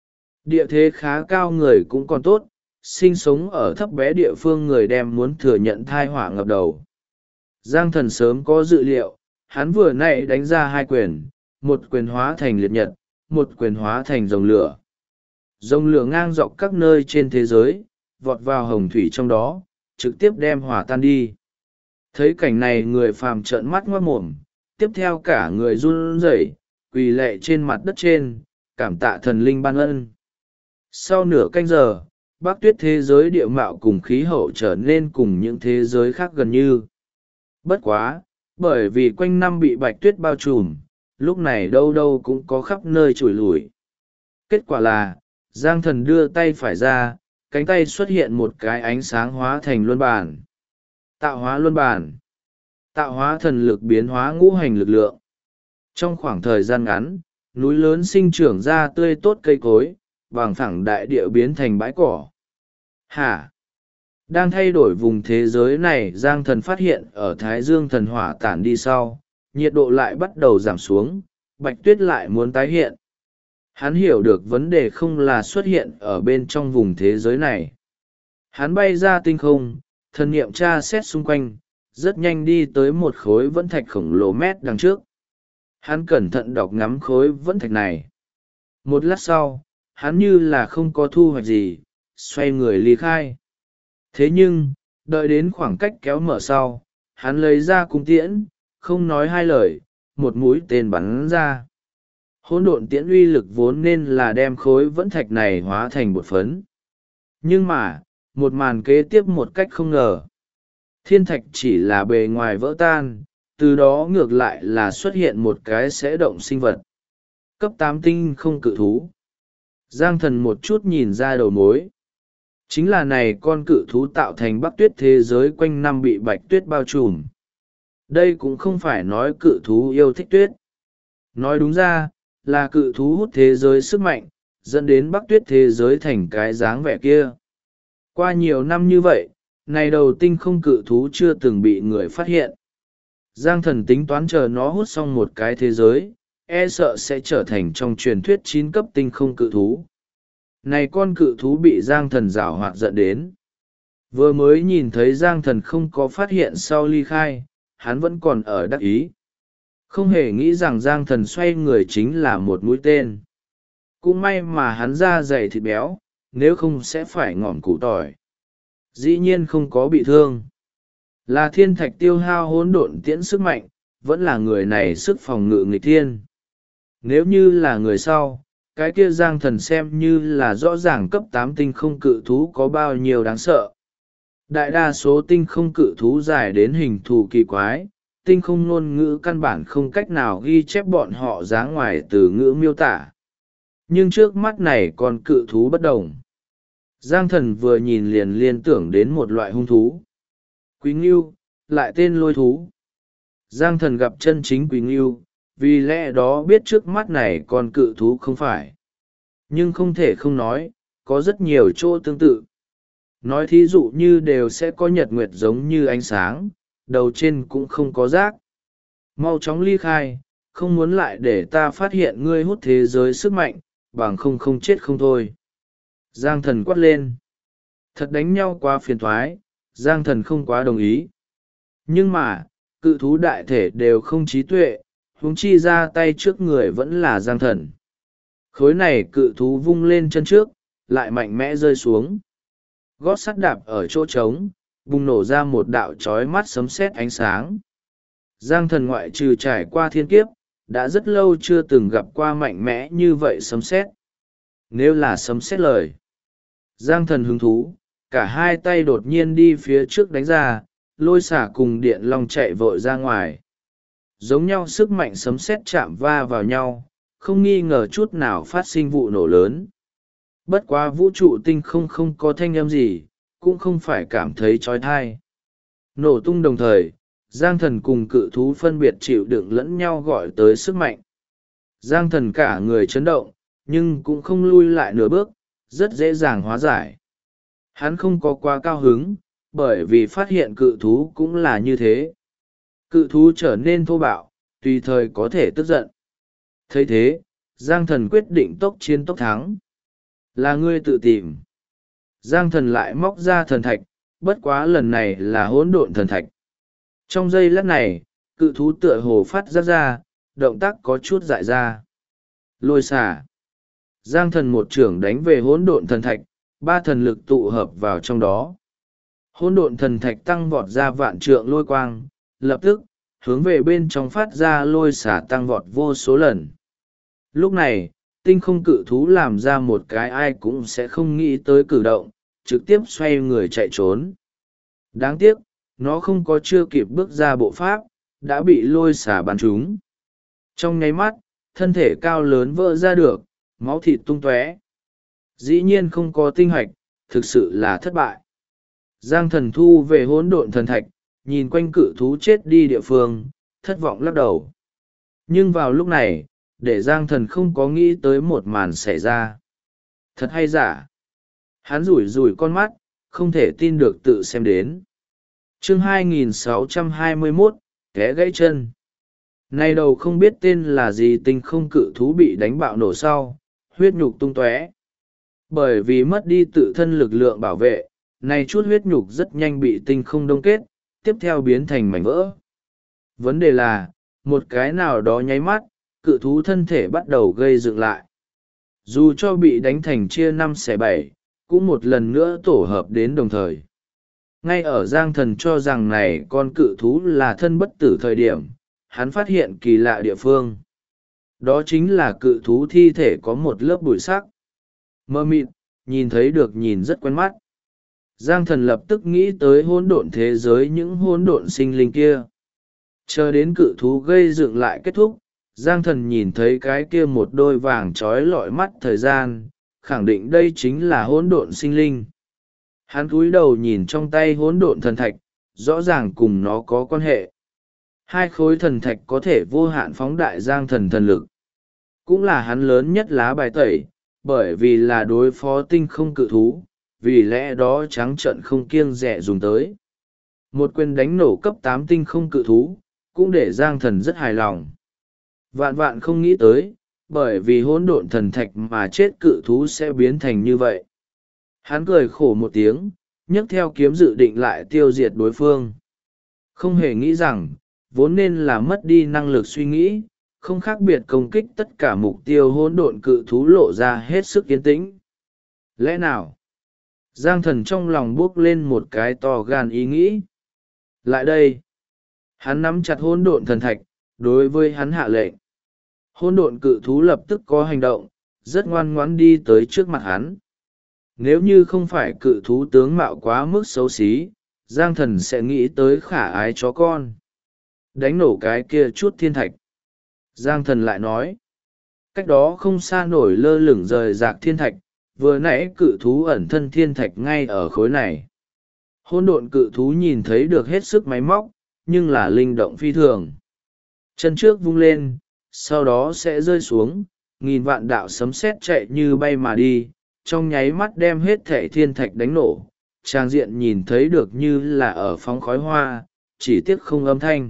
Địa thế khá cao người cũng còn tốt, sinh sống ở thấp bé địa phương người đem muốn thừa nhận thai họa ngập đầu. Giang thần sớm có dự liệu, hắn vừa nãy đánh ra hai quyền, một quyền hóa thành liệt nhật, một quyền hóa thành rồng lửa. Rồng lửa ngang dọc các nơi trên thế giới, vọt vào hồng thủy trong đó, trực tiếp đem hỏa tan đi. Thấy cảnh này người phàm trợn mắt ngoác mồm, tiếp theo cả người run rẩy, quỳ lệ trên mặt đất trên, cảm tạ thần linh ban ân. Sau nửa canh giờ, Bắc Tuyết thế giới địa mạo cùng khí hậu trở nên cùng những thế giới khác gần như. Bất quá, bởi vì quanh năm bị bạch tuyết bao trùm, lúc này đâu đâu cũng có khắp nơi trùi lủi. Kết quả là, Giang thần đưa tay phải ra, cánh tay xuất hiện một cái ánh sáng hóa thành luân bản. Tạo hóa luân bản. Tạo hóa thần lực biến hóa ngũ hành lực lượng. Trong khoảng thời gian ngắn, núi lớn sinh trưởng ra tươi tốt cây cối, bằng phẳng đại địa biến thành bãi cỏ. Hả? Đang thay đổi vùng thế giới này, Giang thần phát hiện ở Thái Dương thần hỏa tản đi sau, nhiệt độ lại bắt đầu giảm xuống, bạch tuyết lại muốn tái hiện. Hắn hiểu được vấn đề không là xuất hiện ở bên trong vùng thế giới này. Hắn bay ra tinh không, thần niệm tra xét xung quanh, rất nhanh đi tới một khối vẫn thạch khổng lồ mét đằng trước. Hắn cẩn thận đọc ngắm khối vẫn thạch này. Một lát sau, hắn như là không có thu hoạch gì, xoay người ly khai. Thế nhưng, đợi đến khoảng cách kéo mở sau, hắn lấy ra cung tiễn, không nói hai lời, một mũi tên bắn ra. Hỗn độn tiễn uy lực vốn nên là đem khối vẫn thạch này hóa thành bột phấn. Nhưng mà, một màn kế tiếp một cách không ngờ. Thiên thạch chỉ là bề ngoài vỡ tan, từ đó ngược lại là xuất hiện một cái sẽ động sinh vật. Cấp 8 tinh không cự thú. Giang thần một chút nhìn ra đầu mối. Chính là này con cự thú tạo thành Bắc Tuyết thế giới quanh năm bị bạch tuyết bao trùm. Đây cũng không phải nói cự thú yêu thích tuyết. Nói đúng ra, là cự thú hút thế giới sức mạnh, dẫn đến Bắc Tuyết thế giới thành cái dáng vẻ kia. Qua nhiều năm như vậy, này đầu tinh không cự thú chưa từng bị người phát hiện. Giang thần tính toán chờ nó hút xong một cái thế giới, e sợ sẽ trở thành trong truyền thuyết 9 cấp tinh không cự thú. Này con cự thú bị Giang thần giảo hoạt dẫn đến. Vừa mới nhìn thấy Giang thần không có phát hiện sau ly khai, hắn vẫn còn ở đắc ý. Không hề nghĩ rằng Giang thần xoay người chính là một mũi tên. Cũng may mà hắn da dày thịt béo, nếu không sẽ phải ngỏm củ tỏi. Dĩ nhiên không có bị thương. Là thiên thạch tiêu hao hỗn độn tiễn sức mạnh, vẫn là người này sức phòng ngự nghịch thiên. Nếu như là người sau, cái kia Giang thần xem như là rõ ràng cấp 8 tinh không cự thú có bao nhiêu đáng sợ. Đại đa số tinh không cự thú dài đến hình thù kỳ quái, tinh không ngôn ngữ căn bản không cách nào ghi chép bọn họ dáng ngoài từ ngữ miêu tả. Nhưng trước mắt này còn cự thú bất đồng. Giang thần vừa nhìn liền liên tưởng đến một loại hung thú. Quý ngưu, lại tên lôi thú. Giang thần gặp chân chính quý ngưu, vì lẽ đó biết trước mắt này còn cự thú không phải. Nhưng không thể không nói, có rất nhiều chỗ tương tự. Nói thí dụ như đều sẽ có nhật nguyệt giống như ánh sáng, đầu trên cũng không có rác. Mau chóng ly khai, không muốn lại để ta phát hiện ngươi hút thế giới sức mạnh, bằng không chết không thôi. Giang thần quát lên. Thật đánh nhau quá phiền thoái, Giang thần không quá đồng ý. Nhưng mà, cự thú đại thể đều không trí tuệ, huống chi ra tay trước người vẫn là Giang thần. Khối này cự thú vung lên chân trước, lại mạnh mẽ rơi xuống. Gót sắt đạp ở chỗ trống, bùng nổ ra một đạo trói mắt sấm sét ánh sáng. Giang thần ngoại trừ trải qua thiên kiếp, đã rất lâu chưa từng gặp qua mạnh mẽ như vậy sấm sét. Nếu là sấm sét lời, Giang thần hứng thú, cả hai tay đột nhiên đi phía trước đánh ra, lôi xả cùng điện long chạy vội ra ngoài. Giống nhau sức mạnh sấm sét chạm va vào nhau, không nghi ngờ chút nào phát sinh vụ nổ lớn. Bất quá vũ trụ tinh không có thanh âm gì, cũng không phải cảm thấy trói thai. Nổ tung đồng thời, Giang thần cùng cự thú phân biệt chịu đựng lẫn nhau gọi tới sức mạnh. Giang thần cả người chấn động, nhưng cũng không lui lại nửa bước, rất dễ dàng hóa giải. Hắn không có quá cao hứng, bởi vì phát hiện cự thú cũng là như thế. Cự thú trở nên thô bạo, tùy thời có thể tức giận. Thấy thế, Giang thần quyết định tốc chiến tốc thắng. Là ngươi tự tìm. Giang thần lại móc ra thần thạch, bất quá lần này là hỗn độn thần thạch. Trong giây lát này, cự thú tựa hồ phát ra, động tác có chút dại ra. Lôi xả. Giang thần một chưởng đánh về hỗn độn thần thạch, ba thần lực tụ hợp vào trong đó. Hỗn độn thần thạch tăng vọt ra vạn trượng lôi quang, lập tức, hướng về bên trong phát ra lôi xả tăng vọt vô số lần. Lúc này, tinh không cự thú làm ra một cái ai cũng sẽ không nghĩ tới cử động, trực tiếp xoay người chạy trốn. Đáng tiếc, nó không có chưa kịp bước ra bộ pháp, đã bị lôi xả bắn trúng. Trong nháy mắt, thân thể cao lớn vỡ ra được, máu thịt tung tóe. Dĩ nhiên không có tinh hạch, thực sự là thất bại. Giang thần thu về hỗn độn thần thạch, nhìn quanh cự thú chết đi địa phương, thất vọng lắc đầu. Nhưng vào lúc này, để Giang thần không có nghĩ tới một màn xảy ra. Thật hay giả? Hắn rủi rủi con mắt, không thể tin được tự xem đến. Chương 2621, té gãy chân. Nay đầu không biết tên là gì tinh không cự thú bị đánh bạo nổ sau, huyết nhục tung tóe. Bởi vì mất đi tự thân lực lượng bảo vệ, nay chút huyết nhục rất nhanh bị tinh không đông kết, tiếp theo biến thành mảnh vỡ. Vấn đề là, một cái nào đó nháy mắt, cự thú thân thể bắt đầu gây dựng lại. Dù cho bị đánh thành chia 5/7, cũng một lần nữa tổ hợp đến đồng thời. Ngay ở Giang thần cho rằng này con cự thú là thân bất tử thời điểm, hắn phát hiện kỳ lạ địa phương. Đó chính là cự thú thi thể có một lớp bụi sắc. Mơ mịt, nhìn thấy được nhìn rất quen mắt. Giang thần lập tức nghĩ tới hỗn độn thế giới những hỗn độn sinh linh kia. Chờ đến cự thú gây dựng lại kết thúc, Giang thần nhìn thấy cái kia một đôi vàng trói lọi mắt thời gian, khẳng định đây chính là hỗn độn sinh linh. Hắn cúi đầu nhìn trong tay hỗn độn thần thạch, rõ ràng cùng nó có quan hệ. Hai khối thần thạch có thể vô hạn phóng đại Giang thần thần lực. Cũng là hắn lớn nhất lá bài tẩy, bởi vì là đối phó tinh không cự thú, vì lẽ đó trắng trợn không kiêng dè dùng tới. Một quyền đánh nổ cấp 8 tinh không cự thú, cũng để Giang thần rất hài lòng. Vạn vạn không nghĩ tới, bởi vì hỗn độn thần thạch mà chết cự thú sẽ biến thành như vậy. Hắn cười khổ một tiếng, nhấc theo kiếm dự định lại tiêu diệt đối phương. Không hề nghĩ rằng, vốn nên là mất đi năng lực suy nghĩ, không khác biệt công kích tất cả mục tiêu hỗn độn cự thú lộ ra hết sức yên tĩnh. Lẽ nào? Giang thần trong lòng buốc lên một cái to gan ý nghĩ. Lại đây! Hắn nắm chặt hỗn độn thần thạch, đối với hắn hạ lệnh. Hỗn độn cự thú lập tức có hành động, rất ngoan ngoãn đi tới trước mặt hắn. Nếu như không phải cự thú tướng mạo quá mức xấu xí, Giang thần sẽ nghĩ tới khả ái chó con. Đánh nổ cái kia chút thiên thạch. Giang thần lại nói. Cách đó không xa nổi lơ lửng rời rạc thiên thạch, vừa nãy cự thú ẩn thân thiên thạch ngay ở khối này. Hỗn độn cự thú nhìn thấy được hết sức máy móc, nhưng là linh động phi thường. Chân trước vung lên, sau đó sẽ rơi xuống, nghìn vạn đạo sấm sét chạy như bay mà đi, trong nháy mắt đem hết thảy thiên thạch đánh nổ. Trang diện nhìn thấy được như là ở phóng khói hoa, chỉ tiếc không âm thanh.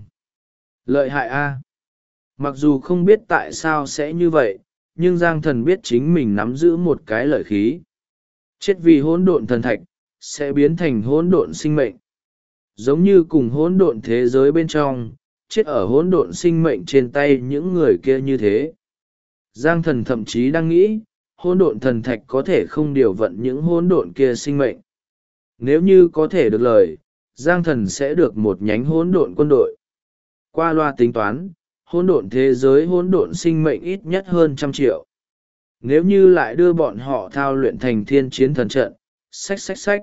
Lợi hại a! Mặc dù không biết tại sao sẽ như vậy, nhưng Giang thần biết chính mình nắm giữ một cái lợi khí. Chết vì hỗn độn thần thạch, sẽ biến thành hỗn độn sinh mệnh. Giống như cùng hỗn độn thế giới bên trong, chết ở hỗn độn sinh mệnh trên tay những người kia như thế. Giang thần thậm chí đang nghĩ, hỗn độn thần thạch có thể không điều vận những hỗn độn kia sinh mệnh. Nếu như có thể được lời, Giang thần sẽ được một nhánh hỗn độn quân đội. Qua loa tính toán, hỗn độn thế giới hỗn độn sinh mệnh ít nhất hơn 100 triệu. Nếu như lại đưa bọn họ thao luyện thành thiên chiến thần trận, xách.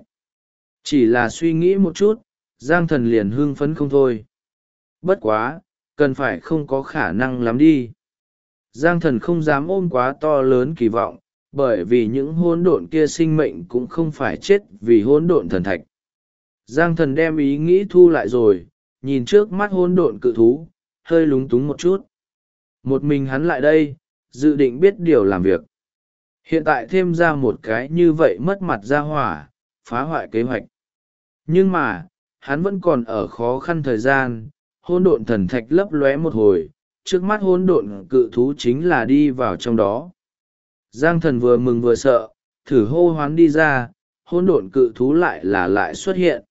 Chỉ là suy nghĩ một chút, Giang thần liền hưng phấn không thôi. Bất quá, cần phải không có khả năng lắm đi. Giang thần không dám ôm quá to lớn kỳ vọng, bởi vì những hỗn độn kia sinh mệnh cũng không phải chết vì hỗn độn thần thạch. Giang thần đem ý nghĩ thu lại rồi, nhìn trước mắt hỗn độn cự thú, hơi lúng túng một chút. Một mình hắn lại đây, dự định biết điều làm việc. Hiện tại thêm ra một cái như vậy mất mặt ra hỏa, phá hoại kế hoạch. Nhưng mà, hắn vẫn còn ở khó khăn thời gian, hỗn độn thần thạch lấp lóe một hồi, trước mắt hỗn độn cự thú chính là đi vào trong đó. Giang thần vừa mừng vừa sợ, thử hô hoán đi ra, hỗn độn cự thú lại xuất hiện.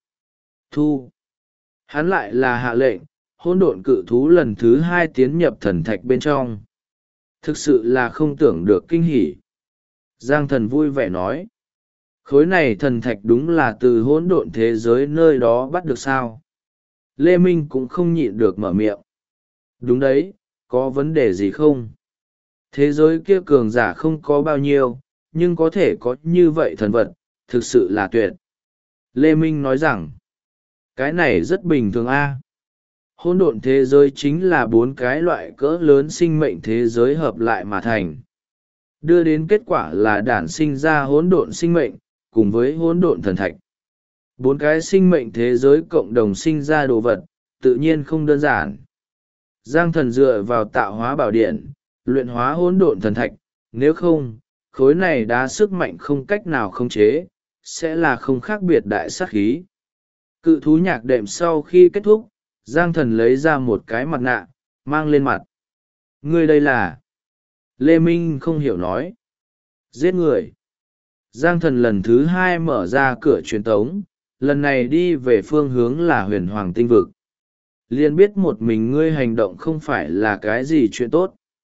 Thu. Hắn lại là hạ lệnh, hỗn độn cự thú lần thứ 2 tiến nhập thần thạch bên trong. Thực sự là không tưởng được kinh hỉ. Giang thần vui vẻ nói. Khối này thần thạch đúng là từ hỗn độn thế giới nơi đó bắt được sao? Lê Minh cũng không nhịn được mở miệng. Đúng đấy, có vấn đề gì không? Thế giới kia cường giả không có bao nhiêu, nhưng có thể có như vậy thần vật, thực sự là tuyệt. Lê Minh nói rằng, cái này rất bình thường a. Hỗn độn thế giới chính là 4 cái loại cỡ lớn sinh mệnh thế giới hợp lại mà thành. Đưa đến kết quả là đản sinh ra hỗn độn sinh mệnh, cùng với hỗn độn thần thạch. 4 cái sinh mệnh thế giới cộng đồng sinh ra đồ vật, tự nhiên không đơn giản. Giang thần dựa vào tạo hóa bảo điện, luyện hóa hỗn độn thần thạch, nếu không, khối này đá sức mạnh không cách nào khống chế, sẽ là không khác biệt đại sát khí. Cự thú nhạc đệm sau khi kết thúc, Giang thần lấy ra một cái mặt nạ, mang lên mặt. Ngươi đây là... Lê Minh không hiểu nói. Giết người. Giang thần lần thứ 2 mở ra cửa truyền tống, lần này đi về phương hướng là huyền hoàng tinh vực. Liên biết một mình ngươi hành động không phải là cái gì chuyện tốt.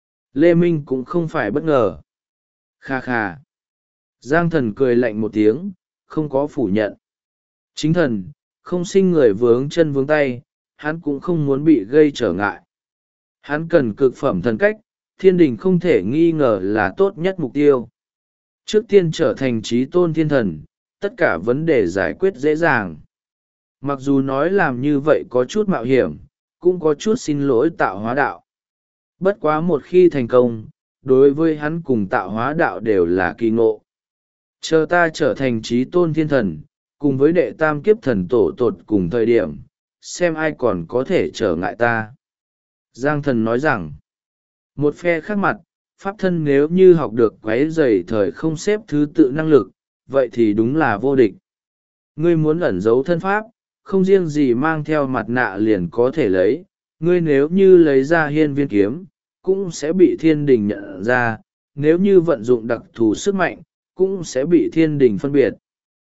Lê Minh cũng không phải bất ngờ. Kha kha. Giang thần cười lạnh một tiếng, không có phủ nhận. Chính thần, không sinh người vướng chân vướng tay, hắn cũng không muốn bị gây trở ngại. Hắn cần cực phẩm thần cách, thiên đình không thể nghi ngờ là tốt nhất mục tiêu. Trước tiên trở thành trí tôn thiên thần, tất cả vấn đề giải quyết dễ dàng. Mặc dù nói làm như vậy có chút mạo hiểm, cũng có chút xin lỗi tạo hóa đạo. Bất quá một khi thành công, đối với hắn cùng tạo hóa đạo đều là kỳ ngộ. Chờ ta trở thành trí tôn thiên thần, cùng với đệ tam kiếp thần tổ tột cùng thời điểm, xem ai còn có thể trở ngại ta. Giang thần nói rằng, một phe khác mặt, pháp thân nếu như học được quấy rầy thời không xếp thứ tự năng lực, vậy thì đúng là vô địch. Ngươi muốn ẩn giấu thân pháp, không riêng gì mang theo mặt nạ liền có thể lấy, ngươi nếu như lấy ra hiên viên kiếm, cũng sẽ bị thiên đình nhận ra, nếu như vận dụng đặc thù sức mạnh, cũng sẽ bị thiên đình phân biệt.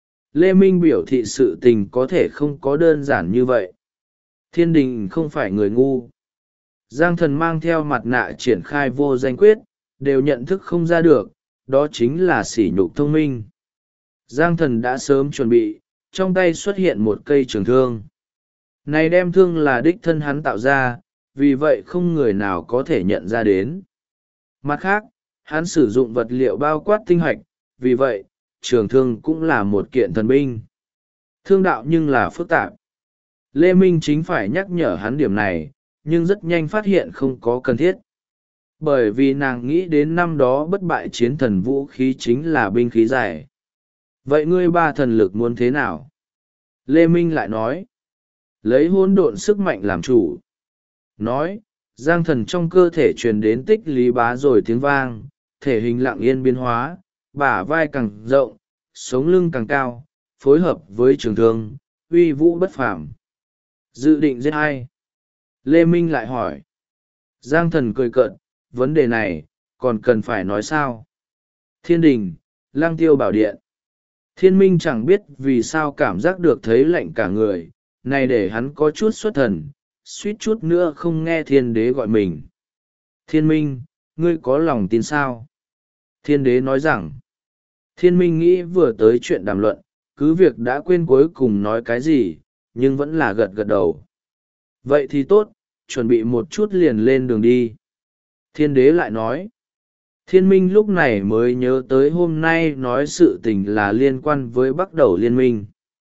Lê Minh biểu thị sự tình có thể không có đơn giản như vậy. Thiên đình không phải người ngu. Giang thần mang theo mặt nạ triển khai vô danh quyết, đều nhận thức không ra được, đó chính là sỉ nhục thông minh. Giang thần đã sớm chuẩn bị, trong tay xuất hiện một cây trường thương. Này đem thương là đích thân hắn tạo ra, vì vậy không người nào có thể nhận ra đến. Mặt khác, hắn sử dụng vật liệu bao quát tinh hoạch, vì vậy, trường thương cũng là một kiện thần binh. Thương đạo nhưng là phức tạp. Lê Minh chính phải nhắc nhở hắn điểm này, nhưng rất nhanh phát hiện không có cần thiết. Bởi vì nàng nghĩ đến năm đó bất bại chiến thần vũ khí chính là binh khí dài. Vậy ngươi 3 thần lực muốn thế nào? Lê Minh lại nói. Lấy hỗn độn sức mạnh làm chủ. Nói, giang thần trong cơ thể truyền đến tích lý bá rồi tiếng vang, thể hình lặng yên biến hóa, bả vai càng rộng, sống lưng càng cao, phối hợp với trường thương, uy vũ bất phàm. Dự định giết ai? Lê Minh lại hỏi. Giang thần cười cợt, vấn đề này, còn cần phải nói sao? Thiên đình, lang tiêu bảo điện. Thiên minh chẳng biết vì sao cảm giác được thấy lạnh cả người, này để hắn có chút xuất thần, suýt chút nữa không nghe thiên đế gọi mình. Thiên minh, ngươi có lòng tin sao? Thiên đế nói rằng, thiên minh nghĩ vừa tới chuyện đàm luận, cứ việc đã quên cuối cùng nói cái gì, nhưng vẫn là gật gật đầu. Vậy thì tốt, chuẩn bị một chút liền lên đường đi. Thiên đế lại nói, thiên minh lúc này mới nhớ tới hôm nay nói sự tình là liên quan với Bắc Đẩu Liên minh.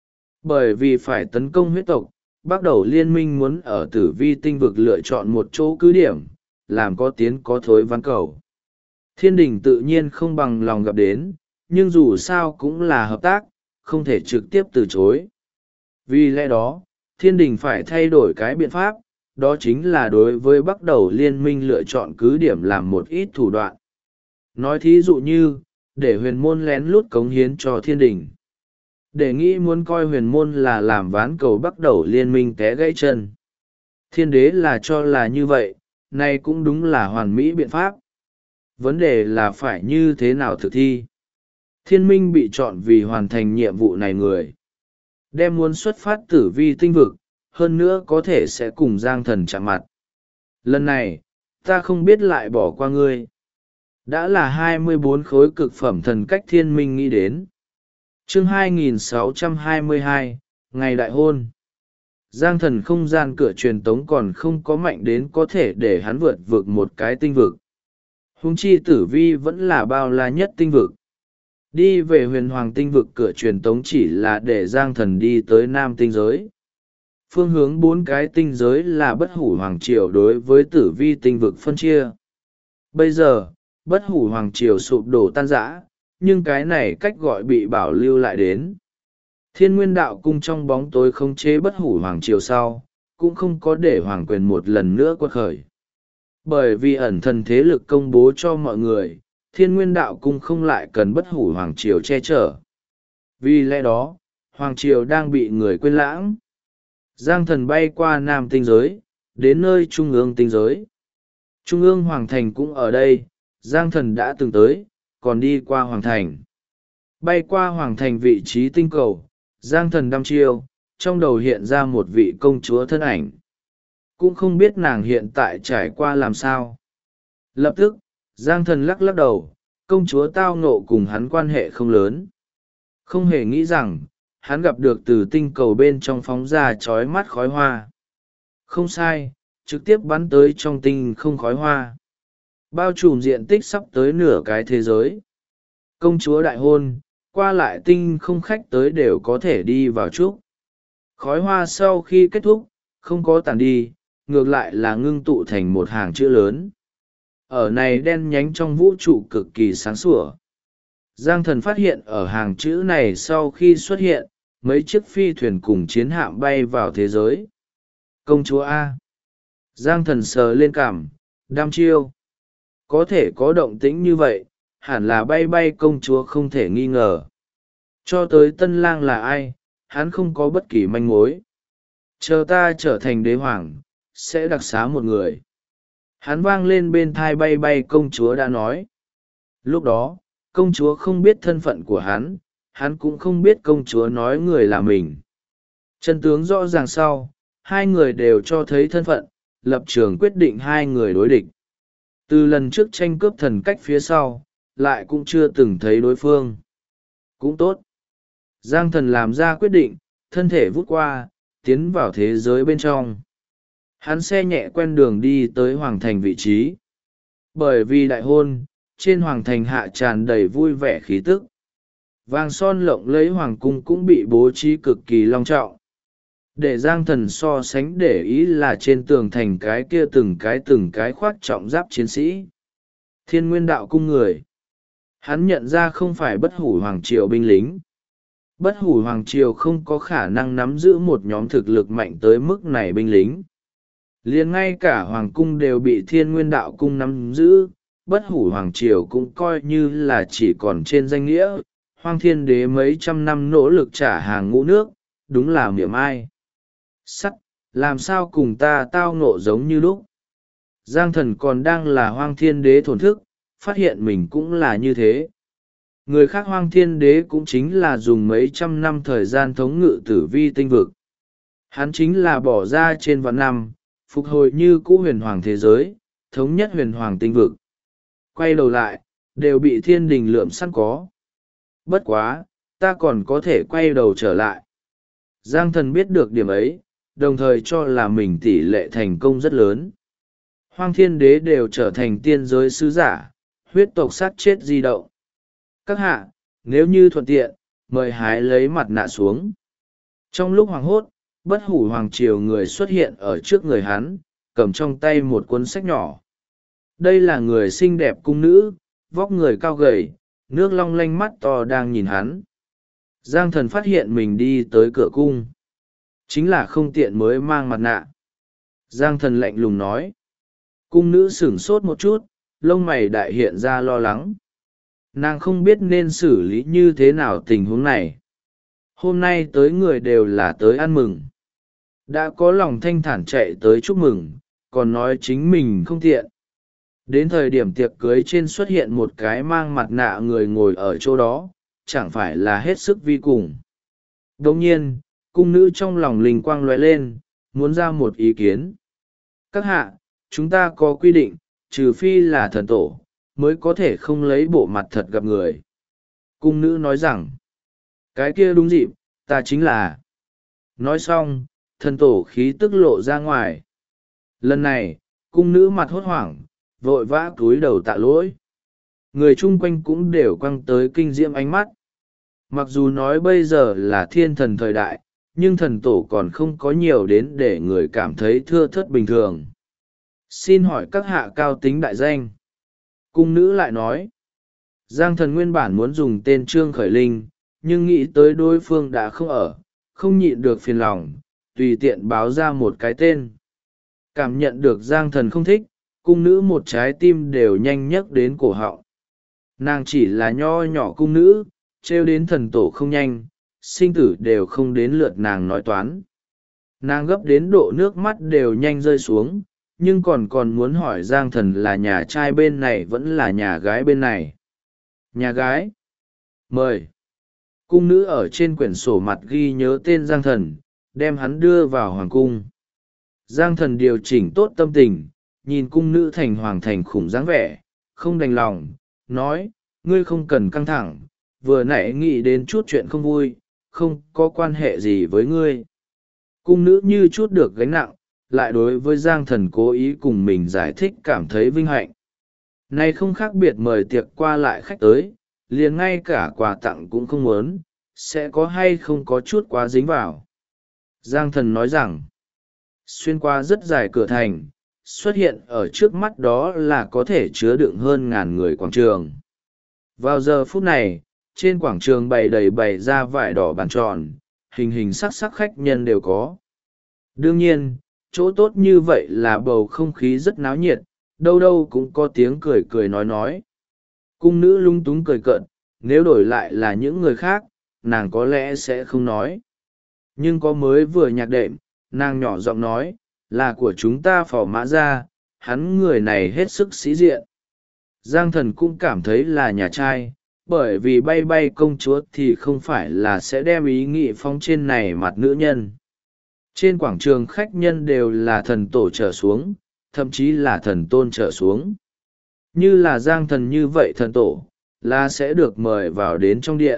Bởi vì phải tấn công huyết tộc, Bắc Đẩu Liên minh muốn ở Tử Vi tinh vực lựa chọn một chỗ cứ điểm, làm có tiến có thối văn cầu. Thiên đình tự nhiên không bằng lòng gặp đến, nhưng dù sao cũng là hợp tác, không thể trực tiếp từ chối. Vì lẽ đó, thiên đình phải thay đổi cái biện pháp, đó chính là đối với Bắc Đầu liên minh lựa chọn cứ điểm làm một ít thủ đoạn. Nói thí dụ như, để huyền môn lén lút cống hiến cho thiên đình. Để nghĩ muốn coi huyền môn là làm ván cầu Bắc Đầu liên minh té gãy chân. Thiên đế là cho là như vậy, này cũng đúng là hoàn mỹ biện pháp. Vấn đề là phải như thế nào thực thi. Thiên minh bị chọn vì hoàn thành nhiệm vụ này người. Đem muốn xuất phát tử vi tinh vực, hơn nữa có thể sẽ cùng Giang Thần chạm mặt. Lần này, ta không biết lại bỏ qua ngươi. Đã là 24 khối cực phẩm thần cách thiên minh nghĩ đến. Chương 2622, Ngày Đại Hôn. Giang Thần không gian cửa truyền tống còn không có mạnh đến có thể để hắn vượt vực một cái tinh vực. Huống chi tử vi vẫn là bao la nhất tinh vực. Đi về huyền hoàng tinh vực cửa truyền tống chỉ là để Giang Thần đi tới nam tinh giới. Phương hướng 4 cái tinh giới là bất hủ hoàng triều đối với tử vi tinh vực phân chia. Bây giờ, bất hủ hoàng triều sụp đổ tan rã, nhưng cái này cách gọi bị bảo lưu lại đến. Thiên nguyên đạo cung trong bóng tối khống chế bất hủ hoàng triều sau, cũng không có để hoàng quyền một lần nữa quật khởi. Bởi vì ẩn thần thế lực công bố cho mọi người, thiên nguyên đạo cung không lại cần bất hủ hoàng triều che chở. Vì lẽ đó, hoàng triều đang bị người quên lãng. Giang Thần bay qua nam tinh giới, đến nơi trung ương tinh giới. Trung ương hoàng thành cũng ở đây, Giang Thần đã từng tới, còn đi qua hoàng thành. Bay qua hoàng thành vị trí tinh cầu, Giang Thần đăm chiêu, trong đầu hiện ra một vị công chúa thân ảnh. Cũng không biết nàng hiện tại trải qua làm sao. Lập tức, Giang Thần lắc lắc đầu, công chúa tao ngộ cùng hắn quan hệ không lớn. Không hề nghĩ rằng, hắn gặp được từ tinh cầu bên trong phóng ra chói mắt khói hoa. Không sai, trực tiếp bắn tới trong tinh không khói hoa. Bao trùm diện tích sắp tới nửa cái thế giới. Công chúa đại hôn, qua lại tinh không khách tới đều có thể đi vào chúc. Khói hoa sau khi kết thúc, không có tàn đi, ngược lại là ngưng tụ thành một hàng chữ lớn. Ở này đen nhánh trong vũ trụ cực kỳ sáng sủa. Giang Thần phát hiện ở hàng chữ này sau khi xuất hiện, mấy chiếc phi thuyền cùng chiến hạm bay vào thế giới. Công chúa A. Giang Thần sờ lên cằm, đăm chiêu. Có thể có động tĩnh như vậy, hẳn là bay bay công chúa không thể nghi ngờ. Cho tới tân lang là ai, hắn không có bất kỳ manh mối. Chờ ta trở thành đế hoàng, sẽ đặc xá một người. Hắn vang lên bên thai bay bay công chúa đã nói. Lúc đó, công chúa không biết thân phận của hắn cũng không biết công chúa nói người là mình. Chân tướng rõ ràng sau, hai người đều cho thấy thân phận, lập trường quyết định hai người đối địch. Từ lần trước tranh cướp thần cách phía sau, lại cũng chưa từng thấy đối phương. Cũng tốt. Giang Thần làm ra quyết định, thân thể vút qua, tiến vào thế giới bên trong. Hắn xe nhẹ quen đường đi tới hoàng thành vị trí. Bởi vì đại hôn, trên hoàng thành hạ tràn đầy vui vẻ khí tức. Vàng son lộng lẫy hoàng cung cũng bị bố trí cực kỳ long trọng. Để Giang Thần so sánh để ý là trên tường thành cái kia từng cái khoác trọng giáp chiến sĩ. Thiên nguyên đạo cung người. Hắn nhận ra không phải bất hủ hoàng triều binh lính. Bất hủ hoàng triều không có khả năng nắm giữ một nhóm thực lực mạnh tới mức này binh lính. Liền ngay cả hoàng cung đều bị thiên nguyên đạo cung nắm giữ, bất hủ hoàng triều cũng coi như là chỉ còn trên danh nghĩa. Hoang thiên đế mấy trăm năm nỗ lực trả hàng ngũ nước, đúng là miệng ai. Sắt, làm sao cùng ta tao ngộ giống như lúc. Giang Thần còn đang là hoang thiên đế thổn thức, phát hiện mình cũng là như thế. Người khác hoang thiên đế cũng chính là dùng mấy trăm năm thời gian thống ngự tử vi tinh vực. Hắn chính là bỏ ra trên vạn năm, phục hồi như cũ huyền hoàng thế giới, thống nhất huyền hoàng tinh vực. Quay đầu lại, đều bị thiên đình lượm săn có. Bất quá, ta còn có thể quay đầu trở lại. Giang Thần biết được điểm ấy, đồng thời cho là mình tỷ lệ thành công rất lớn. Hoang thiên đế đều trở thành tiên giới sứ giả, huyết tộc sát chết di động. Các hạ, nếu như thuận tiện, mời hái lấy mặt nạ xuống. Trong lúc hoàng hốt, bất hủ hoàng triều người xuất hiện ở trước người hắn, cầm trong tay một cuốn sách nhỏ. Đây là người xinh đẹp cung nữ, vóc người cao gầy, nước long lanh mắt to đang nhìn hắn. Giang Thần phát hiện mình đi tới cửa cung. chính là không tiện mới mang mặt nạ. Giang thần lạnh lùng nói. Cung nữ sửng sốt một chút, lông mày đại hiện ra lo lắng. Nàng không biết nên xử lý như thế nào tình huống này. Hôm nay tới người đều là tới ăn mừng. Đã có lòng thanh thản chạy tới chúc mừng, còn nói chính mình không tiện. Đến thời điểm tiệc cưới trên xuất hiện một cái mang mặt nạ người ngồi ở chỗ đó, chẳng phải là hết sức vi cùng. Đồng nhiên, cung nữ trong lòng linh quang lóe lên, muốn ra một ý kiến. Các hạ, chúng ta có quy định, trừ phi là thần tổ, mới có thể không lấy bộ mặt thật gặp người. Cung nữ nói rằng, cái kia đúng dịp, ta chính là. Nói xong, thần tổ khí tức lộ ra ngoài. Lần này, cung nữ mặt hốt hoảng, vội vã cúi đầu tạ lỗi. Người chung quanh cũng đều quăng tới kinh diễm ánh mắt. Mặc dù nói bây giờ là thiên thần thời đại, nhưng thần tổ còn không có nhiều đến để người cảm thấy thưa thớt bình thường. Xin hỏi các hạ cao tính đại danh. Cung nữ lại nói. Giang thần nguyên bản muốn dùng tên Trương Khởi Linh, nhưng nghĩ tới đối phương đã không ở, không nhịn được phiền lòng, tùy tiện báo ra một cái tên. Cảm nhận được Giang thần không thích, cung nữ một trái tim đều nhanh nhấc đến cổ họng. Nàng chỉ là nho nhỏ cung nữ, trêu đến thần tổ không nhanh, sinh tử đều không đến lượt nàng nói toán. Nàng gấp đến độ nước mắt đều nhanh rơi xuống, nhưng còn muốn hỏi Giang thần là nhà trai bên này vẫn là nhà gái bên này. Nhà gái. Mời. Cung nữ ở trên quyển sổ mặt ghi nhớ tên Giang thần, đem hắn đưa vào hoàng cung. Giang thần điều chỉnh tốt tâm tình, nhìn cung nữ thành hoàng thành khủng dáng vẻ, không đành lòng, nói, ngươi không cần căng thẳng, vừa nãy nghĩ đến chút chuyện không vui, không có quan hệ gì với ngươi. Cung nữ như chút được gánh nặng, lại đối với Giang thần cố ý cùng mình giải thích cảm thấy vinh hạnh. Nay không khác biệt mời tiệc qua lại khách tới, liền ngay cả quà tặng cũng không muốn, sẽ có hay không có chút quá dính vào. Giang thần nói rằng, xuyên qua rất dài cửa thành, xuất hiện ở trước mắt đó là có thể chứa đựng hơn ngàn người quảng trường. Vào giờ phút này, trên quảng trường bày ra vải đỏ bàn tròn, hình hình sắc sắc khách nhân đều có. Đương nhiên, chỗ tốt như vậy là bầu không khí rất náo nhiệt, đâu đâu cũng có tiếng cười cười nói. Cung nữ lung túng cười cợt, nếu đổi lại là những người khác, nàng có lẽ sẽ không nói. Nhưng có mới vừa nhạc đệm, nàng nhỏ giọng nói, là của chúng ta Phò Mã Gia, hắn người này hết sức sĩ diện. Giang thần cũng cảm thấy là nhà trai, bởi vì bay công chúa thì không phải là sẽ đem ý nghị phóng trên này mặt nữ nhân. Trên quảng trường khách nhân đều là thần tổ trở xuống, thậm chí là thần tôn trở xuống. Như là Giang thần như vậy thần tổ, là sẽ được mời vào đến trong điện.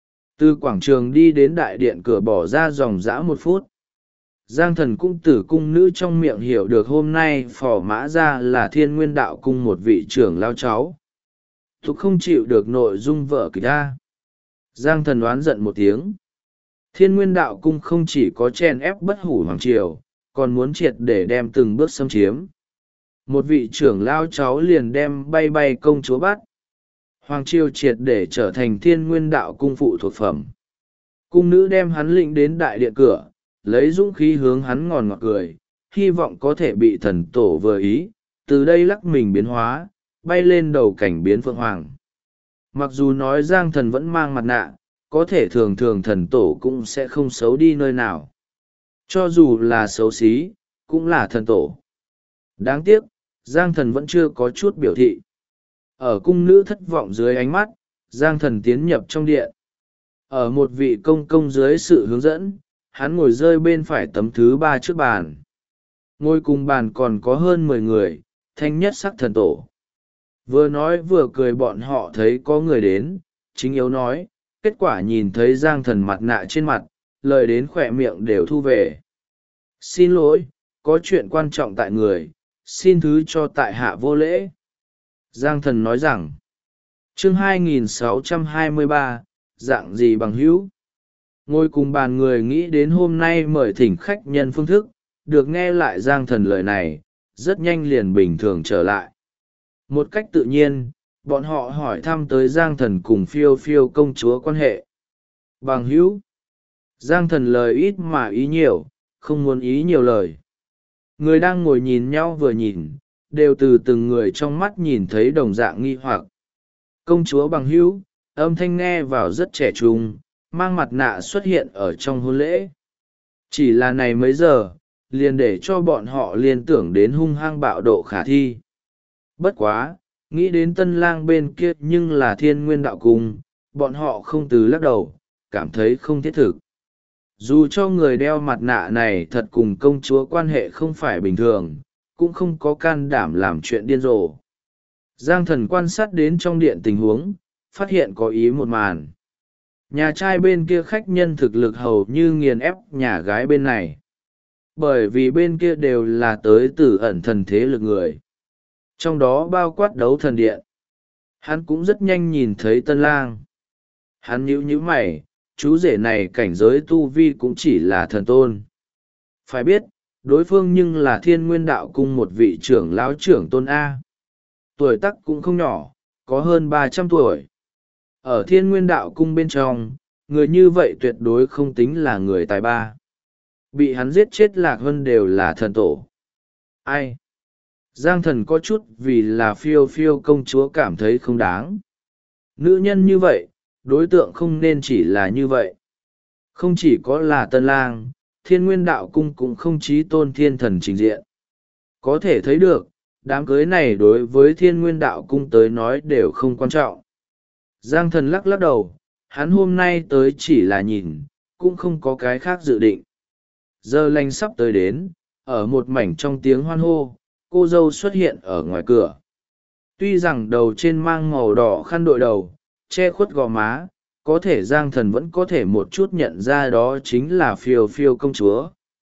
Từ quảng trường đi đến đại điện cửa bỏ ra dòng dã 1 phút. Giang thần cũng từ cung nữ trong miệng hiểu được hôm nay Phò Mã Gia là Thiên Nguyên Đạo Cung một vị trưởng lao cháu. Thục không chịu được nội dung vở kịch ta. Giang thần oán giận một tiếng. Thiên Nguyên Đạo Cung không chỉ có chèn ép bất hủ hoàng triều, còn muốn triệt để đem từng bước xâm chiếm. Một vị trưởng lao cháu liền đem bay công chúa bắt. Hoàng triều triệt để trở thành Thiên Nguyên Đạo Cung phụ thuộc phẩm. Cung nữ đem hắn lĩnh đến đại điện cửa, lấy dũng khí hướng hắn ngọt cười, hy vọng có thể bị thần tổ vừa ý, từ đây lắc mình biến hóa, bay lên đầu cảnh biến phượng hoàng. Mặc dù nói Giang thần vẫn mang mặt nạ, có thể thường thường thần tổ cũng sẽ không xấu đi nơi nào. Cho dù là xấu xí, cũng là thần tổ. Đáng tiếc, Giang thần vẫn chưa có chút biểu thị. Ở cung nữ thất vọng dưới ánh mắt, Giang thần tiến nhập trong điện. Ở một vị công dưới sự hướng dẫn, hắn ngồi rơi bên phải tấm thứ 3 trước bàn. Ngồi cùng bàn còn có hơn 10 người, thanh nhất sắc thần tổ. Vừa nói vừa cười bọn họ thấy có người đến, chính yếu nói, kết quả nhìn thấy Giang thần mặt nạ trên mặt, lời đến khỏe miệng đều thu về. Xin lỗi, có chuyện quan trọng tại người, xin thứ cho tại hạ vô lễ. Giang thần nói rằng, chương 2623, dạng gì bằng hữu. Ngồi cùng bàn người nghĩ đến hôm nay mời thỉnh khách nhân phương thức, được nghe lại Giang thần lời này, rất nhanh liền bình thường trở lại. Một cách tự nhiên, bọn họ hỏi thăm tới Giang thần cùng phiêu công chúa quan hệ. Bằng hữu. Giang Thần lời ít mà ý nhiều, không muốn ý nhiều lời. Người đang ngồi nhìn nhau vừa nhìn, đều từ từng người trong mắt nhìn thấy đồng dạng nghi hoặc. Công chúa bằng hữu, âm thanh nghe vào rất trẻ trung, mang mặt nạ xuất hiện ở trong hôn lễ. Chỉ là này mấy giờ, liền để cho bọn họ liên tưởng đến hung hăng bạo độ khả thi. Bất quá, nghĩ đến tân lang bên kia nhưng là thiên nguyên đạo cung, bọn họ không từ lắc đầu, cảm thấy không thiết thực. Dù cho người đeo mặt nạ này thật cùng công chúa quan hệ không phải bình thường, cũng không có can đảm làm chuyện điên rồ. Giang Thần quan sát đến trong điện tình huống, phát hiện có ý một màn. Nhà trai bên kia khách nhân thực lực hầu như nghiền ép nhà gái bên này. Bởi vì bên kia đều là tới từ ẩn thần thế lực người. Trong đó bao quát đấu thần điện. Hắn cũng rất nhanh nhìn thấy tân lang. Hắn nhíu nhíu mày, chú rể này cảnh giới tu vi cũng chỉ là thần tôn. Phải biết, đối phương nhưng là thiên nguyên đạo cung một vị trưởng lão trưởng tôn A. Tuổi tác cũng không nhỏ, có hơn 300 tuổi. Ở thiên nguyên đạo cung bên trong, người như vậy tuyệt đối không tính là người tài ba. Bị hắn giết chết Lạc Hân đều là thần tổ. Ai? Giang Thần có chút vì là phiêu phiêu công chúa cảm thấy không đáng. Nữ nhân như vậy, đối tượng không nên chỉ là như vậy. Không chỉ có là tân lang, thiên nguyên đạo cung cũng không chí tôn thiên thần trình diện. Có thể thấy được, đám cưới này đối với thiên nguyên đạo cung tới nói đều không quan trọng. Giang Thần lắc lắc đầu, hắn hôm nay tới chỉ là nhìn, cũng không có cái khác dự định. Giờ lành sắp tới đến, ở một mảnh trong tiếng hoan hô, cô dâu xuất hiện ở ngoài cửa. Tuy rằng đầu trên mang màu đỏ khăn đội đầu, che khuất gò má, có thể Giang Thần vẫn có thể một chút nhận ra đó chính là phiêu phiêu công chúa.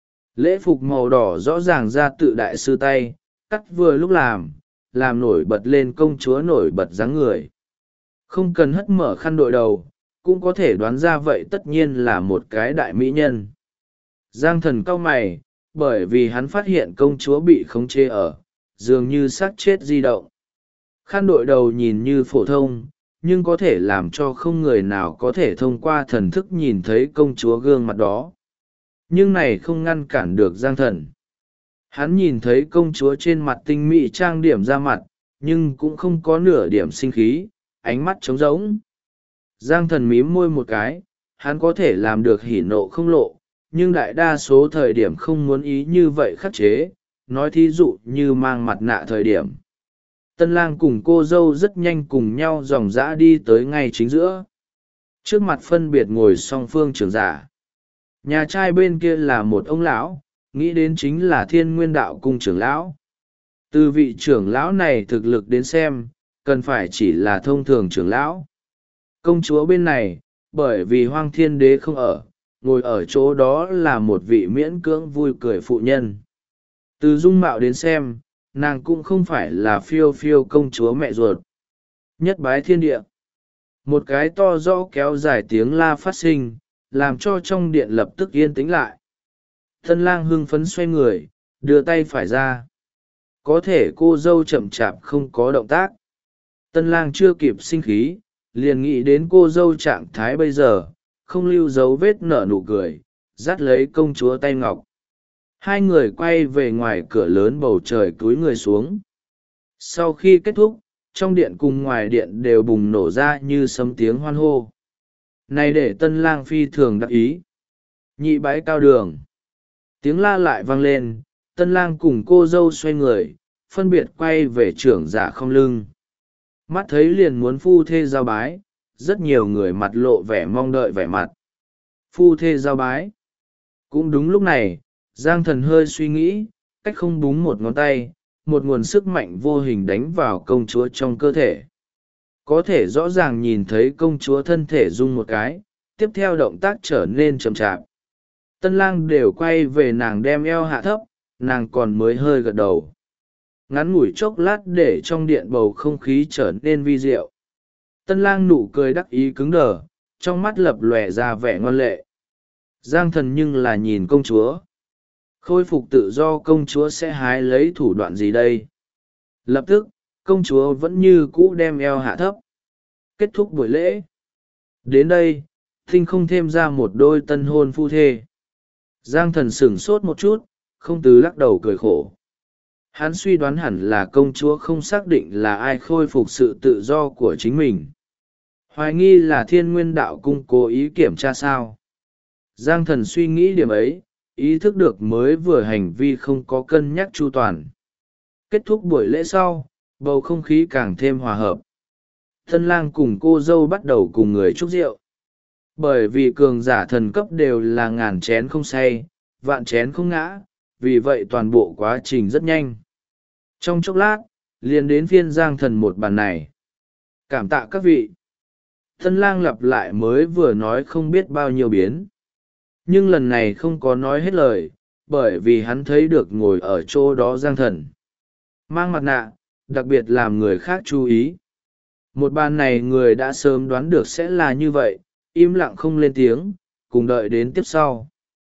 Lễ phục màu đỏ rõ ràng ra tự đại sư tay, cắt vừa lúc làm nổi bật lên công chúa nổi bật dáng người. Không cần hất mở khăn đội đầu, cũng có thể đoán ra vậy tất nhiên là một cái đại mỹ nhân. Giang Thần cau mày, bởi vì hắn phát hiện công chúa bị khống chế ở, dường như xác chết di động. Khăn đội đầu nhìn như phổ thông, nhưng có thể làm cho không người nào có thể thông qua thần thức nhìn thấy công chúa gương mặt đó. Nhưng này không ngăn cản được Giang Thần. Hắn nhìn thấy công chúa trên mặt tinh mỹ trang điểm ra mặt, nhưng cũng không có nửa điểm sinh khí, ánh mắt trống rỗng. Giang Thần mím môi một cái, hắn có thể làm được hỉ nộ không lộ, nhưng đại đa số thời điểm không muốn ý như vậy khắc chế, nói thí dụ như mang mặt nạ thời điểm. Tân lang cùng cô dâu rất nhanh cùng nhau dòng dã đi tới ngay chính giữa. Trước mặt phân biệt ngồi song phương trưởng giả. Nhà trai bên kia là một ông lão, nghĩ đến chính là thiên nguyên đạo cung trưởng lão. Từ vị trưởng lão này thực lực đến xem, cần phải chỉ là thông thường trưởng lão. Công chúa bên này, bởi vì Hoang Thiên Đế không ở, ngồi ở chỗ đó là một vị miễn cưỡng vui cười phụ nhân. Từ dung mạo đến xem, nàng cũng không phải là phiêu phiêu công chúa mẹ ruột. Nhất bái thiên địa. Một cái to rõ kéo dài tiếng la phát sinh, làm cho trong điện lập tức yên tĩnh lại. Tân lang hưng phấn xoay người, đưa tay phải ra. Có thể cô dâu chậm chạp không có động tác. Tân lang chưa kịp sinh khí, liền nghĩ đến cô dâu trạng thái bây giờ, không lưu dấu vết nở nụ cười, dắt lấy công chúa tay ngọc. Hai người quay về ngoài cửa lớn bầu trời cúi người xuống. Sau khi kết thúc, trong điện cùng ngoài điện đều bùng nổ ra như sấm tiếng hoan hô. Này để tân lang phi thường đắc ý. Nhị bái cao đường. Tiếng la lại vang lên, tân lang cùng cô dâu xoay người, phân biệt quay về trưởng giả không lưng. Mắt thấy liền muốn phu thê giao bái, rất nhiều người mặt lộ vẻ mong đợi vẻ mặt. Phu thê giao bái. Cũng đúng lúc này, Giang Thần hơi suy nghĩ, cách không búng một ngón tay, một nguồn sức mạnh vô hình đánh vào công chúa trong cơ thể. Có thể rõ ràng nhìn thấy công chúa thân thể rung một cái, tiếp theo động tác trở nên chậm chạp. Tân lang đều quay về nàng đem eo hạ thấp, nàng còn mới hơi gật đầu. Ngắn ngủi chốc lát để trong điện bầu không khí trở nên vi diệu. Tân lang nụ cười đắc ý cứng đờ, trong mắt lập lòe ra vẻ ngoan lệ. Giang Thần nhưng là nhìn công chúa. Khôi phục tự do công chúa sẽ hái lấy thủ đoạn gì đây? Lập tức, công chúa vẫn như cũ đem eo hạ thấp. Kết thúc buổi lễ. Đến đây, Thinh không thêm ra một đôi tân hôn phu thê. Giang thần sửng sốt một chút, không từ lắc đầu cười khổ. Hắn suy đoán hẳn là công chúa không xác định là ai khôi phục sự tự do của chính mình. Hoài nghi là Thiên Nguyên Đạo Cung cố ý kiểm tra sao. Giang thần suy nghĩ điểm ấy, ý thức được mới vừa hành vi không có cân nhắc chu toàn. Kết thúc buổi lễ sau, bầu không khí càng thêm hòa hợp. Tân lang cùng cô dâu bắt đầu cùng người chúc rượu. Bởi vì cường giả thần cấp đều là ngàn chén không say, vạn chén không ngã, vì vậy toàn bộ quá trình rất nhanh. Trong chốc lát, liền đến phiên Giang thần một bàn này. Cảm tạ các vị. Tân lang lặp lại mới vừa nói không biết bao nhiêu biến. Nhưng lần này không có nói hết lời, bởi vì hắn thấy được ngồi ở chỗ đó Giang thần. Mang mặt nạ, đặc biệt làm người khác chú ý. Một bàn này người đã sớm đoán được sẽ là như vậy, im lặng không lên tiếng, cùng đợi đến tiếp sau.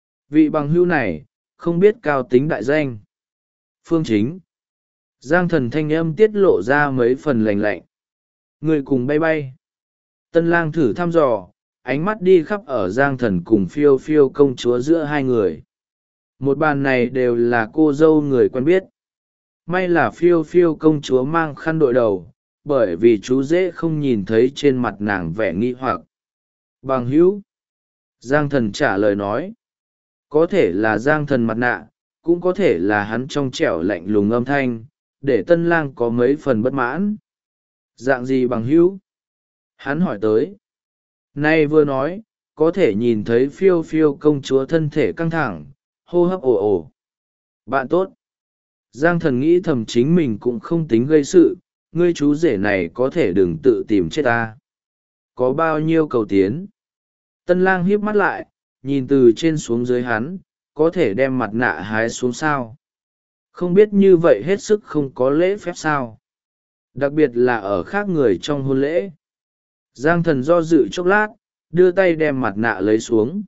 Vị bằng hữu này, không biết cao tính đại danh. Phương Chính. Giang thần thanh âm tiết lộ ra mấy phần lành lạnh. Người cùng bay bay. Tân lang thử thăm dò, ánh mắt đi khắp ở Giang thần cùng phiêu phiêu công chúa giữa hai người. Một bàn này đều là cô dâu người quen biết. May là phiêu phiêu công chúa mang khăn đội đầu, bởi vì chú dễ không nhìn thấy trên mặt nàng vẻ nghi hoặc. Bằng hữu. Giang thần trả lời nói. Có thể là Giang thần mặt nạ, cũng có thể là hắn trong trẻo lạnh lùng âm thanh, để tân lang có mấy phần bất mãn. Dạng gì bằng hữu? Hắn hỏi tới. Nay vừa nói, có thể nhìn thấy phiêu phiêu công chúa thân thể căng thẳng, hô hấp ồ ồ. Bạn tốt. Giang thần nghĩ thầm chính mình cũng không tính gây sự, ngươi chú rể này có thể đừng tự tìm chết ta. Có bao nhiêu cầu tiến? Tân lang híp mắt lại, nhìn từ trên xuống dưới hắn, có thể đem mặt nạ hái xuống sao? Không biết như vậy hết sức không có lễ phép sao? Đặc biệt là ở khác người trong hôn lễ. Giang thần do dự chốc lát, đưa tay đem mặt nạ lấy xuống.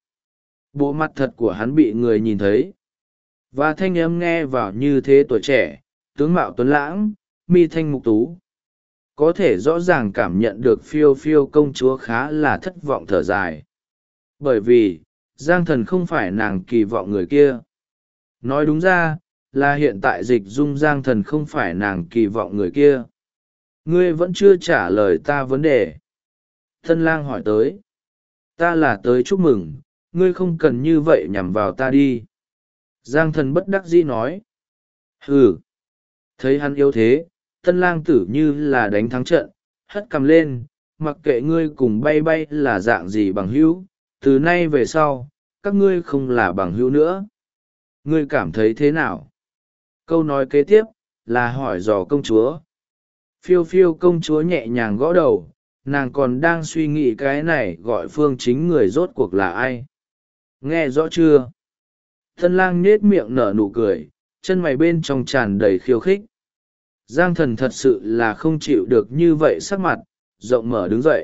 Bộ mặt thật của hắn bị người nhìn thấy. Và thanh âm nghe vào như thế tuổi trẻ, tướng mạo tuấn lãng, mi thanh mục tú. Có thể rõ ràng cảm nhận được phiêu phiêu công chúa khá là thất vọng thở dài. Bởi vì, Giang thần không phải nàng kỳ vọng người kia. Nói đúng ra, là hiện tại dịch dung Giang thần không phải nàng kỳ vọng người kia. Ngươi vẫn chưa trả lời ta vấn đề. Tân lang hỏi tới. Ta là tới chúc mừng, ngươi không cần như vậy nhằm vào ta đi. Giang thần bất đắc dĩ nói. Hừ. Thấy hắn yếu thế, tân lang tử như là đánh thắng trận, hất cằm lên, mặc kệ ngươi cùng bay bay là dạng gì bằng hữu, từ nay về sau, các ngươi không là bằng hữu nữa. Ngươi cảm thấy thế nào? Câu nói kế tiếp, là hỏi dò công chúa. Phiêu phiêu công chúa nhẹ nhàng gõ đầu, nàng còn đang suy nghĩ cái này gọi Phương Chính người rốt cuộc là ai. Nghe rõ chưa? Tân lang nết miệng nở nụ cười, chân mày bên trong tràn đầy khiêu khích. Giang thần thật sự là không chịu được như vậy sắc mặt, rộng mở đứng dậy.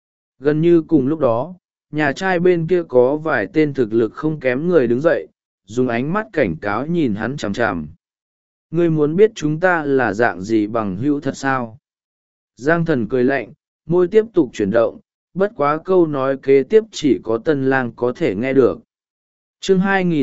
Gần như cùng lúc đó, nhà trai bên kia có vài tên thực lực không kém người đứng dậy, dùng ánh mắt cảnh cáo nhìn hắn chằm chằm. Ngươi muốn biết chúng ta là dạng gì bằng hữu thật sao? Giang thần cười lạnh, môi tiếp tục chuyển động, bất quá câu nói kế tiếp chỉ có tân lang có thể nghe được. Chương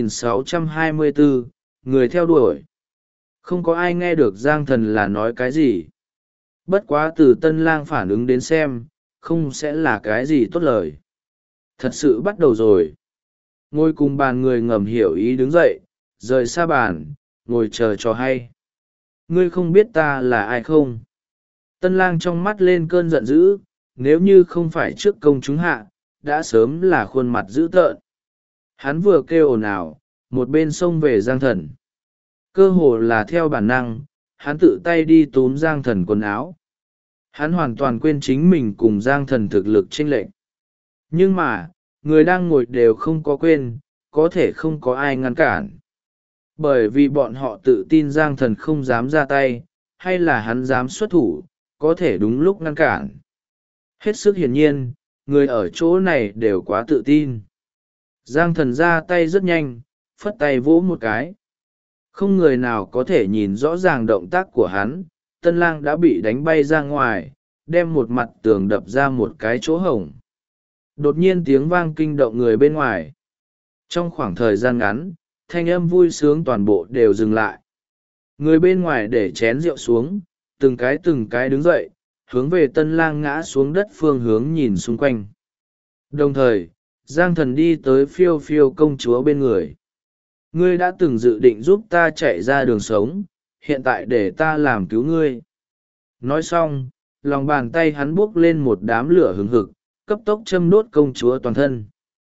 2624, người theo đuổi. Không có ai nghe được Giang thần là nói cái gì. Bất quá từ tân lang phản ứng đến xem, không sẽ là cái gì tốt lời. Thật sự bắt đầu rồi. Ngồi cùng bàn người ngầm hiểu ý đứng dậy, rời xa bàn, ngồi chờ cho hay. Ngươi không biết ta là ai không? Tân lang trong mắt lên cơn giận dữ, nếu như không phải trước công chúng hạ, đã sớm là khuôn mặt dữ tợn. Hắn vừa kêu ồn ào, một bên xông về Giang thần. Cơ hồ là theo bản năng, hắn tự tay đi túm Giang thần quần áo. Hắn hoàn toàn quên chính mình cùng Giang thần thực lực chênh lệch. Nhưng mà, người đang ngồi đều không có quên, có thể không có ai ngăn cản. Bởi vì bọn họ tự tin Giang thần không dám ra tay, hay là hắn dám xuất thủ, có thể đúng lúc ngăn cản. Hết sức hiển nhiên, người ở chỗ này đều quá tự tin. Giang thần ra tay rất nhanh, phất tay vỗ một cái. Không người nào có thể nhìn rõ ràng động tác của hắn, tân lang đã bị đánh bay ra ngoài, đem một mặt tường đập ra một cái chỗ hổng. Đột nhiên tiếng vang kinh động người bên ngoài. Trong khoảng thời gian ngắn, thanh âm vui sướng toàn bộ đều dừng lại. Người bên ngoài để chén rượu xuống, từng cái đứng dậy, hướng về tân lang ngã xuống đất phương hướng nhìn xung quanh. Đồng thời, Giang Thần đi tới Phiêu Phiêu công chúa bên người. Ngươi đã từng dự định giúp ta chạy ra đường sống, hiện tại để ta làm cứu ngươi. Nói xong, lòng bàn tay hắn buốc lên một đám lửa hừng hực, cấp tốc châm đốt công chúa toàn thân.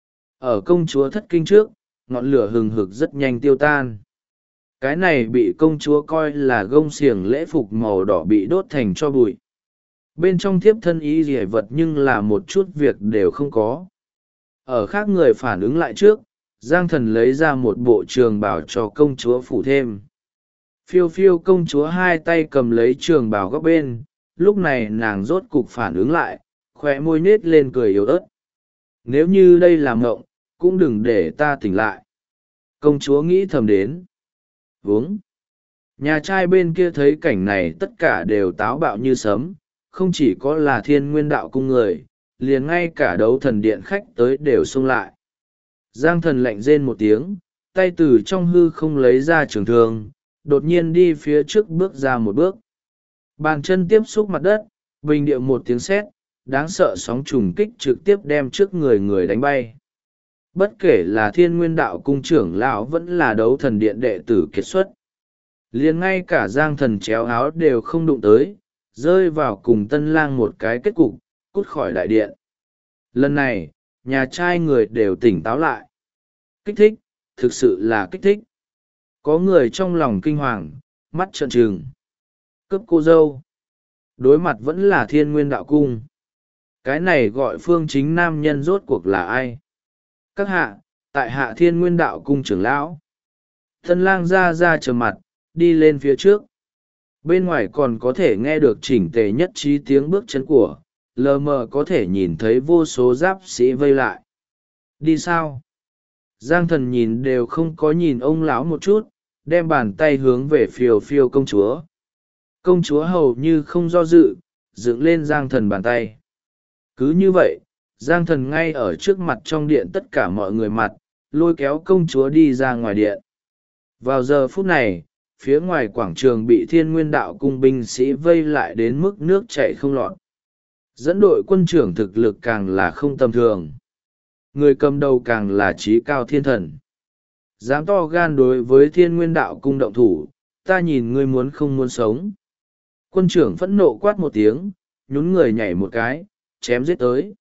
Ở công chúa thất kinh trước, ngọn lửa hừng hực rất nhanh tiêu tan. Cái này bị công chúa coi là gông xiềng lễ phục màu đỏ bị đốt thành tro bụi. Bên trong thiếp thân y dì vật nhưng là một chút việc đều không có. Ở khác người phản ứng lại trước, Giang Thần lấy ra một bộ trường bào cho công chúa phủ thêm. Phiêu Phiêu công chúa hai tay cầm lấy trường bào góc bên, lúc này nàng rốt cục phản ứng lại, khóe môi nết lên cười yếu ớt. Nếu như đây là mộng, cũng đừng để ta tỉnh lại. Công chúa nghĩ thầm đến. Vướng. Nhà trai bên kia thấy cảnh này tất cả đều táo bạo như sấm, không chỉ có là Thiên Nguyên đạo cung người, liền ngay cả đấu thần điện khách tới đều xông lại. Giang Thần lạnh rên một tiếng, tay từ trong hư không lấy ra trường thương, đột nhiên đi phía trước bước ra một bước. Bàn chân tiếp xúc mặt đất, bình điệu một tiếng sét, đáng sợ sóng trùng kích trực tiếp đem trước người người đánh bay. Bất kể là Thiên Nguyên đạo cung trưởng lão vẫn là đấu thần điện đệ tử kiệt xuất. Liền ngay cả Giang Thần chéo áo đều không đụng tới, rơi vào cùng tân lang một cái kết cục, cút khỏi đại điện. Lần này, nhà trai người đều tỉnh táo lại. Kích thích, thực sự là kích thích. Có người trong lòng kinh hoàng, mắt trợn trừng. Cướp cô dâu. Đối mặt vẫn là Thiên Nguyên đạo cung. Cái này gọi phương chính nam nhân rốt cuộc là ai? Các hạ, tại hạ Thiên Nguyên đạo cung trưởng lão. Tân lang ra trầm mặt, đi lên phía trước. Bên ngoài còn có thể nghe được chỉnh tề nhất trí tiếng bước chân của, lờ mờ có thể nhìn thấy vô số giáp sĩ vây lại. Đi sao? Giang Thần nhìn đều không có nhìn ông lão một chút, đem bàn tay hướng về Phiêu Phiêu công chúa. Công chúa hầu như không do dự, dựng lên Giang Thần bàn tay. Cứ như vậy, Giang Thần ngay ở trước mặt trong điện tất cả mọi người mặt, lôi kéo công chúa đi ra ngoài điện. Vào giờ phút này, phía ngoài quảng trường bị Thiên Nguyên đạo cung binh sĩ vây lại đến mức nước chảy không lọt. Dẫn đội quân trưởng thực lực càng là không tầm thường. Người cầm đầu càng là trí cao thiên thần. Dám to gan đối với Thiên Nguyên đạo cung động thủ, ta nhìn ngươi muốn không muốn sống. Quân trưởng phẫn nộ quát một tiếng, nhún người nhảy một cái, chém giết tới.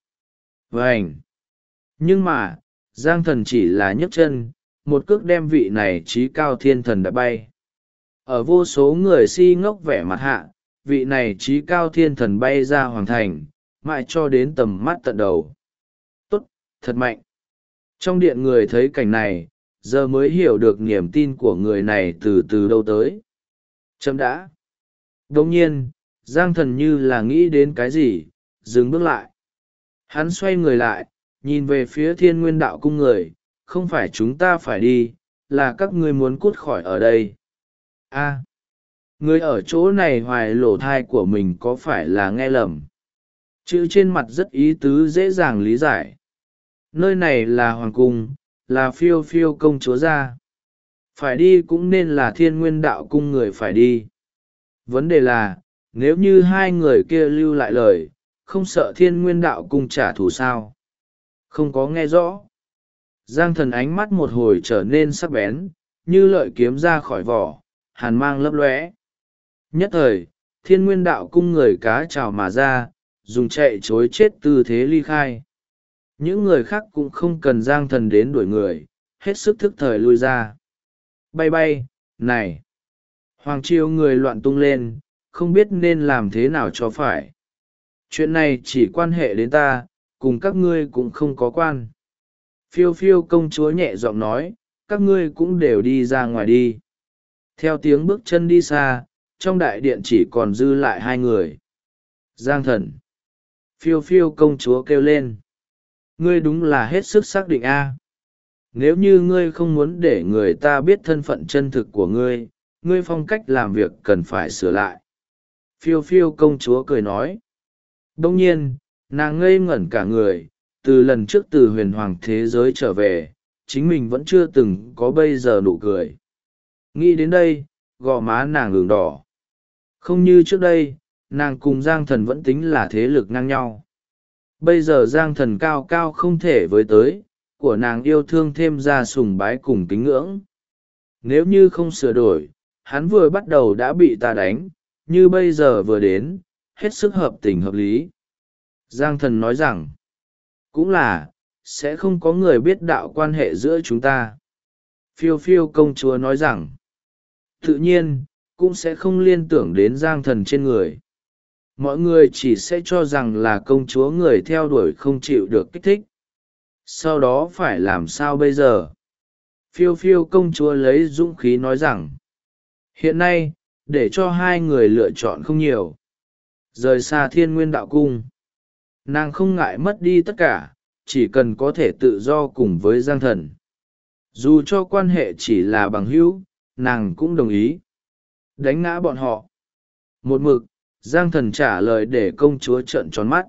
Vành! Nhưng mà, Giang Thần chỉ là nhấc chân, một cước đem vị này trí cao thiên thần đã bay. Ở vô số người si ngốc vẻ mặt hạ, vị này trí cao thiên thần bay ra hoàng thành, mãi cho đến tầm mắt tận đầu. Tốt, thật mạnh. Trong điện người thấy cảnh này, giờ mới hiểu được niềm tin của người này từ đâu tới. Chấm đã. Đồng nhiên, Giang Thần như là nghĩ đến cái gì, dừng bước lại. Hắn xoay người lại, nhìn về phía Thiên Nguyên đạo cung người, không phải chúng ta phải đi, là các ngươi muốn cút khỏi ở đây. A, người ở chỗ này hoài lỗ thai của mình có phải là nghe lầm? Chữ trên mặt rất ý tứ dễ dàng lý giải. Nơi này là hoàng cung, là Phiêu Phiêu công chúa gia. Phải đi cũng nên là Thiên Nguyên đạo cung người phải đi. Vấn đề là, nếu như hai người kia lưu lại lời, không sợ Thiên Nguyên đạo cung trả thù sao? Không có nghe rõ. Giang Thần ánh mắt một hồi trở nên sắc bén, như lợi kiếm ra khỏi vỏ, hàn mang lấp lóe. Nhất thời, Thiên Nguyên đạo cung người cá trào mà ra, dùng chạy chối chết tư thế ly khai. Những người khác cũng không cần Giang Thần đến đuổi người, hết sức thức thời lui ra. Bay bay, này! Hoàng triều người loạn tung lên, không biết nên làm thế nào cho phải. Chuyện này chỉ quan hệ đến ta, cùng các ngươi cũng không có quan. Phiêu Phiêu công chúa nhẹ giọng nói, các ngươi cũng đều đi ra ngoài đi. Theo tiếng bước chân đi xa, trong đại điện chỉ còn dư lại hai người. Giang Thần. Phiêu Phiêu công chúa kêu lên. Ngươi đúng là hết sức xác định a. Nếu như ngươi không muốn để người ta biết thân phận chân thực của ngươi, ngươi phong cách làm việc cần phải sửa lại. Phiêu Phiêu công chúa cười nói. Đông nhiên, nàng ngây ngẩn cả người, từ lần trước từ huyền hoàng thế giới trở về, chính mình vẫn chưa từng có bây giờ nụ cười. Nghĩ đến đây, gò má nàng ửng đỏ. Không như trước đây, nàng cùng Giang Thần vẫn tính là thế lực ngang nhau. Bây giờ Giang Thần cao cao không thể với tới, của nàng yêu thương thêm ra sùng bái cùng kính ngưỡng. Nếu như không sửa đổi, hắn vừa bắt đầu đã bị ta đánh, như bây giờ vừa đến, hết sức hợp tình hợp lý. Giang Thần nói rằng, cũng là, sẽ không có người biết đạo quan hệ giữa chúng ta. Phiêu phiêu công chúa nói rằng, tự nhiên, cũng sẽ không liên tưởng đến Giang Thần trên người. Mọi người chỉ sẽ cho rằng là công chúa người theo đuổi không chịu được kích thích. Sau đó phải làm sao bây giờ? Phiêu phiêu công chúa lấy dũng khí nói rằng, hiện nay, để cho hai người lựa chọn không nhiều. Rời xa Thiên Nguyên Đạo Cung. Nàng không ngại mất đi tất cả, chỉ cần có thể tự do cùng với Giang Thần. Dù cho quan hệ chỉ là bằng hữu, nàng cũng đồng ý. Đánh ngã bọn họ. Một mực, Giang Thần trả lời để công chúa trợn tròn mắt.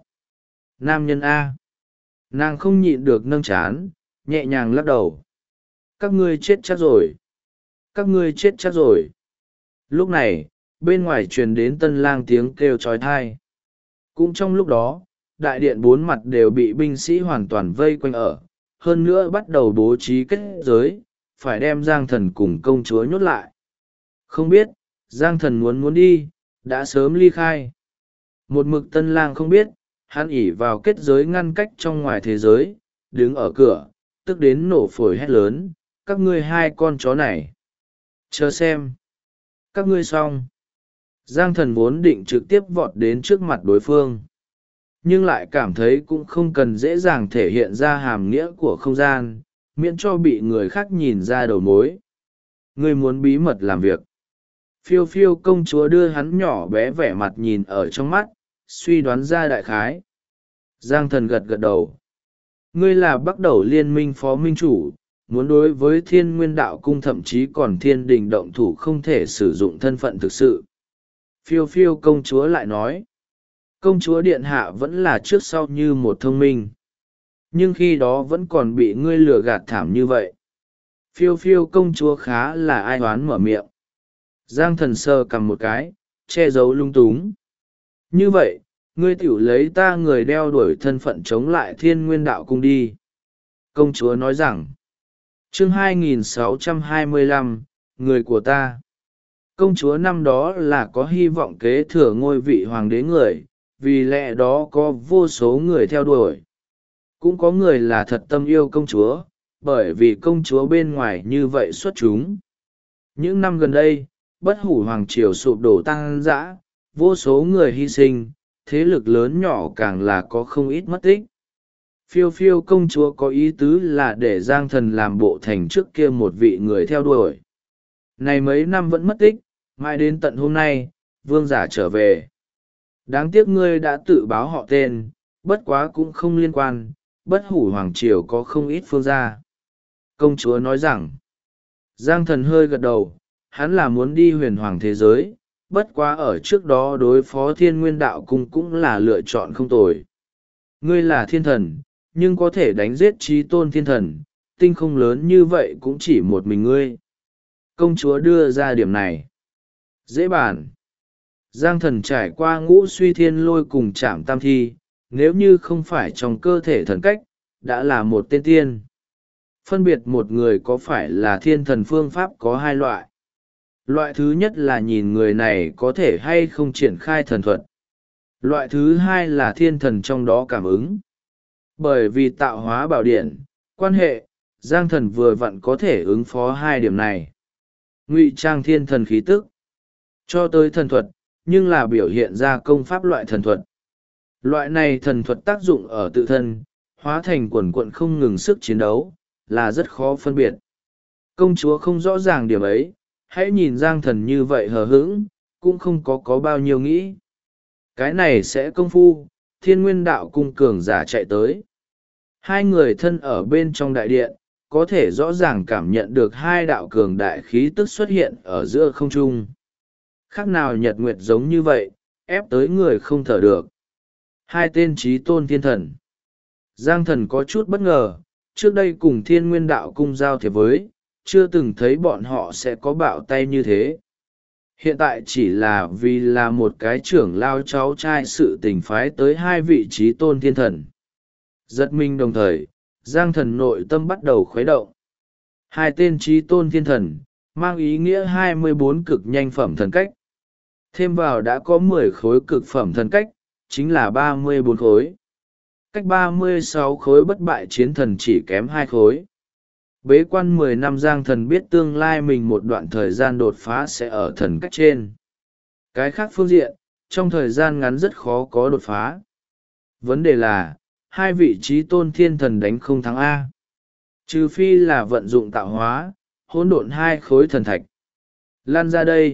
Nam nhân A. Nàng không nhịn được nâng chán, nhẹ nhàng lắc đầu. Các ngươi chết chắc rồi. Các ngươi chết chắc rồi. Lúc này, bên ngoài truyền đến Tân Lang tiếng kêu trói thai. Cũng trong lúc đó, đại điện bốn mặt đều bị binh sĩ hoàn toàn vây quanh ở, hơn nữa bắt đầu bố trí kết giới, phải đem Giang Thần cùng công chúa nhốt lại. Không biết, Giang Thần muốn đi, đã sớm ly khai. Một mực Tân Lang không biết, hắn ỉ vào kết giới ngăn cách trong ngoài thế giới, đứng ở cửa, tức đến nổ phổi hét lớn, các ngươi hai con chó này. Chờ xem. Các ngươi xong. Giang Thần vốn định trực tiếp vọt đến trước mặt đối phương. Nhưng lại cảm thấy cũng không cần dễ dàng thể hiện ra hàm nghĩa của không gian, miễn cho bị người khác nhìn ra đầu mối. Ngươi muốn bí mật làm việc. Phiêu phiêu công chúa đưa hắn nhỏ bé vẻ mặt nhìn ở trong mắt, suy đoán ra đại khái. Giang Thần gật gật đầu. Ngươi là bắt đầu liên minh phó minh chủ, muốn đối với Thiên Nguyên Đạo Cung thậm chí còn Thiên Đình động thủ không thể sử dụng thân phận thực sự. Phiêu phiêu công chúa lại nói. Công chúa điện hạ vẫn là trước sau như một thông minh. Nhưng khi đó vẫn còn bị ngươi lừa gạt thảm như vậy. Phiêu phiêu công chúa khá là ai oán mở miệng. Giang Thần sờ cầm một cái, che giấu lung túng. Như vậy, ngươi tiểu lấy ta người đeo đuổi thân phận chống lại Thiên Nguyên Đạo Cung đi. Công chúa nói rằng, chương 2625, người của ta. Công chúa năm đó là có hy vọng kế thừa ngôi vị hoàng đế người, vì lẽ đó có vô số người theo đuổi. Cũng có người là thật tâm yêu công chúa, bởi vì công chúa bên ngoài như vậy xuất chúng. Những năm gần đây, bất hủ hoàng triều sụp đổ tăng dã, vô số người hy sinh, thế lực lớn nhỏ càng là có không ít mất tích. Phiêu phiêu công chúa có ý tứ là để Giang Thần làm bộ thành trước kia một vị người theo đuổi. Này mấy năm vẫn mất tích, mãi đến tận hôm nay, vương giả trở về. Đáng tiếc ngươi đã tự báo họ tên, bất quá cũng không liên quan, bất hủ hoàng triều có không ít phương gia. Công chúa nói rằng, Giang Thần hơi gật đầu, hắn là muốn đi huyền hoàng thế giới, bất quá ở trước đó đối phó Thiên Nguyên Đạo Cung cũng là lựa chọn không tồi. Ngươi là thiên thần, nhưng có thể đánh giết trí tôn thiên thần, tinh không lớn như vậy cũng chỉ một mình ngươi. Công chúa đưa ra điểm này. Dễ bàn. Giang Thần trải qua ngũ suy thiên lôi cùng chạm tam thi, nếu như không phải trong cơ thể thần cách, đã là một tên tiên. Phân biệt một người có phải là thiên thần phương pháp có hai loại. Loại thứ nhất là nhìn người này có thể hay không triển khai thần thuật. Loại thứ hai là thiên thần trong đó cảm ứng. Bởi vì tạo hóa bảo điện, quan hệ, Giang Thần vừa vặn có thể ứng phó hai điểm này. Ngụy trang thiên thần khí tức. Cho tới thần thuật, nhưng là biểu hiện ra công pháp loại thần thuật. Loại này thần thuật tác dụng ở tự thân, hóa thành quần quận không ngừng sức chiến đấu, là rất khó phân biệt. Công chúa không rõ ràng điểm ấy, hãy nhìn Giang Thần như vậy hờ hững, cũng không có bao nhiêu nghĩ. Cái này sẽ công phu, Thiên Nguyên Đạo Cung cường giả chạy tới. Hai người thân ở bên trong đại điện, có thể rõ ràng cảm nhận được hai đạo cường đại khí tức xuất hiện ở giữa không trung. Khác nào nhật nguyệt giống như vậy, ép tới người không thở được. Hai tên trí tôn thiên thần. Giang Thần có chút bất ngờ, trước đây cùng Thiên Nguyên Đạo Cung giao thiệp với, chưa từng thấy bọn họ sẽ có bạo tay như thế. Hiện tại chỉ là vì là một cái trưởng lao cháu trai sự tình phái tới hai vị trí tôn thiên thần. Giật mình đồng thời, Giang Thần nội tâm bắt đầu khuấy động. Hai tên trí tôn thiên thần, mang ý nghĩa 24 cực nhanh phẩm thần cách. Thêm vào đã có 10 khối cực phẩm thần cách, chính là 34 khối. Cách 36 khối bất bại chiến thần chỉ kém 2 khối. Bế quan 10 năm Giang Thần biết tương lai mình một đoạn thời gian đột phá sẽ ở thần cách trên. Cái khác phương diện, trong thời gian ngắn rất khó có đột phá. Vấn đề là, hai vị trí tôn thiên thần đánh không thắng A. Trừ phi là vận dụng tạo hóa, hỗn độn hai khối thần thạch. Lan ra đây.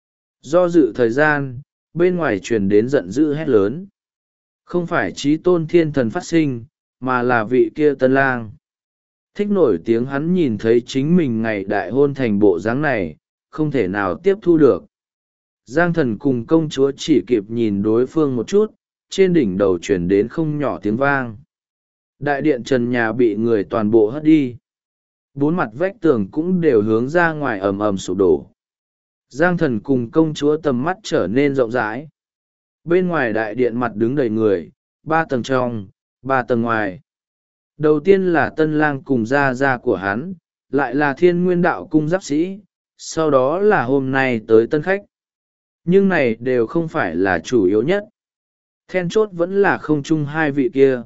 Do dự thời gian, bên ngoài truyền đến giận dữ hét lớn. Không phải trí tôn thiên thần phát sinh, mà là vị kia tân lang. Thích nổi tiếng hắn nhìn thấy chính mình ngày đại hôn thành bộ dáng này, không thể nào tiếp thu được. Giang Thần cùng công chúa chỉ kịp nhìn đối phương một chút, trên đỉnh đầu chuyển đến không nhỏ tiếng vang. Đại điện trần nhà bị người toàn bộ hất đi. Bốn mặt vách tường cũng đều hướng ra ngoài ầm ầm sụp đổ. Giang Thần cùng công chúa tầm mắt trở nên rộng rãi. Bên ngoài đại điện mặt đứng đầy người, 3 tầng trong, 3 tầng ngoài. Đầu tiên là tân lang cùng gia gia của hắn, lại là Thiên Nguyên Đạo Cung giáp sĩ, sau đó là hôm nay tới tân khách. Nhưng này đều không phải là chủ yếu nhất. Then chốt vẫn là không chung hai vị kia.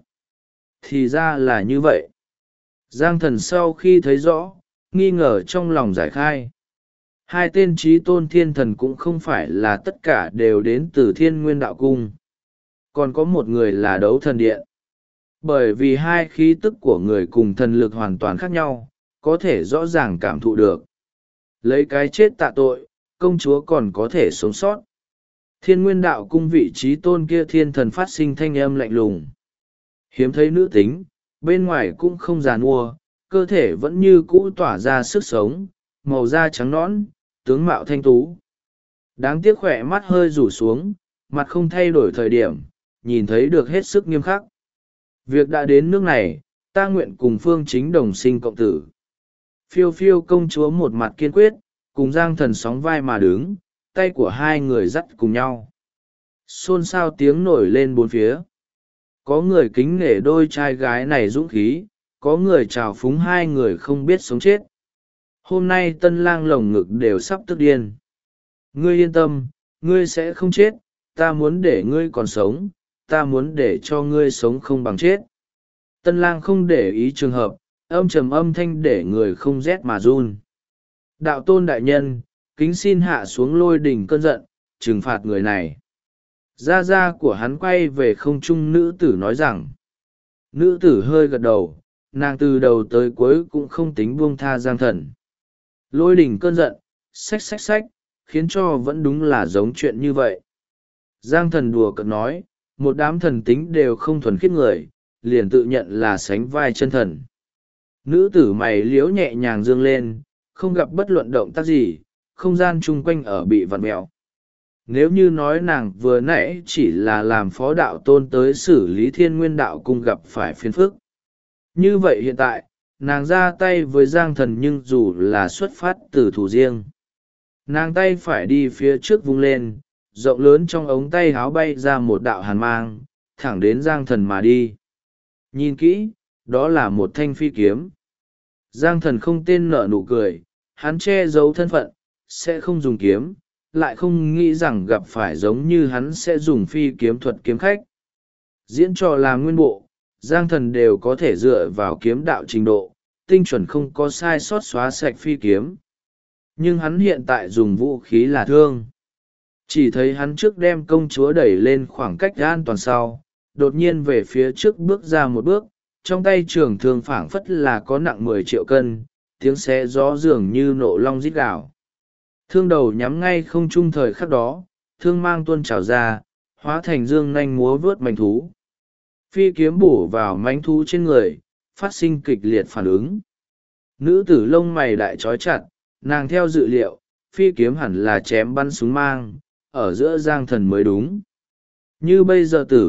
Thì ra là như vậy. Giang Thần sau khi thấy rõ, nghi ngờ trong lòng giải khai. Hai tên trí tôn thiên thần cũng không phải là tất cả đều đến từ Thiên Nguyên Đạo Cung. Còn có một người là đấu thần điện. Bởi vì hai khí tức của người cùng thần lực hoàn toàn khác nhau, có thể rõ ràng cảm thụ được. Lấy cái chết tạ tội, công chúa còn có thể sống sót. Thiên Nguyên Đạo Cung vị trí tôn kia thiên thần phát sinh thanh âm lạnh lùng. Hiếm thấy nữ tính, bên ngoài cũng không già nua, cơ thể vẫn như cũ tỏa ra sức sống, màu da trắng nõn, tướng mạo thanh tú. Đáng tiếc khỏe mắt hơi rủ xuống, mặt không thay đổi thời điểm, nhìn thấy được hết sức nghiêm khắc. Việc đã đến nước này, ta nguyện cùng Phương Chính đồng sinh cộng tử. Phiêu phiêu công chúa một mặt kiên quyết, cùng Giang Thần sóng vai mà đứng, tay của hai người dắt cùng nhau. Xôn xao tiếng nổi lên bốn phía. Có người kính nể đôi trai gái này dũng khí, có người trào phúng hai người không biết sống chết. Hôm nay tân lang lồng ngực đều sắp tức điên. Ngươi yên tâm, ngươi sẽ không chết, ta muốn để ngươi còn sống, ta muốn để cho ngươi sống không bằng chết. Tân lang không để ý trường hợp, âm trầm âm thanh để người không rét mà run. Đạo tôn đại nhân, kính xin hạ xuống lôi đỉnh cơn giận, trừng phạt người này. Gia gia của hắn quay về không trung nữ tử nói rằng. Nữ tử hơi gật đầu, nàng từ đầu tới cuối cũng không tính buông tha Giang Thần. Lôi đỉnh cơn giận, xách xách xách, khiến cho vẫn đúng là giống chuyện như vậy. Giang Thần đùa cợt nói, một đám thần tính đều không thuần khiết người, liền tự nhận là sánh vai chân thần. Nữ tử mày liếu nhẹ nhàng dương lên, không gặp bất luận động tác gì, không gian chung quanh ở bị vặn mẹo. Nếu như nói nàng vừa nãy chỉ là làm phó đạo tôn tới xử lý Thiên Nguyên Đạo Cung gặp phải phiền phức. Như vậy hiện tại, nàng ra tay với Giang Thần nhưng dù là xuất phát từ thủ riêng. Nàng tay phải đi phía trước vung lên, rộng lớn trong ống tay háo bay ra một đạo hàn mang, thẳng đến Giang Thần mà đi. Nhìn kỹ, đó là một thanh phi kiếm. Giang Thần không tên nở nụ cười, hắn che giấu thân phận, sẽ không dùng kiếm, lại không nghĩ rằng gặp phải giống như hắn sẽ dùng phi kiếm thuật kiếm khách. Diễn trò làm nguyên bộ, Giang Thần đều có thể dựa vào kiếm đạo trình độ, tinh chuẩn không có sai sót xóa sạch phi kiếm. Nhưng hắn hiện tại dùng vũ khí là thương. Chỉ thấy hắn trước đem công chúa đẩy lên khoảng cách an toàn sau, đột nhiên về phía trước bước ra một bước, trong tay trường thương phảng phất là có nặng 10 triệu cân, tiếng xé gió dường như nộ long rít gào. Thương đầu nhắm ngay không trung thời khắc đó, thương mang tuôn trào ra, hóa thành dương nanh múa vớt manh thú. Phi kiếm bổ vào manh thú trên người, phát sinh kịch liệt phản ứng. Nữ tử lông mày đại trói chặt, nàng theo dự liệu, phi kiếm hẳn là chém bắn súng mang, ở giữa Giang Thần mới đúng. Như bây giờ tử,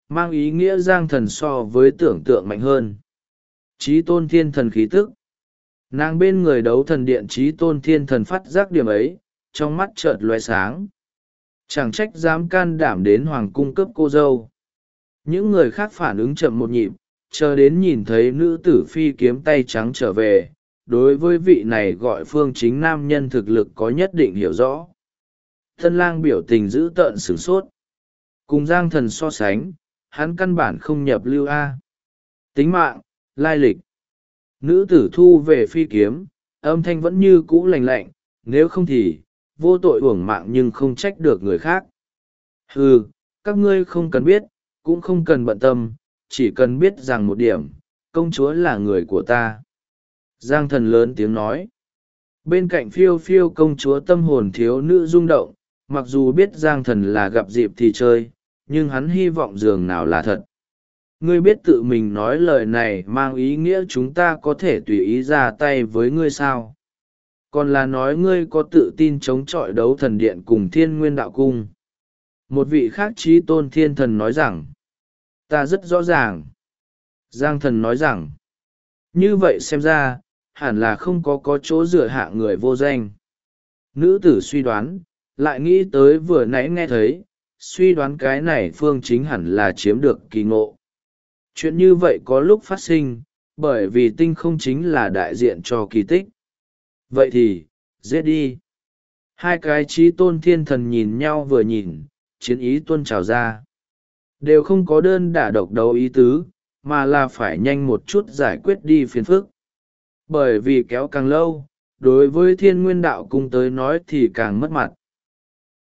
mang ý nghĩa giang thần so với tưởng tượng mạnh hơn. Chí tôn thiên thần khí tức. Nàng bên người đấu thần điện chí tôn thiên thần phát giác điểm ấy, trong mắt chợt loe sáng. Chẳng trách dám can đảm đến hoàng cung cướp cô dâu. Những người khác phản ứng chậm một nhịp, chờ đến nhìn thấy nữ tử phi kiếm tay trắng trở về. Đối với vị này gọi phương chính nam nhân thực lực có nhất định hiểu rõ. Tân lang biểu tình dữ tợn sửng sốt. Cùng giang thần so sánh, hắn căn bản không nhập lưu A. Tính mạng, lai lịch. Nữ tử thu về phi kiếm, âm thanh vẫn như cũ lành lạnh, nếu không thì, vô tội uổng mạng nhưng không trách được người khác. Ừ, các ngươi không cần biết, cũng không cần bận tâm, chỉ cần biết rằng một điểm, công chúa là người của ta. Giang thần lớn tiếng nói. Bên cạnh phiêu phiêu công chúa tâm hồn thiếu nữ rung động, mặc dù biết giang thần là gặp dịp thì chơi, nhưng hắn hy vọng dường nào là thật. Ngươi biết tự mình nói lời này mang ý nghĩa chúng ta có thể tùy ý ra tay với ngươi sao? Còn là nói ngươi có tự tin chống chọi đấu thần điện cùng thiên nguyên đạo cung. Một vị khác chí tôn thiên thần nói rằng, ta rất rõ ràng. Giang thần nói rằng, như vậy xem ra, hẳn là không có chỗ dựa hạ người vô danh. Nữ tử suy đoán, lại nghĩ tới vừa nãy nghe thấy, suy đoán cái này phương chính hẳn là chiếm được kỳ ngộ. Chuyện như vậy có lúc phát sinh, bởi vì tinh không chính là đại diện cho kỳ tích. Vậy thì, giết đi. Hai cái chí tôn thiên thần nhìn nhau vừa nhìn, chiến ý tuôn trào ra. Đều không có đơn đả độc đấu ý tứ, mà là phải nhanh một chút giải quyết đi phiền phức. Bởi vì kéo càng lâu, đối với thiên nguyên đạo cung tới nói thì càng mất mặt.